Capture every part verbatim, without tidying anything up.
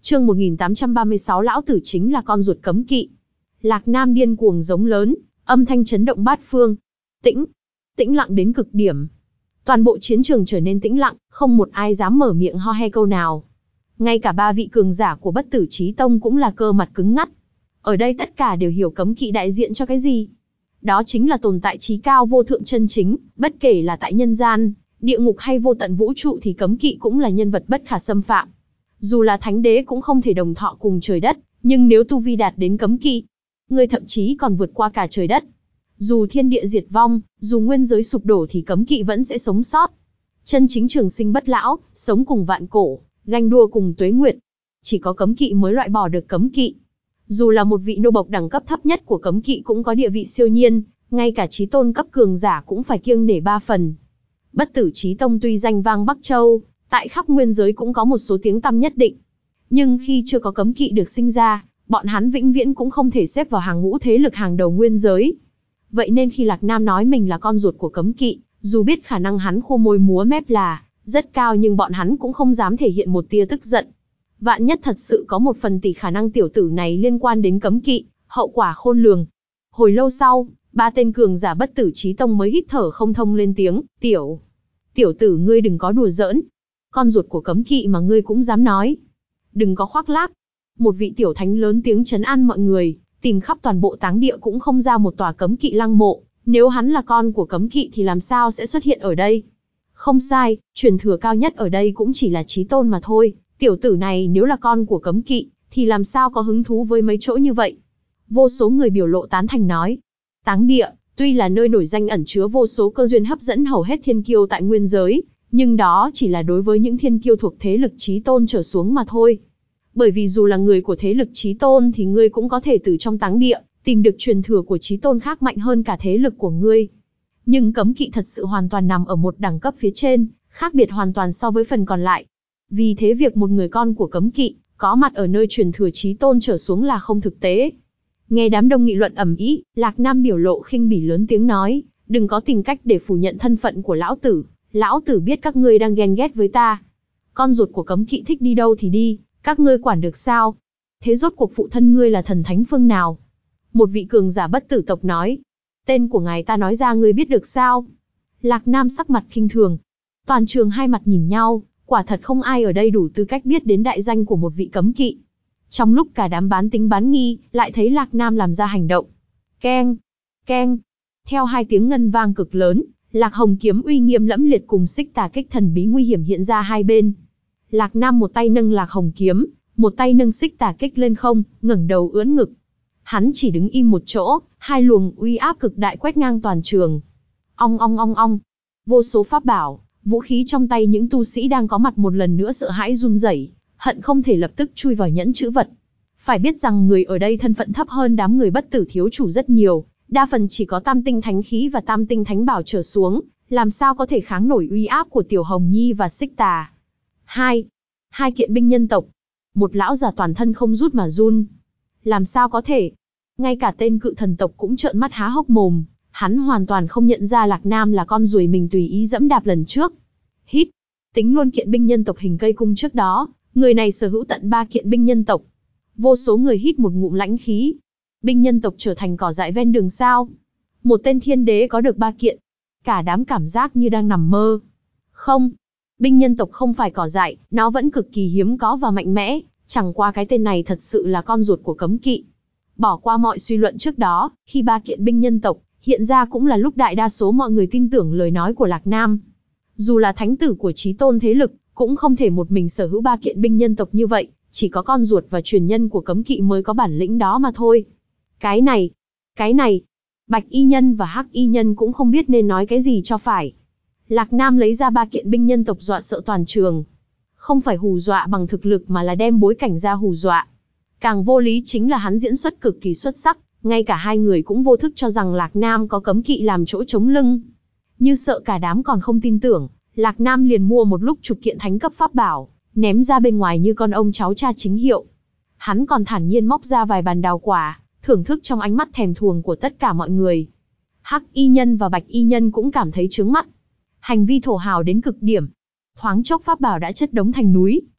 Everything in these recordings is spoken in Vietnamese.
Chương một nghìn tám trăm ba mươi sáu lão tử chính là con ruột cấm kỵ. Lạc Nam điên cuồng giống lớn, âm thanh chấn động bát phương. Tĩnh, tĩnh lặng đến cực điểm. Toàn bộ chiến trường trở nên tĩnh lặng, không một ai dám mở miệng ho he câu nào. Ngay cả ba vị cường giả của Bất Tử Chí Tông cũng là cơ mặt cứng ngắt. Ở đây tất cả đều hiểu cấm kỵ đại diện cho cái gì. Đó chính là tồn tại chí cao vô thượng chân chính, bất kể là tại nhân gian, địa ngục hay vô tận vũ trụ thì cấm kỵ cũng là nhân vật bất khả xâm phạm. Dù là thánh đế cũng không thể đồng thọ cùng trời đất, nhưng nếu tu vi đạt đến cấm kỵ, người thậm chí còn vượt qua cả trời đất. Dù thiên địa diệt vong, dù nguyên giới sụp đổ thì cấm kỵ vẫn sẽ sống sót. Chân chính trường sinh bất lão, sống cùng vạn cổ, ganh đua cùng tuế nguyệt. Chỉ có cấm kỵ mới loại bỏ được cấm kỵ. Dù là một vị nô bộc đẳng cấp thấp nhất của cấm kỵ cũng có địa vị siêu nhiên, ngay cả chí tôn cấp cường giả cũng phải kiêng nể ba phần. Bất Tử Chí Tông tuy danh vang Bắc Châu, tại khắp nguyên giới cũng có một số tiếng tăm nhất định. Nhưng khi chưa có cấm kỵ được sinh ra, bọn hắn vĩnh viễn cũng không thể xếp vào hàng ngũ thế lực hàng đầu nguyên giới. Vậy nên khi Lạc Nam nói mình là con ruột của cấm kỵ, dù biết khả năng hắn khô môi múa mép là rất cao nhưng bọn hắn cũng không dám thể hiện một tia tức giận. Vạn nhất thật sự có một phần tỷ khả năng tiểu tử này liên quan đến cấm kỵ, hậu quả khôn lường. Hồi lâu sau, ba tên cường giả Bất Tử Chí Tông mới hít thở không thông lên tiếng, tiểu. Tiểu tử ngươi đừng có đùa giỡn. Con ruột của cấm kỵ mà ngươi cũng dám nói. Đừng có khoác lác. Một vị tiểu thánh lớn tiếng trấn an mọi người, tìm khắp toàn bộ táng địa cũng không ra một tòa cấm kỵ lăng mộ. Nếu hắn là con của cấm kỵ thì làm sao sẽ xuất hiện ở đây? Không sai, truyền thừa cao nhất ở đây cũng chỉ là chí tôn mà thôi. Tiểu tử này nếu là con của cấm kỵ, thì làm sao có hứng thú với mấy chỗ như vậy? Vô số người biểu lộ tán thành nói. Táng địa, tuy là nơi nổi danh ẩn chứa vô số cơ duyên hấp dẫn hầu hết thiên kiêu tại nguyên giới, nhưng đó chỉ là đối với những thiên kiêu thuộc thế lực chí tôn trở xuống mà thôi. Bởi vì dù là người của thế lực chí tôn thì ngươi cũng có thể từ trong táng địa, tìm được truyền thừa của chí tôn khác mạnh hơn cả thế lực của ngươi. Nhưng cấm kỵ thật sự hoàn toàn nằm ở một đẳng cấp phía trên, khác biệt hoàn toàn so với phần còn lại. Vì thế việc một người con của cấm kỵ, có mặt ở nơi truyền thừa chí tôn trở xuống là không thực tế. Nghe đám đông nghị luận ầm ĩ, Lạc Nam biểu lộ khinh bỉ lớn tiếng nói, đừng có tìm cách để phủ nhận thân phận của lão tử, lão tử biết các ngươi đang ghen ghét với ta. Con ruột của cấm kỵ thích đi đâu thì đi, các ngươi quản được sao? Thế rốt cuộc phụ thân ngươi là thần thánh phương nào? Một vị cường giả bất tử tộc nói, tên của ngài ta nói ra ngươi biết được sao? Lạc Nam sắc mặt khinh thường. Toàn trường hai mặt nhìn nhau, quả thật không ai ở đây đủ tư cách biết đến đại danh của một vị cấm kỵ. Trong lúc cả đám bán tính bán nghi, lại thấy Lạc Nam làm ra hành động. Keng, keng. Theo hai tiếng ngân vang cực lớn, Lạc Hồng kiếm uy nghiêm lẫm liệt cùng xích tà kích thần bí nguy hiểm hiện ra hai bên. Lạc Nam một tay nâng Lạc Hồng kiếm, một tay nâng xích tà kích lên không, ngẩng đầu ưỡn ngực. Hắn chỉ đứng im một chỗ, hai luồng uy áp cực đại quét ngang toàn trường. Ong ong ong ong. Vô số pháp bảo, vũ khí trong tay những tu sĩ đang có mặt một lần nữa sợ hãi run rẩy, hận không thể lập tức chui vào nhẫn chữ vật. Phải biết rằng người ở đây thân phận thấp hơn đám người bất tử thiếu chủ rất nhiều, đa phần chỉ có tam tinh thánh khí và tam tinh thánh bảo trở xuống, làm sao có thể kháng nổi uy áp của Tiểu Hồng Nhi và Xích Tà. Hai, hai kiện binh nhân tộc. Một lão già toàn thân không rút mà run. Làm sao có thể? Ngay cả tên cự thần tộc cũng trợn mắt há hốc mồm, hắn hoàn toàn không nhận ra Lạc Nam là con ruồi mình tùy ý dẫm đạp lần trước. Hít, tính luôn kiện binh nhân tộc hình cây cung trước đó, người này sở hữu tận ba kiện binh nhân tộc. Vô số người hít một ngụm lãnh khí. Binh nhân tộc trở thành cỏ dại ven đường sao? Một tên thiên đế có được ba kiện. Cả đám cảm giác như đang nằm mơ. Không, binh nhân tộc không phải cỏ dại, nó vẫn cực kỳ hiếm có và mạnh mẽ, chẳng qua cái tên này thật sự là con ruột của cấm kỵ. Bỏ qua mọi suy luận trước đó, khi ba kiện binh nhân tộc hiện ra cũng là lúc đại đa số mọi người tin tưởng lời nói của Lạc Nam. Dù là thánh tử của chí tôn thế lực, cũng không thể một mình sở hữu ba kiện binh nhân tộc như vậy, chỉ có con ruột và truyền nhân của cấm kỵ mới có bản lĩnh đó mà thôi. Cái này, cái này, Bạch Y Nhân và Hắc Y Nhân cũng không biết nên nói cái gì cho phải. Lạc Nam lấy ra ba kiện binh nhân tộc dọa sợ toàn trường. Không phải hù dọa bằng thực lực mà là đem bối cảnh ra hù dọa. Càng vô lý chính là hắn diễn xuất cực kỳ xuất sắc, ngay cả hai người cũng vô thức cho rằng Lạc Nam có cấm kỵ làm chỗ chống lưng. Như sợ cả đám còn không tin tưởng, Lạc Nam liền mua một lúc chục kiện thánh cấp pháp bảo, ném ra bên ngoài như con ông cháu cha chính hiệu. Hắn còn thản nhiên móc ra vài bàn đào quả, thưởng thức trong ánh mắt thèm thuồng của tất cả mọi người. Hắc Y Nhân và Bạch Y Nhân cũng cảm thấy chướng mắt. Hành vi thổ hào đến cực điểm. Thoáng chốc pháp bảo đã chất đống thành núi,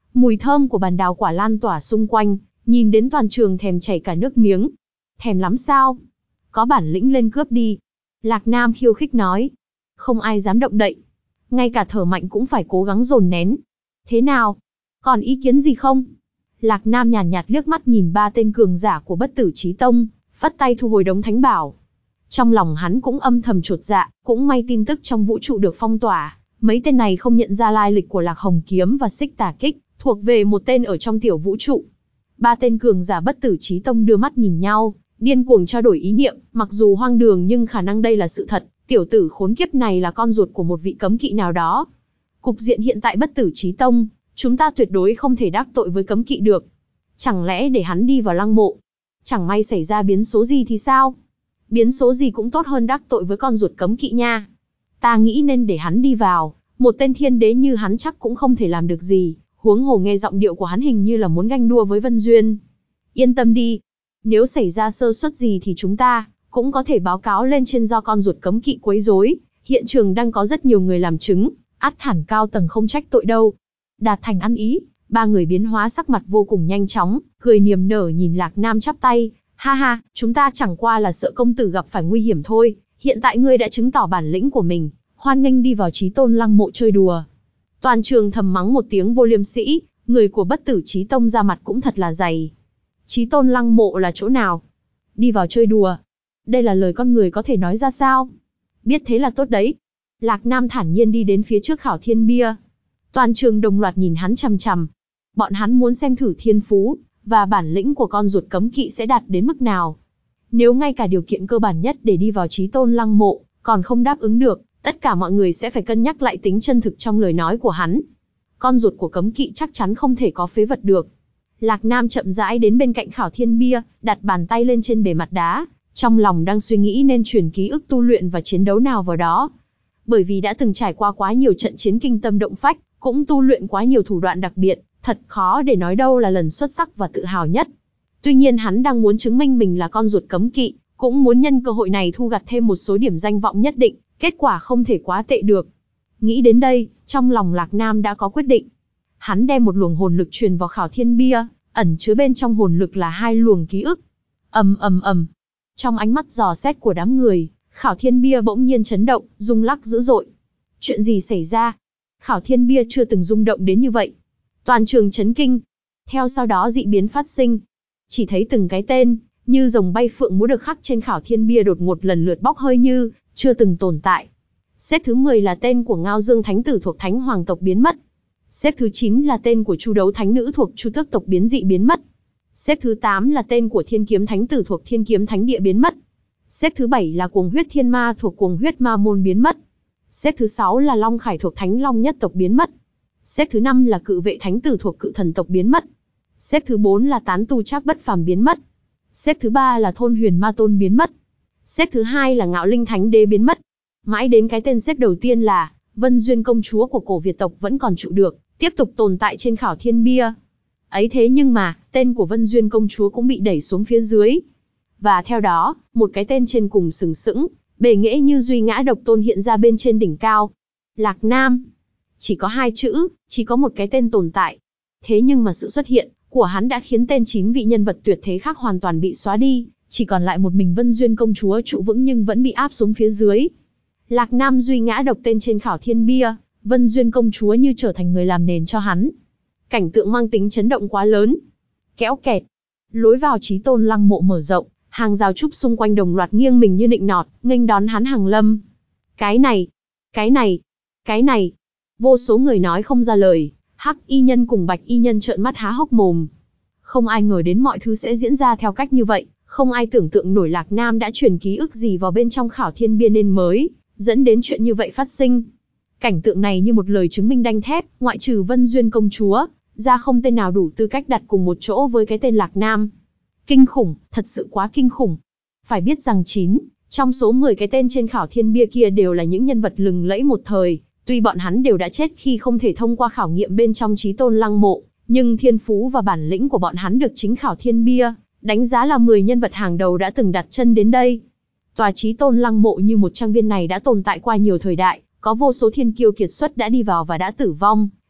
Mùi thơm của bàn đào quả lan tỏa xung quanh, nhìn đến toàn trường thèm chảy cả nước miếng. Thèm lắm sao? Có bản lĩnh lên cướp đi. Lạc Nam khiêu khích nói. Không ai dám động đậy. Ngay cả thở mạnh cũng phải cố gắng dồn nén. Thế nào? Còn ý kiến gì không? Lạc Nam nhàn nhạt liếc mắt nhìn ba tên cường giả của Bất Tử Chí Tông, vắt tay thu hồi đống thánh bảo. Trong lòng hắn cũng âm thầm chột dạ, cũng may tin tức trong vũ trụ được phong tỏa. Mấy tên này không nhận ra lai lịch của Lạc Hồng Kiếm và Xích Tà Kích, thuộc về một tên ở trong tiểu vũ trụ. Ba tên cường giả Bất Tử Chí Tông đưa mắt nhìn nhau, điên cuồng trao đổi ý niệm, mặc dù hoang đường nhưng khả năng đây là sự thật, tiểu tử khốn kiếp này là con ruột của một vị cấm kỵ nào đó. Cục diện hiện tại Bất Tử Chí Tông, chúng ta tuyệt đối không thể đắc tội với cấm kỵ được. Chẳng lẽ để hắn đi vào lăng mộ? Chẳng may xảy ra biến số gì thì sao? Biến số gì cũng tốt hơn đắc tội với con ruột cấm kỵ nha. Ta nghĩ nên để hắn đi vào, một tên thiên đế như hắn chắc cũng không thể làm được gì, huống hồ nghe giọng điệu của hắn hình như là muốn ganh đua với Vân Duyên. Yên tâm đi, nếu xảy ra sơ suất gì thì chúng ta cũng có thể báo cáo lên trên do con ruột cấm kỵ quấy rối, hiện trường đang có rất nhiều người làm chứng, ắt hẳn cao tầng không trách tội đâu. Đạt thành ăn ý, ba người biến hóa sắc mặt vô cùng nhanh chóng, cười niềm nở nhìn Lạc Nam chắp tay, ha ha, chúng ta chẳng qua là sợ công tử gặp phải nguy hiểm thôi, hiện tại ngươi đã chứng tỏ bản lĩnh của mình, hoan nghênh đi vào Chí Tôn lăng mộ chơi đùa. Toàn trường thầm mắng một tiếng vô liêm sĩ, người của Bất Tử Chí Tông ra mặt cũng thật là dày. Chí Tôn lăng mộ là chỗ nào? Đi vào chơi đùa? Đây là lời con người có thể nói ra sao? Biết thế là tốt đấy. Lạc Nam thản nhiên đi đến phía trước khảo thiên bia. Toàn trường đồng loạt nhìn hắn chằm chằm. Bọn hắn muốn xem thử thiên phú và bản lĩnh của con ruột cấm kỵ sẽ đạt đến mức nào. Nếu ngay cả điều kiện cơ bản nhất để đi vào Chí Tôn lăng mộ còn không đáp ứng được, tất cả mọi người sẽ phải cân nhắc lại tính chân thực trong lời nói của hắn. Con ruột của cấm kỵ chắc chắn không thể có phế vật được. Lạc Nam chậm rãi đến bên cạnh khảo thiên bia, đặt bàn tay lên trên bề mặt đá, trong lòng đang suy nghĩ nên truyền ký ức tu luyện và chiến đấu nào vào đó. Bởi vì đã từng trải qua quá nhiều trận chiến kinh tâm động phách, cũng tu luyện quá nhiều thủ đoạn đặc biệt, thật khó để nói đâu là lần xuất sắc và tự hào nhất. Tuy nhiên hắn đang muốn chứng minh mình là con ruột cấm kỵ, cũng muốn nhân cơ hội này thu gặt thêm một số điểm danh vọng nhất định, kết quả không thể quá tệ được. Nghĩ đến đây, trong lòng Lạc Nam đã có quyết định. Hắn đem một luồng hồn lực truyền vào khảo thiên bia, ẩn chứa bên trong hồn lực là hai luồng ký ức. Ầm ầm ầm. Trong ánh mắt dò xét của đám người, khảo thiên bia bỗng nhiên chấn động, rung lắc dữ dội. Chuyện gì xảy ra? Khảo thiên bia chưa từng rung động đến như vậy. Toàn trường chấn kinh. Theo sau đó dị biến phát sinh. Chỉ thấy từng cái tên, như rồng bay phượng múa được khắc trên khảo thiên bia đột ngột lần lượt bốc hơi như chưa từng tồn tại. Xếp thứ mười là tên của Ngao Dương Thánh Tử thuộc Thánh Hoàng tộc biến mất. Xếp thứ chín là tên của Chu Đấu Thánh Nữ thuộc Chu Tước tộc biến dị biến mất. Xếp thứ tám là tên của Thiên Kiếm Thánh Tử thuộc Thiên Kiếm Thánh Địa biến mất. Xếp thứ bảy là Cuồng Huyết Thiên Ma thuộc Cuồng Huyết Ma Môn biến mất. Xếp thứ sáu là Long Khải thuộc Thánh Long Nhất tộc biến mất. Xếp thứ năm là Cự Vệ Thánh Tử thuộc Cự Thần tộc biến mất. Xếp thứ bốn là Tán Tu Trác Bất Phàm biến mất. Xếp thứ ba là Thôn Huyền Ma Tôn biến mất. Xếp thứ hai là Ngạo Linh Thánh Đế biến mất. Mãi đến cái tên xếp đầu tiên là Vân Duyên công chúa của cổ Việt tộc vẫn còn trụ được, tiếp tục tồn tại trên khảo thiên bia. Ấy thế nhưng mà, tên của Vân Duyên công chúa cũng bị đẩy xuống phía dưới. Và theo đó, một cái tên trên cùng sừng sững, bề nghệ như duy ngã độc tôn hiện ra bên trên đỉnh cao. Lạc Nam. Chỉ có hai chữ, chỉ có một cái tên tồn tại. Thế nhưng mà sự xuất hiện của hắn đã khiến tên chín vị nhân vật tuyệt thế khác hoàn toàn bị xóa đi, chỉ còn lại một mình Vân Duyên công chúa trụ vững nhưng vẫn bị áp xuống phía dưới. Lạc Nam duy ngã độc tên trên khảo thiên bia, Vân Duyên công chúa như trở thành người làm nền cho hắn. Cảnh tượng mang tính chấn động quá lớn. Kéo kẹt. Lối vào Chí Tôn lăng mộ mở rộng, hàng rào trúc xung quanh đồng loạt nghiêng mình như nịnh nọt, nghênh đón hắn hàng lâm. Cái này, cái này, cái này. Vô số người nói không ra lời, Hắc y nhân cùng Bạch y nhân trợn mắt há hốc mồm. Không ai ngờ đến mọi thứ sẽ diễn ra theo cách như vậy, không ai tưởng tượng nổi Lạc Nam đã truyền ký ức gì vào bên trong khảo thiên bia nên mới dẫn đến chuyện như vậy phát sinh. Cảnh tượng này như một lời chứng minh đanh thép, ngoại trừ Vân Duyên công chúa, ra không tên nào đủ tư cách đặt cùng một chỗ với cái tên Lạc Nam. Kinh khủng, thật sự quá kinh khủng. Phải biết rằng chín trong số mười cái tên trên khảo thiên bia kia đều là những nhân vật lừng lẫy một thời, tuy bọn hắn đều đã chết khi không thể thông qua khảo nghiệm bên trong Chí Tôn lăng mộ, nhưng thiên phú và bản lĩnh của bọn hắn được chính khảo thiên bia đánh giá là mười nhân vật hàng đầu đã từng đặt chân đến đây. Tòa Chí Tôn lăng mộ như một trang viên này đã tồn tại qua nhiều thời đại, có vô số thiên kiêu kiệt xuất đã đi vào và đã tử vong,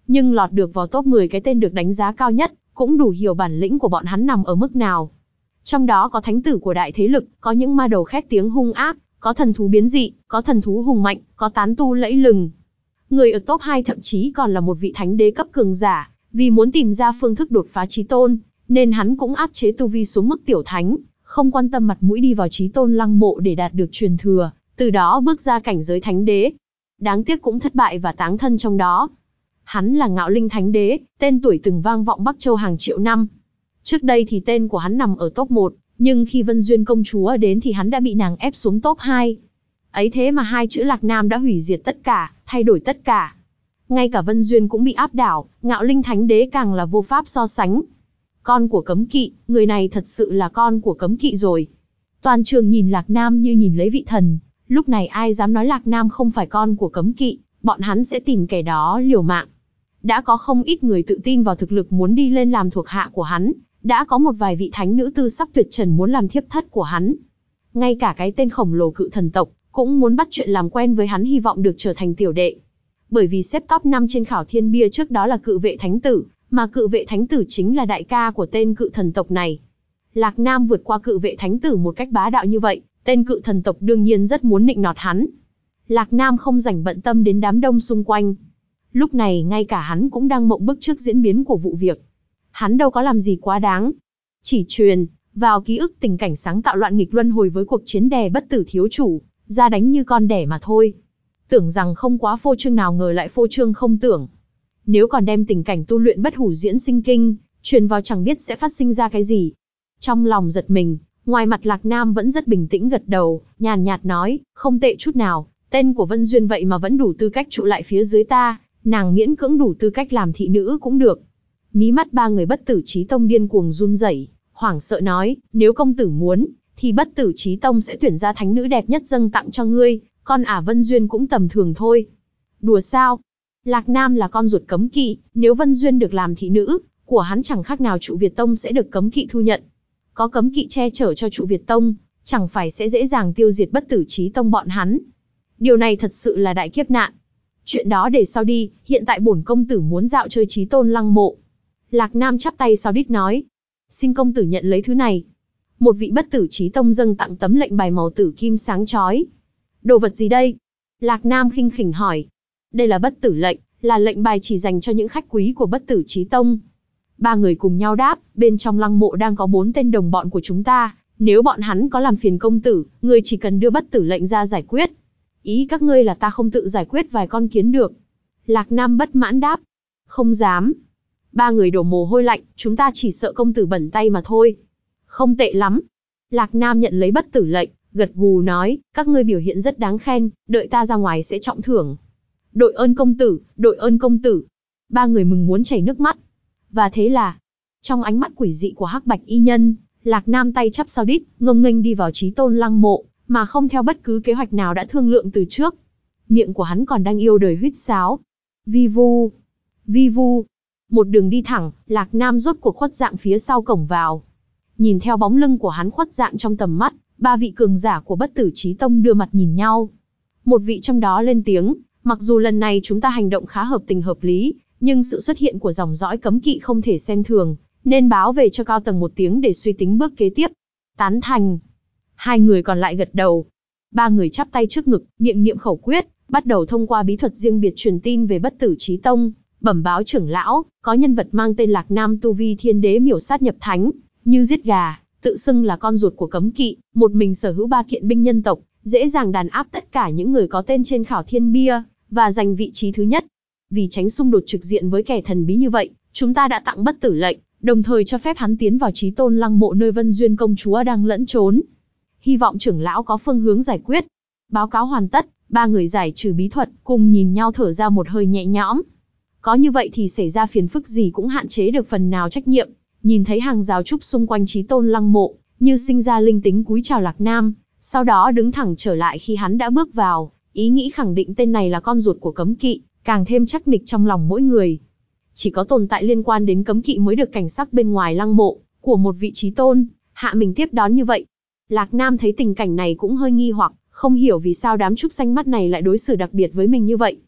nhưng lọt được vào top mười cái tên được đánh giá cao nhất, cũng đủ hiểu bản lĩnh của bọn hắn nằm ở mức nào. Trong đó có thánh tử của đại thế lực, có những ma đầu khét tiếng hung ác, có thần thú biến dị, có thần thú hùng mạnh, có tán tu lẫy lừng. Người ở top hai thậm chí còn là một vị thánh đế cấp cường giả, vì muốn tìm ra phương thức đột phá chí tôn, nên hắn cũng áp chế tu vi xuống mức tiểu thánh, không quan tâm mặt mũi đi vào chí tôn lăng mộ để đạt được truyền thừa, từ đó bước ra cảnh giới thánh đế. Đáng tiếc cũng thất bại và táng thân trong đó. Hắn là Ngạo Linh Thánh Đế, tên tuổi từng vang vọng Bắc Châu hàng triệu năm. Trước đây thì tên của hắn nằm ở top một, nhưng khi Vân Duyên công chúa đến thì hắn đã bị nàng ép xuống top hai. Ấy thế mà hai chữ Lạc Nam đã hủy diệt tất cả, thay đổi tất cả. Ngay cả Vân Duyên cũng bị áp đảo, Ngạo Linh Thánh Đế càng là vô pháp so sánh. Con của cấm kỵ, người này thật sự là con của cấm kỵ rồi. Toàn trường nhìn Lạc Nam như nhìn lấy vị thần, lúc này ai dám nói Lạc Nam không phải con của cấm kỵ, bọn hắn sẽ tìm kẻ đó liều mạng. Đã có không ít người tự tin vào thực lực muốn đi lên làm thuộc hạ của hắn, đã có một vài vị thánh nữ tư sắc tuyệt trần muốn làm thiếp thất của hắn. Ngay cả cái tên khổng lồ cự thần tộc, cũng muốn bắt chuyện làm quen với hắn hy vọng được trở thành tiểu đệ. Bởi vì xếp top năm trên khảo thiên bia trước đó là cự vệ thánh tử, mà cự vệ thánh tử chính là đại ca của tên cự thần tộc này. Lạc Nam vượt qua cự vệ thánh tử một cách bá đạo như vậy, tên cự thần tộc đương nhiên rất muốn nịnh nọt hắn. Lạc Nam không rảnh bận tâm đến đám đông xung quanh. Lúc này ngay cả hắn cũng đang mộng bức trước diễn biến của vụ việc. Hắn đâu có làm gì quá đáng. Chỉ truyền vào ký ức tình cảnh sáng tạo loạn nghịch luân hồi với cuộc chiến đè bất tử thiếu chủ, ra đánh như con đẻ mà thôi. Tưởng rằng không quá phô trương nào ngờ lại phô trương không tưởng. Nếu còn đem tình cảnh tu luyện bất hủ diễn sinh kinh, truyền vào chẳng biết sẽ phát sinh ra cái gì. Trong lòng giật mình, ngoài mặt Lạc Nam vẫn rất bình tĩnh gật đầu, nhàn nhạt nói, không tệ chút nào, tên của Vân Duyên vậy mà vẫn đủ tư cách trụ lại phía dưới ta, nàng miễn cưỡng đủ tư cách làm thị nữ cũng được. Mí mắt ba người bất tử chí tông điên cuồng run rẩy, hoảng sợ nói, nếu công tử muốn, thì bất tử chí tông sẽ tuyển ra thánh nữ đẹp nhất dâng tặng cho ngươi, con ả Vân Duyên cũng tầm thường thôi. Đùa sao? Lạc Nam là con ruột cấm kỵ, nếu Vân Duyên được làm thị nữ, của hắn chẳng khác nào trụ Việt Tông sẽ được cấm kỵ thu nhận. Có cấm kỵ che chở cho trụ Việt Tông, chẳng phải sẽ dễ dàng tiêu diệt bất tử chí tông bọn hắn. Điều này thật sự là đại kiếp nạn. Chuyện đó để sau đi, hiện tại bổn công tử muốn dạo chơi chí tôn lăng mộ. Lạc Nam chắp tay sau đít nói, xin công tử nhận lấy thứ này. Một vị bất tử chí tông dâng tặng tấm lệnh bài màu tử kim sáng chói. Đồ vật gì đây? Lạc Nam khinh khỉnh hỏi. Đây là bất tử lệnh, là lệnh bài chỉ dành cho những khách quý của bất tử chí tông. Ba người cùng nhau đáp, bên trong lăng mộ đang có bốn tên đồng bọn của chúng ta, nếu bọn hắn có làm phiền công tử, ngươi chỉ cần đưa bất tử lệnh ra giải quyết. Ý các ngươi là ta không tự giải quyết vài con kiến được. Lạc Nam bất mãn đáp. Không dám. Ba người đổ mồ hôi lạnh, chúng ta chỉ sợ công tử bẩn tay mà thôi. Không tệ lắm. Lạc Nam nhận lấy bất tử lệnh, gật gù nói, các ngươi biểu hiện rất đáng khen, đợi ta ra ngoài sẽ trọng thưởng. Đội ơn công tử, đội ơn công tử. Ba người mừng muốn chảy nước mắt. Và thế là, trong ánh mắt quỷ dị của Hắc Bạch y nhân, Lạc Nam tay chắp sau đít, ngông nghênh đi vào chí tôn lăng mộ, mà không theo bất cứ kế hoạch nào đã thương lượng từ trước. Miệng của hắn còn đang yêu đời huýt sáo. Vi vu, vi vu. Một đường đi thẳng, Lạc Nam rốt cuộc khuất dạng phía sau cổng vào. Nhìn theo bóng lưng của hắn khuất dạng trong tầm mắt, ba vị cường giả của bất tử chí tông đưa mặt nhìn nhau. Một vị trong đó lên tiếng, mặc dù lần này chúng ta hành động khá hợp tình hợp lý, nhưng sự xuất hiện của dòng dõi cấm kỵ không thể xem thường, nên báo về cho cao tầng một tiếng để suy tính bước kế tiếp. Tán thành. Hai người còn lại gật đầu. Ba người chắp tay trước ngực, miệng niệm khẩu quyết, bắt đầu thông qua bí thuật riêng biệt truyền tin về bất tử chí tông, bẩm báo trưởng lão, có nhân vật mang tên Lạc Nam tu vi thiên đế miểu sát nhập thánh, như giết gà, tự xưng là con ruột của cấm kỵ, một mình sở hữu ba kiện binh nhân tộc, dễ dàng đàn áp tất cả những người có tên trên khảo thiên bia, và giành vị trí thứ nhất. Vì tránh xung đột trực diện với kẻ thần bí như vậy, chúng ta đã tặng bất tử lệnh, đồng thời cho phép hắn tiến vào chí tôn lăng mộ nơi Vân Duyên công chúa đang lẫn trốn. Hy vọng trưởng lão có phương hướng giải quyết. Báo cáo hoàn tất, ba người giải trừ bí thuật, cùng nhìn nhau thở ra một hơi nhẹ nhõm. Có như vậy thì xảy ra phiền phức gì cũng hạn chế được phần nào trách nhiệm. Nhìn thấy hàng rào trúc xung quanh chí tôn lăng mộ, như sinh ra linh tính cúi chào Lạc Nam, sau đó đứng thẳng trở lại khi hắn đã bước vào, ý nghĩ khẳng định tên này là con ruột của cấm kỵ, càng thêm chắc nịch trong lòng mỗi người. Chỉ có tồn tại liên quan đến cấm kỵ mới được cảnh sắc bên ngoài lăng mộ của một vị chí tôn hạ mình tiếp đón như vậy. Lạc Nam thấy tình cảnh này cũng hơi nghi hoặc, không hiểu vì sao đám trúc xanh mắt này lại đối xử đặc biệt với mình như vậy.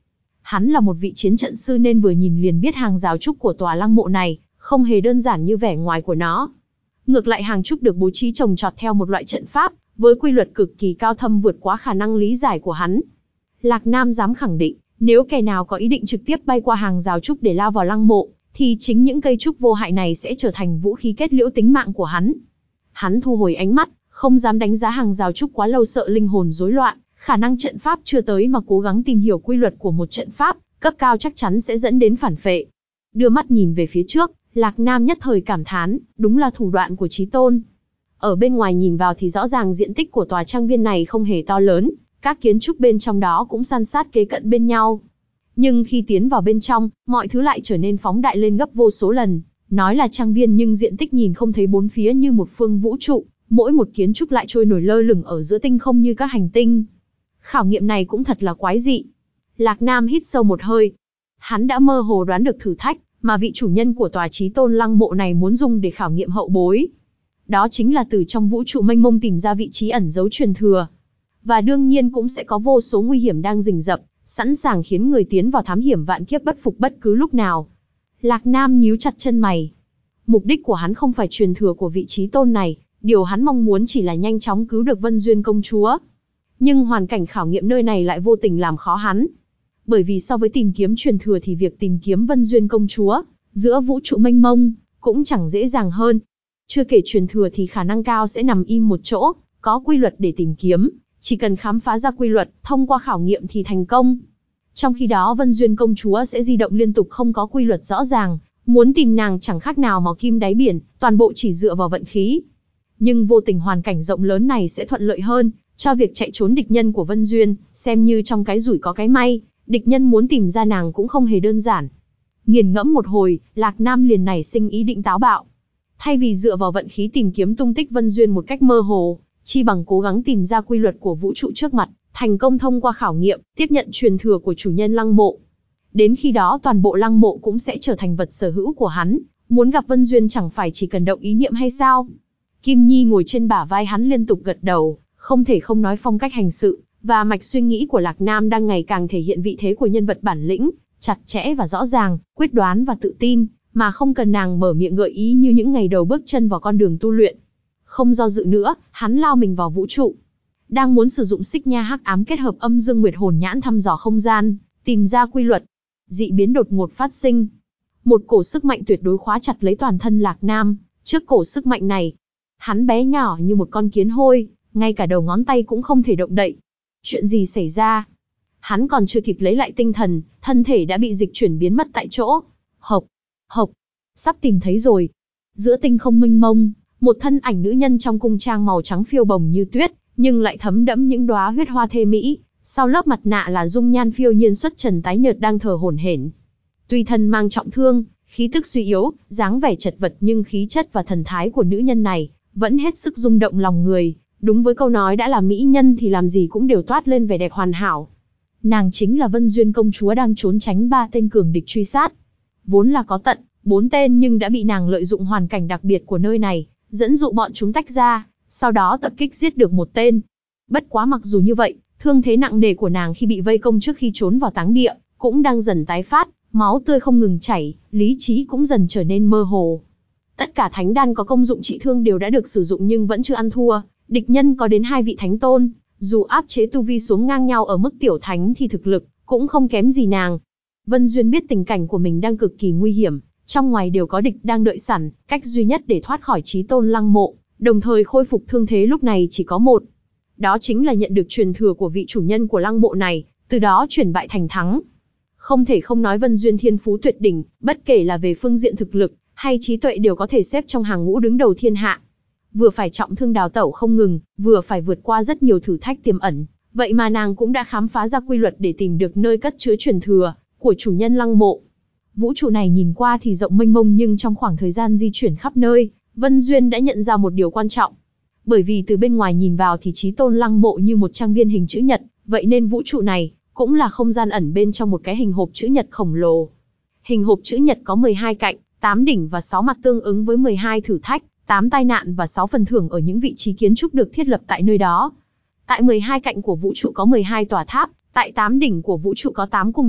Hắn là một vị chiến trận sư nên vừa nhìn liền biết hàng rào trúc của tòa lăng mộ này không hề đơn giản như vẻ ngoài của nó. Ngược lại hàng trúc được bố trí trồng trọt theo một loại trận pháp, với quy luật cực kỳ cao thâm vượt quá khả năng lý giải của hắn. Lạc Nam dám khẳng định, nếu kẻ nào có ý định trực tiếp bay qua hàng rào trúc để lao vào lăng mộ, thì chính những cây trúc vô hại này sẽ trở thành vũ khí kết liễu tính mạng của hắn. Hắn thu hồi ánh mắt, không dám đánh giá hàng rào trúc quá lâu sợ linh hồn rối loạn, khả năng trận pháp chưa tới mà cố gắng tìm hiểu quy luật của một trận pháp cấp cao chắc chắn sẽ dẫn đến phản phệ. Đưa mắt nhìn về phía trước, Lạc Nam nhất thời cảm thán, đúng là thủ đoạn của Chí Tôn. Ở bên ngoài nhìn vào thì rõ ràng diện tích của tòa trang viên này không hề to lớn, các kiến trúc bên trong đó cũng san sát kế cận bên nhau. Nhưng khi tiến vào bên trong, mọi thứ lại trở nên phóng đại lên gấp vô số lần. Nói là trang viên nhưng diện tích nhìn không thấy bốn phía như một phương vũ trụ, mỗi một kiến trúc lại trôi nổi lơ lửng ở giữa tinh không như các hành tinh. Khảo nghiệm này cũng thật là quái dị. Lạc Nam hít sâu một hơi. Hắn đã mơ hồ đoán được thử thách mà vị chủ nhân của tòa Chí Tôn lăng mộ này muốn dùng để khảo nghiệm hậu bối. Đó chính là từ trong vũ trụ mênh mông tìm ra vị trí ẩn giấu truyền thừa. Và đương nhiên cũng sẽ có vô số nguy hiểm đang rình rập, sẵn sàng khiến người tiến vào thám hiểm vạn kiếp bất phục bất cứ lúc nào. Lạc Nam nhíu chặt chân mày. Mục đích của hắn không phải truyền thừa của vị Chí Tôn này, điều hắn mong muốn chỉ là nhanh chóng cứu được Vân Duyên công chúa. Nhưng hoàn cảnh khảo nghiệm nơi này lại vô tình làm khó hắn. Bởi vì so với tìm kiếm truyền thừa thì việc tìm kiếm Vân Duyên công chúa, giữa vũ trụ mênh mông, cũng chẳng dễ dàng hơn. Chưa kể truyền thừa thì khả năng cao sẽ nằm im một chỗ, có quy luật để tìm kiếm, chỉ cần khám phá ra quy luật, thông qua khảo nghiệm thì thành công. Trong khi đó Vân Duyên công chúa sẽ di động liên tục không có quy luật rõ ràng, muốn tìm nàng chẳng khác nào mò kim đáy biển, toàn bộ chỉ dựa vào vận khí. Nhưng vô tình hoàn cảnh rộng lớn này sẽ thuận lợi hơn, cho việc chạy trốn địch nhân của Vân Duyên, xem như trong cái rủi có cái may, địch nhân muốn tìm ra nàng cũng không hề đơn giản. Nghiền ngẫm một hồi, Lạc Nam liền nảy sinh ý định táo bạo. Thay vì dựa vào vận khí tìm kiếm tung tích Vân Duyên một cách mơ hồ, chi bằng cố gắng tìm ra quy luật của vũ trụ trước mặt, thành công thông qua khảo nghiệm, tiếp nhận truyền thừa của chủ nhân lăng mộ. Đến khi đó toàn bộ lăng mộ cũng sẽ trở thành vật sở hữu của hắn, muốn gặp Vân Duyên chẳng phải chỉ cần động ý niệm hay sao? Kim Nhi ngồi trên bả vai hắn liên tục gật đầu, không thể không nói phong cách hành sự và mạch suy nghĩ của Lạc Nam đang ngày càng thể hiện vị thế của nhân vật bản lĩnh, chặt chẽ và rõ ràng, quyết đoán và tự tin, mà không cần nàng mở miệng gợi ý như những ngày đầu bước chân vào con đường tu luyện. Không do dự nữa, hắn lao mình vào vũ trụ. Đang muốn sử dụng xích nha hắc ám kết hợp âm dương nguyệt hồn nhãn thăm dò không gian, tìm ra quy luật. Dị biến đột ngột phát sinh. Một cổ sức mạnh tuyệt đối khóa chặt lấy toàn thân Lạc Nam. Trước cổ sức mạnh này, hắn bé nhỏ như một con kiến hôi, ngay cả đầu ngón tay cũng không thể động đậy. Chuyện gì xảy ra? Hắn còn chưa kịp lấy lại tinh thần, thân thể đã bị dịch chuyển biến mất tại chỗ. Hộc, hộc, sắp tìm thấy rồi. Giữa tinh không mênh mông, một thân ảnh nữ nhân trong cung trang màu trắng phiêu bồng như tuyết, nhưng lại thấm đẫm những đóa huyết hoa thê mỹ. Sau lớp mặt nạ là dung nhan phiêu nhiên xuất trần tái nhợt đang thở hổn hển. Tuy thân mang trọng thương, khí tức suy yếu, dáng vẻ chật vật nhưng khí chất và thần thái của nữ nhân này vẫn hết sức rung động lòng người. Đúng với câu nói đã là mỹ nhân thì làm gì cũng đều toát lên vẻ đẹp hoàn hảo. Nàng chính là Vân Duyên công chúa đang trốn tránh ba tên cường địch truy sát. Vốn là có tận bốn tên nhưng đã bị nàng lợi dụng hoàn cảnh đặc biệt của nơi này, dẫn dụ bọn chúng tách ra, sau đó tập kích giết được một tên. Bất quá mặc dù như vậy, thương thế nặng nề của nàng khi bị vây công trước khi trốn vào táng địa cũng đang dần tái phát, máu tươi không ngừng chảy, lý trí cũng dần trở nên mơ hồ. Tất cả thánh đan có công dụng trị thương đều đã được sử dụng nhưng vẫn chưa ăn thua. Địch nhân có đến hai vị thánh tôn, dù áp chế tu vi xuống ngang nhau ở mức tiểu thánh thì thực lực cũng không kém gì nàng. Vân Duyên biết tình cảnh của mình đang cực kỳ nguy hiểm, trong ngoài đều có địch đang đợi sẵn, cách duy nhất để thoát khỏi Chí Tôn lăng mộ, đồng thời khôi phục thương thế lúc này chỉ có một. Đó chính là nhận được truyền thừa của vị chủ nhân của lăng mộ này, từ đó chuyển bại thành thắng. Không thể không nói Vân Duyên thiên phú tuyệt đỉnh, bất kể là về phương diện thực lực hay trí tuệ đều có thể xếp trong hàng ngũ đứng đầu thiên hạ. Vừa phải trọng thương đào tẩu không ngừng, vừa phải vượt qua rất nhiều thử thách tiềm ẩn, vậy mà nàng cũng đã khám phá ra quy luật để tìm được nơi cất chứa truyền thừa của chủ nhân lăng mộ. Vũ trụ này nhìn qua thì rộng mênh mông nhưng trong khoảng thời gian di chuyển khắp nơi, Vân Duyên đã nhận ra một điều quan trọng. Bởi vì từ bên ngoài nhìn vào thì Chí Tôn lăng mộ như một trang viên hình chữ nhật, vậy nên vũ trụ này cũng là không gian ẩn bên trong một cái hình hộp chữ nhật khổng lồ. Hình hộp chữ nhật có mười hai cạnh, tám đỉnh và sáu mặt tương ứng với mười hai thử thách, tám tai nạn và sáu phần thưởng ở những vị trí kiến trúc được thiết lập tại nơi đó. Tại mười hai cạnh của vũ trụ có mười hai tòa tháp, tại tám đỉnh của vũ trụ có tám cung điện,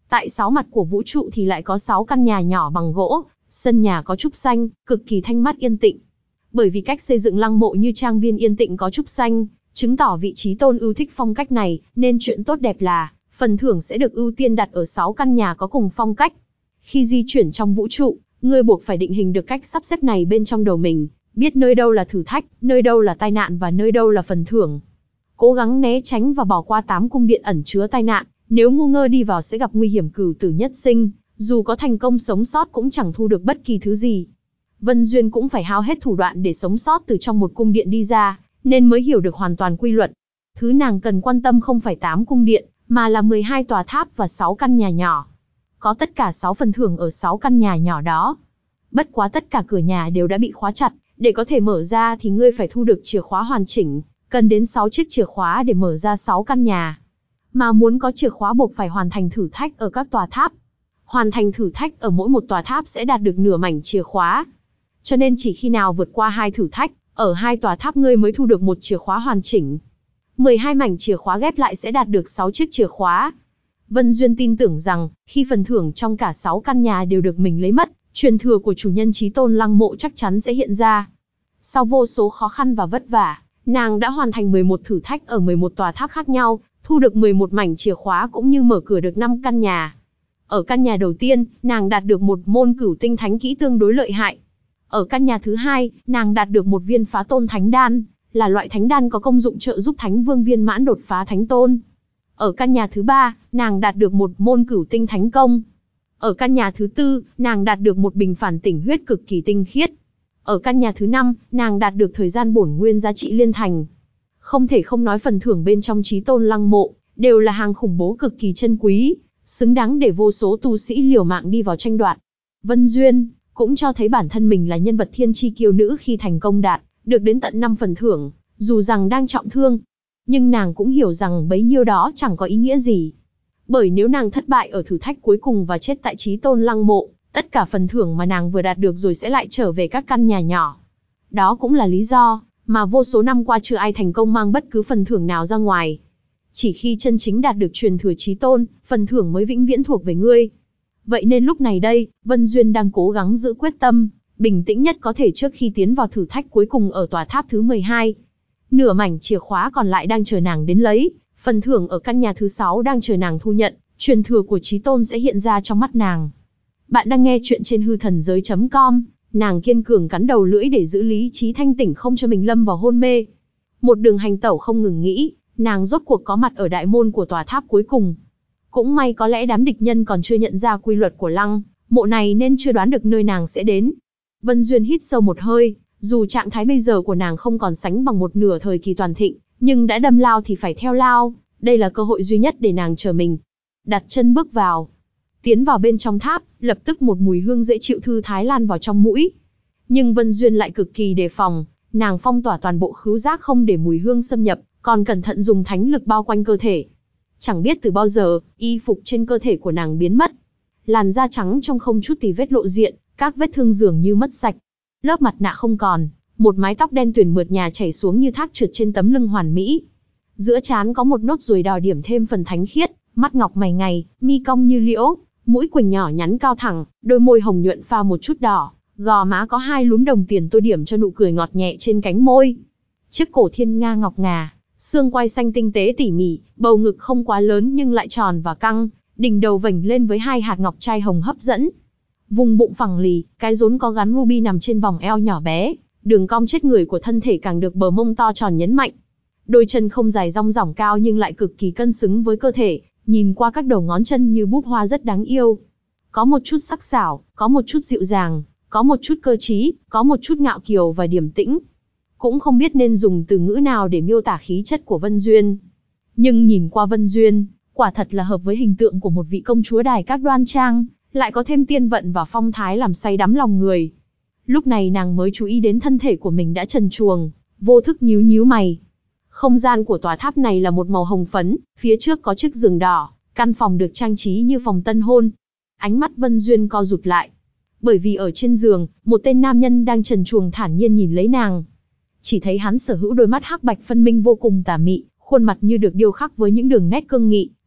Tại sáu mặt của vũ trụ thì lại có sáu căn nhà nhỏ bằng gỗ, sân nhà có trúc xanh, cực kỳ thanh mát yên tĩnh. Bởi vì cách xây dựng lăng mộ như trang viên yên tĩnh có trúc xanh, chứng tỏ vị Chí Tôn ưa thích phong cách này, nên chuyện tốt đẹp là phần thưởng sẽ được ưu tiên đặt ở sáu căn nhà có cùng phong cách. Khi di chuyển trong vũ trụ, ngươi buộc phải định hình được cách sắp xếp này bên trong đầu mình, biết nơi đâu là thử thách, nơi đâu là tai nạn và nơi đâu là phần thưởng. Cố gắng né tránh và bỏ qua tám cung điện ẩn chứa tai nạn, nếu ngu ngơ đi vào sẽ gặp nguy hiểm cửu tử nhất sinh, dù có thành công sống sót cũng chẳng thu được bất kỳ thứ gì. Vân Duyên cũng phải hao hết thủ đoạn để sống sót từ trong một cung điện đi ra, nên mới hiểu được hoàn toàn quy luật. Thứ nàng cần quan tâm không phải tám cung điện, mà là mười hai tòa tháp và sáu căn nhà nhỏ. Có tất cả sáu phần thưởng ở sáu căn nhà nhỏ đó. Bất quá tất cả cửa nhà đều đã bị khóa chặt, để có thể mở ra thì ngươi phải thu được chìa khóa hoàn chỉnh, cần đến sáu chiếc chìa khóa để mở ra sáu căn nhà. Mà muốn có chìa khóa buộc phải hoàn thành thử thách ở các tòa tháp. Hoàn thành thử thách ở mỗi một tòa tháp sẽ đạt được nửa mảnh chìa khóa. Cho nên chỉ khi nào vượt qua hai thử thách, ở hai tòa tháp ngươi mới thu được một chìa khóa hoàn chỉnh. mười hai mảnh chìa khóa ghép lại sẽ đạt được sáu chiếc chìa khóa. Vân Duyên tin tưởng rằng, khi phần thưởng trong cả sáu căn nhà đều được mình lấy mất, truyền thừa của chủ nhân Chí Tôn lăng mộ chắc chắn sẽ hiện ra. Sau vô số khó khăn và vất vả, nàng đã hoàn thành mười một thử thách ở mười một tòa tháp khác nhau, thu được mười một mảnh chìa khóa cũng như mở cửa được năm căn nhà. Ở căn nhà đầu tiên, nàng đạt được một môn cửu tinh thánh kỹ tương đối lợi hại. Ở căn nhà thứ hai, nàng đạt được một viên phá tôn thánh đan, là loại thánh đan có công dụng trợ giúp thánh vương viên mãn đột phá thánh tôn. Ở căn nhà thứ ba, nàng đạt được một môn cửu tinh thánh công. Ở căn nhà thứ tư, nàng đạt được một bình phản tỉnh huyết cực kỳ tinh khiết. Ở căn nhà thứ năm, nàng đạt được thời gian bổn nguyên giá trị liên thành. Không thể không nói phần thưởng bên trong Chí Tôn lăng mộ, đều là hàng khủng bố cực kỳ chân quý, xứng đáng để vô số tu sĩ liều mạng đi vào tranh đoạt. Vân Duyên cũng cho thấy bản thân mình là nhân vật thiên chi kiêu nữ khi thành công đạt được đến tận năm phần thưởng, dù rằng đang trọng thương. Nhưng nàng cũng hiểu rằng bấy nhiêu đó chẳng có ý nghĩa gì. Bởi nếu nàng thất bại ở thử thách cuối cùng và chết tại Chí Tôn lăng mộ, tất cả phần thưởng mà nàng vừa đạt được rồi sẽ lại trở về các căn nhà nhỏ. Đó cũng là lý do mà vô số năm qua chưa ai thành công mang bất cứ phần thưởng nào ra ngoài. Chỉ khi chân chính đạt được truyền thừa Chí Tôn, phần thưởng mới vĩnh viễn thuộc về ngươi. Vậy nên lúc này đây, Vân Duyên đang cố gắng giữ quyết tâm, bình tĩnh nhất có thể trước khi tiến vào thử thách cuối cùng ở tòa tháp thứ mười hai. Nửa mảnh chìa khóa còn lại đang chờ nàng đến lấy, phần thưởng ở căn nhà thứ sáu đang chờ nàng thu nhận, truyền thừa của Chí Tôn sẽ hiện ra trong mắt nàng. Bạn đang nghe chuyện trên hư thần giới chấm com, nàng kiên cường cắn đầu lưỡi để giữ lý trí thanh tỉnh không cho mình lâm vào hôn mê. Một đường hành tẩu không ngừng nghĩ, nàng rốt cuộc có mặt ở đại môn của tòa tháp cuối cùng. Cũng may có lẽ đám địch nhân còn chưa nhận ra quy luật của lăng mộ này nên chưa đoán được nơi nàng sẽ đến. Vân Duyên hít sâu một hơi, dù trạng thái bây giờ của nàng không còn sánh bằng một nửa thời kỳ toàn thịnh, nhưng đã đâm lao thì phải theo lao, đây là cơ hội duy nhất để nàng chờ mình. Đặt chân bước vào, tiến vào bên trong tháp, lập tức một mùi hương dễ chịu thư thái lan vào trong mũi. Nhưng Vân Duyên lại cực kỳ đề phòng, nàng phong tỏa toàn bộ khứu giác không để mùi hương xâm nhập, còn cẩn thận dùng thánh lực bao quanh cơ thể. Chẳng biết từ bao giờ, y phục trên cơ thể của nàng biến mất. Làn da trắng trong không chút tì vết lộ diện, các vết thương dường như mất sạch. Lớp mặt nạ không còn, một mái tóc đen tuyền mượt nhà chảy xuống như thác trượt trên tấm lưng hoàn mỹ. Giữa trán có một nốt ruồi đỏ điểm thêm phần thánh khiết, mắt ngọc mày ngài, mi cong như liễu, mũi quỳnh nhỏ nhắn cao thẳng, đôi môi hồng nhuận pha một chút đỏ, gò má có hai lúm đồng tiền tô điểm cho nụ cười ngọt nhẹ trên cánh môi. Chiếc cổ thiên nga ngọc ngà, xương quai xanh tinh tế tỉ mỉ, bầu ngực không quá lớn nhưng lại tròn và căng, đỉnh đầu vểnh lên với hai hạt ngọc trai hồng hấp dẫn. Vùng bụng phẳng lì, cái rốn có gắn ruby nằm trên vòng eo nhỏ bé, đường cong chết người của thân thể càng được bờ mông to tròn nhấn mạnh. Đôi chân không dài rong rỏng cao nhưng lại cực kỳ cân xứng với cơ thể, nhìn qua các đầu ngón chân như búp hoa rất đáng yêu. Có một chút sắc sảo, có một chút dịu dàng, có một chút cơ trí, có một chút ngạo kiều và điềm tĩnh. Cũng không biết nên dùng từ ngữ nào để miêu tả khí chất của Vân Duyên. Nhưng nhìn qua Vân Duyên, quả thật là hợp với hình tượng của một vị công chúa đài các đoan trang, lại có thêm tiên vận và phong thái làm say đắm lòng người. Lúc này nàng mới chú ý đến thân thể của mình đã trần truồng, vô thức nhíu nhíu mày. Không gian của tòa tháp này là một màu hồng phấn, phía trước có chiếc giường đỏ, căn phòng được trang trí như phòng tân hôn. Ánh mắt Vân Duyên co rụt lại. Bởi vì ở trên giường, một tên nam nhân đang trần truồng thản nhiên nhìn lấy nàng. Chỉ thấy hắn sở hữu đôi mắt hắc bạch phân minh vô cùng tà mị, khuôn mặt như được điêu khắc với những đường nét cương nghị,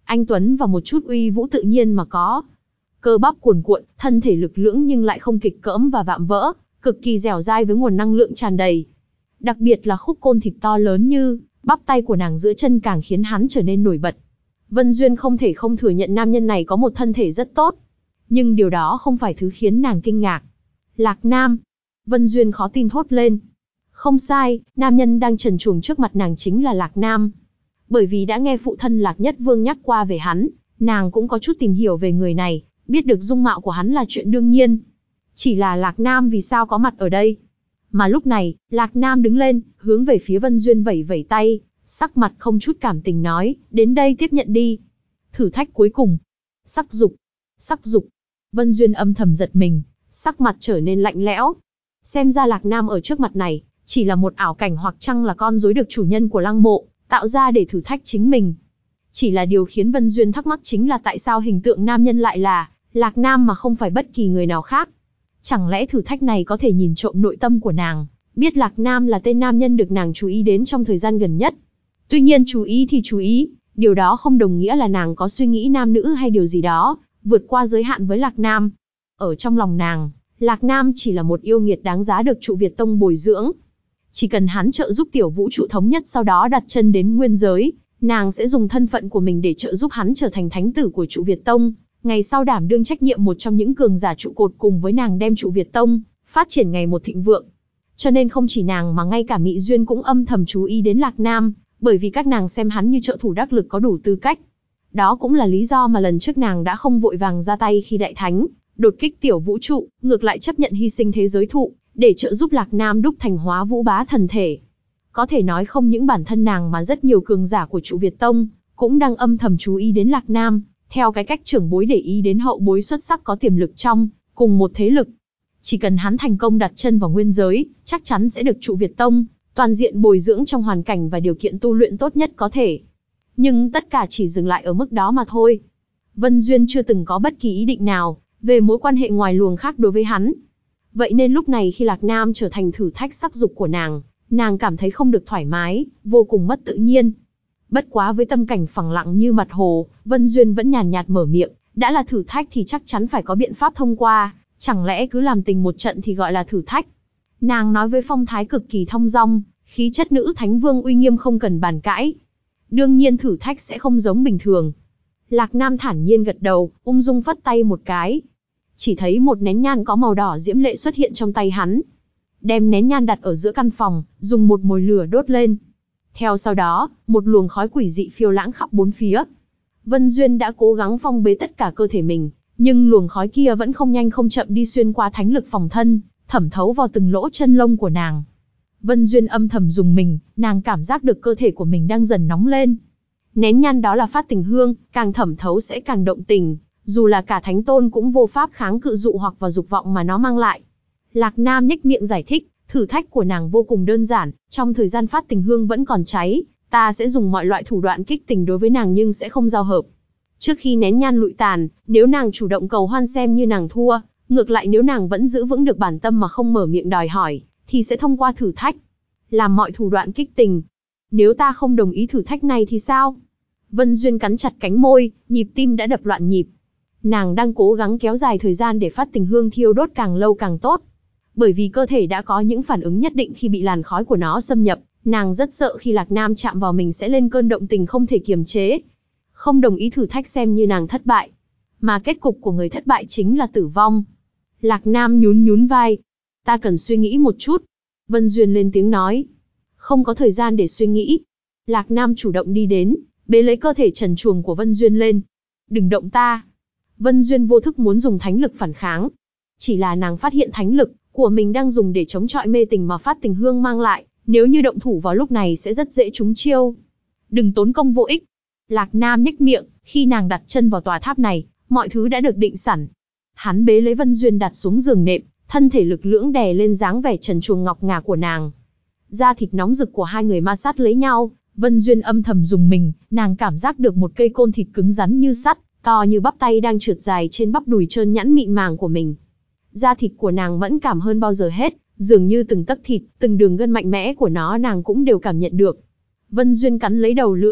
anh tuấn và một chút uy vũ tự nhiên mà có. Cơ bắp cuồn cuộn, thân thể lực lưỡng nhưng lại không kịch cỡm và vạm vỡ, cực kỳ dẻo dai với nguồn năng lượng tràn đầy. Đặc biệt là khúc côn thịt to lớn như bắp tay của nàng giữa chân càng khiến hắn trở nên nổi bật. Vân Duyên không thể không thừa nhận nam nhân này có một thân thể rất tốt. Nhưng điều đó không phải thứ khiến nàng kinh ngạc. Lạc Nam. Vân Duyên khó tin thốt lên. Không sai, nam nhân đang trần truồng trước mặt nàng chính là Lạc Nam. Bởi vì đã nghe phụ thân Lạc Nhất Vương nhắc qua về hắn, nàng cũng có chút tìm hiểu về người này, biết được dung mạo của hắn là chuyện đương nhiên. Chỉ là Lạc Nam vì sao có mặt ở đây? Mà lúc này, Lạc Nam đứng lên, hướng về phía Vân Duyên vẩy vẩy tay, sắc mặt không chút cảm tình nói, đến đây tiếp nhận đi. Thử thách cuối cùng. Sắc dục. Sắc dục. Vân Duyên âm thầm giật mình, sắc mặt trở nên lạnh lẽo. Xem ra Lạc Nam ở trước mặt này, chỉ là một ảo cảnh hoặc chăng là con rối được chủ nhân của lăng mộ tạo ra để thử thách chính mình. Chỉ là điều khiến Vân Duyên thắc mắc chính là tại sao hình tượng nam nhân lại là Lạc Nam mà không phải bất kỳ người nào khác. Chẳng lẽ thử thách này có thể nhìn trộm nội tâm của nàng, biết Lạc Nam là tên nam nhân được nàng chú ý đến trong thời gian gần nhất. Tuy nhiên chú ý thì chú ý, điều đó không đồng nghĩa là nàng có suy nghĩ nam nữ hay điều gì đó, vượt qua giới hạn với Lạc Nam. Ở trong lòng nàng, Lạc Nam chỉ là một yêu nghiệt đáng giá được trụ Việt Tông bồi dưỡng. Chỉ cần hắn trợ giúp tiểu vũ trụ thống nhất sau đó đặt chân đến nguyên giới, nàng sẽ dùng thân phận của mình để trợ giúp hắn trở thành thánh tử của trụ Việt Tông, ngày sau đảm đương trách nhiệm một trong những cường giả trụ cột cùng với nàng đem trụ Việt Tông phát triển ngày một thịnh vượng. Cho nên không chỉ nàng mà ngay cả Mị Duyên cũng âm thầm chú ý đến Lạc Nam, bởi vì các nàng xem hắn như trợ thủ đắc lực có đủ tư cách. Đó cũng là lý do mà lần trước nàng đã không vội vàng ra tay khi đại thánh đột kích tiểu vũ trụ, ngược lại chấp nhận hy sinh thế giới thụ để trợ giúp Lạc Nam đúc thành hóa vũ bá thần thể. Có thể nói không những bản thân nàng mà rất nhiều cường giả của trụ Việt Tông cũng đang âm thầm chú ý đến Lạc Nam, theo cái cách trưởng bối để ý đến hậu bối xuất sắc có tiềm lực trong cùng một thế lực. Chỉ cần hắn thành công đặt chân vào nguyên giới, chắc chắn sẽ được trụ Việt Tông toàn diện bồi dưỡng trong hoàn cảnh và điều kiện tu luyện tốt nhất có thể. Nhưng tất cả chỉ dừng lại ở mức đó mà thôi. Vân Duyên chưa từng có bất kỳ ý định nào về mối quan hệ ngoài luồng khác đối với hắn. Vậy nên lúc này khi Lạc Nam trở thành thử thách sắc dục của nàng, nàng cảm thấy không được thoải mái, vô cùng mất tự nhiên. Bất quá với tâm cảnh phẳng lặng như mặt hồ, Vân Duyên vẫn nhàn nhạt mở miệng, đã là thử thách thì chắc chắn phải có biện pháp thông qua, chẳng lẽ cứ làm tình một trận thì gọi là thử thách. Nàng nói với phong thái cực kỳ thong dong, khí chất nữ thánh vương uy nghiêm không cần bàn cãi. Đương nhiên thử thách sẽ không giống bình thường. Lạc Nam thản nhiên gật đầu, ung dung phất tay một cái. Chỉ thấy một nén nhang có màu đỏ diễm lệ xuất hiện trong tay hắn. Đem nén nhang đặt ở giữa căn phòng, dùng một mồi lửa đốt lên. Theo sau đó, một luồng khói quỷ dị phiêu lãng khắp bốn phía. Vân Duyên đã cố gắng phong bế tất cả cơ thể mình, nhưng luồng khói kia vẫn không nhanh không chậm đi xuyên qua thánh lực phòng thân, thẩm thấu vào từng lỗ chân lông của nàng. Vân Duyên âm thầm dùng mình, nàng cảm giác được cơ thể của mình đang dần nóng lên. Nén nhang đó là phát tình hương, càng thẩm thấu sẽ càng động tình, dù là cả thánh tôn cũng vô pháp kháng cự dụ hoặc và dục vọng mà nó mang lại. Lạc Nam nhếch miệng giải thích, thử thách của nàng vô cùng đơn giản, trong thời gian phát tình hương vẫn còn cháy, ta sẽ dùng mọi loại thủ đoạn kích tình đối với nàng nhưng sẽ không giao hợp. Trước khi nén nhang lụi tàn, nếu nàng chủ động cầu hoan xem như nàng thua, ngược lại nếu nàng vẫn giữ vững được bản tâm mà không mở miệng đòi hỏi, thì sẽ thông qua thử thách, làm mọi thủ đoạn kích tình. Nếu ta không đồng ý thử thách này thì sao? Vân Duyên cắn chặt cánh môi, nhịp tim đã đập loạn nhịp. Nàng đang cố gắng kéo dài thời gian để phát tình hương thiêu đốt càng lâu càng tốt. Bởi vì cơ thể đã có những phản ứng nhất định khi bị làn khói của nó xâm nhập, nàng rất sợ khi Lạc Nam chạm vào mình sẽ lên cơn động tình không thể kiềm chế. Không đồng ý thử thách xem như nàng thất bại. Mà kết cục của người thất bại chính là tử vong. Lạc Nam nhún nhún vai. Ta cần suy nghĩ một chút. Vân Duyên lên tiếng nói. Không có thời gian để suy nghĩ. Lạc Nam chủ động đi đến, bế lấy cơ thể trần truồng của Vân Duyên lên. Đừng động ta. Vân Duyên vô thức muốn dùng thánh lực phản kháng. Chỉ là nàng phát hiện thánh lực của mình đang dùng để chống chọi mê tình mà phát tình hương mang lại. Nếu như động thủ vào lúc này sẽ rất dễ trúng chiêu. Đừng tốn công vô ích. Lạc Nam nhếch miệng, khi nàng đặt chân vào tòa tháp này, mọi thứ đã được định sẵn. Hắn bế lấy Vân Duyên đặt xuống giường nệm, thân thể lực lưỡng đè lên dáng vẻ trần truồng ngọc ngà của nàng. Da thịt nóng rực của hai người ma sát lấy nhau, Vân Duyên âm thầm dùng mình, nàng cảm giác được một cây côn thịt cứng rắn như sắt, to như bắp tay đang trượt dài trên bắp đùi trơn nhẵn mịn màng của mình. Da thịt của nàng mẫn cảm hơn bao giờ hết, dường như từng tấc thịt, từng đường gân mạnh mẽ của nó nàng cũng đều cảm nhận được. Vân Duyên cắn lấy đầu lưỡi,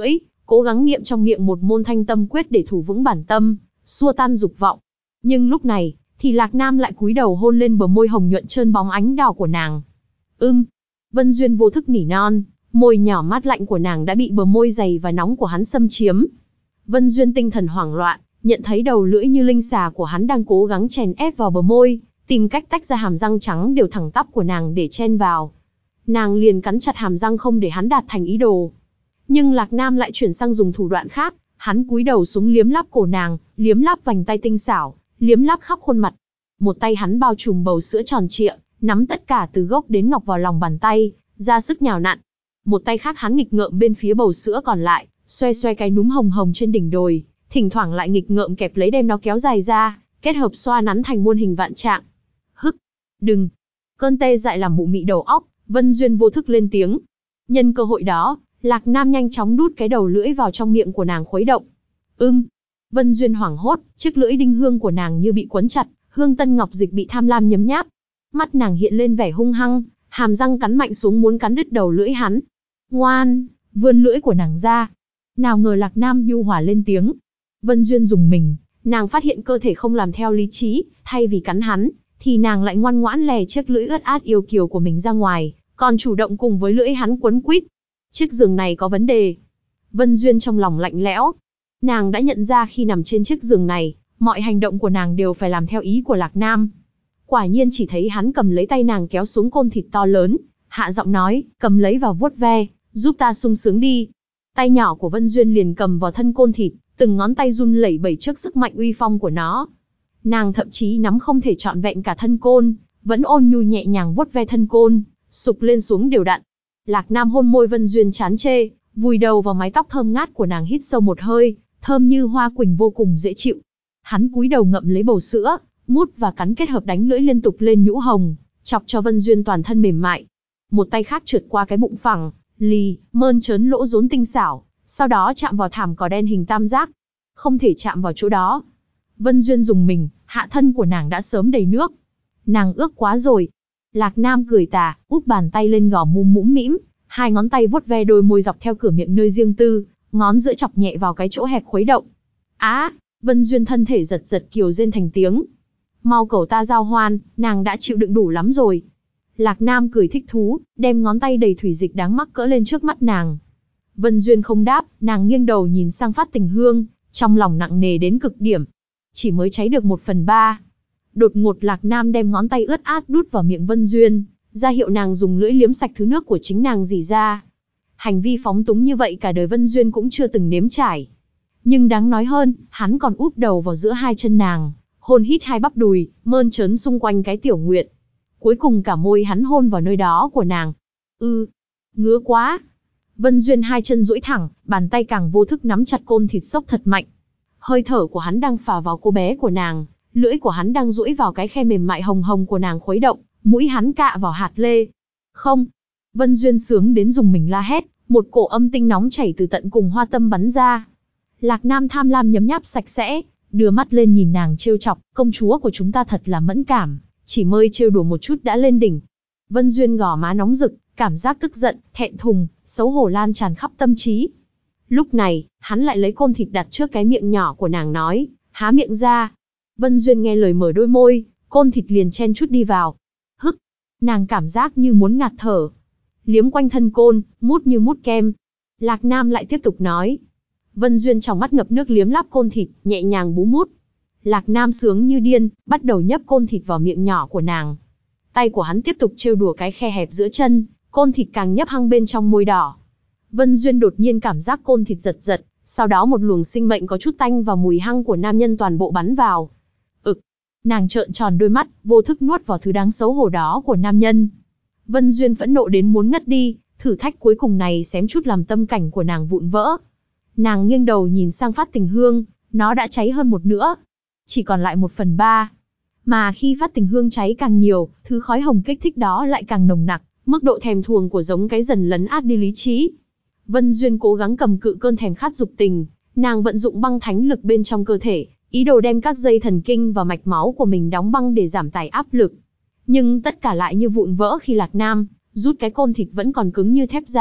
cố gắng niệm trong miệng một môn thanh tâm quyết để thủ vững bản tâm, xua tan dục vọng. Nhưng lúc này, thì Lạc Nam lại cúi đầu hôn lên bờ môi hồng nhuận trơn bóng ánh đào của nàng. Ưm, Vân Duyên vô thức nỉ non, môi nhỏ mát lạnh của nàng đã bị bờ môi dày và nóng của hắn xâm chiếm. Vân Duyên tinh thần hoảng loạn, nhận thấy đầu lưỡi như linh xà của hắn đang cố gắng chèn ép vào bờ môi, tìm cách tách ra hàm răng trắng đều thẳng tắp của nàng để chen vào. Nàng liền cắn chặt hàm răng không để hắn đạt thành ý đồ. Nhưng Lạc Nam lại chuyển sang dùng thủ đoạn khác, hắn cúi đầu xuống liếm láp cổ nàng, liếm láp vành tay tinh xảo, liếm láp khắp khuôn mặt. Một tay hắn bao trùm bầu sữa tròn trịa, nắm tất cả từ gốc đến ngọc vào lòng bàn tay, ra sức nhào nặn. Một tay khác hắn nghịch ngợm bên phía bầu sữa còn lại, xoe xoe cái núm hồng hồng trên đỉnh đồi, thỉnh thoảng lại nghịch ngợm kẹp lấy đem nó kéo dài ra, kết hợp xoa nắn thành muôn hình vạn trạng. Hức, đừng. Cơn tê dại làm mụ mị đầu óc, Vân Duyên vô thức lên tiếng. Nhân cơ hội đó, Lạc Nam nhanh chóng đút cái đầu lưỡi vào trong miệng của nàng khuấy động. Ưm. Vân Duyên hoảng hốt, chiếc lưỡi đinh hương của nàng như bị quấn chặt, hương tân ngọc dịch bị tham lam nhấm nháp. Mắt nàng hiện lên vẻ hung hăng, hàm răng cắn mạnh xuống muốn cắn đứt đầu lưỡi hắn. Ngoan, vươn lưỡi của nàng ra. Nào ngờ Lạc Nam nhu hòa lên tiếng. Vân Duyên dùng mình, nàng phát hiện cơ thể không làm theo lý trí, thay vì cắn hắn, thì nàng lại ngoan ngoãn lè chiếc lưỡi ướt át yêu kiều của mình ra ngoài, còn chủ động cùng với lưỡi hắn quấn quýt. Chiếc giường này có vấn đề. Vân Duyên trong lòng lạnh lẽo. Nàng đã nhận ra khi nằm trên chiếc giường này, mọi hành động của nàng đều phải làm theo ý của Lạc Nam. Quả nhiên chỉ thấy hắn cầm lấy tay nàng kéo xuống côn thịt to lớn, hạ giọng nói, cầm lấy và vuốt ve, giúp ta sung sướng đi. Tay nhỏ của Vân Duyên liền cầm vào thân côn thịt, từng ngón tay run lẩy bẩy trước sức mạnh uy phong của nó. Nàng thậm chí nắm không thể trọn vẹn cả thân côn, vẫn ôn nhu nhẹ nhàng vuốt ve thân côn, sục lên xuống đều đặn. Lạc Nam hôn môi Vân Duyên chán chê, vùi đầu vào mái tóc thơm ngát của nàng hít sâu một hơi, thơm như hoa quỳnh vô cùng dễ chịu. Hắn cúi đầu ngậm lấy bầu sữa, mút và cắn kết hợp đánh lưỡi liên tục lên nhũ hồng, chọc cho Vân Duyên toàn thân mềm mại. Một tay khác trượt qua cái bụng phẳng, lì, mơn trớn lỗ rốn tinh xảo, sau đó chạm vào thảm cỏ đen hình tam giác. Không thể chạm vào chỗ đó. Vân Duyên dùng mình, hạ thân của nàng đã sớm đầy nước. Nàng ước quá rồi. Lạc Nam cười tà, úp bàn tay lên gò mum mũm mĩm, hai ngón tay vuốt ve đôi môi dọc theo cửa miệng nơi riêng tư, ngón giữa chọc nhẹ vào cái chỗ hẹp khuấy động. Á, Vân Duyên thân thể giật giật kiều rên thành tiếng. Mau cầu ta giao hoan, nàng đã chịu đựng đủ lắm rồi. Lạc Nam cười thích thú, đem ngón tay đầy thủy dịch đáng mắc cỡ lên trước mắt nàng. Vân Duyên không đáp, nàng nghiêng đầu nhìn sang Phát Tình Hương, trong lòng nặng nề đến cực điểm. Chỉ mới cháy được một phần ba. Đột ngột Lạc Nam đem ngón tay ướt át đút vào miệng Vân Duyên, ra hiệu nàng dùng lưỡi liếm sạch thứ nước của chính nàng rỉ ra. Hành vi phóng túng như vậy cả đời Vân Duyên cũng chưa từng nếm trải. Nhưng đáng nói hơn, hắn còn úp đầu vào giữa hai chân nàng, hôn hít hai bắp đùi, mơn trớn xung quanh cái tiểu nguyện. Cuối cùng cả môi hắn hôn vào nơi đó của nàng. Ư, ngứa quá. Vân Duyên hai chân duỗi thẳng, bàn tay càng vô thức nắm chặt côn thịt xốc thật mạnh. Hơi thở của hắn đang phả vào cô bé của nàng, lưỡi của hắn đang duỗi vào cái khe mềm mại hồng hồng của nàng khuấy động, mũi hắn cạ vào hạt lê. Không. Vân Duyên sướng đến dùng mình la hét, một cổ âm tinh nóng chảy từ tận cùng hoa tâm bắn ra. Lạc Nam tham lam nhấm nháp sạch sẽ, đưa mắt lên nhìn nàng trêu chọc, công chúa của chúng ta thật là mẫn cảm, chỉ mới trêu đùa một chút đã lên đỉnh. Vân Duyên gò má nóng rực, cảm giác tức giận, thẹn thùng, xấu hổ lan tràn khắp tâm trí. Lúc này, hắn lại lấy côn thịt đặt trước cái miệng nhỏ của nàng nói, há miệng ra. Vân Duyên nghe lời mở đôi môi, côn thịt liền chen chút đi vào. Hức, nàng cảm giác như muốn ngạt thở. Liếm quanh thân côn, mút như mút kem. Lạc Nam lại tiếp tục nói. Vân Duyên trong mắt ngập nước liếm láp côn thịt, nhẹ nhàng bú mút. Lạc Nam sướng như điên, bắt đầu nhấp côn thịt vào miệng nhỏ của nàng. Tay của hắn tiếp tục trêu đùa cái khe hẹp giữa chân, côn thịt càng nhấp hăng bên trong môi đỏ. Vân Duyên đột nhiên cảm giác côn thịt giật giật, sau đó một luồng sinh mệnh có chút tanh và mùi hăng của nam nhân toàn bộ bắn vào. Ực, nàng trợn tròn đôi mắt, vô thức nuốt vào thứ đáng xấu hổ đó của nam nhân. Vân Duyên phẫn nộ đến muốn ngất đi, thử thách cuối cùng này xém chút làm tâm cảnh của nàng vụn vỡ. Nàng nghiêng đầu nhìn sang Phát Tình Hương, nó đã cháy hơn một nửa, chỉ còn lại một phần ba. Mà khi Phát Tình Hương cháy càng nhiều, thứ khói hồng kích thích đó lại càng nồng nặc, mức độ thèm thuồng của giống cái dần lấn át đi lý trí. Vân Duyên cố gắng cầm cự cơn thèm khát dục tình, nàng vận dụng băng thánh lực bên trong cơ thể, ý đồ đem các dây thần kinh và mạch máu của mình đóng băng để giảm tải áp lực. Nhưng tất cả lại như vụn vỡ khi Lạc Nam rút cái côn thịt vẫn còn cứng như thép ra,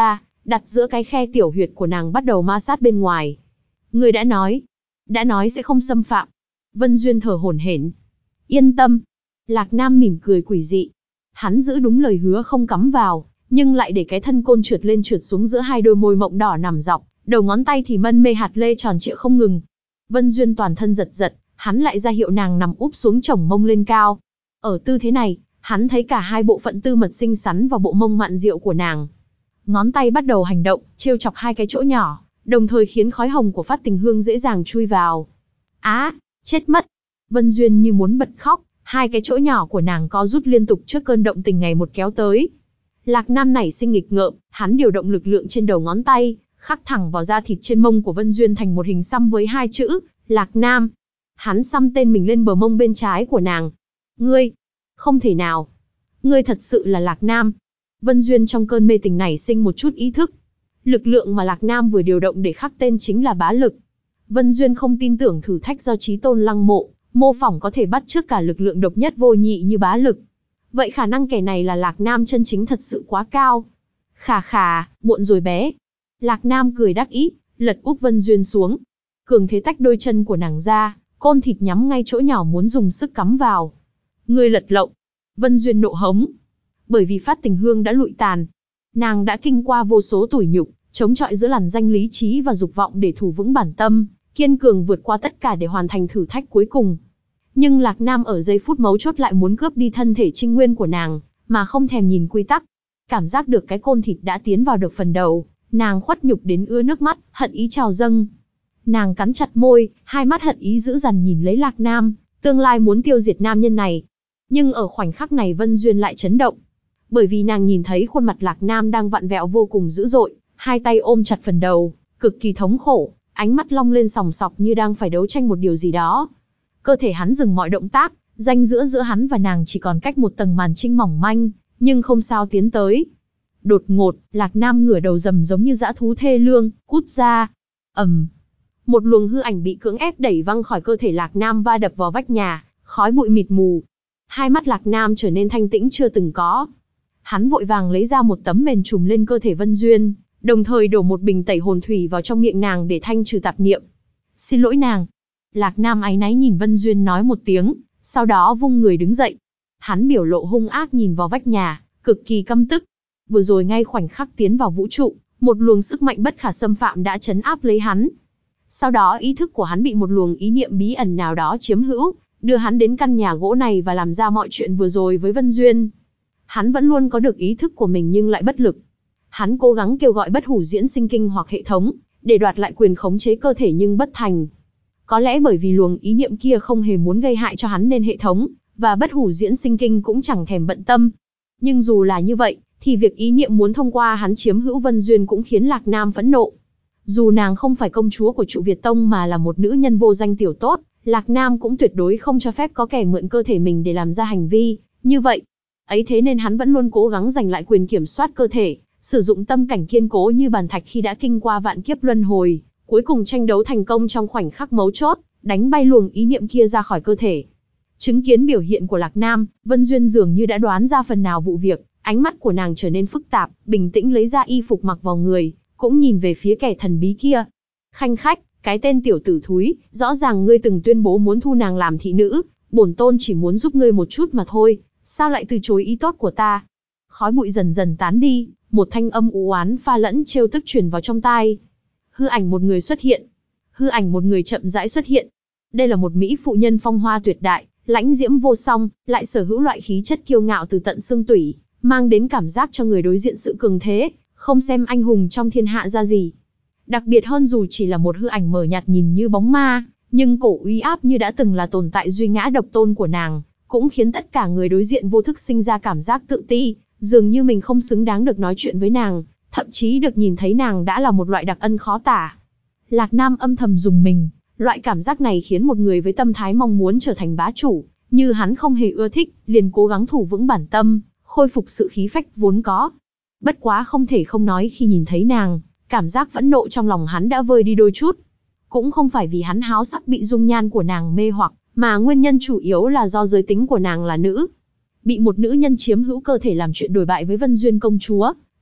đặt giữa cái khe tiểu huyệt của nàng bắt đầu ma sát bên ngoài. Ngươi đã nói, đã nói sẽ không xâm phạm. Vân Duyên thở hổn hển. Yên tâm. Lạc Nam mỉm cười quỷ dị. Hắn giữ đúng lời hứa không cắm vào, nhưng lại để cái thân côn trượt lên trượt xuống giữa hai đôi môi mộng đỏ nằm dọc, đầu ngón tay thì mân mê hạt lê tròn trịa không ngừng. Vân Duyên toàn thân giật giật, hắn lại ra hiệu nàng nằm úp xuống chồng mông lên cao. Ở tư thế này, hắn thấy cả hai bộ phận tư mật xinh xắn và bộ mông mặn rượu của nàng. Ngón tay bắt đầu hành động, trêu chọc hai cái chỗ nhỏ, đồng thời khiến khói hồng của phát tình hương dễ dàng chui vào. Á, chết mất. Vân Duyên như muốn bật khóc, hai cái chỗ nhỏ của nàng co rút liên tục trước cơn động tình ngày một kéo tới. Lạc Nam nảy sinh nghịch ngợm, hắn điều động lực lượng trên đầu ngón tay, khắc thẳng vào da thịt trên mông của Vân Duyên thành một hình xăm với hai chữ, Lạc Nam. Hắn xăm tên mình lên bờ mông bên trái của nàng. Ngươi, không thể nào. Ngươi thật sự là Lạc Nam. Vân Duyên trong cơn mê tình nảy sinh một chút ý thức. Lực lượng mà Lạc Nam vừa điều động để khắc tên chính là bá lực. Vân Duyên không tin tưởng thử thách do Chí Tôn Lăng Mộ mô phỏng có thể bắt chước cả lực lượng độc nhất vô nhị như bá lực. Vậy khả năng kẻ này là Lạc Nam chân chính thật sự quá cao. Khà khà, muộn rồi bé. Lạc Nam cười đắc ý, lật úp Vân Duyên xuống. Cường thế tách đôi chân của nàng ra, côn thịt nhắm ngay chỗ nhỏ muốn dùng sức cắm vào. Ngươi lật lộng. Vân Duyên nộ hống. Bởi vì phát tình hương đã lụi tàn. Nàng đã kinh qua vô số tủi nhục, chống chọi giữa làn danh lý trí và dục vọng để thủ vững bản tâm, kiên cường vượt qua tất cả để hoàn thành thử thách cuối cùng. Nhưng Lạc Nam ở giây phút mấu chốt lại muốn cướp đi thân thể trinh nguyên của nàng, mà không thèm nhìn quy tắc. Cảm giác được cái côn thịt đã tiến vào được phần đầu, nàng khuất nhục đến ứa nước mắt, hận ý trào dâng. Nàng cắn chặt môi, hai mắt hận ý dữ dằn nhìn lấy Lạc Nam, tương lai muốn tiêu diệt nam nhân này. Nhưng ở khoảnh khắc này Vân Duyên lại chấn động. Bởi vì nàng nhìn thấy khuôn mặt Lạc Nam đang vặn vẹo vô cùng dữ dội, hai tay ôm chặt phần đầu, cực kỳ thống khổ, ánh mắt long lên sòng sọc như đang phải đấu tranh một điều gì đó. Cơ thể hắn dừng mọi động tác, ranh giữa giữa hắn và nàng chỉ còn cách một tầng màn trinh mỏng manh, nhưng không sao tiến tới. Đột ngột, Lạc Nam ngửa đầu rầm giống như dã thú thê lương, cút ra. ầm, một luồng hư ảnh bị cưỡng ép đẩy văng khỏi cơ thể Lạc Nam va đập vào vách nhà, khói bụi mịt mù. Hai mắt Lạc Nam trở nên thanh tĩnh chưa từng có. Hắn vội vàng lấy ra một tấm mền trùm lên cơ thể Vân Duyên, đồng thời đổ một bình tẩy hồn thủy vào trong miệng nàng để thanh trừ tạp niệm. Xin lỗi nàng. Lạc Nam áy náy nhìn Vân Duyên nói một tiếng, sau đó vung người đứng dậy. Hắn biểu lộ hung ác nhìn vào vách nhà, cực kỳ căm tức. Vừa rồi ngay khoảnh khắc tiến vào vũ trụ, một luồng sức mạnh bất khả xâm phạm đã trấn áp lấy hắn. Sau đó ý thức của hắn bị một luồng ý niệm bí ẩn nào đó chiếm hữu, đưa hắn đến căn nhà gỗ này và làm ra mọi chuyện vừa rồi với Vân Duyên. Hắn vẫn luôn có được ý thức của mình nhưng lại bất lực. Hắn cố gắng kêu gọi bất hủ diễn sinh kinh hoặc hệ thống, để đoạt lại quyền khống chế cơ thể nhưng bất thành. Có lẽ bởi vì luồng ý niệm kia không hề muốn gây hại cho hắn nên hệ thống, và bất hủ diễn sinh kinh cũng chẳng thèm bận tâm. Nhưng dù là như vậy, thì việc ý niệm muốn thông qua hắn chiếm hữu Vân Duyên cũng khiến Lạc Nam phẫn nộ. Dù nàng không phải công chúa của trụ Việt Tông mà là một nữ nhân vô danh tiểu tốt, Lạc Nam cũng tuyệt đối không cho phép có kẻ mượn cơ thể mình để làm ra hành vi như vậy. Ấy thế nên hắn vẫn luôn cố gắng giành lại quyền kiểm soát cơ thể, sử dụng tâm cảnh kiên cố như bàn thạch khi đã kinh qua vạn kiếp luân hồi, cuối cùng tranh đấu thành công trong khoảnh khắc mấu chốt, đánh bay luồng ý niệm kia ra khỏi cơ thể. Chứng kiến biểu hiện của Lạc Nam, Vân Duyên dường như đã đoán ra phần nào vụ việc, ánh mắt của nàng trở nên phức tạp, bình tĩnh lấy ra y phục mặc vào người, cũng nhìn về phía kẻ thần bí kia. Khanh khách, cái tên tiểu tử thúi, rõ ràng ngươi từng tuyên bố muốn thu nàng làm thị nữ, bổn tôn chỉ muốn giúp ngươi một chút mà thôi, sao lại từ chối ý tốt của ta? Khói bụi dần dần tán đi, một thanh âm u oán pha lẫn trêu tức truyền vào trong tai. Hư ảnh một người xuất hiện. Hư ảnh một người chậm rãi xuất hiện. Đây là một mỹ phụ nhân phong hoa tuyệt đại, lãnh diễm vô song, lại sở hữu loại khí chất kiêu ngạo từ tận xương tủy, mang đến cảm giác cho người đối diện sự cường thế, không xem anh hùng trong thiên hạ ra gì. Đặc biệt hơn dù chỉ là một hư ảnh mờ nhạt nhìn như bóng ma, nhưng cổ uy áp như đã từng là tồn tại duy ngã độc tôn của nàng, cũng khiến tất cả người đối diện vô thức sinh ra cảm giác tự ti, dường như mình không xứng đáng được nói chuyện với nàng, thậm chí được nhìn thấy nàng đã là một loại đặc ân khó tả. Lạc Nam âm thầm rùng mình, loại cảm giác này khiến một người với tâm thái mong muốn trở thành bá chủ, như hắn không hề ưa thích, liền cố gắng thủ vững bản tâm, khôi phục sự khí phách vốn có. Bất quá không thể không nói khi nhìn thấy nàng, cảm giác phẫn nộ trong lòng hắn đã vơi đi đôi chút. Cũng không phải vì hắn háo sắc bị dung nhan của nàng mê hoặc, mà nguyên nhân chủ yếu là do giới tính của nàng là nữ. Bị một nữ nhân chiếm hữu cơ thể làm chuyện đổi bại với Vân Duyên công chúa,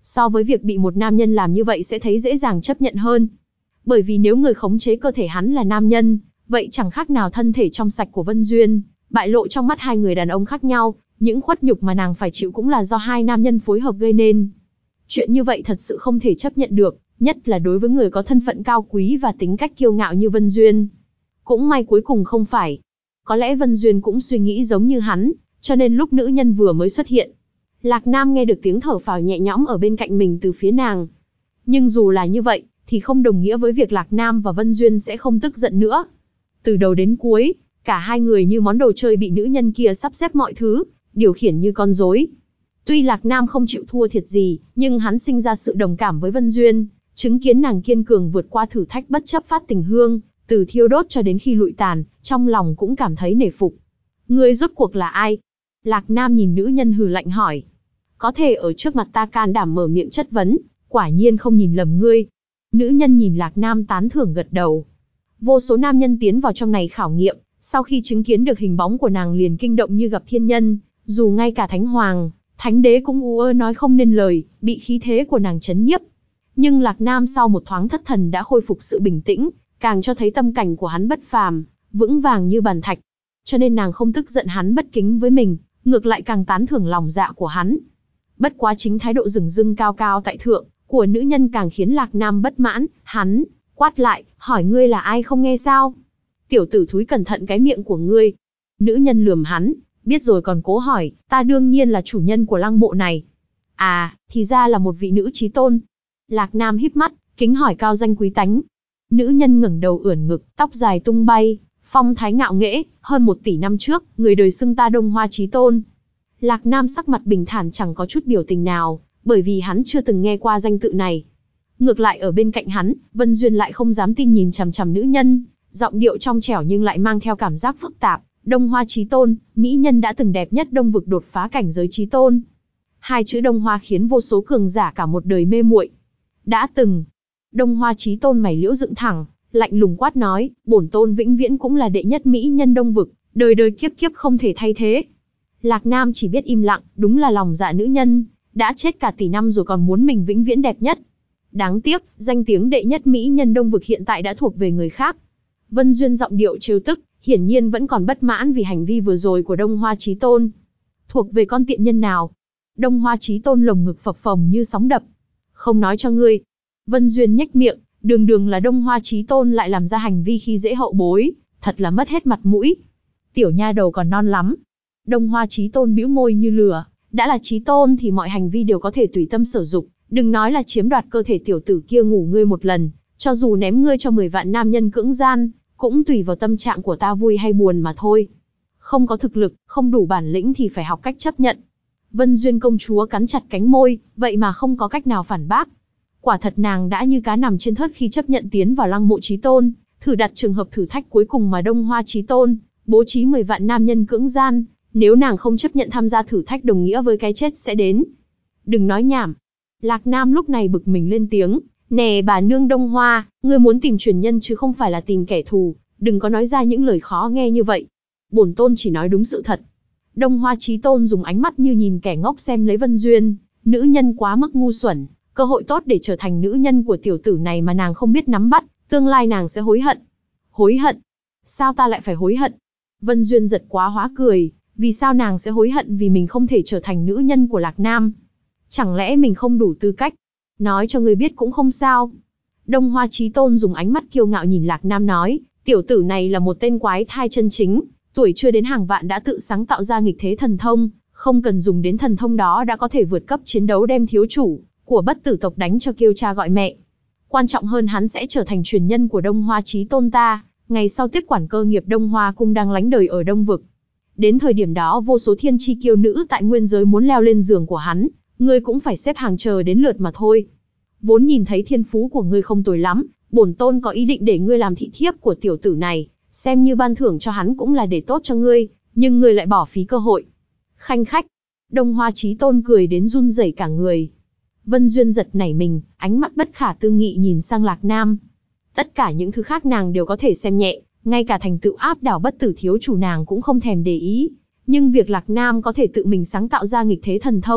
So với việc bị một nam nhân làm như vậy sẽ thấy dễ dàng chấp nhận hơn. Bởi vì nếu người khống chế cơ thể hắn là nam nhân, vậy chẳng khác nào thân thể trong sạch của Vân Duyên bại lộ trong mắt hai người đàn ông khác nhau, những khuất nhục mà nàng phải chịu cũng là do hai nam nhân phối hợp gây nên. Chuyện như vậy thật sự không thể chấp nhận được, nhất là đối với người có thân phận cao quý và tính cách kiêu ngạo như Vân Duyên. Cũng may cuối cùng không phải. Có lẽ Vân Duyên cũng suy nghĩ giống như hắn, cho nên lúc nữ nhân vừa mới xuất hiện, Lạc Nam nghe được tiếng thở phào nhẹ nhõm ở bên cạnh mình từ phía nàng. Nhưng dù là như vậy, thì không đồng nghĩa với việc Lạc Nam và Vân Duyên sẽ không tức giận nữa. Từ đầu đến cuối, cả hai người như món đồ chơi bị nữ nhân kia sắp xếp mọi thứ, điều khiển như con rối. Tuy Lạc Nam không chịu thua thiệt gì, nhưng hắn sinh ra sự đồng cảm với Vân Duyên, chứng kiến nàng kiên cường vượt qua thử thách bất chấp phát tình hương, từ thiêu đốt cho đến khi lụi tàn, trong lòng cũng cảm thấy nể phục. Ngươi rốt cuộc là ai? Lạc Nam nhìn nữ nhân hừ lạnh hỏi. Có thể ở trước mặt ta can đảm mở miệng chất vấn, quả nhiên không nhìn lầm ngươi. Nữ nhân nhìn Lạc Nam tán thưởng gật đầu. Vô số nam nhân tiến vào trong này khảo nghiệm, sau khi chứng kiến được hình bóng của nàng liền kinh động như gặp thiên nhân, dù ngay cả Thánh Hoàng, Thánh Đế cũng u ơ nói không nên lời, bị khí thế của nàng chấn nhiếp. Nhưng Lạc Nam sau một thoáng thất thần đã khôi phục sự bình tĩnh, càng cho thấy tâm cảnh của hắn bất phàm, vững vàng như bàn thạch. Cho nên nàng không tức giận hắn bất kính với mình, ngược lại càng tán thưởng lòng dạ của hắn. Bất quá chính thái độ dửng dưng cao cao tại thượng của nữ nhân càng khiến Lạc Nam bất mãn, hắn quát lại, hỏi ngươi là ai không nghe sao? Tiểu tử thúi cẩn thận cái miệng của ngươi. Nữ nhân lườm hắn, biết rồi còn cố hỏi, ta đương nhiên là chủ nhân của lăng mộ này. À, thì ra là một vị nữ chí tôn. Lạc Nam híp mắt, kính hỏi cao danh quý tánh. Nữ nhân ngẩng đầu ưỡn ngực, tóc dài tung bay, phong thái ngạo nghễ, hơn một tỷ năm trước, người đời xưng ta Đông Hoa chí tôn. Lạc Nam sắc mặt bình thản chẳng có chút biểu tình nào, bởi vì hắn chưa từng nghe qua danh tự này. Ngược lại ở bên cạnh hắn, Vân Duyên lại không dám tin nhìn chằm chằm nữ nhân, giọng điệu trong trẻo nhưng lại mang theo cảm giác phức tạp. Đông Hoa chí tôn, mỹ nhân đã từng đẹp nhất Đông vực đột phá cảnh giới chí tôn. Hai chữ Đông Hoa khiến vô số cường giả cả một đời mê muội. Đã từng. Đông Hoa chí tôn mày liễu dựng thẳng, lạnh lùng quát nói, bổn tôn vĩnh viễn cũng là đệ nhất mỹ nhân Đông vực, đời đời kiếp kiếp không thể thay thế. Lạc Nam chỉ biết im lặng, đúng là lòng dạ nữ nhân, đã chết cả tỷ năm rồi còn muốn mình vĩnh viễn đẹp nhất. Đáng tiếc, danh tiếng đệ nhất mỹ nhân Đông vực hiện tại đã thuộc về người khác. Vân Duyên giọng điệu trêu tức, hiển nhiên vẫn còn bất mãn vì hành vi vừa rồi của Đông Hoa chí tôn. Thuộc về con tiện nhân nào? Đông Hoa chí tôn lồng ngực phập phồng như sóng đập. Không nói cho ngươi. Vân Duyên nhếch miệng, đường đường là Đông Hoa chí tôn lại làm ra hành vi khi dễ hậu bối, thật là mất hết mặt mũi. Tiểu nha đầu còn non lắm. Đông Hoa chí tôn bĩu môi như lửa, đã là chí tôn thì mọi hành vi đều có thể tùy tâm sử dụng, đừng nói là chiếm đoạt cơ thể tiểu tử kia ngủ ngươi một lần, cho dù ném ngươi cho mười vạn nam nhân cưỡng gian, cũng tùy vào tâm trạng của ta vui hay buồn mà thôi. Không có thực lực, không đủ bản lĩnh thì phải học cách chấp nhận. Vân Duyên công chúa cắn chặt cánh môi, vậy mà không có cách nào phản bác. Quả thật nàng đã như cá nằm trên thớt khi chấp nhận tiến vào lăng mộ chí tôn, thử đặt trường hợp thử thách cuối cùng mà Đông Hoa chí tôn bố trí mười vạn nam nhân cưỡng gian. Nếu nàng không chấp nhận tham gia thử thách đồng nghĩa với cái chết sẽ đến. Đừng nói nhảm. Lạc Nam lúc này bực mình lên tiếng. Nè bà nương Đông Hoa, ngươi muốn tìm truyền nhân chứ không phải là tìm kẻ thù. Đừng có nói ra những lời khó nghe như vậy. Bổn tôn chỉ nói đúng sự thật. Đông Hoa chí tôn dùng ánh mắt như nhìn kẻ ngốc xem lấy Vân Duyên. Nữ nhân quá mức ngu xuẩn. Cơ hội tốt để trở thành nữ nhân của tiểu tử này mà nàng không biết nắm bắt. Tương lai nàng sẽ hối hận. Hối hận? Sao ta lại phải hối hận? Vân Duyên giật quá hóa cười. Vì sao nàng sẽ hối hận vì mình không thể trở thành nữ nhân của Lạc Nam? Chẳng lẽ mình không đủ tư cách? Nói cho ngươi biết cũng không sao. Đông Hoa chí tôn dùng ánh mắt kiêu ngạo nhìn Lạc Nam nói, tiểu tử này là một tên quái thai chân chính, tuổi chưa đến hàng vạn đã tự sáng tạo ra nghịch thế thần thông, không cần dùng đến thần thông đó đã có thể vượt cấp chiến đấu đem thiếu chủ của bất tử tộc đánh cho kêu cha gọi mẹ. Quan trọng hơn hắn sẽ trở thành truyền nhân của Đông Hoa chí tôn ta, ngày sau tiếp quản cơ nghiệp Đông Hoa cung đang lánh đời ở Đông vực. Đến thời điểm đó vô số thiên chi kiêu nữ tại nguyên giới muốn leo lên giường của hắn, ngươi cũng phải xếp hàng chờ đến lượt mà thôi. Vốn nhìn thấy thiên phú của ngươi không tồi lắm, bổn tôn có ý định để ngươi làm thị thiếp của tiểu tử này, xem như ban thưởng cho hắn cũng là để tốt cho ngươi, nhưng ngươi lại bỏ phí cơ hội. Khanh khách. Đông Hoa chí tôn cười đến run rẩy cả người. Vân Duyên giật nảy mình, ánh mắt bất khả tư nghị nhìn sang Lạc Nam. Tất cả những thứ khác nàng đều có thể xem nhẹ, ngay cả thành tựu áp đảo bất tử thiếu chủ nàng cũng không thèm để ý. Nhưng việc Lạc Nam có thể tự mình sáng tạo ra nghịch thế thần thông,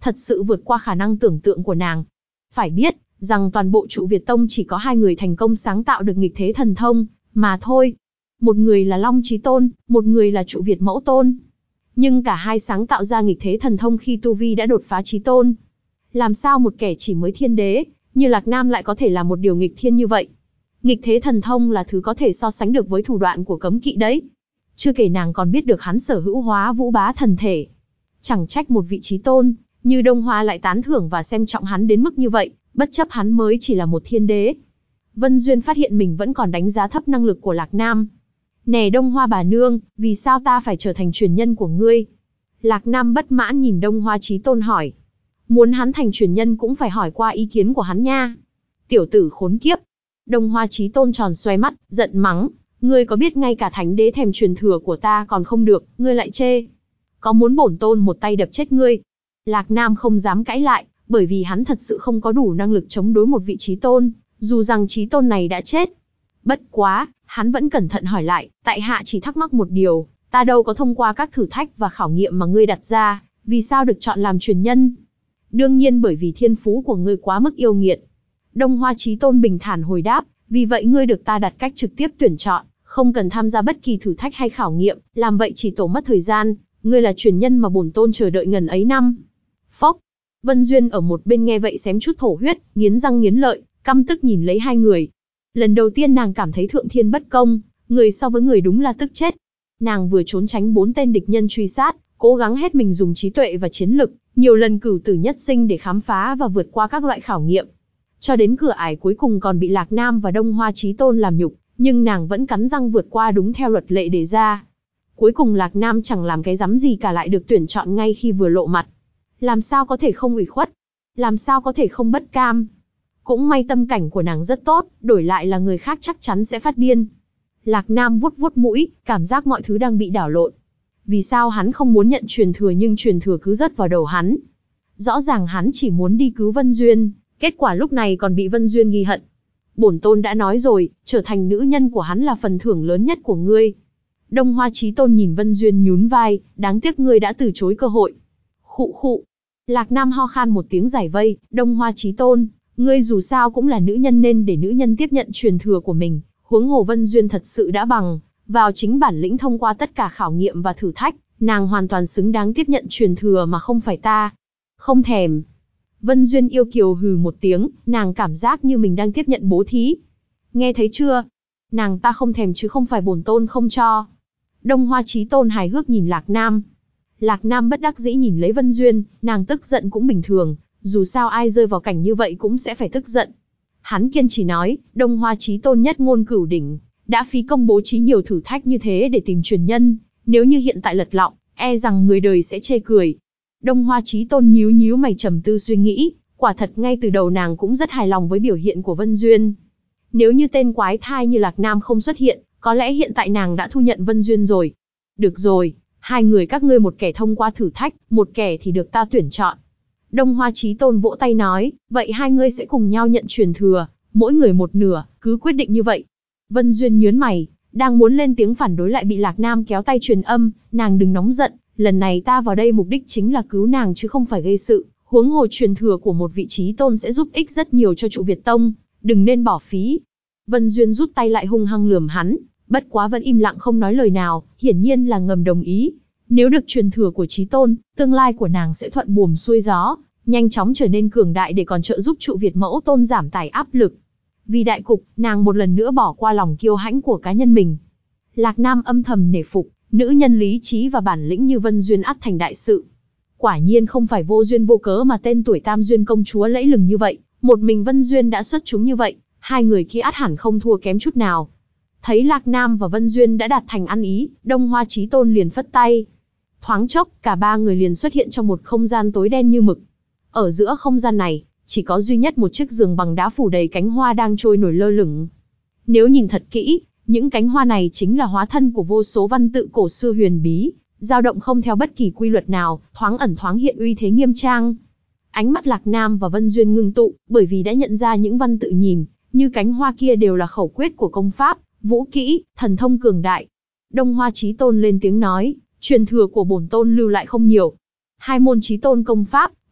thật sự vượt qua khả năng tưởng tượng của nàng. Phải biết, rằng toàn bộ trụ Việt Tông chỉ có hai người thành công sáng tạo được nghịch thế thần thông, mà thôi. Một người là Long Chí Tôn, một người là trụ Việt Mẫu Tôn. Nhưng cả hai sáng tạo ra nghịch thế thần thông khi tu vi đã đột phá Chí Tôn. Làm sao một kẻ chỉ mới thiên đế, như Lạc Nam lại có thể là một điều nghịch thiên như vậy? Nghịch thế thần thông là thứ có thể so sánh được với thủ đoạn của cấm kỵ đấy. Chưa kể nàng còn biết được hắn sở hữu hóa vũ bá thần thể. Chẳng trách một vị Chí Tôn, như Đông Hoa lại tán thưởng và xem trọng hắn đến mức như vậy, bất chấp hắn mới chỉ là một thiên đế. Vân Duyên phát hiện mình vẫn còn đánh giá thấp năng lực của Lạc Nam. Nè Đông Hoa bà nương, vì sao ta phải trở thành truyền nhân của ngươi? Lạc Nam bất mãn nhìn Đông Hoa Chí Tôn hỏi. Muốn hắn thành truyền nhân cũng phải hỏi qua ý kiến của hắn nha. Tiểu tử khốn kiếp. Đông Hoa Chí Tôn tròn xoe mắt, giận mắng. Ngươi có biết ngay cả thánh đế thèm truyền thừa của ta còn không được, ngươi lại chê. Có muốn bổn tôn một tay đập chết ngươi? Lạc Nam không dám cãi lại, bởi vì hắn thật sự không có đủ năng lực chống đối một vị Chí Tôn, dù rằng Chí Tôn này đã chết. Bất quá, hắn vẫn cẩn thận hỏi lại, tại hạ chỉ thắc mắc một điều, ta đâu có thông qua các thử thách và khảo nghiệm mà ngươi đặt ra, vì sao được chọn làm truyền nhân? Đương nhiên bởi vì thiên phú của ngươi quá mức yêu nghiệt. Đông Hoa Chí Tôn bình thản hồi đáp, vì vậy ngươi được ta đặt cách trực tiếp tuyển chọn, không cần tham gia bất kỳ thử thách hay khảo nghiệm, làm vậy chỉ tổ mất thời gian, ngươi là truyền nhân mà bổn tôn chờ đợi ngần ấy năm. Phốc. Vân Duyên ở một bên nghe vậy xém chút thổ huyết, nghiến răng nghiến lợi, căm tức nhìn lấy hai người. Lần đầu tiên nàng cảm thấy thượng thiên bất công, người so với người đúng là tức chết. Nàng vừa trốn tránh bốn tên địch nhân truy sát, cố gắng hết mình dùng trí tuệ và chiến lực, nhiều lần cửu tử nhất sinh để khám phá và vượt qua các loại khảo nghiệm. Cho đến cửa ải cuối cùng còn bị Lạc Nam và Đông Hoa Chí Tôn làm nhục, nhưng nàng vẫn cắn răng vượt qua đúng theo luật lệ đề ra. Cuối cùng Lạc Nam chẳng làm cái rắm gì cả lại được tuyển chọn ngay khi vừa lộ mặt. Làm sao có thể không ủy khuất? Làm sao có thể không bất cam? Cũng may tâm cảnh của nàng rất tốt, đổi lại là người khác chắc chắn sẽ phát điên. Lạc Nam vuốt vuốt mũi, cảm giác mọi thứ đang bị đảo lộn. Vì sao hắn không muốn nhận truyền thừa nhưng truyền thừa cứ rớt vào đầu hắn? Rõ ràng hắn chỉ muốn đi cứu Vân Duyên, kết quả lúc này còn bị Vân Duyên ghi hận. Bổn tôn đã nói rồi, trở thành nữ nhân của hắn là phần thưởng lớn nhất của ngươi. Đông Hoa Chí Tôn nhìn Vân Duyên nhún vai, đáng tiếc ngươi đã từ chối cơ hội. Khụ khụ. Lạc Nam ho khan một tiếng giải vây, Đông Hoa Chí Tôn, ngươi dù sao cũng là nữ nhân nên để nữ nhân tiếp nhận truyền thừa của mình, huống hồ Vân Duyên thật sự đã bằng vào chính bản lĩnh thông qua tất cả khảo nghiệm và thử thách, nàng hoàn toàn xứng đáng tiếp nhận truyền thừa mà không phải ta. Không thèm. Vân Duyên yêu kiều hừ một tiếng, nàng cảm giác như mình đang tiếp nhận bố thí. Nghe thấy chưa? Nàng ta không thèm chứ không phải bổn tôn không cho. Đông Hoa Chí Tôn hài hước nhìn Lạc Nam. Lạc Nam bất đắc dĩ nhìn lấy Vân Duyên, nàng tức giận cũng bình thường, dù sao ai rơi vào cảnh như vậy cũng sẽ phải tức giận. Hắn kiên trì nói, Đông Hoa Chí Tôn nhất ngôn cửu đỉnh, đã phí công bố trí nhiều thử thách như thế để tìm truyền nhân, nếu như hiện tại lật lọng, e rằng người đời sẽ chê cười. Đông Hoa Chí Tôn nhíu nhíu mày trầm tư suy nghĩ, quả thật ngay từ đầu nàng cũng rất hài lòng với biểu hiện của Vân Duyên. Nếu như tên quái thai như Lạc Nam không xuất hiện, có lẽ hiện tại nàng đã thu nhận Vân Duyên rồi. Được rồi, hai người các ngươi một kẻ thông qua thử thách, một kẻ thì được ta tuyển chọn. Đông Hoa Chí Tôn vỗ tay nói, vậy hai ngươi sẽ cùng nhau nhận truyền thừa, mỗi người một nửa, cứ quyết định như vậy. Vân Duyên nhướng mày, đang muốn lên tiếng phản đối lại bị Lạc Nam kéo tay truyền âm, nàng đừng nóng giận, lần này ta vào đây mục đích chính là cứu nàng chứ không phải gây sự, huống hồ truyền thừa của một vị Chí Tôn sẽ giúp ích rất nhiều cho trụ Việt Tông, đừng nên bỏ phí. Vân Duyên rút tay lại hung hăng lườm hắn, bất quá vẫn im lặng không nói lời nào, hiển nhiên là ngầm đồng ý. Nếu được truyền thừa của Chí Tôn, tương lai của nàng sẽ thuận buồm xuôi gió, nhanh chóng trở nên cường đại để còn trợ giúp trụ Việt Mẫu Tôn giảm tải áp lực. Vì đại cục, nàng một lần nữa bỏ qua lòng kiêu hãnh của cá nhân mình. Lạc Nam âm thầm nể phục, nữ nhân lý trí và bản lĩnh như Vân Duyên ắt thành đại sự. Quả nhiên không phải vô duyên vô cớ mà tên tuổi Tam Duyên công chúa lẫy lừng như vậy, một mình Vân Duyên đã xuất chúng như vậy, hai người kia ắt hẳn không thua kém chút nào. Thấy Lạc Nam và Vân Duyên đã đạt thành ăn ý, Đông Hoa Chí Tôn liền phất tay. Thoáng chốc, cả ba người liền xuất hiện trong một không gian tối đen như mực. Ở giữa không gian này, chỉ có duy nhất một chiếc giường bằng đá phủ đầy cánh hoa đang trôi nổi lơ lửng. Nếu nhìn thật kỹ, những cánh hoa này chính là hóa thân của vô số văn tự cổ xưa huyền bí, dao động không theo bất kỳ quy luật nào, thoáng ẩn thoáng hiện uy thế nghiêm trang. Ánh mắt Lạc Nam và Vân Duyên ngưng tụ, bởi vì đã nhận ra những văn tự nhìn như cánh hoa kia đều là khẩu quyết của công pháp, vũ kỹ, thần thông cường đại. Đông Hoa Chí Tôn lên tiếng nói, truyền thừa của bổn tôn lưu lại không nhiều. Hai môn Chí Tôn công pháp,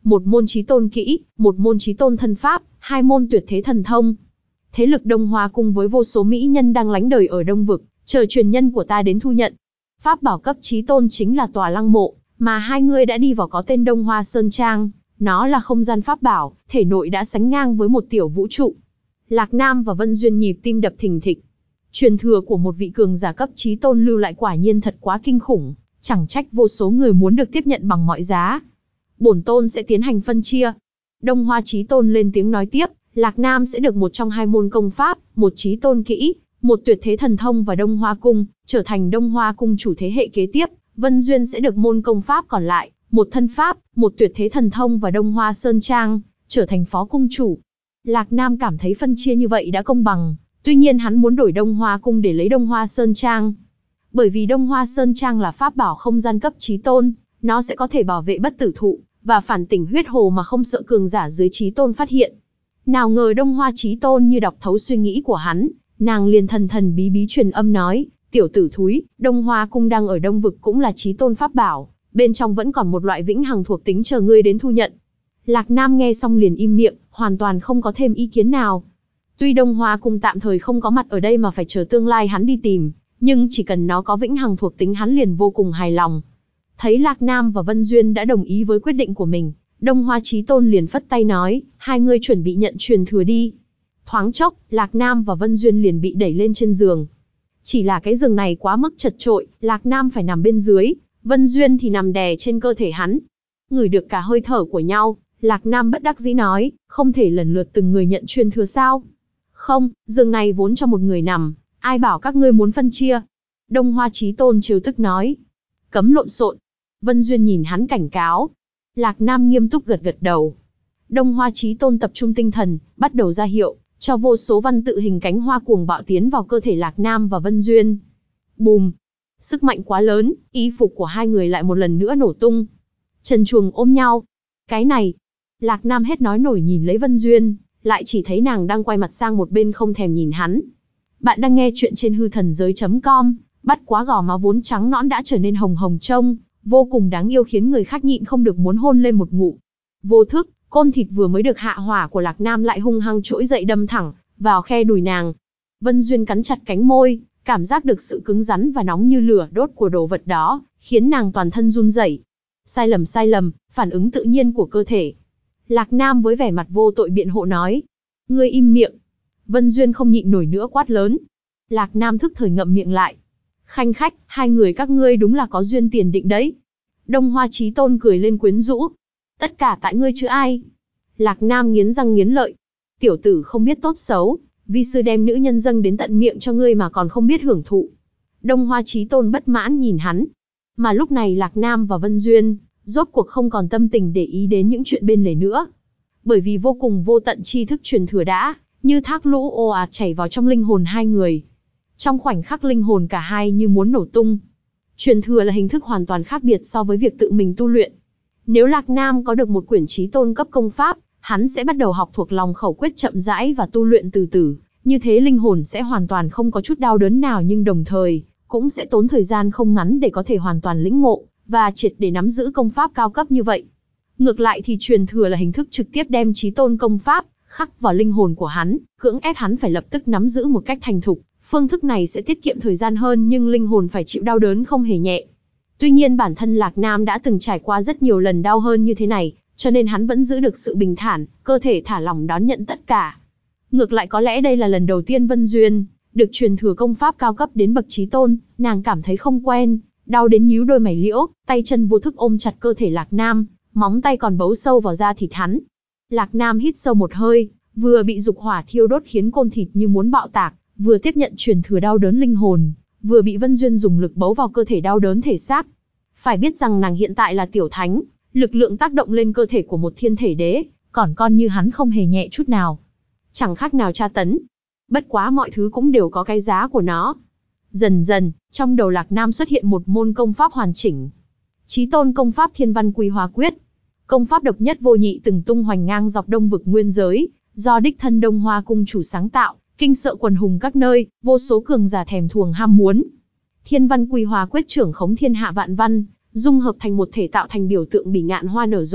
một môn chí tôn kỹ, một môn chí tôn thân pháp, hai môn tuyệt thế thần thông. Thế lực Đông Hoa cung với vô số mỹ nhân đang lánh đời ở Đông vực, chờ truyền nhân của ta đến thu nhận. Pháp bảo cấp chí tôn chính là tòa lăng mộ, mà hai người đã đi vào có tên Đông Hoa Sơn Trang, nó là không gian pháp bảo, thể nội đã sánh ngang với một tiểu vũ trụ. Lạc Nam và Vân Duyên nhịp tim đập thình thịch. Truyền thừa của một vị cường giả cấp chí tôn lưu lại quả nhiên thật quá kinh khủng, chẳng trách vô số người muốn được tiếp nhận bằng mọi giá. Bổn tôn sẽ tiến hành phân chia. Đông Hoa chí tôn lên tiếng nói tiếp, Lạc Nam sẽ được một trong hai môn công pháp, một chí tôn kỹ, một tuyệt thế thần thông và Đông Hoa cung, trở thành Đông Hoa cung chủ thế hệ kế tiếp. Vân Duyên sẽ được môn công pháp còn lại, một thân pháp, một tuyệt thế thần thông và Đông Hoa Sơn Trang, trở thành phó cung chủ. Lạc Nam cảm thấy phân chia như vậy đã công bằng, tuy nhiên hắn muốn đổi Đông Hoa cung để lấy Đông Hoa Sơn Trang. Bởi vì Đông Hoa Sơn Trang là pháp bảo không gian cấp chí tôn, nó sẽ có thể bảo vệ bất tử thụ, và phản tỉnh huyết hồ mà không sợ cường giả dưới chí tôn phát hiện. Nào ngờ Đông Hoa chí tôn như đọc thấu suy nghĩ của hắn, nàng liền thần thần bí bí truyền âm nói, tiểu tử thúi, Đông Hoa cung đang ở Đông vực cũng là chí tôn pháp bảo, bên trong vẫn còn một loại vĩnh hằng thuộc tính chờ ngươi đến thu nhận. Lạc Nam nghe xong liền im miệng, hoàn toàn không có thêm ý kiến nào. Tuy Đông Hoa cung tạm thời không có mặt ở đây mà phải chờ tương lai hắn đi tìm, nhưng chỉ cần nó có vĩnh hằng thuộc tính hắn liền vô cùng hài lòng. Thấy Lạc Nam và Vân Duyên đã đồng ý với quyết định của mình, Đông Hoa chí tôn liền phất tay nói, hai người chuẩn bị nhận truyền thừa đi. Thoáng chốc, Lạc Nam và Vân Duyên liền bị đẩy lên trên giường. Chỉ là cái giường này quá mức chật trội, Lạc Nam phải nằm bên dưới, Vân Duyên thì nằm đè trên cơ thể hắn. Ngửi được cả hơi thở của nhau, Lạc Nam bất đắc dĩ nói, không thể lần lượt từng người nhận truyền thừa sao? Không, giường này vốn cho một người nằm, ai bảo các ngươi muốn phân chia? Đông Hoa chí tôn trêu tức nói. Cấm lộn xộn. Vân Duyên nhìn hắn cảnh cáo. Lạc Nam nghiêm túc gật gật đầu. Đông Hoa chí tôn tập trung tinh thần, bắt đầu ra hiệu, cho vô số văn tự hình cánh hoa cuồng bạo tiến vào cơ thể Lạc Nam và Vân Duyên. Bùm! Sức mạnh quá lớn, y phục của hai người lại một lần nữa nổ tung. Trần truồng ôm nhau. Cái này! Lạc Nam hét nói nổi nhìn lấy Vân Duyên, lại chỉ thấy nàng đang quay mặt sang một bên không thèm nhìn hắn. Bạn đang nghe chuyện trên hư thần giới chấm com, bắt quá gò má vốn trắng nõn đã trở nên hồng hồng trông, vô cùng đáng yêu khiến người khác nhịn không được muốn hôn lên một ngụm. Vô thức, côn thịt vừa mới được hạ hỏa của Lạc Nam lại hung hăng trỗi dậy đâm thẳng vào khe đùi nàng. Vân Duyên cắn chặt cánh môi, cảm giác được sự cứng rắn và nóng như lửa đốt của đồ vật đó, khiến nàng toàn thân run rẩy. Sai lầm sai lầm, phản ứng tự nhiên của cơ thể. Lạc Nam với vẻ mặt vô tội biện hộ nói. Ngươi im miệng. Vân Duyên không nhịn nổi nữa quát lớn. Lạc Nam thức thời ngậm miệng lại. Khanh khách, hai người các ngươi đúng là có duyên tiền định đấy. Đông Hoa chí tôn cười lên quyến rũ. Tất cả tại ngươi chứ ai. Lạc Nam nghiến răng nghiến lợi. Tiểu tử không biết tốt xấu, vi sư đem nữ nhân dâng đến tận miệng cho ngươi mà còn không biết hưởng thụ. Đông Hoa chí tôn bất mãn nhìn hắn. Mà lúc này Lạc Nam và Vân Duyên, rốt cuộc không còn tâm tình để ý đến những chuyện bên lề nữa. Bởi vì vô cùng vô tận tri thức truyền thừa đã, như thác lũ ồ ạt chảy vào trong linh hồn hai người. Trong khoảnh khắc linh hồn cả hai như muốn nổ tung. Truyền thừa là hình thức hoàn toàn khác biệt so với việc tự mình tu luyện. Nếu Lạc Nam có được một quyển chí tôn cấp công pháp, hắn sẽ bắt đầu học thuộc lòng khẩu quyết chậm rãi và tu luyện từ từ. Như thế linh hồn sẽ hoàn toàn không có chút đau đớn nào, nhưng đồng thời cũng sẽ tốn thời gian không ngắn để có thể hoàn toàn lĩnh ngộ và triệt để nắm giữ công pháp cao cấp như vậy. Ngược lại thì truyền thừa là hình thức trực tiếp đem chí tôn công pháp khắc vào linh hồn của hắn, cưỡng ép hắn phải lập tức nắm giữ một cách thành thục. Phương thức này sẽ tiết kiệm thời gian hơn nhưng linh hồn phải chịu đau đớn không hề nhẹ. Tuy nhiên bản thân Lạc Nam đã từng trải qua rất nhiều lần đau hơn như thế này, cho nên hắn vẫn giữ được sự bình thản, cơ thể thả lỏng đón nhận tất cả. Ngược lại có lẽ đây là lần đầu tiên Vân Duyên được truyền thừa công pháp cao cấp đến bậc chí tôn, nàng cảm thấy không quen, đau đến nhíu đôi mày liễu, tay chân vô thức ôm chặt cơ thể Lạc Nam, móng tay còn bấu sâu vào da thịt hắn. Lạc Nam hít sâu một hơi, vừa bị dục hỏa thiêu đốt khiến côn thịt như muốn bạo tạc, vừa tiếp nhận truyền thừa đau đớn linh hồn, vừa bị Vân Duyên dùng lực bấu vào cơ thể đau đớn thể xác. Phải biết rằng nàng hiện tại là tiểu thánh, lực lượng tác động lên cơ thể của một thiên thể đế, còn con như hắn không hề nhẹ chút nào. Chẳng khác nào tra tấn. Bất quá mọi thứ cũng đều có cái giá của nó. Dần dần, trong đầu Lạc Nam xuất hiện một môn công pháp hoàn chỉnh. Chí tôn công pháp Thiên Văn Quy Hoa Quyết. Công pháp độc nhất vô nhị từng tung hoành ngang dọc Đông vực nguyên giới, do đích thân Đông Hoa cung chủ sáng tạo, kinh sợ quần hùng các nơi, vô số cường giả thèm thuồng ham muốn. Thiên Văn Quy Hoa Quyết trưởng khống thiên hạ vạn văn, dung hợp thành một thể tạo thành biểu tượng bỉ ngạn hoa nở rộ,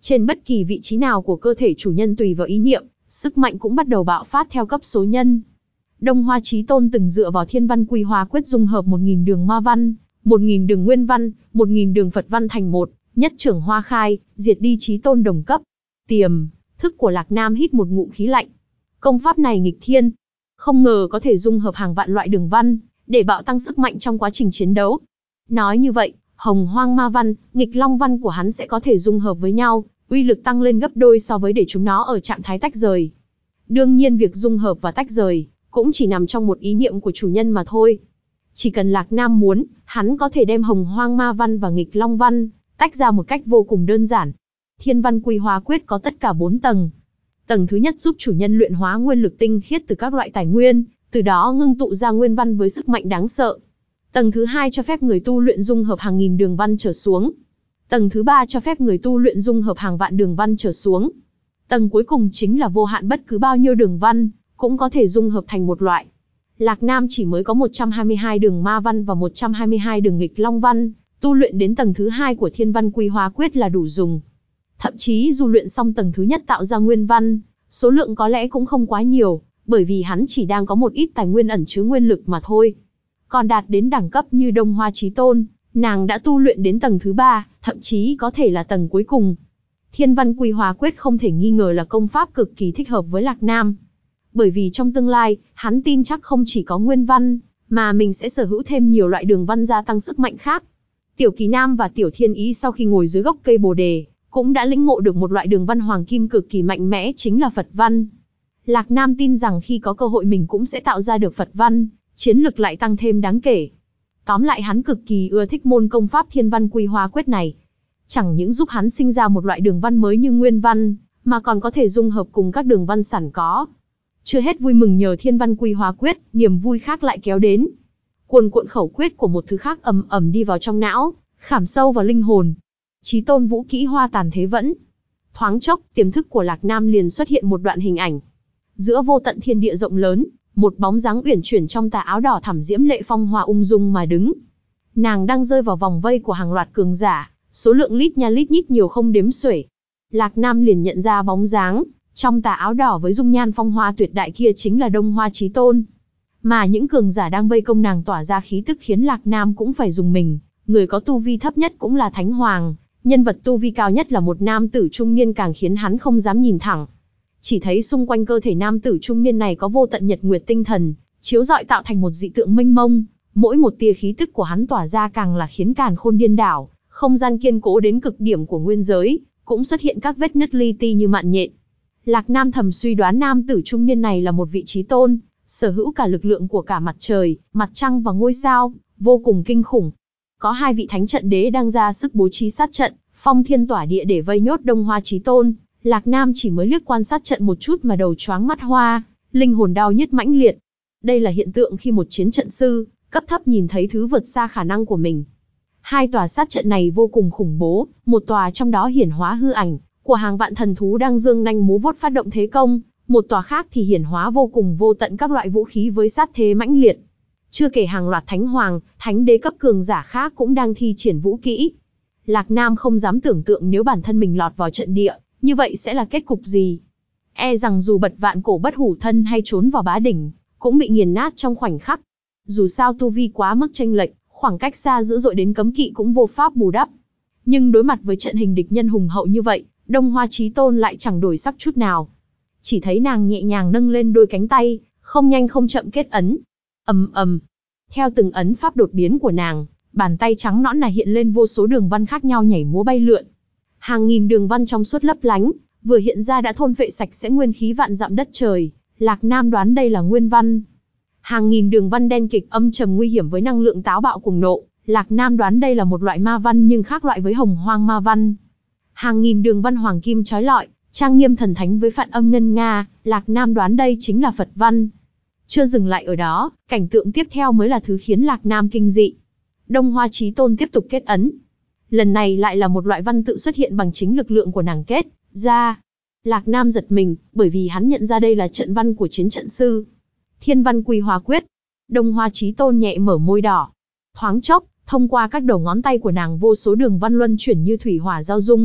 Trên bất kỳ vị trí nào của cơ thể chủ nhân tùy vào ý niệm, sức mạnh cũng bắt đầu bạo phát theo cấp số nhân. Đông Hoa Chí Tôn từng dựa vào Thiên Văn Quy Hóa Quyết dung hợp một nghìn đường ma văn, một nghìn đường nguyên văn, một nghìn đường Phật văn thành một, nhất trưởng hoa khai, diệt đi Chí Tôn đồng cấp. Tiềm thức của Lạc Nam hít một ngụm khí lạnh. Công pháp này nghịch thiên, không ngờ có thể dung hợp hàng vạn loại đường văn, để bạo tăng sức mạnh trong quá trình chiến đấu. Nói như vậy, Hồng Hoang Ma Văn, Nghịch Long Văn của hắn sẽ có thể dung hợp với nhau, uy lực tăng lên gấp đôi so với để chúng nó ở trạng thái tách rời. Đương nhiên việc dung hợp và tách rời cũng chỉ nằm trong một ý niệm của chủ nhân mà thôi. Chỉ cần Lạc Nam muốn, hắn có thể đem Hồng Hoang Ma Văn và Nghịch Long Văn tách ra một cách vô cùng đơn giản. Thiên Văn Quy Hóa Quyết có tất cả bốn tầng. Tầng thứ nhất giúp chủ nhân luyện hóa nguyên lực tinh khiết từ các loại tài nguyên, từ đó ngưng tụ ra nguyên văn với sức mạnh đáng sợ. Tầng thứ hai cho phép người tu luyện dung hợp hàng nghìn đường văn trở xuống. Tầng thứ ba cho phép người tu luyện dung hợp hàng vạn đường văn trở xuống. Tầng cuối cùng chính là vô hạn, bất cứ bao nhiêu đường văn cũng có thể dung hợp thành một loại. Lạc Nam chỉ mới có một trăm hai mươi hai đường ma văn và một trăm hai mươi hai đường nghịch long văn, tu luyện đến tầng thứ hai của Thiên Văn Quy Hóa Quyết là đủ dùng. Thậm chí dù luyện xong tầng thứ nhất tạo ra nguyên văn, số lượng có lẽ cũng không quá nhiều, bởi vì hắn chỉ đang có một ít tài nguyên ẩn chứa nguyên lực mà thôi. Còn đạt đến đẳng cấp như Đông Hoa Chí Tôn, nàng đã tu luyện đến tầng thứ ba, thậm chí có thể là tầng cuối cùng. Thiên Văn Quy Hóa Quyết không thể nghi ngờ là công pháp cực kỳ thích hợp với Lạc Nam. Bởi vì trong tương lai, hắn tin chắc không chỉ có nguyên văn, mà mình sẽ sở hữu thêm nhiều loại đường văn gia tăng sức mạnh khác. Tiểu Kỳ Nam và Tiểu Thiên Ý sau khi ngồi dưới gốc cây Bồ Đề, cũng đã lĩnh ngộ được một loại đường văn hoàng kim cực kỳ mạnh mẽ, chính là Phật văn. Lạc Nam tin rằng khi có cơ hội mình cũng sẽ tạo ra được Phật văn, chiến lực lại tăng thêm đáng kể. Tóm lại hắn cực kỳ ưa thích môn công pháp Thiên Văn Quy Hóa Quyết này. Chẳng những giúp hắn sinh ra một loại đường văn mới như nguyên văn, mà còn có thể dung hợp cùng các đường văn sẵn có. Chưa hết vui mừng nhờ Thiên Văn Quy Hóa Quyết, niềm vui khác lại kéo đến. Cuồn cuộn khẩu quyết của một thứ khác ầm ầm đi vào trong não, khảm sâu vào linh hồn. Chí Tôn vũ kỹ Hoa Tàn Thế Vẫn. Thoáng chốc, tiềm thức của Lạc Nam liền xuất hiện một đoạn hình ảnh. Giữa vô tận thiên địa rộng lớn, một bóng dáng uyển chuyển trong tà áo đỏ thẳm diễm lệ phong hoa ung dung mà đứng. Nàng đang rơi vào vòng vây của hàng loạt cường giả, số lượng lít nha lít nhít nhiều không đếm xuể. Lạc Nam liền nhận ra bóng dáng trong tà áo đỏ với dung nhan phong hoa tuyệt đại kia chính là Đông Hoa Chí Tôn. Mà những cường giả đang vây công nàng tỏa ra khí tức khiến Lạc Nam cũng phải dùng mình. Người có tu vi thấp nhất cũng là Thánh Hoàng, nhân vật tu vi cao nhất là một nam tử trung niên càng khiến hắn không dám nhìn thẳng. Chỉ thấy xung quanh cơ thể nam tử trung niên này có vô tận nhật nguyệt tinh thần, chiếu rọi tạo thành một dị tượng mênh mông, mỗi một tia khí tức của hắn tỏa ra càng là khiến càn khôn điên đảo, không gian kiên cố đến cực điểm của nguyên giới, cũng xuất hiện các vết nứt li ti như mạn nhện. Lạc Nam thầm suy đoán nam tử trung niên này là một vị chí tôn, sở hữu cả lực lượng của cả mặt trời, mặt trăng và ngôi sao, vô cùng kinh khủng. Có hai vị thánh trận đế đang ra sức bố trí sát trận, phong thiên tỏa địa để vây nhốt Đông Hoa Chí Tôn. Lạc Nam chỉ mới liếc quan sát trận một chút mà đầu choáng mắt hoa, linh hồn đau nhức mãnh liệt. Đây là hiện tượng khi một chiến trận sư cấp thấp nhìn thấy thứ vượt xa khả năng của mình. Hai tòa sát trận này vô cùng khủng bố, một tòa trong đó hiển hóa hư ảnh của hàng vạn thần thú đang dương nanh múa vuốt phát động thế công, một tòa khác thì hiển hóa vô cùng vô tận các loại vũ khí với sát thế mãnh liệt. Chưa kể hàng loạt thánh hoàng, thánh đế cấp cường giả khác cũng đang thi triển vũ kỹ. Lạc Nam không dám tưởng tượng nếu bản thân mình lọt vào trận địa, như vậy sẽ là kết cục gì. E rằng dù bật vạn cổ bất hủ thân hay trốn vào bá đỉnh, cũng bị nghiền nát trong khoảnh khắc. Dù sao tu vi quá mức chênh lệch, khoảng cách xa dữ dội đến cấm kỵ cũng vô pháp bù đắp. Nhưng đối mặt với trận hình địch nhân hùng hậu như vậy, Đông Hoa Chí Tôn lại chẳng đổi sắc chút nào. Chỉ thấy nàng nhẹ nhàng nâng lên đôi cánh tay, không nhanh không chậm kết ấn. Ầm ầm. Theo từng ấn pháp đột biến của nàng, bàn tay trắng nõn là hiện lên vô số đường văn khác nhau nhảy múa bay lượn. Hàng nghìn đường văn trong suốt lấp lánh, vừa hiện ra đã thôn phệ sạch sẽ nguyên khí vạn dặm đất trời. Lạc Nam đoán đây là nguyên văn. Hàng nghìn đường văn đen kịch âm trầm nguy hiểm với năng lượng táo bạo cuồng nộ. Lạc Nam đoán đây là một loại ma văn nhưng khác loại với hồng hoang ma văn. Hàng nghìn đường văn hoàng kim chói lọi, trang nghiêm thần thánh với phạn âm ngân nga. Lạc Nam đoán đây chính là Phật văn. Chưa dừng lại ở đó, cảnh tượng tiếp theo mới là thứ khiến Lạc Nam kinh dị. Đông Hoa Chí Tôn tiếp tục kết ấn. Lần này lại là một loại văn tự xuất hiện bằng chính lực lượng của nàng kết ra. Lạc Nam giật mình, bởi vì hắn nhận ra đây là trận văn của chiến trận sư. Thiên Văn Quy Hóa Quyết. Đông Hoa Chí Tôn nhẹ mở môi đỏ. Thoáng chốc, thông qua các đầu ngón tay của nàng vô số đường văn luân chuyển như thủy hỏa giao dung,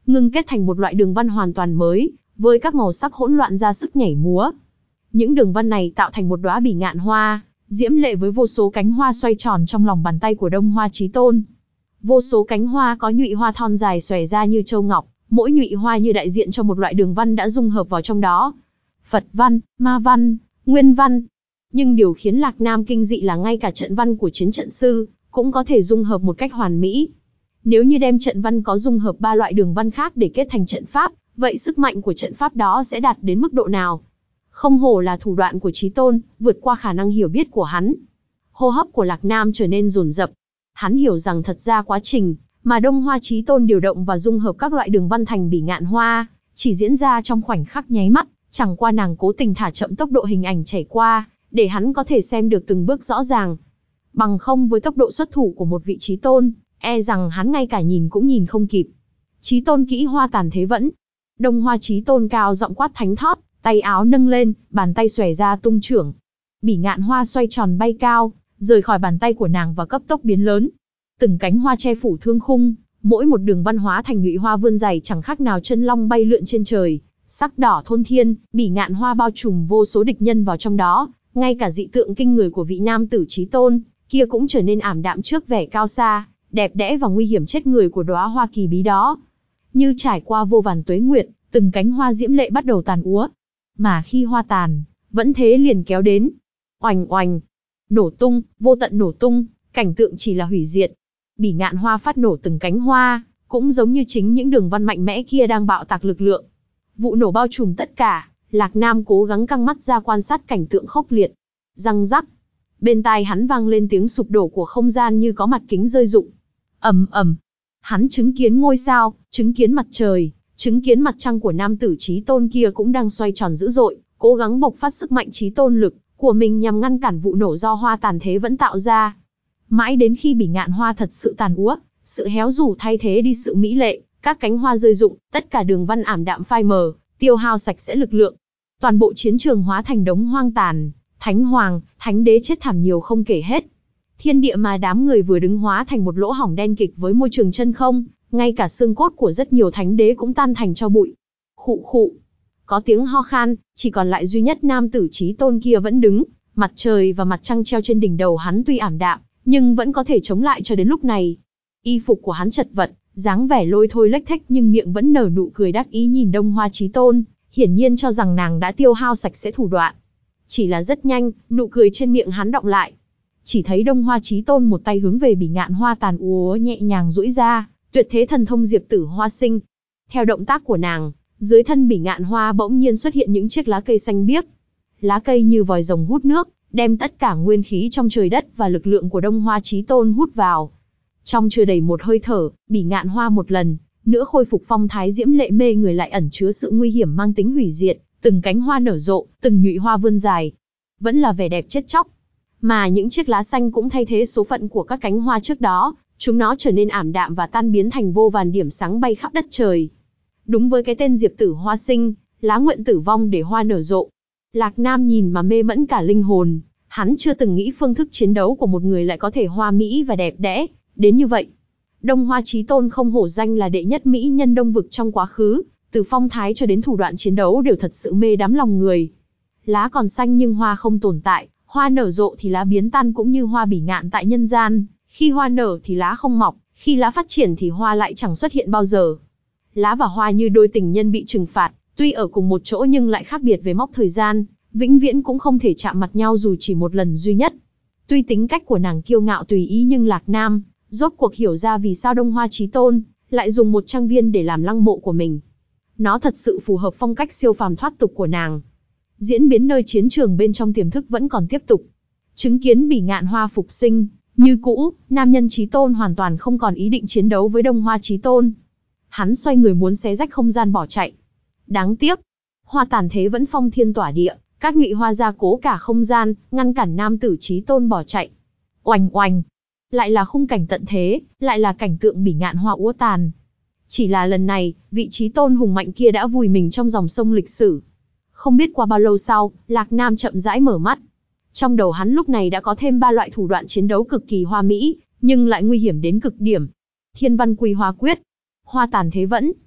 ngưng kết thành một loại đường văn hoàn toàn mới, với các màu sắc hỗn loạn ra sức nhảy múa. Những đường văn này tạo thành một đóa bỉ ngạn hoa, diễm lệ với vô số cánh hoa xoay tròn trong lòng bàn tay của Đông Hoa Chí Tôn. Vô số cánh hoa có nhụy hoa thon dài xòe ra như châu ngọc, mỗi nhụy hoa như đại diện cho một loại đường văn đã dung hợp vào trong đó. Phật văn, ma văn, nguyên văn. Nhưng điều khiến Lạc Nam kinh dị là ngay cả trận văn của chiến trận sư cũng có thể dung hợp một cách hoàn mỹ. Nếu như đem trận văn có dung hợp ba loại đường văn khác để kết thành trận pháp, vậy sức mạnh của trận pháp đó sẽ đạt đến mức độ nào? Không hổ là thủ đoạn của Chí Tôn, vượt qua khả năng hiểu biết của hắn. Hô hấp của Lạc Nam trở nên dồn dập. Hắn hiểu rằng thật ra quá trình mà Đông Hoa Chí Tôn điều động và dung hợp các loại đường văn thành bỉ ngạn hoa, chỉ diễn ra trong khoảnh khắc nháy mắt, chẳng qua nàng cố tình thả chậm tốc độ hình ảnh chảy qua, để hắn có thể xem được từng bước rõ ràng. Bằng không với tốc độ xuất thủ của một vị Chí Tôn, e rằng hắn ngay cả nhìn cũng nhìn không kịp. Chí Tôn kỹ hoa tàn thế vẫn. Đông Hoa Chí Tôn cao giọng quát thánh thót, tay áo nâng lên, bàn tay xòe ra tung chưởng. Bỉ ngạn hoa xoay tròn bay cao, rời khỏi bàn tay của nàng và cấp tốc biến lớn. Từng cánh hoa che phủ thương khung, mỗi một đường văn hóa thành nhụy hoa vươn dày chẳng khác nào chân long bay lượn trên trời, sắc đỏ thôn thiên, bỉ ngạn hoa bao trùm vô số địch nhân vào trong đó, ngay cả dị tượng kinh người của vị nam tử Chí Tôn kia cũng trở nên ảm đạm trước vẻ cao xa, đẹp đẽ và nguy hiểm chết người của đóa hoa kỳ bí đó. Như trải qua vô vàn tuế nguyệt, từng cánh hoa diễm lệ bắt đầu tàn úa. Mà khi hoa tàn, vẫn thế liền kéo đến. Oành oành, nổ tung, vô tận nổ tung, cảnh tượng chỉ là hủy diệt. Bỉ ngạn hoa phát nổ từng cánh hoa, cũng giống như chính những đường văn mạnh mẽ kia đang bạo tạc lực lượng. Vụ nổ bao trùm tất cả, Lạc Nam cố gắng căng mắt ra quan sát cảnh tượng khốc liệt. Răng rắc, bên tai hắn vang lên tiếng sụp đổ của không gian như có mặt kính rơi rụng. Ầm ầm, hắn chứng kiến ngôi sao, chứng kiến mặt trời, chứng kiến mặt trăng của nam tử Chí Tôn kia cũng đang xoay tròn dữ dội, cố gắng bộc phát sức mạnh Chí Tôn lực của mình nhằm ngăn cản vụ nổ do hoa tàn thế vẫn tạo ra. Mãi đến khi bỉ ngạn hoa thật sự tàn úa, sự héo rũ thay thế đi sự mỹ lệ, các cánh hoa rơi rụng, tất cả đường văn ảm đạm phai mờ, tiêu hao sạch sẽ lực lượng. Toàn bộ chiến trường hóa thành đống hoang tàn, thánh hoàng, thánh đế chết thảm nhiều không kể hết. Thiên địa mà đám người vừa đứng hóa thành một lỗ hổng đen kịch với môi trường chân không, ngay cả xương cốt của rất nhiều thánh đế cũng tan thành tro bụi. Khụ khụ, có tiếng ho khan, chỉ còn lại duy nhất nam tử Chí Tôn kia vẫn đứng, mặt trời và mặt trăng treo trên đỉnh đầu hắn tuy ảm đạm, nhưng vẫn có thể chống lại cho đến lúc này. Y phục của hắn chật vật, dáng vẻ lôi thôi lếch thếch nhưng miệng vẫn nở nụ cười đắc ý nhìn Đông Hoa Chí Tôn, hiển nhiên cho rằng nàng đã tiêu hao sạch sẽ thủ đoạn. Chỉ là rất nhanh, nụ cười trên miệng hắn đọng lại. Chỉ thấy Đông Hoa Chí Tôn một tay hướng về bỉ ngạn hoa tàn úa nhẹ nhàng duỗi ra, tuyệt thế thần thông diệp tử hoa sinh. Theo động tác của nàng, dưới thân bỉ ngạn hoa bỗng nhiên xuất hiện những chiếc lá cây xanh biếc. Lá cây như vòi rồng hút nước, đem tất cả nguyên khí trong trời đất và lực lượng của Đông Hoa Chí Tôn hút vào. Trong chưa đầy một hơi thở, bỉ ngạn hoa một lần nữa khôi phục phong thái diễm lệ mê người lại ẩn chứa sự nguy hiểm mang tính hủy diệt, từng cánh hoa nở rộ, từng nhụy hoa vươn dài. Vẫn là vẻ đẹp chết chóc. Mà những chiếc lá xanh cũng thay thế số phận của các cánh hoa trước đó, chúng nó trở nên ảm đạm và tan biến thành vô vàn điểm sáng bay khắp đất trời. Đúng với cái tên diệp tử hoa sinh, lá nguyện tử vong để hoa nở rộ. Lạc Nam nhìn mà mê mẫn cả linh hồn, hắn chưa từng nghĩ phương thức chiến đấu của một người lại có thể hoa mỹ và đẹp đẽ đến như vậy. Đông Hoa Chí Tôn không hổ danh là đệ nhất mỹ nhân Đông vực trong quá khứ, từ phong thái cho đến thủ đoạn chiến đấu đều thật sự mê đắm lòng người. Lá còn xanh nhưng hoa không tồn tại, hoa nở rộ thì lá biến tan cũng như hoa bỉ ngạn tại nhân gian, khi hoa nở thì lá không mọc, khi lá phát triển thì hoa lại chẳng xuất hiện bao giờ. Lá và hoa như đôi tình nhân bị trừng phạt, tuy ở cùng một chỗ nhưng lại khác biệt về mốc thời gian, vĩnh viễn cũng không thể chạm mặt nhau dù chỉ một lần duy nhất. Tuy tính cách của nàng kiêu ngạo tùy ý nhưng Lạc Nam rốt cuộc hiểu ra vì sao Đông Hoa Chí Tôn lại dùng một trang viên để làm lăng mộ của mình. Nó thật sự phù hợp phong cách siêu phàm thoát tục của nàng. Diễn biến nơi chiến trường bên trong tiềm thức vẫn còn tiếp tục. Chứng kiến bỉ ngạn hoa phục sinh, như cũ, nam nhân Chí Tôn hoàn toàn không còn ý định chiến đấu với Đông Hoa Chí Tôn. Hắn xoay người muốn xé rách không gian bỏ chạy. Đáng tiếc, hoa tàn thế vẫn phong thiên tỏa địa, các nhụy hoa gia cố cả không gian, ngăn cản nam tử Chí Tôn bỏ chạy. Oành oành, lại là khung cảnh tận thế, lại là cảnh tượng bỉ ngạn hoa úa tàn. Chỉ là lần này, vị Chí Tôn hùng mạnh kia đã vùi mình trong dòng sông lịch sử. Không biết qua bao lâu sau, Lạc Nam chậm rãi mở mắt. Trong đầu hắn lúc này đã có thêm ba loại thủ đoạn chiến đấu cực kỳ hoa mỹ, nhưng lại nguy hiểm đến cực điểm. Thiên văn quy hoa quyết, hoa tàn thế vẫn.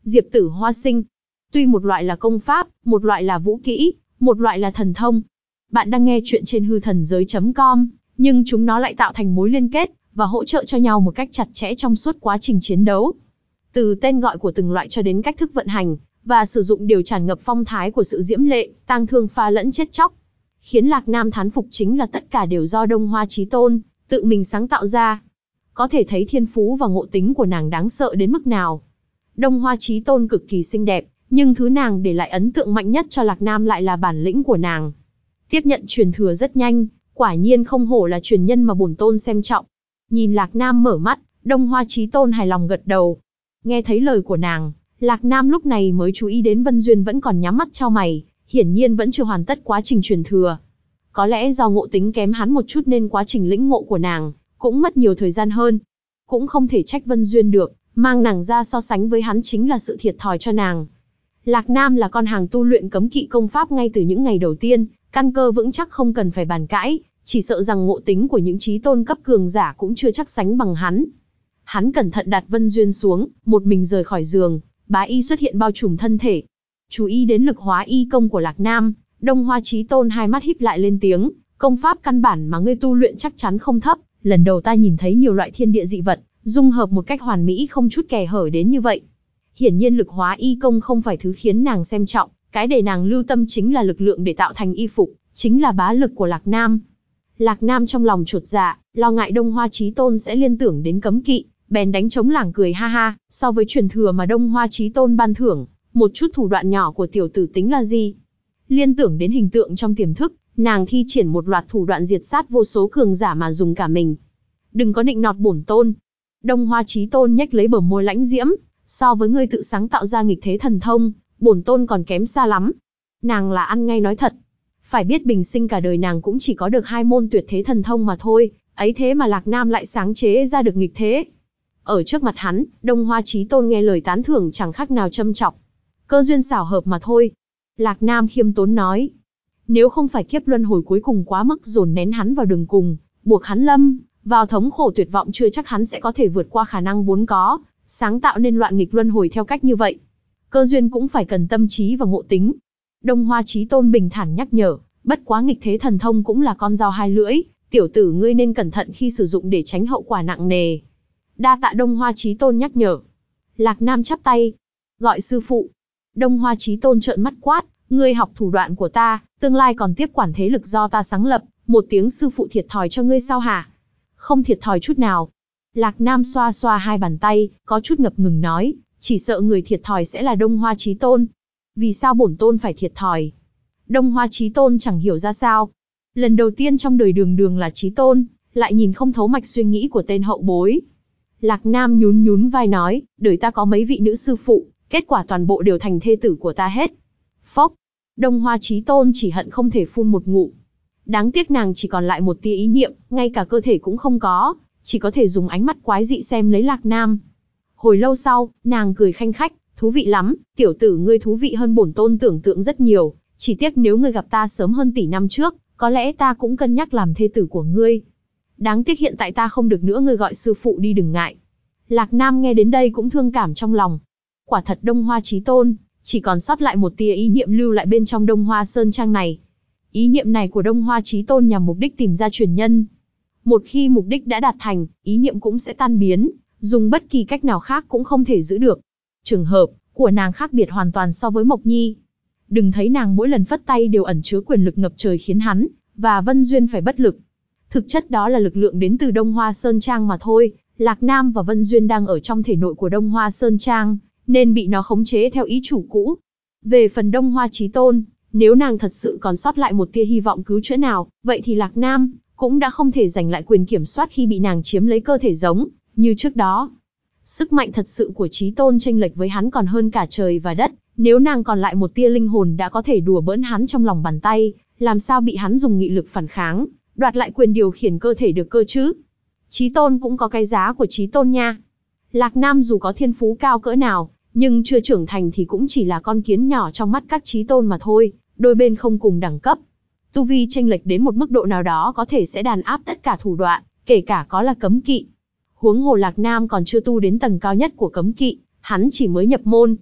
Diệp Tử Hoa sinh. Tuy một loại là công pháp, một loại là vũ kỹ, một loại là thần thông. Bạn đang nghe chuyện trên hư thần giới chấm com, nhưng chúng nó lại tạo thành mối liên kết, và hỗ trợ cho nhau một cách chặt chẽ trong suốt quá trình chiến đấu. Từ tên gọi của từng loại cho đến cách thức vận hành, và sử dụng đều tràn ngập phong thái của sự diễm lệ, tang thương pha lẫn chết chóc. Khiến Lạc Nam thán phục chính là tất cả đều do Đông Hoa Chí Tôn tự mình sáng tạo ra. Có thể thấy thiên phú và ngộ tính của nàng đáng sợ đến mức nào. Đông Hoa Chí Tôn cực kỳ xinh đẹp, nhưng thứ nàng để lại ấn tượng mạnh nhất cho Lạc Nam lại là bản lĩnh của nàng. Tiếp nhận truyền thừa rất nhanh, quả nhiên không hổ là truyền nhân mà bổn tôn xem trọng. Nhìn Lạc Nam mở mắt, Đông Hoa Chí Tôn hài lòng gật đầu. Nghe thấy lời của nàng, Lạc Nam lúc này mới chú ý đến Vân Duyên vẫn còn nhắm mắt chau mày, hiển nhiên vẫn chưa hoàn tất quá trình truyền thừa. Có lẽ do ngộ tính kém hắn một chút nên quá trình lĩnh ngộ của nàng cũng mất nhiều thời gian hơn. Cũng không thể trách Vân Duyên được, mang nàng ra so sánh với hắn chính là sự thiệt thòi cho nàng. Lạc Nam là con hàng tu luyện cấm kỵ công pháp ngay từ những ngày đầu tiên, căn cơ vững chắc không cần phải bàn cãi, chỉ sợ rằng ngộ tính của những chí tôn cấp cường giả cũng chưa chắc sánh bằng hắn. Hắn cẩn thận đặt Vân Duyên xuống, một mình rời khỏi giường, bá y xuất hiện bao trùm thân thể. Chú ý đến lực hóa y công của Lạc Nam, Đông Hoa Chí Tôn hai mắt híp lại lên tiếng, công pháp căn bản mà ngươi tu luyện chắc chắn không thấp, lần đầu ta nhìn thấy nhiều loại thiên địa dị vật, dung hợp một cách hoàn mỹ không chút kẽ hở đến như vậy. Hiển nhiên lực hóa y công không phải thứ khiến nàng xem trọng, cái để nàng lưu tâm chính là lực lượng để tạo thành y phục, chính là bá lực của Lạc Nam. Lạc Nam trong lòng chột dạ, lo ngại Đông Hoa Chí Tôn sẽ liên tưởng đến cấm kỵ, bèn đánh trống lảng cười ha ha, so với truyền thừa mà Đông Hoa Chí Tôn ban thưởng, một chút thủ đoạn nhỏ của tiểu tử tính là gì? Liên tưởng đến hình tượng trong tiềm thức, nàng thi triển một loạt thủ đoạn diệt sát vô số cường giả mà dùng cả mình. Đừng có nịnh nọt bổn tôn. Đông Hoa Chí Tôn nhếch lấy bờ môi lãnh diễm, so với ngươi tự sáng tạo ra nghịch thế thần thông, bổn tôn còn kém xa lắm. Nàng là ăn ngay nói thật. Phải biết bình sinh cả đời nàng cũng chỉ có được hai môn tuyệt thế thần thông mà thôi, ấy thế mà Lạc Nam lại sáng chế ra được nghịch thế. Ở trước mặt hắn, Đông Hoa Chí Tôn nghe lời tán thưởng chẳng khác nào châm chọc. Cơ duyên xảo hợp mà thôi. Lạc Nam khiêm tốn nói. Nếu không phải kiếp luân hồi cuối cùng quá mức dồn nén hắn vào đường cùng, buộc hắn lâm vào thống khổ tuyệt vọng, chưa chắc hắn sẽ có thể vượt qua khả năng vốn có, sáng tạo nên loạn nghịch luân hồi theo cách như vậy. Cơ duyên cũng phải cần tâm trí và ngộ tính. Đông Hoa Chí Tôn bình thản nhắc nhở, bất quá nghịch thế thần thông cũng là con dao hai lưỡi, tiểu tử ngươi nên cẩn thận khi sử dụng để tránh hậu quả nặng nề. Đa tạ Đông Hoa Chí Tôn nhắc nhở. Lạc Nam chắp tay, gọi sư phụ. Đông Hoa Chí Tôn trợn mắt quát, ngươi học thủ đoạn của ta, tương lai còn tiếp quản thế lực do ta sáng lập, một tiếng sư phụ thiệt thòi cho ngươi sao hả? Không thiệt thòi chút nào. Lạc Nam xoa xoa hai bàn tay, có chút ngập ngừng nói, chỉ sợ người thiệt thòi sẽ là Đông Hoa Chí Tôn. Vì sao bổn tôn phải thiệt thòi? Đông Hoa Chí Tôn chẳng hiểu ra sao. Lần đầu tiên trong đời đường đường là Chí Tôn, lại nhìn không thấu mạch suy nghĩ của tên hậu bối. Lạc Nam nhún nhún vai nói, đời ta có mấy vị nữ sư phụ, kết quả toàn bộ đều thành thê tử của ta hết. Phốc, Đông Hoa Chí Tôn chỉ hận không thể phun một ngụm. Đáng tiếc nàng chỉ còn lại một tia ý niệm, ngay cả cơ thể cũng không có, chỉ có thể dùng ánh mắt quái dị xem lấy Lạc Nam. Hồi lâu sau, nàng cười khanh khách, thú vị lắm, tiểu tử ngươi thú vị hơn bổn tôn tưởng tượng rất nhiều, chỉ tiếc nếu ngươi gặp ta sớm hơn tỷ năm trước, có lẽ ta cũng cân nhắc làm thê tử của ngươi. Đáng tiếc hiện tại ta không được nữa, ngươi gọi sư phụ đi đừng ngại. Lạc Nam nghe đến đây cũng thương cảm trong lòng. Quả thật Đông Hoa Chí Tôn, chỉ còn sót lại một tia ý niệm lưu lại bên trong Đông Hoa Sơn Trang này. Ý niệm này của Đông Hoa Chí Tôn nhằm mục đích tìm ra truyền nhân. Một khi mục đích đã đạt thành, ý niệm cũng sẽ tan biến, dùng bất kỳ cách nào khác cũng không thể giữ được. Trường hợp của nàng khác biệt hoàn toàn so với Mộc Nhi. Đừng thấy nàng mỗi lần phất tay đều ẩn chứa quyền lực ngập trời khiến hắn và Vân Duyên phải bất lực. Thực chất đó là lực lượng đến từ Đông Hoa Sơn Trang mà thôi. Lạc Nam và Vân Duyên đang ở trong thể nội của Đông Hoa Sơn Trang, nên bị nó khống chế theo ý chủ cũ. Về phần Đông Hoa Chí Tôn, nếu nàng thật sự còn sót lại một tia hy vọng cứu chữa nào, vậy thì Lạc Nam cũng đã không thể giành lại quyền kiểm soát khi bị nàng chiếm lấy cơ thể giống như trước đó. Sức mạnh thật sự của Chí Tôn chênh lệch với hắn còn hơn cả trời và đất, nếu nàng còn lại một tia linh hồn đã có thể đùa bỡn hắn trong lòng bàn tay, làm sao bị hắn dùng nghị lực phản kháng, đoạt lại quyền điều khiển cơ thể được cơ chứ? Chí Tôn cũng có cái giá của Chí Tôn nha. Lạc Nam dù có thiên phú cao cỡ nào, nhưng chưa trưởng thành thì cũng chỉ là con kiến nhỏ trong mắt các Chí Tôn mà thôi, đôi bên không cùng đẳng cấp. Tu vi chênh lệch đến một mức độ nào đó có thể sẽ đàn áp tất cả thủ đoạn, kể cả có là cấm kỵ. Huống hồ Lạc Nam còn chưa tu đến tầng cao nhất của cấm kỵ, hắn chỉ mới nhập môn.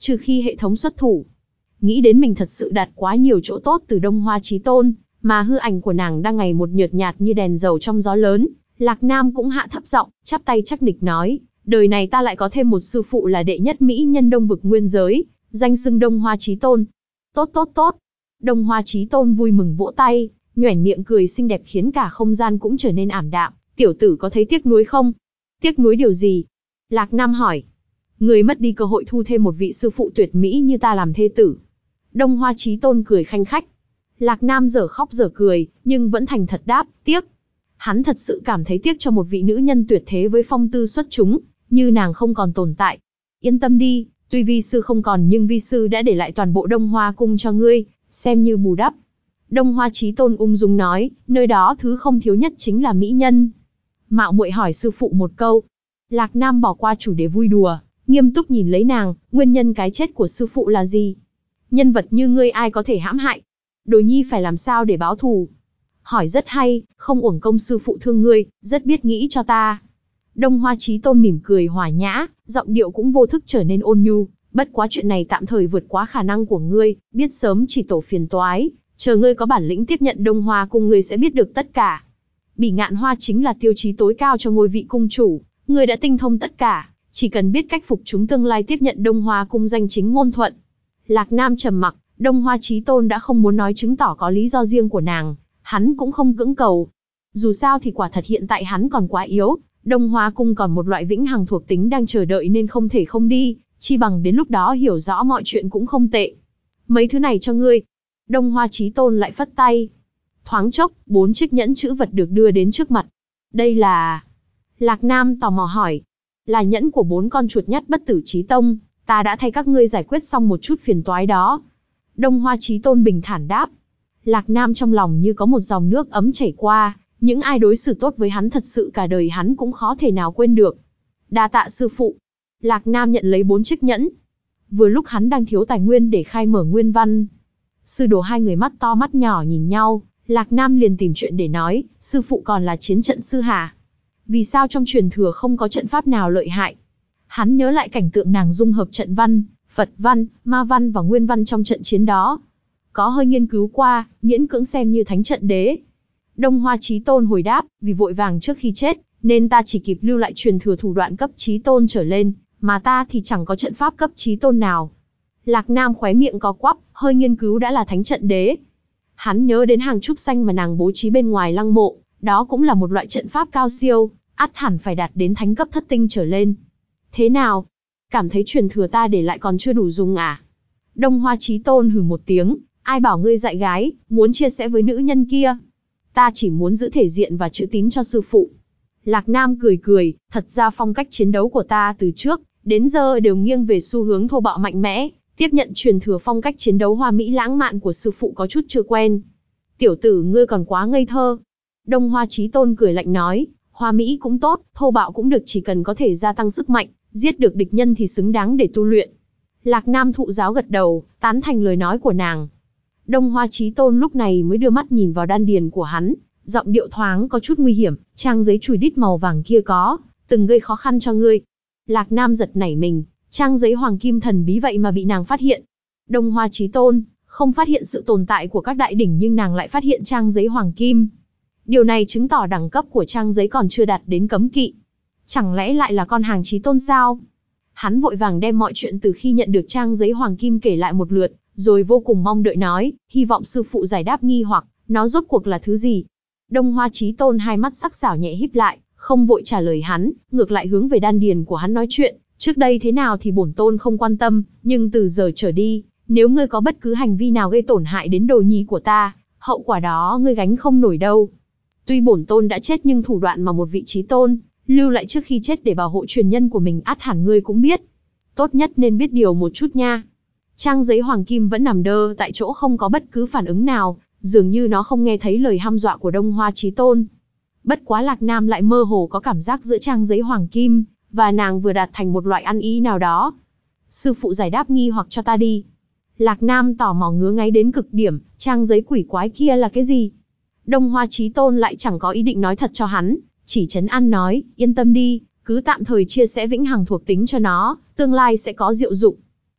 trừ khi hệ thống xuất thủ. Nghĩ đến mình thật sự đạt quá nhiều chỗ tốt từ Đông Hoa Chí Tôn, mà hư ảnh của nàng đang ngày một nhợt nhạt như đèn dầu trong gió lớn, Lạc Nam cũng hạ thấp giọng, chắp tay chắc nịch nói, đời này ta lại có thêm một sư phụ là đệ nhất mỹ nhân Đông vực nguyên giới, danh xưng Đông Hoa Chí Tôn. Tốt tốt tốt. Đông Hoa Chí Tôn vui mừng vỗ tay, nhoẻn miệng cười xinh đẹp khiến cả không gian cũng trở nên ảm đạm. Tiểu tử có thấy tiếc nuối không? Tiếc nuối điều gì? Lạc Nam hỏi. Người mất đi cơ hội thu thêm một vị sư phụ tuyệt mỹ như ta làm thê tử. Đông Hoa Chí Tôn cười khanh khách. Lạc Nam dở khóc dở cười, nhưng vẫn thành thật đáp, tiếc. Hắn thật sự cảm thấy tiếc cho một vị nữ nhân tuyệt thế với phong tư xuất chúng, như nàng không còn tồn tại. Yên tâm đi, tuy vi sư không còn nhưng vi sư đã để lại toàn bộ Đông Hoa cung cho ngươi, xem như bù đắp. Đông Hoa Chí Tôn ung dung nói, nơi đó thứ không thiếu nhất chính là mỹ nhân. Mạo muội hỏi sư phụ một câu. Lạc Nam bỏ qua chủ đề vui đùa, nghiêm túc nhìn lấy nàng, nguyên nhân cái chết của sư phụ là gì? Nhân vật như ngươi ai có thể hãm hại? Đồ nhi phải làm sao để báo thù? Hỏi rất hay, không uổng công sư phụ thương ngươi, rất biết nghĩ cho ta. Đông Hoa Chí Tôn mỉm cười hòa nhã, giọng điệu cũng vô thức trở nên ôn nhu, bất quá chuyện này tạm thời vượt quá khả năng của ngươi, biết sớm chỉ tổ phiền toái, chờ ngươi có bản lĩnh tiếp nhận Đông Hoa cung ngươi sẽ biết được tất cả. Bỉ Ngạn Hoa chính là tiêu chí tối cao cho ngôi vị cung chủ, ngươi đã tinh thông tất cả, chỉ cần biết cách phục chúng tương lai tiếp nhận Đông Hoa cung danh chính ngôn thuận. Lạc Nam trầm mặc, Đông Hoa Chí Tôn đã không muốn nói chứng tỏ có lý do riêng của nàng, hắn cũng không cưỡng cầu. Dù sao thì quả thật hiện tại hắn còn quá yếu, Đông Hoa cung còn một loại vĩnh hằng thuộc tính đang chờ đợi nên không thể không đi, chi bằng đến lúc đó hiểu rõ mọi chuyện cũng không tệ. Mấy thứ này cho ngươi. Đông Hoa Chí Tôn lại phất tay. Thoáng chốc, bốn chiếc nhẫn chữ vật được đưa đến trước mặt. Đây là... Lạc Nam tò mò hỏi. Là nhẫn của bốn con chuột nhắt bất tử chí tông, ta đã thay các ngươi giải quyết xong một chút phiền toái đó. Đông Hoa Chí Tôn bình thản đáp. Lạc Nam trong lòng như có một dòng nước ấm chảy qua, những ai đối xử tốt với hắn thật sự cả đời hắn cũng khó thể nào quên được. Đa tạ sư phụ. Lạc Nam nhận lấy bốn chiếc nhẫn. Vừa lúc hắn đang thiếu tài nguyên để khai mở nguyên văn. Sư đồ hai người mắt to mắt nhỏ nhìn nhau, Lạc Nam liền tìm chuyện để nói, sư phụ còn là chiến trận sư hả? Vì sao trong truyền thừa không có trận pháp nào lợi hại? Hắn nhớ lại cảnh tượng nàng dung hợp trận văn, Phật văn, ma văn và nguyên văn trong trận chiến đó. Có hơi nghiên cứu qua, miễn cưỡng xem như thánh trận đế. Đông Hoa Chí Tôn hồi đáp, vì vội vàng trước khi chết, nên ta chỉ kịp lưu lại truyền thừa thủ đoạn cấp Chí Tôn trở lên, mà ta thì chẳng có trận pháp cấp Chí Tôn nào. Lạc Nam khóe miệng có quắp, hơi nghiên cứu đã là thánh trận đế. Hắn nhớ đến hàng trúc xanh mà nàng bố trí bên ngoài lăng mộ, đó cũng là một loại trận pháp cao siêu, ắt hẳn phải đạt đến thánh cấp thất tinh trở lên. Thế nào? Cảm thấy truyền thừa ta để lại còn chưa đủ dùng à? Đông Hoa Chí Tôn hừ một tiếng, ai bảo ngươi dại gái, muốn chia sẻ với nữ nhân kia? Ta chỉ muốn giữ thể diện và chữ tín cho sư phụ. Lạc Nam cười cười, thật ra phong cách chiến đấu của ta từ trước đến giờ đều nghiêng về xu hướng thô bạo mạnh mẽ, tiếp nhận truyền thừa phong cách chiến đấu hoa mỹ lãng mạn của sư phụ có chút chưa quen. Tiểu tử ngươi còn quá ngây thơ. Đông Hoa Chí Tôn cười lạnh nói, hoa mỹ cũng tốt, thô bạo cũng được, chỉ cần có thể gia tăng sức mạnh, giết được địch nhân thì xứng đáng để tu luyện. Lạc Nam thụ giáo gật đầu, tán thành lời nói của nàng. Đông Hoa Chí Tôn lúc này mới đưa mắt nhìn vào đan điền của hắn, giọng điệu thoáng có chút nguy hiểm, trang giấy chùi đít màu vàng kia có từng gây khó khăn cho ngươi. Lạc Nam giật nảy mình, trang giấy hoàng kim thần bí vậy mà bị nàng phát hiện. Đông Hoa Chí Tôn không phát hiện sự tồn tại của các đại đỉnh nhưng nàng lại phát hiện trang giấy hoàng kim. Điều này chứng tỏ đẳng cấp của trang giấy còn chưa đạt đến cấm kỵ. Chẳng lẽ lại là con hàng Chí Tôn sao? Hắn vội vàng đem mọi chuyện từ khi nhận được trang giấy hoàng kim kể lại một lượt, rồi vô cùng mong đợi nói, hy vọng sư phụ giải đáp nghi hoặc, nó rốt cuộc là thứ gì. Đông Hoa Chí Tôn hai mắt sắc sảo nhẹ híp lại, không vội trả lời hắn, ngược lại hướng về đan điền của hắn nói chuyện, trước đây thế nào thì bổn tôn không quan tâm, nhưng từ giờ trở đi, nếu ngươi có bất cứ hành vi nào gây tổn hại đến đồ nhi của ta, hậu quả đó ngươi gánh không nổi đâu. Tuy bổn tôn đã chết nhưng thủ đoạn mà một vị Chí Tôn lưu lại trước khi chết để bảo hộ truyền nhân của mình ắt hẳn ngươi cũng biết. Tốt nhất nên biết điều một chút nha. Trang giấy hoàng kim vẫn nằm đơ tại chỗ không có bất cứ phản ứng nào, dường như nó không nghe thấy lời hăm dọa của Đông Hoa Chí Tôn. Bất quá Lạc Nam lại mơ hồ có cảm giác giữa trang giấy hoàng kim và nàng vừa đạt thành một loại ăn ý nào đó. Sư phụ giải đáp nghi hoặc cho ta đi. Lạc Nam tò mò ngứa ngáy đến cực điểm, trang giấy quỷ quái kia là cái gì? Đông Hoa Chí Tôn lại chẳng có ý định nói thật cho hắn, chỉ trấn an nói, yên tâm đi, cứ tạm thời chia sẻ vĩnh hằng thuộc tính cho nó, tương lai sẽ có diệu dụng.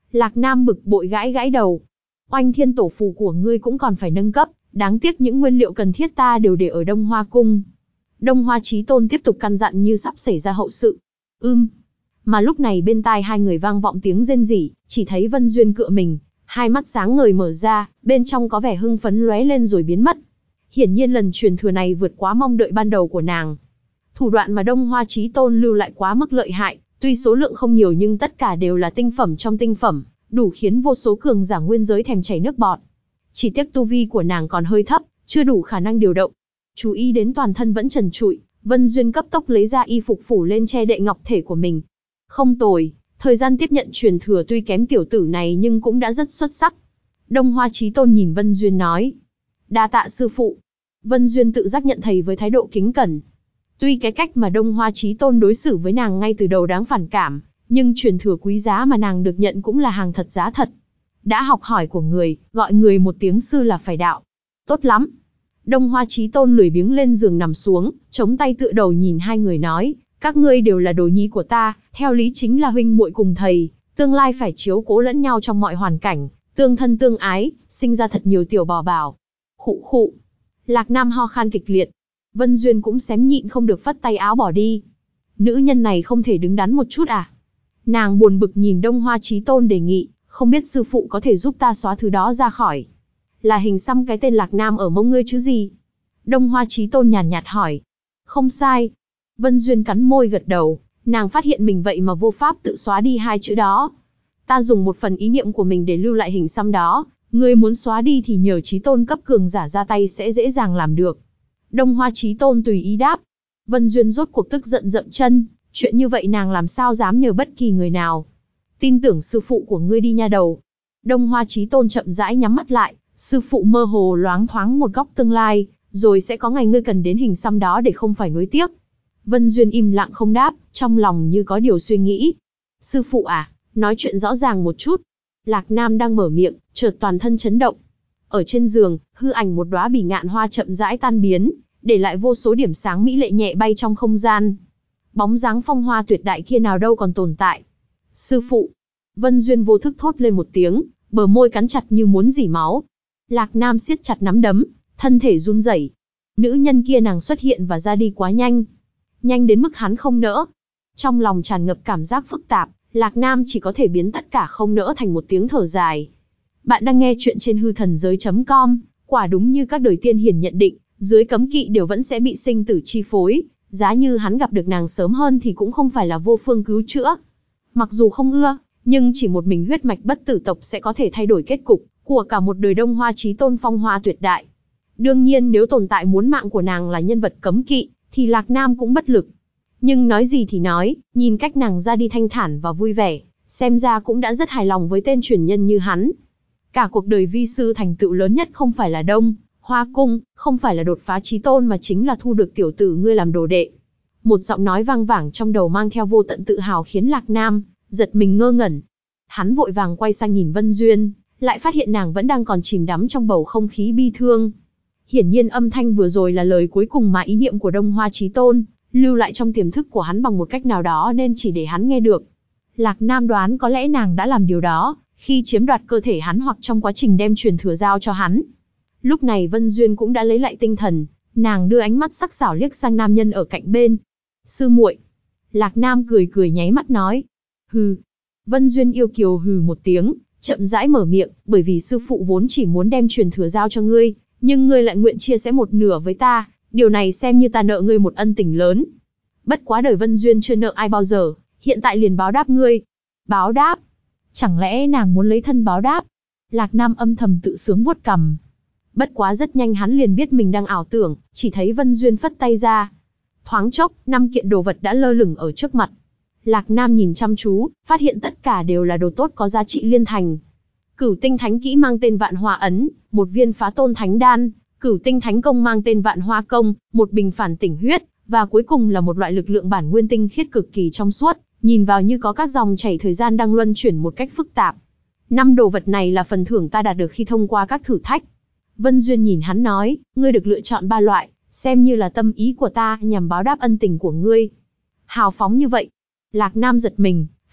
Lạc Nam bực bội gãi gãi đầu. Oanh thiên tổ phù của ngươi cũng còn phải nâng cấp, đáng tiếc những nguyên liệu cần thiết ta đều để ở Đông Hoa Cung. Đông Hoa Chí Tôn tiếp tục căn dặn như sắp xảy ra hậu sự. Ưm. Mà lúc này bên tai hai người vang vọng tiếng rên rỉ, chỉ thấy Vân Duyên cựa mình, hai mắt sáng ngời mở ra, bên trong có vẻ hưng phấn lóe lên rồi biến mất. Hiển nhiên lần truyền thừa này vượt quá mong đợi ban đầu của nàng. Thủ đoạn mà Đông Hoa Chí Tôn lưu lại quá mức lợi hại, tuy số lượng không nhiều nhưng tất cả đều là tinh phẩm trong tinh phẩm, đủ khiến vô số cường giả nguyên giới thèm chảy nước bọt. Chỉ tiếc tu vi của nàng còn hơi thấp, chưa đủ khả năng điều động. Chú ý đến toàn thân vẫn trần trụi, Vân Duyên cấp tốc lấy ra y phục phủ lên che đậy ngọc thể của mình. Không tồi, thời gian tiếp nhận truyền thừa tuy kém tiểu tử này nhưng cũng đã rất xuất sắc. Đông Hoa Chí Tôn nhìn Vân Duyên nói. Đa tạ sư phụ. Vân Duyên tự giác nhận thầy với thái độ kính cẩn. Tuy cái cách mà Đông Hoa Chí Tôn đối xử với nàng ngay từ đầu đáng phản cảm, nhưng truyền thừa quý giá mà nàng được nhận cũng là hàng thật giá thật. Đã học hỏi của người, gọi người một tiếng sư là phải đạo. Tốt lắm. Đông Hoa Chí Tôn lười biếng lên giường nằm xuống, chống tay tựa đầu nhìn hai người nói, các ngươi đều là đồ nhi của ta, theo lý chính là huynh muội cùng thầy, tương lai phải chiếu cố lẫn nhau trong mọi hoàn cảnh, tương thân tương ái, sinh ra thật nhiều tiểu bò bảo. Khụ khụ. Lạc Nam ho khan kịch liệt. Vân Duyên cũng xém nhịn không được phất tay áo bỏ đi. Nữ nhân này không thể đứng đắn một chút à? Nàng buồn bực nhìn Đông Hoa Chí Tôn đề nghị, không biết sư phụ có thể giúp ta xóa thứ đó ra khỏi. Là hình xăm cái tên Lạc Nam ở mông ngươi chứ gì? Đông Hoa Chí Tôn nhàn nhạt hỏi. Không sai. Vân Duyên cắn môi gật đầu, nàng phát hiện mình vậy mà vô pháp tự xóa đi hai chữ đó. Ta dùng một phần ý niệm của mình để lưu lại hình xăm đó, ngươi muốn xóa đi thì nhờ Chí Tôn cấp cường giả ra tay sẽ dễ dàng làm được. Đông Hoa Chí Tôn tùy ý đáp. Vân Duyên rốt cuộc tức giận dậm chân, chuyện như vậy nàng làm sao dám nhờ bất kỳ người nào. Tin tưởng sư phụ của ngươi đi nha đầu. Đông Hoa Chí Tôn chậm rãi nhắm mắt lại, sư phụ mơ hồ loáng thoáng một góc tương lai, rồi sẽ có ngày ngươi cần đến hình xăm đó để không phải nuối tiếc. Vân Duyên im lặng không đáp, trong lòng như có điều suy nghĩ. Sư phụ à, nói chuyện rõ ràng một chút. Lạc Nam đang mở miệng, chợt toàn thân chấn động. Ở trên giường, hư ảnh một đóa bỉ ngạn hoa chậm rãi tan biến, để lại vô số điểm sáng mỹ lệ nhẹ bay trong không gian. Bóng dáng phong hoa tuyệt đại kia nào đâu còn tồn tại. Sư phụ. Vân Duyên vô thức thốt lên một tiếng, bờ môi cắn chặt như muốn rỉ máu. Lạc Nam siết chặt nắm đấm, thân thể run rẩy. Nữ nhân kia nàng xuất hiện và ra đi quá nhanh. Nhanh đến mức hắn không nỡ. Trong lòng tràn ngập cảm giác phức tạp, Lạc Nam chỉ có thể biến tất cả không nỡ thành một tiếng thở dài. Bạn đang nghe chuyện trên hư thần giới chấm com, quả đúng như các đời tiên hiền nhận định, dưới cấm kỵ đều vẫn sẽ bị sinh tử chi phối, giá như hắn gặp được nàng sớm hơn thì cũng không phải là vô phương cứu chữa. Mặc dù không ưa, nhưng chỉ một mình huyết mạch bất tử tộc sẽ có thể thay đổi kết cục của cả một đời Đông Hoa Chí Tôn phong hoa tuyệt đại. Đương nhiên nếu tồn tại muốn mạng của nàng là nhân vật cấm kỵ, thì Lạc Nam cũng bất lực. Nhưng nói gì thì nói, nhìn cách nàng ra đi thanh thản và vui vẻ, xem ra cũng đã rất hài lòng với tên truyền nhân như hắn. Cả cuộc đời vi sư thành tựu lớn nhất không phải là Đông Hoa Cung, không phải là đột phá Chí Tôn mà chính là thu được tiểu tử ngươi làm đồ đệ. Một giọng nói vang vẳng trong đầu mang theo vô tận tự hào khiến Lạc Nam giật mình ngơ ngẩn. Hắn vội vàng quay sang nhìn Vân Duyên, lại phát hiện nàng vẫn đang còn chìm đắm trong bầu không khí bi thương. Hiển nhiên âm thanh vừa rồi là lời cuối cùng mà ý niệm của Đông Hoa Chí Tôn lưu lại trong tiềm thức của hắn bằng một cách nào đó nên chỉ để hắn nghe được. Lạc Nam đoán có lẽ nàng đã làm điều đó khi chiếm đoạt cơ thể hắn hoặc trong quá trình đem truyền thừa giao cho hắn. Lúc này Vân Duyên cũng đã lấy lại tinh thần, nàng đưa ánh mắt sắc sảo liếc sang nam nhân ở cạnh bên. Sư muội. Lạc Nam cười cười nháy mắt nói. Hừ. Vân Duyên yêu kiều hừ một tiếng, chậm rãi mở miệng, bởi vì sư phụ vốn chỉ muốn đem truyền thừa giao cho ngươi, nhưng ngươi lại nguyện chia sẻ một nửa với ta, điều này xem như ta nợ ngươi một ân tình lớn. Bất quá đời Vân Duyên chưa nợ ai bao giờ, hiện tại liền báo đáp ngươi. Báo đáp? Chẳng lẽ nàng muốn lấy thân báo đáp? Lạc Nam âm thầm tự sướng vuốt cằm. Bất quá rất nhanh hắn liền biết mình đang ảo tưởng, chỉ thấy Vân Duyên phất tay ra. Thoáng chốc, năm kiện đồ vật đã lơ lửng ở trước mặt. Lạc Nam nhìn chăm chú, phát hiện tất cả đều là đồ tốt có giá trị liên thành. Cửu tinh thánh kỹ mang tên Vạn Hoa Ấn, một viên phá tôn thánh đan, cửu tinh thánh công mang tên Vạn Hoa Công, một bình phản tỉnh huyết, và cuối cùng là một loại lực lượng bản nguyên tinh khiết cực kỳ trong suốt, nhìn vào như có các dòng chảy thời gian đang luân chuyển một cách phức tạp. Năm đồ vật này là phần thưởng ta đạt được khi thông qua các thử thách. Vân Duyên nhìn hắn nói, ngươi được lựa chọn ba loại, xem như là tâm ý của ta nhằm báo đáp ân tình của ngươi. Hào phóng như vậy. Lạc Nam giật mình,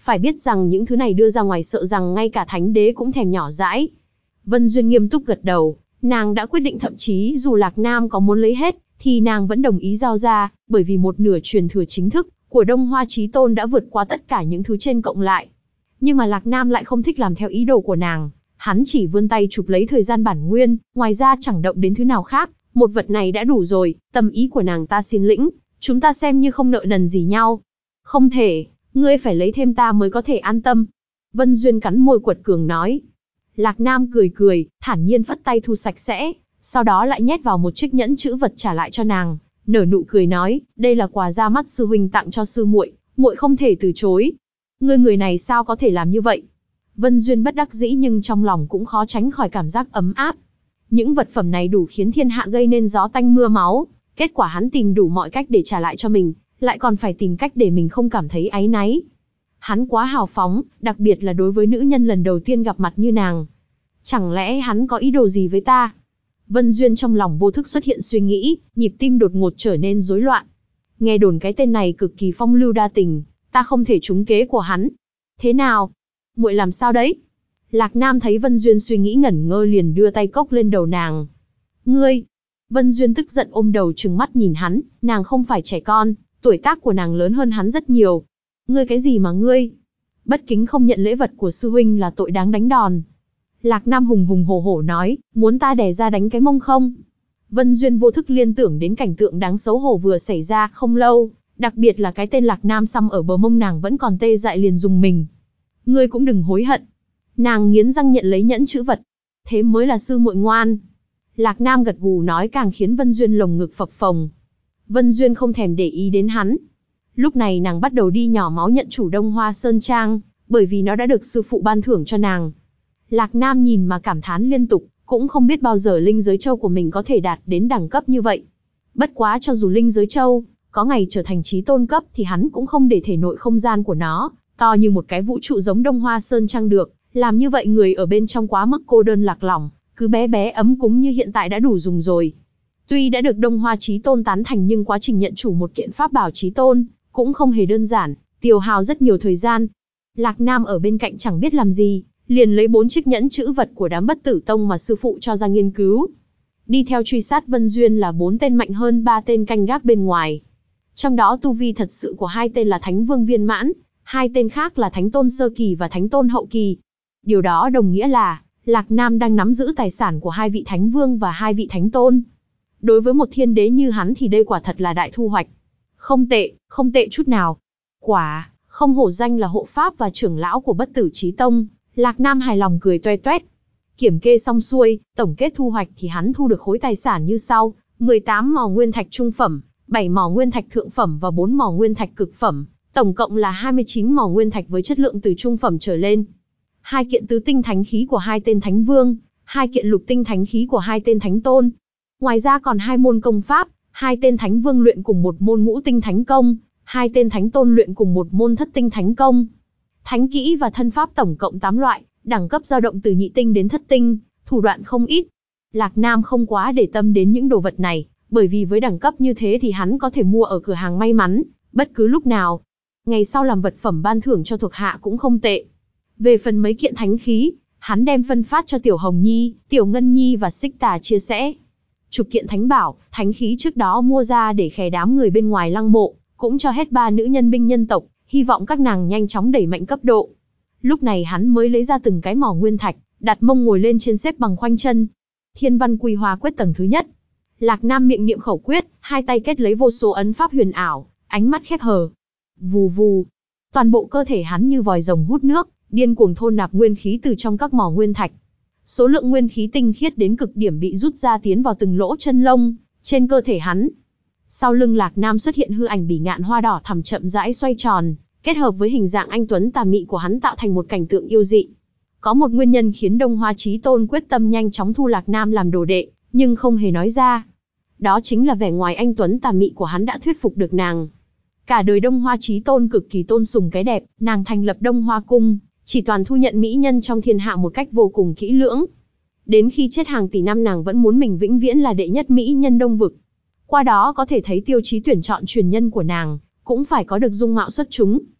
Phải biết rằng những thứ này đưa ra ngoài sợ rằng ngay cả thánh đế cũng thèm nhỏ dãi. Vân Duyên nghiêm túc gật đầu, nàng đã quyết định thậm chí dù Lạc Nam có muốn lấy hết, thì nàng vẫn đồng ý giao ra, bởi vì một nửa truyền thừa chính thức của Đông Hoa Chí Tôn đã vượt qua tất cả những thứ trên cộng lại. Nhưng mà Lạc Nam lại không thích làm theo ý đồ của nàng, hắn chỉ vươn tay chụp lấy thời gian bản nguyên, ngoài ra chẳng động đến thứ nào khác, một vật này đã đủ rồi, tâm ý của nàng ta xin lĩnh, chúng ta xem như không nợ nần gì nhau. Không thể, ngươi phải lấy thêm ta mới có thể an tâm. Vân Duyên cắn môi quật cường nói. Lạc Nam cười cười, thản nhiên phất tay thu sạch sẽ, sau đó lại nhét vào một chiếc nhẫn chữ vật trả lại cho nàng, nở nụ cười nói, đây là quà ra mắt sư huynh tặng cho sư muội, muội không thể từ chối. Ngươi người này sao có thể làm như vậy? Vân Duyên bất đắc dĩ nhưng trong lòng cũng khó tránh khỏi cảm giác ấm áp. Những vật phẩm này đủ khiến thiên hạ gây nên gió tanh mưa máu, kết quả hắn tìm đủ mọi cách để trả lại cho mình, lại còn phải tìm cách để mình không cảm thấy áy náy. Hắn quá hào phóng, đặc biệt là đối với nữ nhân lần đầu tiên gặp mặt như nàng. Chẳng lẽ hắn có ý đồ gì với ta? Vân Duyên trong lòng vô thức xuất hiện suy nghĩ, nhịp tim đột ngột trở nên rối loạn. Nghe đồn cái tên này cực kỳ phong lưu đa tình, ta không thể trúng kế của hắn. Thế nào? Muội làm sao đấy? Lạc Nam thấy Vân Duyên suy nghĩ ngẩn ngơ liền đưa tay cốc lên đầu nàng. Ngươi! Vân Duyên tức giận ôm đầu trừng mắt nhìn hắn, nàng không phải trẻ con, tuổi tác của nàng lớn hơn hắn rất nhiều. Ngươi cái gì mà ngươi? Bất kính không nhận lễ vật của sư huynh là tội đáng đánh đòn. Lạc Nam hùng hùng hổ hổ nói, muốn ta đè ra đánh cái mông không? Vân Duyên vô thức liên tưởng đến cảnh tượng đáng xấu hổ vừa xảy ra không lâu, đặc biệt là cái tên Lạc Nam xăm ở bờ mông nàng vẫn còn tê dại liền dùng mình. Ngươi cũng đừng hối hận. Nàng nghiến răng nhận lấy nhẫn chữ vật. Thế mới là sư muội ngoan. Lạc Nam gật gù nói càng khiến Vân Duyên lồng ngực phập phồng. Vân Duyên không thèm để ý đến hắn. Lúc này nàng bắt đầu đi nhỏ máu nhận chủ Đông Hoa Sơn Trang, bởi vì nó đã được sư phụ ban thưởng cho nàng. Lạc Nam nhìn mà cảm thán liên tục, cũng không biết bao giờ linh giới châu của mình có thể đạt đến đẳng cấp như vậy. Bất quá cho dù linh giới châu có ngày trở thành chí tôn cấp thì hắn cũng không để thể nội không gian của nó to như một cái vũ trụ giống Đông Hoa Sơn Trang được, làm như vậy người ở bên trong quá mức cô đơn lạc lõng, cứ bé bé ấm cúng như hiện tại đã đủ dùng rồi. Tuy đã được Đông Hoa Chí Tôn tán thành nhưng quá trình nhận chủ một kiện pháp bảo Chí Tôn cũng không hề đơn giản, tiêu hao rất nhiều thời gian. Lạc Nam ở bên cạnh chẳng biết làm gì, liền lấy bốn chiếc nhẫn chữ vật của đám Bất Tử Tông mà sư phụ cho ra nghiên cứu. Đi theo truy sát Vân Duyên là bốn tên mạnh hơn ba tên canh gác bên ngoài. Trong đó tu vi thật sự của hai tên là Thánh Vương viên mãn, hai tên khác là Thánh Tôn sơ kỳ và Thánh Tôn hậu kỳ. Điều đó đồng nghĩa là Lạc Nam đang nắm giữ tài sản của hai vị Thánh Vương và hai vị Thánh Tôn. Đối với một thiên đế như hắn thì đây quả thật là đại thu hoạch. Không tệ, không tệ chút nào. Quả, không hổ danh là hộ pháp và trưởng lão của Bất Tử Chí Tông. Lạc Nam hài lòng cười toe toét. Kiểm kê xong xuôi, tổng kết thu hoạch thì hắn thu được khối tài sản như sau: mười tám mỏ nguyên thạch trung phẩm, bảy mỏ nguyên thạch thượng phẩm và bốn mỏ nguyên thạch cực phẩm, tổng cộng là hai mươi chín mỏ nguyên thạch với chất lượng từ trung phẩm trở lên. Hai kiện tứ tinh thánh khí của hai tên Thánh Vương, hai kiện lục tinh thánh khí của hai tên Thánh Tôn. Ngoài ra còn hai môn công pháp, hai tên Thánh Vương luyện cùng một môn ngũ tinh thánh công, hai tên Thánh Tôn luyện cùng một môn thất tinh thánh công. Thánh kỹ và thân pháp tổng cộng tám loại, đẳng cấp dao động từ nhị tinh đến thất tinh, thủ đoạn không ít. Lạc Nam không quá để tâm đến những đồ vật này, bởi vì với đẳng cấp như thế thì hắn có thể mua ở cửa hàng may mắn, bất cứ lúc nào. Ngày sau làm vật phẩm ban thưởng cho thuộc hạ cũng không tệ. Về phần mấy kiện thánh khí, hắn đem phân phát cho Tiểu Hồng Nhi, Tiểu Ngân Nhi và Xích Tà chia sẻ. Chục kiện thánh bảo, thánh khí trước đó mua ra để khè đám người bên ngoài lăng mộ, cũng cho hết ba nữ nhân binh nhân tộc, hy vọng các nàng nhanh chóng đẩy mạnh cấp độ. Lúc này hắn mới lấy ra từng cái mỏ nguyên thạch, đặt mông ngồi lên trên xếp bằng khoanh chân. Thiên Văn Quy Hoa quyết tầng thứ nhất. Lạc Nam miệng niệm khẩu quyết, hai tay kết lấy vô số ấn pháp huyền ảo, ánh mắt khép hờ. Vù vù. Toàn bộ cơ thể hắn như vòi rồng hút nước, điên cuồng thôn nạp nguyên khí từ trong các mỏ nguyên thạch. Số lượng nguyên khí tinh khiết đến cực điểm bị rút ra tiến vào từng lỗ chân lông trên cơ thể hắn. Sau lưng Lạc Nam xuất hiện hư ảnh bỉ ngạn hoa đỏ thẳm chậm rãi xoay tròn, kết hợp với hình dạng anh tuấn tà mị của hắn tạo thành một cảnh tượng yêu dị. Có một nguyên nhân khiến Đông Hoa Chí Tôn quyết tâm nhanh chóng thu Lạc Nam làm đồ đệ, nhưng không hề nói ra. Đó chính là vẻ ngoài anh tuấn tà mị của hắn đã thuyết phục được nàng. Cả đời Đông Hoa Chí Tôn cực kỳ tôn sùng cái đẹp, nàng thành lập Đông Hoa Cung, chỉ toàn thu nhận mỹ nhân trong thiên hạ một cách vô cùng kỹ lưỡng. Đến khi chết hàng tỷ năm nàng vẫn muốn mình vĩnh viễn là đệ nhất mỹ nhân Đông Vực. Qua đó có thể thấy tiêu chí tuyển chọn truyền nhân của nàng, cũng phải có được dung mạo xuất chúng.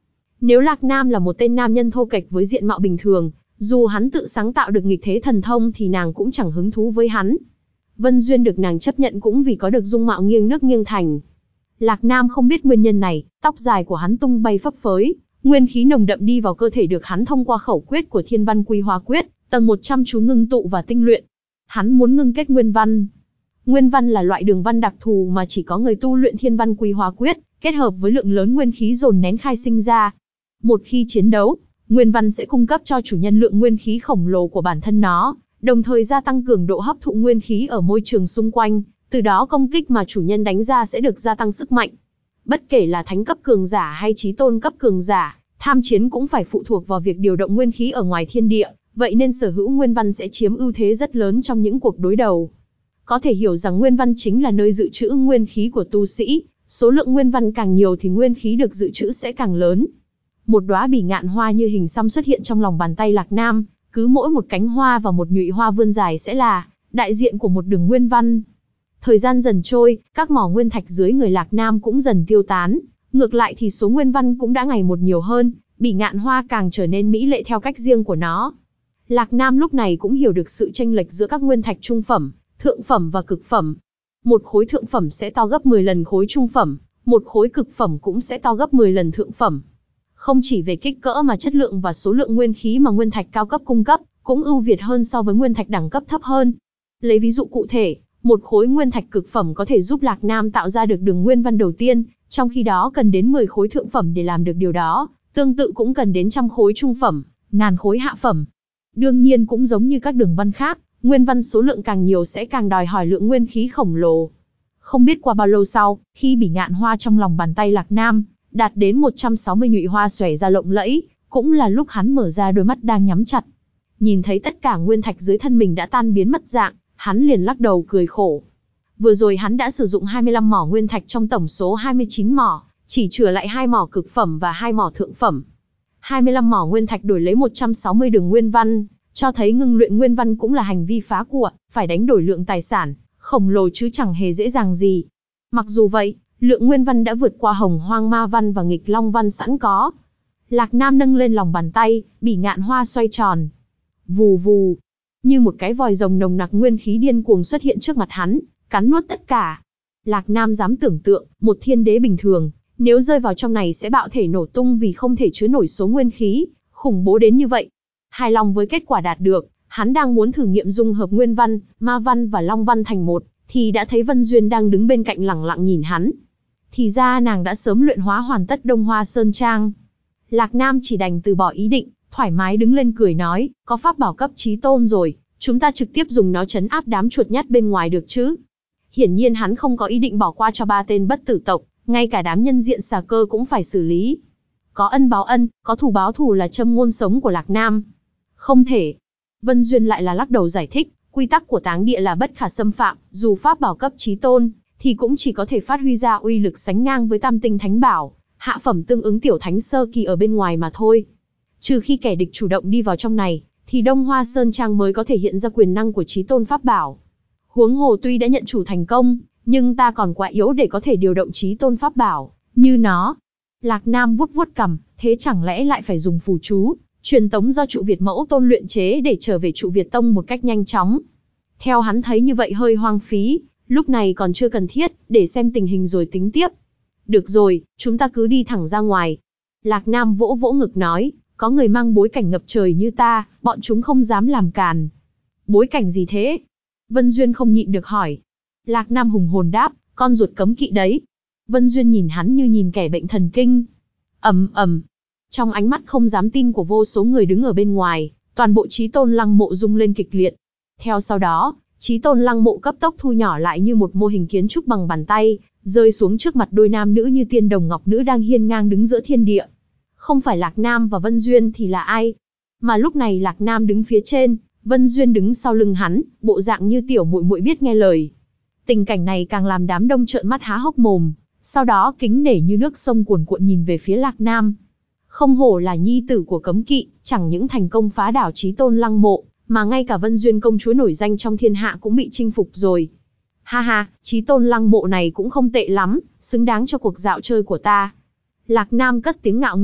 Nếu Lạc Nam là một tên nam nhân thô kệch với diện mạo bình thường, dù hắn tự sáng tạo được nghịch thế thần thông thì nàng cũng chẳng hứng thú với hắn. Vân Duyên được nàng chấp nhận cũng vì có được dung mạo nghiêng nước nghiêng thành. Lạc Nam không biết nguyên nhân này, tóc dài của hắn tung bay phấp phới, nguyên khí nồng đậm đi vào cơ thể được hắn thông qua khẩu quyết của Thiên Văn Quy Hóa Quyết, tầng một trăm chú ngưng tụ và tinh luyện. Hắn muốn ngưng kết nguyên văn. Nguyên văn là loại đường văn đặc thù mà chỉ có người tu luyện Thiên Văn Quy Hóa Quyết, kết hợp với lượng lớn nguyên khí dồn nén khai sinh ra. Một khi chiến đấu, nguyên văn sẽ cung cấp cho chủ nhân lượng nguyên khí khổng lồ của bản thân nó, đồng thời gia tăng cường độ hấp thụ nguyên khí ở môi trường xung quanh, từ đó công kích mà chủ nhân đánh ra sẽ được gia tăng sức mạnh. Bất kể là thánh cấp cường giả hay chí tôn cấp cường giả, tham chiến cũng phải phụ thuộc vào việc điều động nguyên khí ở ngoài thiên địa, vậy nên sở hữu nguyên văn sẽ chiếm ưu thế rất lớn trong những cuộc đối đầu. Có thể hiểu rằng nguyên văn chính là nơi dự trữ nguyên khí của tu sĩ, số lượng nguyên văn càng nhiều thì nguyên khí được dự trữ sẽ càng lớn. Một đóa bỉ ngạn hoa như hình xăm xuất hiện trong lòng bàn tay Lạc Nam, cứ mỗi một cánh hoa và một nhụy hoa vươn dài sẽ là đại diện của một đường nguyên văn. Thời gian dần trôi, các mỏ nguyên thạch dưới người Lạc Nam cũng dần tiêu tán, ngược lại thì số nguyên văn cũng đã ngày một nhiều hơn, bỉ ngạn hoa càng trở nên mỹ lệ theo cách riêng của nó. Lạc Nam lúc này cũng hiểu được sự chênh lệch giữa các nguyên thạch trung phẩm, thượng phẩm và cực phẩm. Một khối thượng phẩm sẽ to gấp mười lần khối trung phẩm, một khối cực phẩm cũng sẽ to gấp mười lần thượng phẩm. Không chỉ về kích cỡ mà chất lượng và số lượng nguyên khí mà nguyên thạch cao cấp cung cấp, cũng ưu việt hơn so với nguyên thạch đẳng cấp thấp hơn. Lấy ví dụ cụ thể, một khối nguyên thạch cực phẩm có thể giúp Lạc Nam tạo ra được đường nguyên văn đầu tiên, trong khi đó cần đến mười khối thượng phẩm để làm được điều đó, tương tự cũng cần đến trăm khối trung phẩm, ngàn khối hạ phẩm. Đương nhiên cũng giống như các đường văn khác, nguyên văn số lượng càng nhiều sẽ càng đòi hỏi lượng nguyên khí khổng lồ. Không biết qua bao lâu sau, khi bỉ ngạn hoa trong lòng bàn tay Lạc Nam đạt đến một trăm sáu mươi nhụy hoa xòe ra lộng lẫy, cũng là lúc hắn mở ra đôi mắt đang nhắm chặt. Nhìn thấy tất cả nguyên thạch dưới thân mình đã tan biến mất dạng, hắn liền lắc đầu cười khổ. Vừa rồi hắn đã sử dụng hai mươi lăm mỏ nguyên thạch trong tổng số hai mươi chín mỏ, chỉ chừa lại hai mỏ cực phẩm và hai mỏ thượng phẩm. hai mươi lăm mỏ nguyên thạch đổi lấy một trăm sáu mươi đường nguyên văn, cho thấy ngưng luyện nguyên văn cũng là hành vi phá của, phải đánh đổi lượng tài sản khổng lồ chứ chẳng hề dễ dàng gì. Mặc dù vậy, lượng nguyên văn đã vượt qua hồng hoang ma văn và nghịch long văn sẵn có. Lạc Nam nâng lên lòng bàn tay, bỉ ngạn hoa xoay tròn. Vù vù, như một cái vòi rồng nồng nặc nguyên khí điên cuồng xuất hiện trước mặt hắn, cắn nuốt tất cả. Lạc Nam dám tưởng tượng, một thiên đế bình thường, nếu rơi vào trong này sẽ bạo thể nổ tung vì không thể chứa nổi số nguyên khí khủng bố đến như vậy. Hài lòng với kết quả đạt được, hắn đang muốn thử nghiệm dung hợp nguyên văn, ma văn và long văn thành một, thì đã thấy Vân Duyên đang đứng bên cạnh lẳng lặng nhìn hắn. Thì ra nàng đã sớm luyện hóa hoàn tất Đông Hoa Sơn Trang. Lạc Nam chỉ đành từ bỏ ý định, thoải mái đứng lên cười nói, có pháp bảo cấp chí tôn rồi, chúng ta trực tiếp dùng nó trấn áp đám chuột nhắt bên ngoài được chứ. Hiển nhiên hắn không có ý định bỏ qua cho ba tên bất tử tộc, ngay cả đám nhân diện xà cơ cũng phải xử lý. Có ân báo ân, có thù báo thù là châm ngôn sống của Lạc Nam. Không thể. Vân Duyên lại là lắc đầu giải thích, quy tắc của táng địa là bất khả xâm phạm, dù pháp bảo cấp chí tôn, thì cũng chỉ có thể phát huy ra uy lực sánh ngang với tam tinh thánh bảo, hạ phẩm tương ứng tiểu thánh sơ kỳ ở bên ngoài mà thôi. Trừ khi kẻ địch chủ động đi vào trong này, thì Đông Hoa Sơn Trang mới có thể hiện ra quyền năng của chí tôn pháp bảo. Huống hồ tuy đã nhận chủ thành công, nhưng ta còn quá yếu để có thể điều động chí tôn pháp bảo như nó. Lạc Nam vuốt vuốt cằm, thế chẳng lẽ lại phải dùng phù chú, truyền tống do trụ Việt Mẫu Tôn luyện chế để trở về trụ Việt Tông một cách nhanh chóng. Theo hắn thấy như vậy hơi hoang phí, lúc này còn chưa cần thiết, để xem tình hình rồi tính tiếp. Được rồi, chúng ta cứ đi thẳng ra ngoài. Lạc Nam vỗ vỗ ngực nói, có người mang bối cảnh ngập trời như ta, bọn chúng không dám làm càn. Bối cảnh gì thế? Vân Duyên không nhịn được hỏi. Lạc Nam hùng hồn đáp, con ruột cấm kỵ đấy. Vân Duyên nhìn hắn như nhìn kẻ bệnh thần kinh. Ầm ầm. Trong ánh mắt không dám tin của vô số người đứng ở bên ngoài, toàn bộ chí tôn lăng mộ rung lên kịch liệt. Theo sau đó, chí tôn lăng mộ cấp tốc thu nhỏ lại như một mô hình kiến trúc bằng bàn tay, rơi xuống trước mặt đôi nam nữ như tiên đồng ngọc nữ đang hiên ngang đứng giữa thiên địa. Không phải Lạc Nam và Vân Duyên thì là ai? Mà lúc này Lạc Nam đứng phía trên, Vân Duyên đứng sau lưng hắn, bộ dạng như tiểu muội muội biết nghe lời. Tình cảnh này càng làm đám đông trợn mắt há hốc mồm, sau đó kính nể như nước sông cuồn cuộn nhìn về phía Lạc Nam. Không hổ là nhi tử của cấm kỵ, chẳng những thành công phá đảo chí tôn lăng mộ, mà ngay cả Vân Duyên công chúa nổi danh trong thiên hạ cũng bị chinh phục rồi. Ha ha, chí tôn lăng mộ này cũng không tệ lắm, xứng đáng cho cuộc dạo chơi của ta. Lạc Nam cất tiếng ngạo nghễ,